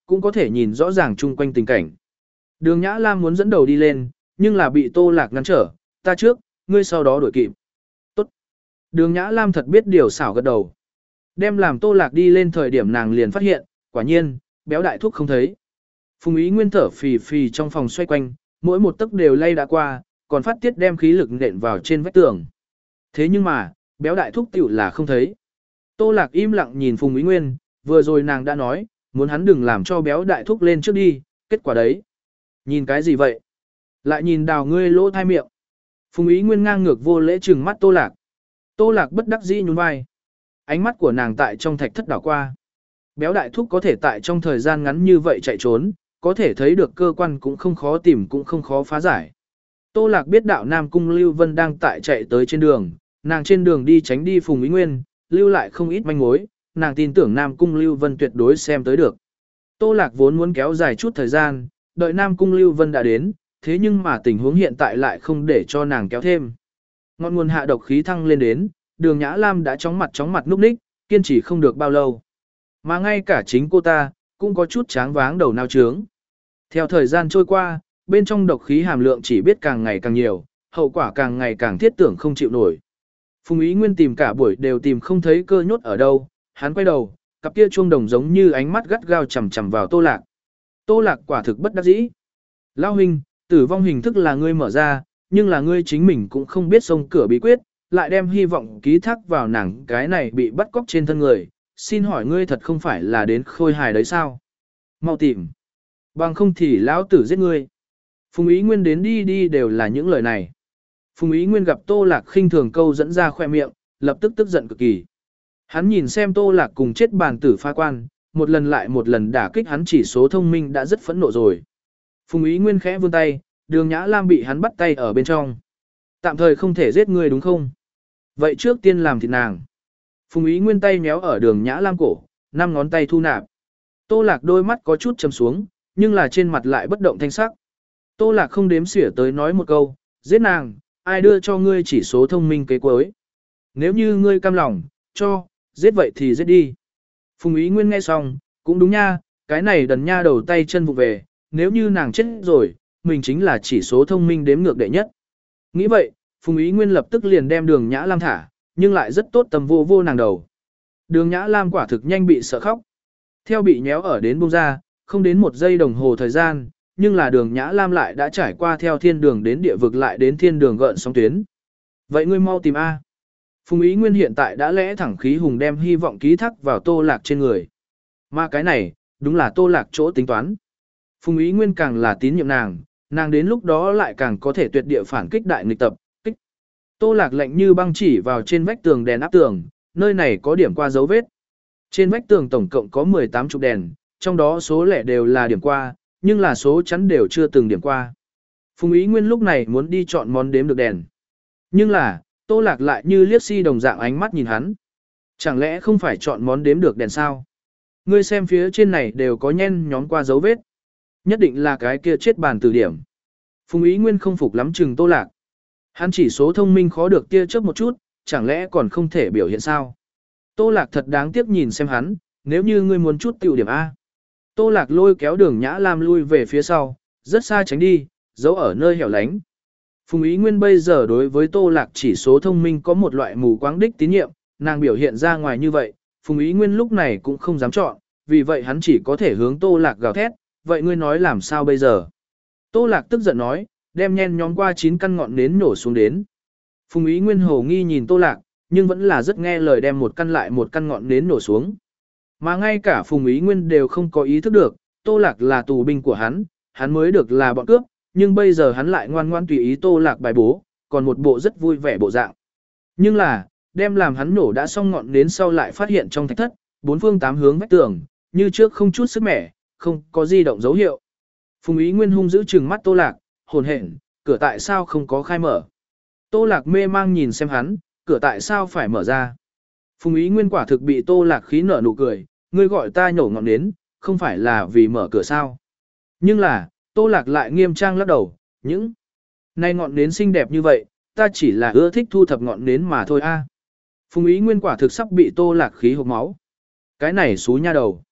cũng có thể nhìn rõ ràng chung quanh tình cảnh. Đường Nhã Lam muốn dẫn đầu đi lên, nhưng là bị Tô Lạc ngăn trở, ta trước, ngươi sau đó đuổi kịp. Tốt. Đường Nhã Lam thật biết điều xảo gật đầu. Đem làm Tô Lạc đi lên thời điểm nàng liền phát hiện, quả nhiên, béo đại thúc không thấy. Phùng Ý Nguyên thở phì phì trong phòng xoay quanh, mỗi một tấc đều lay đã qua, còn phát tiết đem khí lực nện vào trên vách tường. Thế nhưng mà, béo đại thúc tiểu là không thấy. Tô Lạc im lặng nhìn Phùng Ý Nguyên, vừa rồi nàng đã nói, muốn hắn đừng làm cho béo đại thúc lên trước đi, kết quả đấy. Nhìn cái gì vậy? Lại nhìn đào ngươi lỗ thai miệng. Phùng Ý Nguyên ngang ngược vô lễ trừng mắt Tô Lạc. Tô Lạc bất đắc dĩ nhún vai. Ánh mắt của nàng tại trong thạch thất đảo qua. Béo đại thúc có thể tại trong thời gian ngắn như vậy chạy trốn, có thể thấy được cơ quan cũng không khó tìm cũng không khó phá giải. Tô Lạc biết đạo Nam Cung Lưu Vân đang tại chạy tới trên đường, nàng trên đường đi tránh đi Phùng Ý Nguyên, lưu lại không ít manh mối, nàng tin tưởng Nam Cung Lưu Vân tuyệt đối xem tới được. Tô Lạc vốn muốn kéo dài chút thời gian, đợi Nam Cung Lưu Vân đã đến, thế nhưng mà tình huống hiện tại lại không để cho nàng kéo thêm. Ngọn nguồn hạ độc khí thăng lên đến, Đường Nhã Lam đã chóng mặt chóng mặt núp ních, kiên trì không được bao lâu. Mà ngay cả chính cô ta, cũng có chút tráng váng đầu nao trướng. Theo thời gian trôi qua, bên trong độc khí hàm lượng chỉ biết càng ngày càng nhiều, hậu quả càng ngày càng thiết tưởng không chịu nổi. Phùng Ý Nguyên tìm cả buổi đều tìm không thấy cơ nhốt ở đâu, hắn quay đầu, cặp kia chuông đồng giống như ánh mắt gắt gao chằm chằm vào Tô Lạc. Tô Lạc quả thực bất đắc dĩ. Lão huynh, tử vong hình thức là ngươi mở ra, nhưng là ngươi chính mình cũng không biết xông cửa bí quyết, lại đem hy vọng ký thác vào nàng cái này bị bắt cóc trên thân người. Xin hỏi ngươi thật không phải là đến khôi hài đấy sao? Mau tìm. Bằng không thì lão tử giết ngươi. Phùng Ý Nguyên đến đi đi đều là những lời này. Phùng Ý Nguyên gặp Tô Lạc khinh thường câu dẫn ra khoe miệng, lập tức tức giận cực kỳ. Hắn nhìn xem Tô Lạc cùng chết bàn tử pha quan, một lần lại một lần đả kích hắn chỉ số thông minh đã rất phẫn nộ rồi. Phùng Ý Nguyên khẽ vươn tay, Đường Nhã Lam bị hắn bắt tay ở bên trong. Tạm thời không thể giết ngươi đúng không? Vậy trước tiên làm thịt nàng. Phùng Ý Nguyên tay méo ở Đường Nhã Lam cổ, năm ngón tay thu nạp. Tô Lạc đôi mắt có chút trầm xuống, nhưng là trên mặt lại bất động thanh sắc. Tô Lạc không đếm xỉa tới nói một câu, giết nàng, ai đưa cho ngươi chỉ số thông minh kế cuối. Nếu như ngươi cam lòng, cho, giết vậy thì giết đi. Phùng Ý Nguyên nghe xong, cũng đúng nha, cái này đần nha đầu tay chân vụ về, nếu như nàng chết rồi, mình chính là chỉ số thông minh đếm ngược đệ nhất. Nghĩ vậy, Phùng Ý Nguyên lập tức liền đem Đường Nhã Lam thả, nhưng lại rất tốt tầm vô vô nàng đầu. Đường Nhã Lam quả thực nhanh bị sợ khóc. Theo bị nhéo ở đến buông ra, không đến một giây đồng hồ thời gian, nhưng là Đường Nhã Lam lại đã trải qua theo thiên đường đến địa vực lại đến thiên đường gợn sóng tuyến. Vậy ngươi mau tìm A. Phùng Ý Nguyên hiện tại đã lẽ thẳng khí hùng đem hy vọng ký thác vào Tô Lạc trên người. Mà cái này, đúng là Tô Lạc chỗ tính toán. Phùng Ý Nguyên càng là tín nhiệm nàng, nàng đến lúc đó lại càng có thể tuyệt địa phản kích đại nghịch tập, kích. Tô Lạc lạnh như băng chỉ vào trên vách tường đèn áp tường, nơi này có điểm qua dấu vết. Trên vách tường tổng cộng có mười tám chục đèn, trong đó số lẻ đều là điểm qua, nhưng là số chắn đều chưa từng điểm qua. Phùng Ý Nguyên lúc này muốn đi chọn món đếm được đèn. Nhưng là, Tô Lạc lại như liếc si đồng dạng ánh mắt nhìn hắn. Chẳng lẽ không phải chọn món đếm được đèn sao? Ngươi xem phía trên này đều có nhen nhóm qua dấu vết. Nhất định là cái kia chết bàn từ điểm. Phùng Ý Nguyên không phục lắm chừng Tô Lạc. Hắn chỉ số thông minh khó được tia chớp một chút, chẳng lẽ còn không thể biểu hiện sao? Tô Lạc thật đáng tiếc nhìn xem hắn, nếu như ngươi muốn chút tiểu điểm A. Tô Lạc lôi kéo Đường Nhã Lam lui về phía sau, rất xa tránh đi, giấu ở nơi hẻo lánh. Phùng Ý Nguyên bây giờ đối với Tô Lạc chỉ số thông minh có một loại mù quáng đích tín nhiệm, nàng biểu hiện ra ngoài như vậy, Phùng Ý Nguyên lúc này cũng không dám chọn, vì vậy hắn chỉ có thể hướng Tô Lạc gào thét, vậy ngươi nói làm sao bây giờ? Tô Lạc tức giận nói, đem nhen nhóm qua chín căn ngọn nến nổ xuống đến. Phùng Ý Nguyên hồ nghi nhìn Tô Lạc, nhưng vẫn là rất nghe lời đem một căn lại một căn ngọn nến nổ xuống. Mà ngay cả Phùng Ý Nguyên đều không có ý thức được, Tô Lạc là tù binh của hắn, hắn mới được là bọn cướp, nhưng bây giờ hắn lại ngoan ngoan tùy ý Tô Lạc bài bố, còn một bộ rất vui vẻ bộ dạng. Nhưng là, đem làm hắn nổ đã xong ngọn nến sau lại phát hiện trong thạch thất, bốn phương tám hướng vách tường, như trước không chút sức mẻ, không có di động dấu hiệu. Phùng Ý Nguyên hung giữ trừng mắt Tô Lạc, hồn hển, cửa tại sao không có khai mở. Tô Lạc mê mang nhìn xem hắn, cửa tại sao phải mở ra. Phùng Ý Nguyên quả thực bị Tô Lạc khí nở nụ cười, ngươi gọi ta nhổ ngọn nến, không phải là vì mở cửa sao. Nhưng là, Tô Lạc lại nghiêm trang lắc đầu, những này ngọn nến xinh đẹp như vậy, ta chỉ là ưa thích thu thập ngọn nến mà thôi a. Phùng Ý Nguyên quả thực sắp bị Tô Lạc khí hộc máu. Cái này xú nha đầu.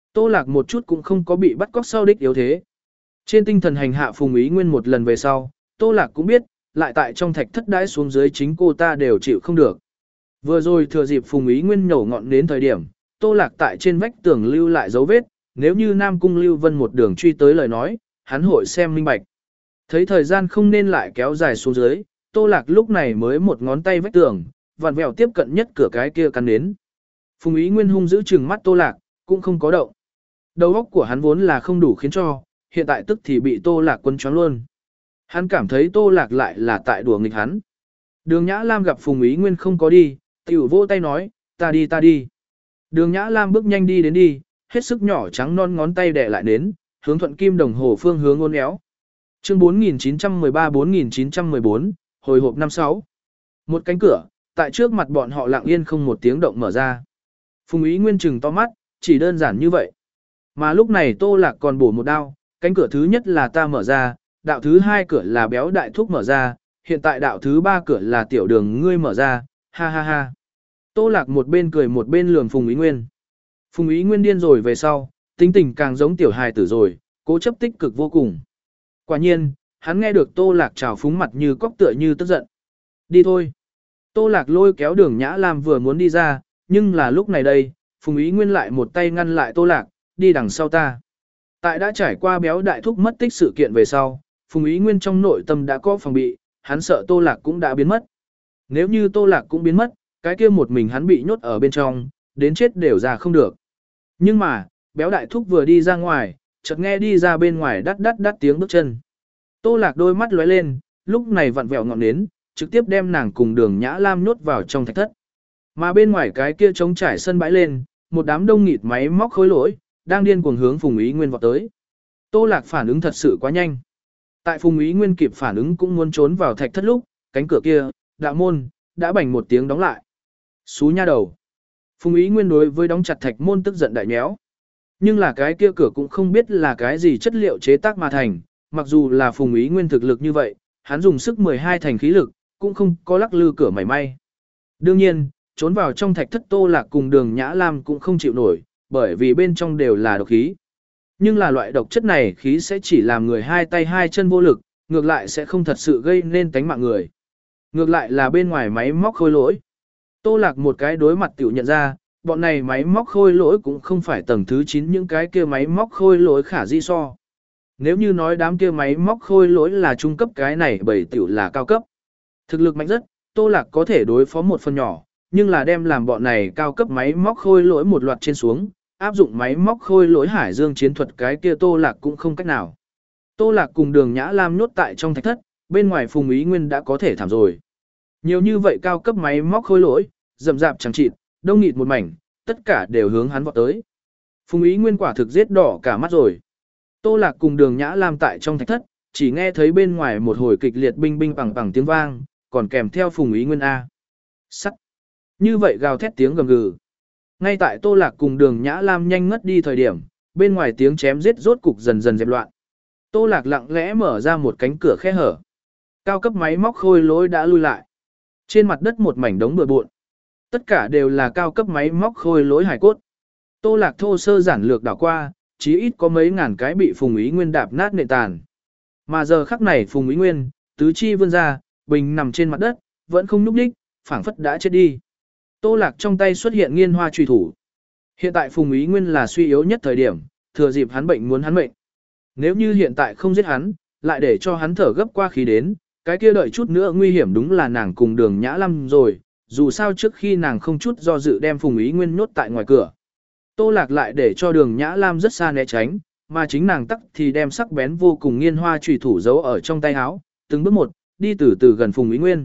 Tô Lạc một chút cũng không có bị bắt cóc sau đích yếu thế. Trên tinh thần hành hạ Phùng Ý Nguyên một lần về sau, Tô Lạc cũng biết, lại tại trong thạch thất đãi xuống dưới chính cô ta đều chịu không được. Vừa rồi thừa dịp Phùng Ý Nguyên nổ ngọn đến thời điểm, Tô Lạc tại trên vách tường lưu lại dấu vết, nếu như Nam Cung Lưu Vân một đường truy tới lời nói, hắn hội xem minh bạch. Thấy thời gian không nên lại kéo dài xuống dưới, Tô Lạc lúc này mới một ngón tay vách tường, vặn vẹo tiếp cận nhất cửa cái kia căn đến. Phùng Ý Nguyên hung giữ chừng mắt Tô Lạc, cũng không có động. Đầu óc của hắn vốn là không đủ khiến cho, hiện tại tức thì bị Tô Lạc quân choáng luôn. Hắn cảm thấy Tô Lạc lại là tại đùa nghịch hắn. Đường Nhã Lam gặp Phùng Ý Nguyên không có đi, tiểu vỗ tay nói, ta đi ta đi. Đường Nhã Lam bước nhanh đi đến đi, hết sức nhỏ trắng non ngón tay đè lại đến, hướng thuận kim đồng hồ phương hướng ôn éo. Chương bốn nghìn chín trăm mười ba bốn nghìn chín trăm mười bốn, hồi hộp năm sáu. Một cánh cửa, tại trước mặt bọn họ lặng yên không một tiếng động mở ra. Phùng Ý Nguyên trừng to mắt, chỉ đơn giản như vậy. Mà lúc này Tô Lạc còn bổ một đao, cánh cửa thứ nhất là ta mở ra, đạo thứ hai cửa là béo đại thúc mở ra, hiện tại đạo thứ ba cửa là tiểu đường ngươi mở ra, ha ha ha. Tô Lạc một bên cười một bên lườm Phùng Ý Nguyên. Phùng Ý Nguyên điên rồi về sau, tính tình càng giống tiểu hài tử rồi, cố chấp tích cực vô cùng. Quả nhiên, hắn nghe được Tô Lạc trào phúng mặt như cóc tựa như tức giận. Đi thôi. Tô Lạc lôi kéo đường Nhã Lam vừa muốn đi ra, nhưng là lúc này đây, Phùng Ý Nguyên lại một tay ngăn lại Tô Lạc, đi đằng sau ta. Tại đã trải qua béo đại thúc mất tích sự kiện về sau, Phùng Ý Nguyên trong nội tâm đã có phòng bị, hắn sợ Tô Lạc cũng đã biến mất. Nếu như Tô Lạc cũng biến mất, cái kia một mình hắn bị nhốt ở bên trong, đến chết đều ra không được. Nhưng mà, béo đại thúc vừa đi ra ngoài, chợt nghe đi ra bên ngoài đắt đắt đắt tiếng bước chân. Tô Lạc đôi mắt lóe lên, lúc này vặn vẹo ngọn nến, trực tiếp đem nàng cùng đường Nhã Lam nhốt vào trong thạch thất. Mà bên ngoài cái kia trống trải sân bãi lên, một đám đông nghịt máy móc khối lỗi, đang điên cuồng hướng Phùng Ý Nguyên vọt tới. Tô Lạc phản ứng thật sự quá nhanh. Tại Phùng Ý Nguyên kịp phản ứng cũng muốn trốn vào thạch thất lúc, cánh cửa kia, đạo môn, đã bành một tiếng đóng lại. Xú nha đầu. Phùng Ý Nguyên đối với đóng chặt thạch môn tức giận đại méo. Nhưng là cái kia cửa cũng không biết là cái gì chất liệu chế tác mà thành, mặc dù là Phùng Ý Nguyên thực lực như vậy, hắn dùng sức mười hai thành khí lực, cũng không có lắc lư cửa mảy may. Đương nhiên, trốn vào trong thạch thất Tô Lạc cùng đường Nhã Lam cũng không chịu nổi, bởi vì bên trong đều là độc khí. Nhưng là loại độc chất này khí sẽ chỉ làm người hai tay hai chân vô lực, ngược lại sẽ không thật sự gây nên tánh mạng người. Ngược lại là bên ngoài máy móc khôi lỗi. Tô Lạc một cái đối mặt tiểu nhận ra, bọn này máy móc khôi lỗi cũng không phải tầng thứ chín những cái kia máy móc khôi lỗi khả di so. Nếu như nói đám kia máy móc khôi lỗi là trung cấp, cái này bảy tiểu là cao cấp. Thực lực mạnh rất, Tô Lạc có thể đối phó một phần nhỏ, nhưng là đem làm bọn này cao cấp máy móc khôi lỗi một loạt trên xuống, áp dụng máy móc khôi lỗi hải dương chiến thuật cái kia Tô Lạc cũng không cách nào. Tô Lạc cùng đường Nhã Lam nhốt tại trong thạch thất, bên ngoài Phùng Ý Nguyên đã có thể thảm rồi. Nhiều như vậy cao cấp máy móc khôi lỗi, rậm rạp chẳng chịt, đông nghịt một mảnh, tất cả đều hướng hắn vọt tới. Phùng Ý Nguyên quả thực giết đỏ cả mắt rồi. Tô Lạc cùng đường Nhã Lam tại trong thạch thất, chỉ nghe thấy bên ngoài một hồi kịch liệt binh binh bằng bằng tiếng vang, còn kèm theo Phùng Ý Nguyên A. Sắt. Như vậy gào thét tiếng gầm gừ. Ngay tại Tô Lạc cùng đường Nhã Lam nhanh ngất đi thời điểm, bên ngoài tiếng chém giết rốt cục dần dần dẹp loạn. Tô Lạc lặng lẽ mở ra một cánh cửa khe hở. Cao cấp máy móc khôi lỗi đã lui lại. Trên mặt đất một mảnh đống bừa bộn. Tất cả đều là cao cấp máy móc khôi lỗi hài cốt. Tô Lạc thô sơ giản lược đảo qua, chí ít có mấy ngàn cái bị Phùng Ý Nguyên đạp nát nệ tàn. Mà giờ khắc này Phùng Ý Nguyên, tứ chi vươn ra, bình nằm trên mặt đất, vẫn không nhúc nhích, phảng phất đã chết đi. Tô Lạc trong tay xuất hiện nghiên hoa truy thủ. Hiện tại Phùng Ý Nguyên là suy yếu nhất thời điểm, thừa dịp hắn bệnh muốn hắn mệnh. Nếu như hiện tại không giết hắn, lại để cho hắn thở gấp qua khí đến, cái kia đợi chút nữa nguy hiểm đúng là nàng cùng đường Nhã Lam rồi, dù sao trước khi nàng không chút do dự đem Phùng Ý Nguyên nhốt tại ngoài cửa. Tô Lạc lại để cho đường Nhã Lam rất xa né tránh, mà chính nàng tắc thì đem sắc bén vô cùng nghiên hoa truy thủ giấu ở trong tay áo, từng bước một, đi từ từ gần Phùng Ý Nguyên.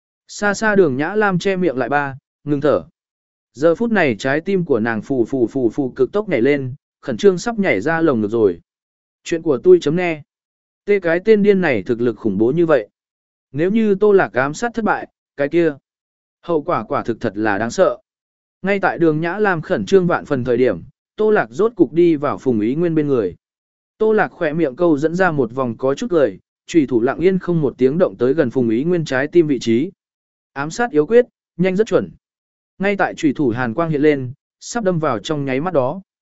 Xa xa đường Nhã Lam che miệng lại ba, ngừng thở. Giờ phút này trái tim của nàng phù phù phù phù cực tốc nhảy lên, khẩn trương sắp nhảy ra lồng ngực rồi. Chuyện của tôi chấm nghe. Tê cái tên điên này thực lực khủng bố như vậy. Nếu như Tô Lạc ám sát thất bại, cái kia. Hậu quả quả thực thật là đáng sợ. Ngay tại đường Nhã Lam khẩn trương vạn phần thời điểm, Tô Lạc rốt cục đi vào Phùng Ý Nguyên bên người. Tô Lạc khỏe miệng câu dẫn ra một vòng có chút cười, chủy thủ lặng yên không một tiếng động tới gần Phùng Ý Nguyên trái tim vị trí. Ám sát yếu quyết, nhanh rất chuẩn. Ngay tại chủy thủ hàn quang hiện lên, sắp đâm vào trong nháy mắt đó.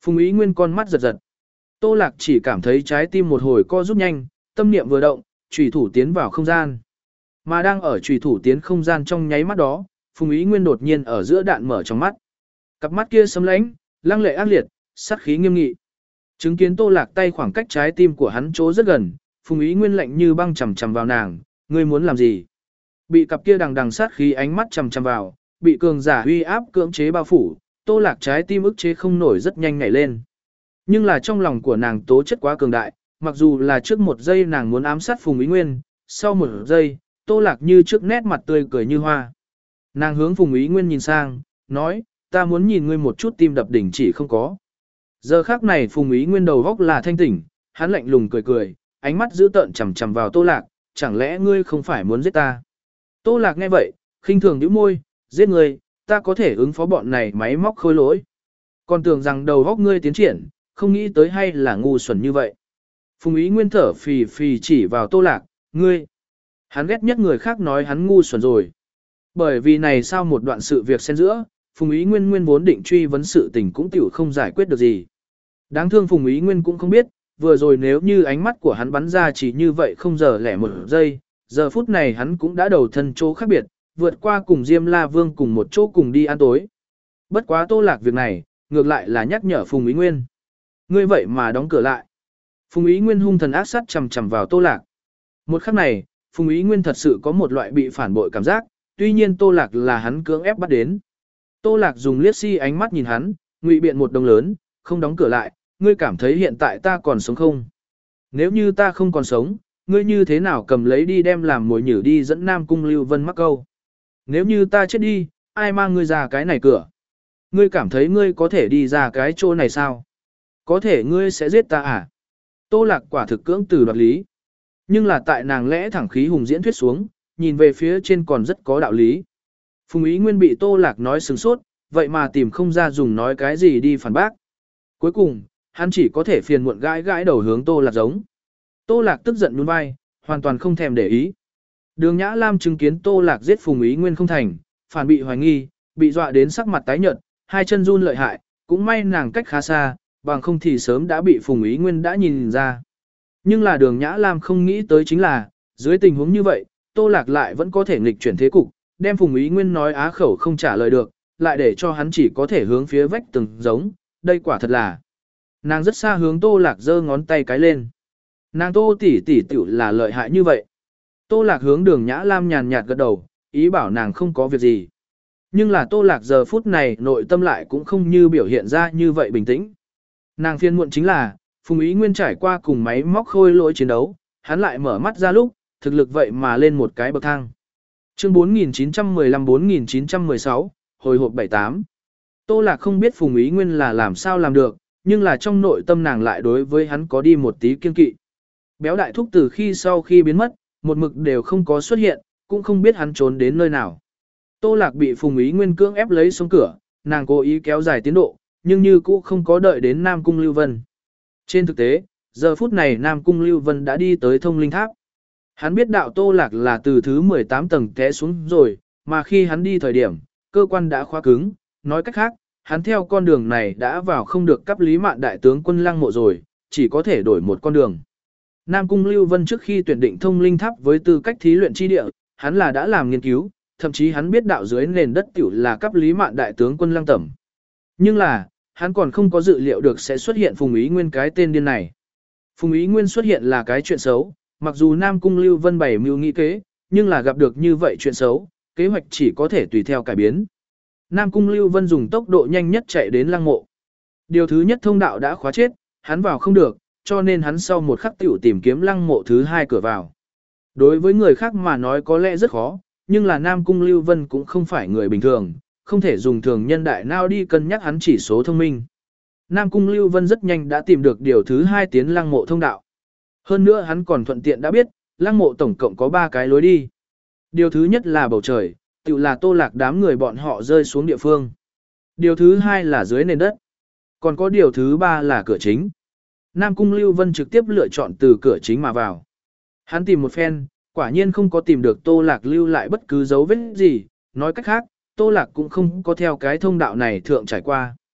Phùng Ý Nguyên con mắt giật giật. Tô Lạc chỉ cảm thấy trái tim một hồi co rút nhanh, tâm niệm vừa động, chủy thủ tiến vào không gian. Mà đang ở chủy thủ tiến không gian trong nháy mắt đó, Phùng Ý Nguyên đột nhiên ở giữa đạn mở trong mắt. Cặp mắt kia sấm lánh, lăng lệ ác liệt, sát khí nghiêm nghị. Chứng kiến Tô Lạc tay khoảng cách trái tim của hắn chỗ rất gần, Phùng Ý Nguyên lạnh như băng chầm chầm vào nàng, ngươi muốn làm gì? Bị cặp kia đằng đằng sát khí ánh mắt chầm chầm vào, bị cường giả uy áp cưỡng chế bao phủ, Tô Lạc trái tim ức chế không nổi rất nhanh nhảy lên. Nhưng là trong lòng của nàng tố chất quá cường đại, mặc dù là trước một giây nàng muốn ám sát Phùng Ý Nguyên, sau một giây, Tô Lạc như trước nét mặt tươi cười như hoa. Nàng hướng Phùng Ý Nguyên nhìn sang, nói, ta muốn nhìn ngươi một chút tim đập đỉnh chỉ không có. Giờ khắc này Phùng Ý Nguyên đầu góc là thanh tỉnh, hắn lạnh lùng cười cười, ánh mắt dữ tợn chằm chằm vào Tô Lạc, chẳng lẽ ngươi không phải muốn giết ta? Tô Lạc nghe vậy, khinh thường nhíu môi, giết ngươi, ta có thể ứng phó bọn này máy móc khôi lỗi. Còn tưởng rằng đầu góc ngươi tiến triển, không nghĩ tới hay là ngu xuẩn như vậy. Phùng Ý Nguyên thở phì phì chỉ vào Tô Lạc, ngươi. Hắn ghét nhất người khác nói hắn ngu xuẩn rồi. Bởi vì này sau một đoạn sự việc xen giữa, Phùng Ý Nguyên nguyên vốn định truy vấn sự tình cũng tiểu không giải quyết được gì. Đáng thương Phùng Ý Nguyên cũng không biết, vừa rồi nếu như ánh mắt của hắn bắn ra chỉ như vậy không giờ lẻ một giây, giờ phút này hắn cũng đã đầu thân chỗ khác biệt, vượt qua cùng Diêm La Vương cùng một chỗ cùng đi ăn tối. Bất quá Tô Lạc việc này, ngược lại là nhắc nhở Phùng Ý Nguyên. Ngươi vậy mà đóng cửa lại. Phùng Ý Nguyên hung thần ác sát chầm chầm vào Tô Lạc. Một khắc này, Phùng Ý Nguyên thật sự có một loại bị phản bội cảm giác, tuy nhiên Tô Lạc là hắn cưỡng ép bắt đến. Tô Lạc dùng liếc si ánh mắt nhìn hắn, ngụy biện một đồng lớn, không đóng cửa lại, ngươi cảm thấy hiện tại ta còn sống không? Nếu như ta không còn sống, ngươi như thế nào cầm lấy đi đem làm mồi nhử đi dẫn Nam Cung Lưu Vân mắc câu? Nếu như ta chết đi, ai mang ngươi ra cái này cửa? Ngươi cảm thấy ngươi có thể đi ra cái chỗ này sao? Có thể ngươi sẽ giết ta à? Tô Lạc quả thực cưỡng từ đoạt lý. Nhưng là tại nàng lẽ thẳng khí hùng diễn thuyết xuống, nhìn về phía trên còn rất có đạo lý. Phùng Ý Nguyên bị Tô Lạc nói sừng sốt, vậy mà tìm không ra dùng nói cái gì đi phản bác. Cuối cùng, hắn chỉ có thể phiền muộn gãi gãi đầu hướng Tô Lạc giống. Tô Lạc tức giận nhún vai, hoàn toàn không thèm để ý. Đường Nhã Lam chứng kiến Tô Lạc giết Phùng Ý Nguyên không thành, phản bị hoài nghi, bị dọa đến sắc mặt tái nhợt, hai chân run lợi hại, cũng may nàng cách khá xa, bằng không thì sớm đã bị Phùng Ý Nguyên đã nhìn ra. Nhưng là Đường Nhã Lam không nghĩ tới chính là, dưới tình huống như vậy, Tô Lạc lại vẫn có thể nghịch chuyển thế cục, đem Phùng Ý Nguyên nói á khẩu không trả lời được, lại để cho hắn chỉ có thể hướng phía vách từng giống, đây quả thật là. Nàng rất xa hướng Tô Lạc giơ ngón tay cái lên. Nàng Tô tỷ tỷ tiểu là lợi hại như vậy. Tô Lạc hướng Đường Nhã Lam nhàn nhạt gật đầu, ý bảo nàng không có việc gì. Nhưng là Tô Lạc giờ phút này nội tâm lại cũng không như biểu hiện ra như vậy bình tĩnh. Nàng phiền muộn chính là, Phùng Ý Nguyên trải qua cùng máy móc khôi lỗi chiến đấu, hắn lại mở mắt ra lúc, thực lực vậy mà lên một cái bậc thang. Chương bốn nghìn chín trăm mười lăm bốn nghìn chín trăm mười sáu, hồi hộp bảy tám. Tô Lạc không biết Phùng Ý Nguyên là làm sao làm được, nhưng là trong nội tâm nàng lại đối với hắn có đi một tí kiên kỵ. Béo đại thúc từ khi sau khi biến mất, một mực đều không có xuất hiện, cũng không biết hắn trốn đến nơi nào. Tô Lạc bị Phùng Ý Nguyên cưỡng ép lấy xuống cửa, nàng cố ý kéo dài tiến độ, nhưng như cũ không có đợi đến Nam Cung Lưu Vân. Trên thực tế, giờ phút này Nam Cung Lưu Vân đã đi tới thông linh tháp. Hắn biết đạo Tô Lạc là từ thứ mười tám tầng té xuống rồi, mà khi hắn đi thời điểm, cơ quan đã khóa cứng, nói cách khác, hắn theo con đường này đã vào không được cấp Lý Mạn đại tướng quân Lăng Mộ rồi, chỉ có thể đổi một con đường. Nam Cung Lưu Vân trước khi tuyển định thông linh tháp với tư cách thí luyện chi địa, hắn là đã làm nghiên cứu, thậm chí hắn biết đạo dưới nền đất tiểu là cấp Lý Mạn đại tướng quân Lăng Tẩm. Nhưng là, hắn còn không có dự liệu được sẽ xuất hiện Phùng Ý Nguyên cái tên điên này. Phùng Ý Nguyên xuất hiện là cái chuyện xấu, mặc dù Nam Cung Lưu Vân bày mưu nghĩ kế, nhưng là gặp được như vậy chuyện xấu, kế hoạch chỉ có thể tùy theo cải biến. Nam Cung Lưu Vân dùng tốc độ nhanh nhất chạy đến Lăng Mộ. Điều thứ nhất thông đạo đã khóa chết, hắn vào không được, cho nên hắn sau một khắc tiểu tìm kiếm Lăng Mộ thứ hai cửa vào. Đối với người khác mà nói có lẽ rất khó, nhưng là Nam Cung Lưu Vân cũng không phải người bình thường, không thể dùng thường nhân đại nào đi cân nhắc hắn chỉ số thông minh. Nam Cung Lưu Vân rất nhanh đã tìm được điều thứ hai tiến Lăng Mộ thông đạo. Hơn nữa hắn còn thuận tiện đã biết, Lăng Mộ tổng cộng có ba cái lối đi. Điều thứ nhất là bầu trời, tự là Tô Lạc đám người bọn họ rơi xuống địa phương. Điều thứ hai là dưới nền đất. Còn có điều thứ ba là cửa chính. Nam Cung Lưu Vân trực tiếp lựa chọn từ cửa chính mà vào. Hắn tìm một phen, quả nhiên không có tìm được Tô Lạc lưu lại bất cứ dấu vết gì, nói cách khác, Tô Lạc cũng không có theo cái thông đạo này thượng trải qua.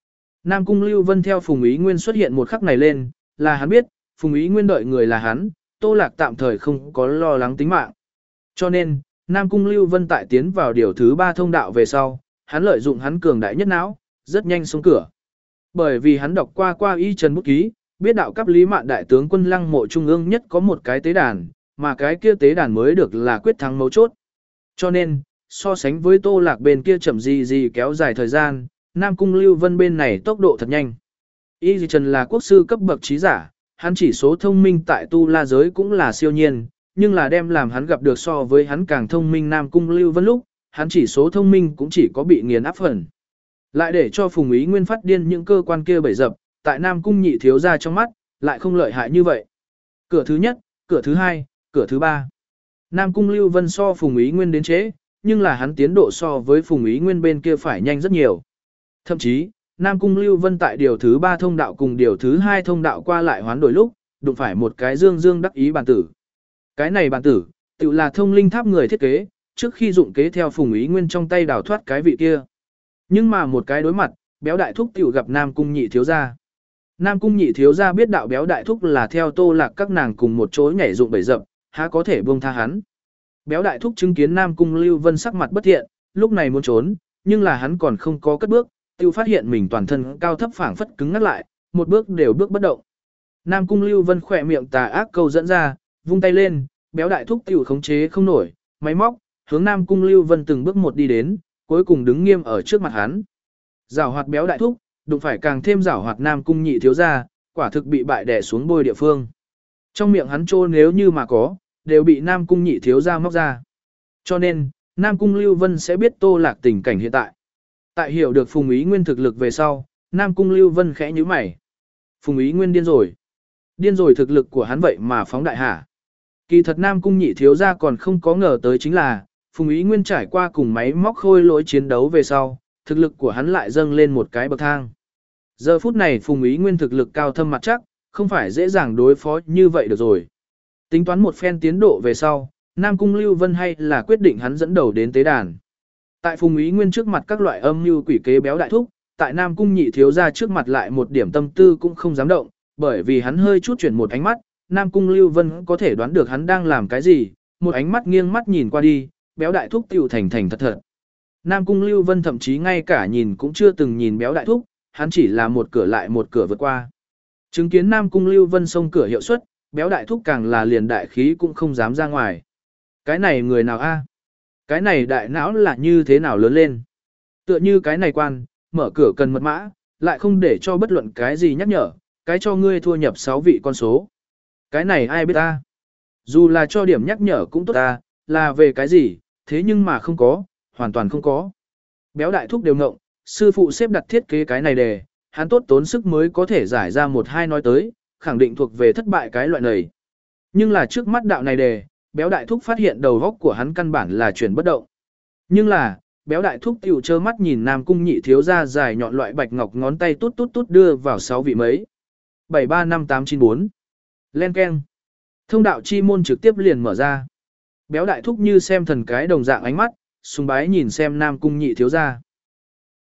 Nam Cung Lưu Vân theo Phùng Ý Nguyên xuất hiện một khắc này lên, là hắn biết, Phùng Ý Nguyên đợi người là hắn, Tô Lạc tạm thời không có lo lắng tính mạng. Cho nên, Nam Cung Lưu Vân tại tiến vào điều thứ ba thông đạo về sau, hắn lợi dụng hắn cường đại nhất não, rất nhanh xuống cửa. Bởi vì hắn đọc qua qua y trần bút ký, biết đạo cấp Lý Mạn đại tướng quân Lăng Mộ trung ương nhất có một cái tế đàn, mà cái kia tế đàn mới được là quyết thắng mấu chốt. Cho nên, so sánh với Tô Lạc bên kia chậm gì gì kéo dài thời gian, Nam Cung Lưu Vân bên này tốc độ thật nhanh. Y Trần là quốc sư cấp bậc trí giả, hắn chỉ số thông minh tại tu la giới cũng là siêu nhiên, nhưng là đem làm hắn gặp được so với hắn càng thông minh Nam Cung Lưu Vân lúc, hắn chỉ số thông minh cũng chỉ có bị nghiền áp phần. Lại để cho Phùng Ý Nguyên phát điên những cơ quan kia bẩy dập, tại Nam Cung nhị thiếu ra trong mắt, lại không lợi hại như vậy. Cửa thứ nhất, cửa thứ hai, cửa thứ ba. Nam Cung Lưu Vân so Phùng Ý Nguyên đến chế, nhưng là hắn tiến độ so với Phùng Ý Nguyên bên kia phải nhanh rất nhiều. Thậm chí, Nam Cung Lưu Vân tại điều thứ ba thông đạo cùng điều thứ hai thông đạo qua lại hoán đổi lúc, đụng phải một cái dương dương đắc ý bản tử. Cái này bản tử, tự là thông linh tháp người thiết kế, trước khi dụng kế theo Phùng Ý Nguyên trong tay đào thoát cái vị kia. Nhưng mà một cái đối mặt, béo đại thúc tiểu gặp Nam Cung nhị thiếu gia. Nam Cung nhị thiếu gia biết đạo béo đại thúc là theo Tô Lạc các nàng cùng một chỗ nhảy dụng bẫy dập, há có thể buông tha hắn. Béo đại thúc chứng kiến Nam Cung Lưu Vân sắc mặt bất thiện, lúc này muốn trốn, nhưng là hắn còn không có cất bước, tiêu phát hiện mình toàn thân cao thấp phảng phất cứng ngắt lại, một bước đều bước bất động. Nam Cung Lưu Vân khỏe miệng tà ác câu dẫn ra, vung tay lên, béo đại thúc tiểu khống chế không nổi, máy móc, hướng Nam Cung Lưu Vân từng bước một đi đến, cuối cùng đứng nghiêm ở trước mặt hắn. Giảo hoạt béo đại thúc, đụng phải càng thêm giảo hoạt Nam Cung nhị thiếu gia, quả thực bị bại đè xuống bôi địa phương. Trong miệng hắn trô nếu như mà có, đều bị Nam Cung nhị thiếu gia móc ra. Cho nên, Nam Cung Lưu Vân sẽ biết Tô Lạc tình cảnh hiện tại. Tại hiểu được Phùng Ý Nguyên thực lực về sau, Nam Cung Lưu Vân khẽ nhíu mày. Phùng Ý Nguyên điên rồi. Điên rồi thực lực của hắn vậy mà phóng đại hả? Kỳ thật Nam Cung nhị thiếu gia còn không có ngờ tới chính là, Phùng Ý Nguyên trải qua cùng máy móc khôi lỗi chiến đấu về sau, thực lực của hắn lại dâng lên một cái bậc thang. Giờ phút này Phùng Ý Nguyên thực lực cao thâm mặt chắc, không phải dễ dàng đối phó như vậy được rồi. Tính toán một phen tiến độ về sau, Nam Cung Lưu Vân hay là quyết định hắn dẫn đầu đến tế đàn. Tại Phùng Ý Nguyên trước mặt các loại âm mưu quỷ kế béo đại thúc, tại Nam Cung nhị thiếu gia trước mặt lại một điểm tâm tư cũng không dám động, bởi vì hắn hơi chút chuyển một ánh mắt, Nam Cung Lưu Vân có thể đoán được hắn đang làm cái gì, một ánh mắt nghiêng mắt nhìn qua đi, béo đại thúc tiểu thành thành thật thật. Nam Cung Lưu Vân thậm chí ngay cả nhìn cũng chưa từng nhìn béo đại thúc, hắn chỉ là một cửa lại một cửa vượt qua. Chứng kiến Nam Cung Lưu Vân xông cửa hiệu suất, béo đại thúc càng là liền đại khí cũng không dám ra ngoài. Cái này người nào a? Cái này đại não là như thế nào lớn lên? Tựa như cái này quan, mở cửa cần mật mã, lại không để cho bất luận cái gì nhắc nhở, cái cho ngươi thua nhập sáu vị con số. Cái này ai biết ta? Dù là cho điểm nhắc nhở cũng tốt ta, là về cái gì, thế nhưng mà không có, hoàn toàn không có. Béo đại thúc đều ngộng, sư phụ xếp đặt thiết kế cái này đề, hắn tốt tốn sức mới có thể giải ra một hai nói tới, khẳng định thuộc về thất bại cái loại này. Nhưng là trước mắt đạo này đề, béo đại thúc phát hiện đầu góc của hắn căn bản là chuyển bất động. Nhưng là, béo đại thúc tiểu trơ mắt nhìn Nam Cung nhị thiếu ra dài nhọn loại bạch ngọc ngón tay tút tút tút đưa vào sáu vị mấy. bảy ba năm tám chín bốn. Len keng. Thông đạo chi môn trực tiếp liền mở ra. Béo đại thúc như xem thần cái đồng dạng ánh mắt, sùng bái nhìn xem Nam Cung nhị thiếu ra.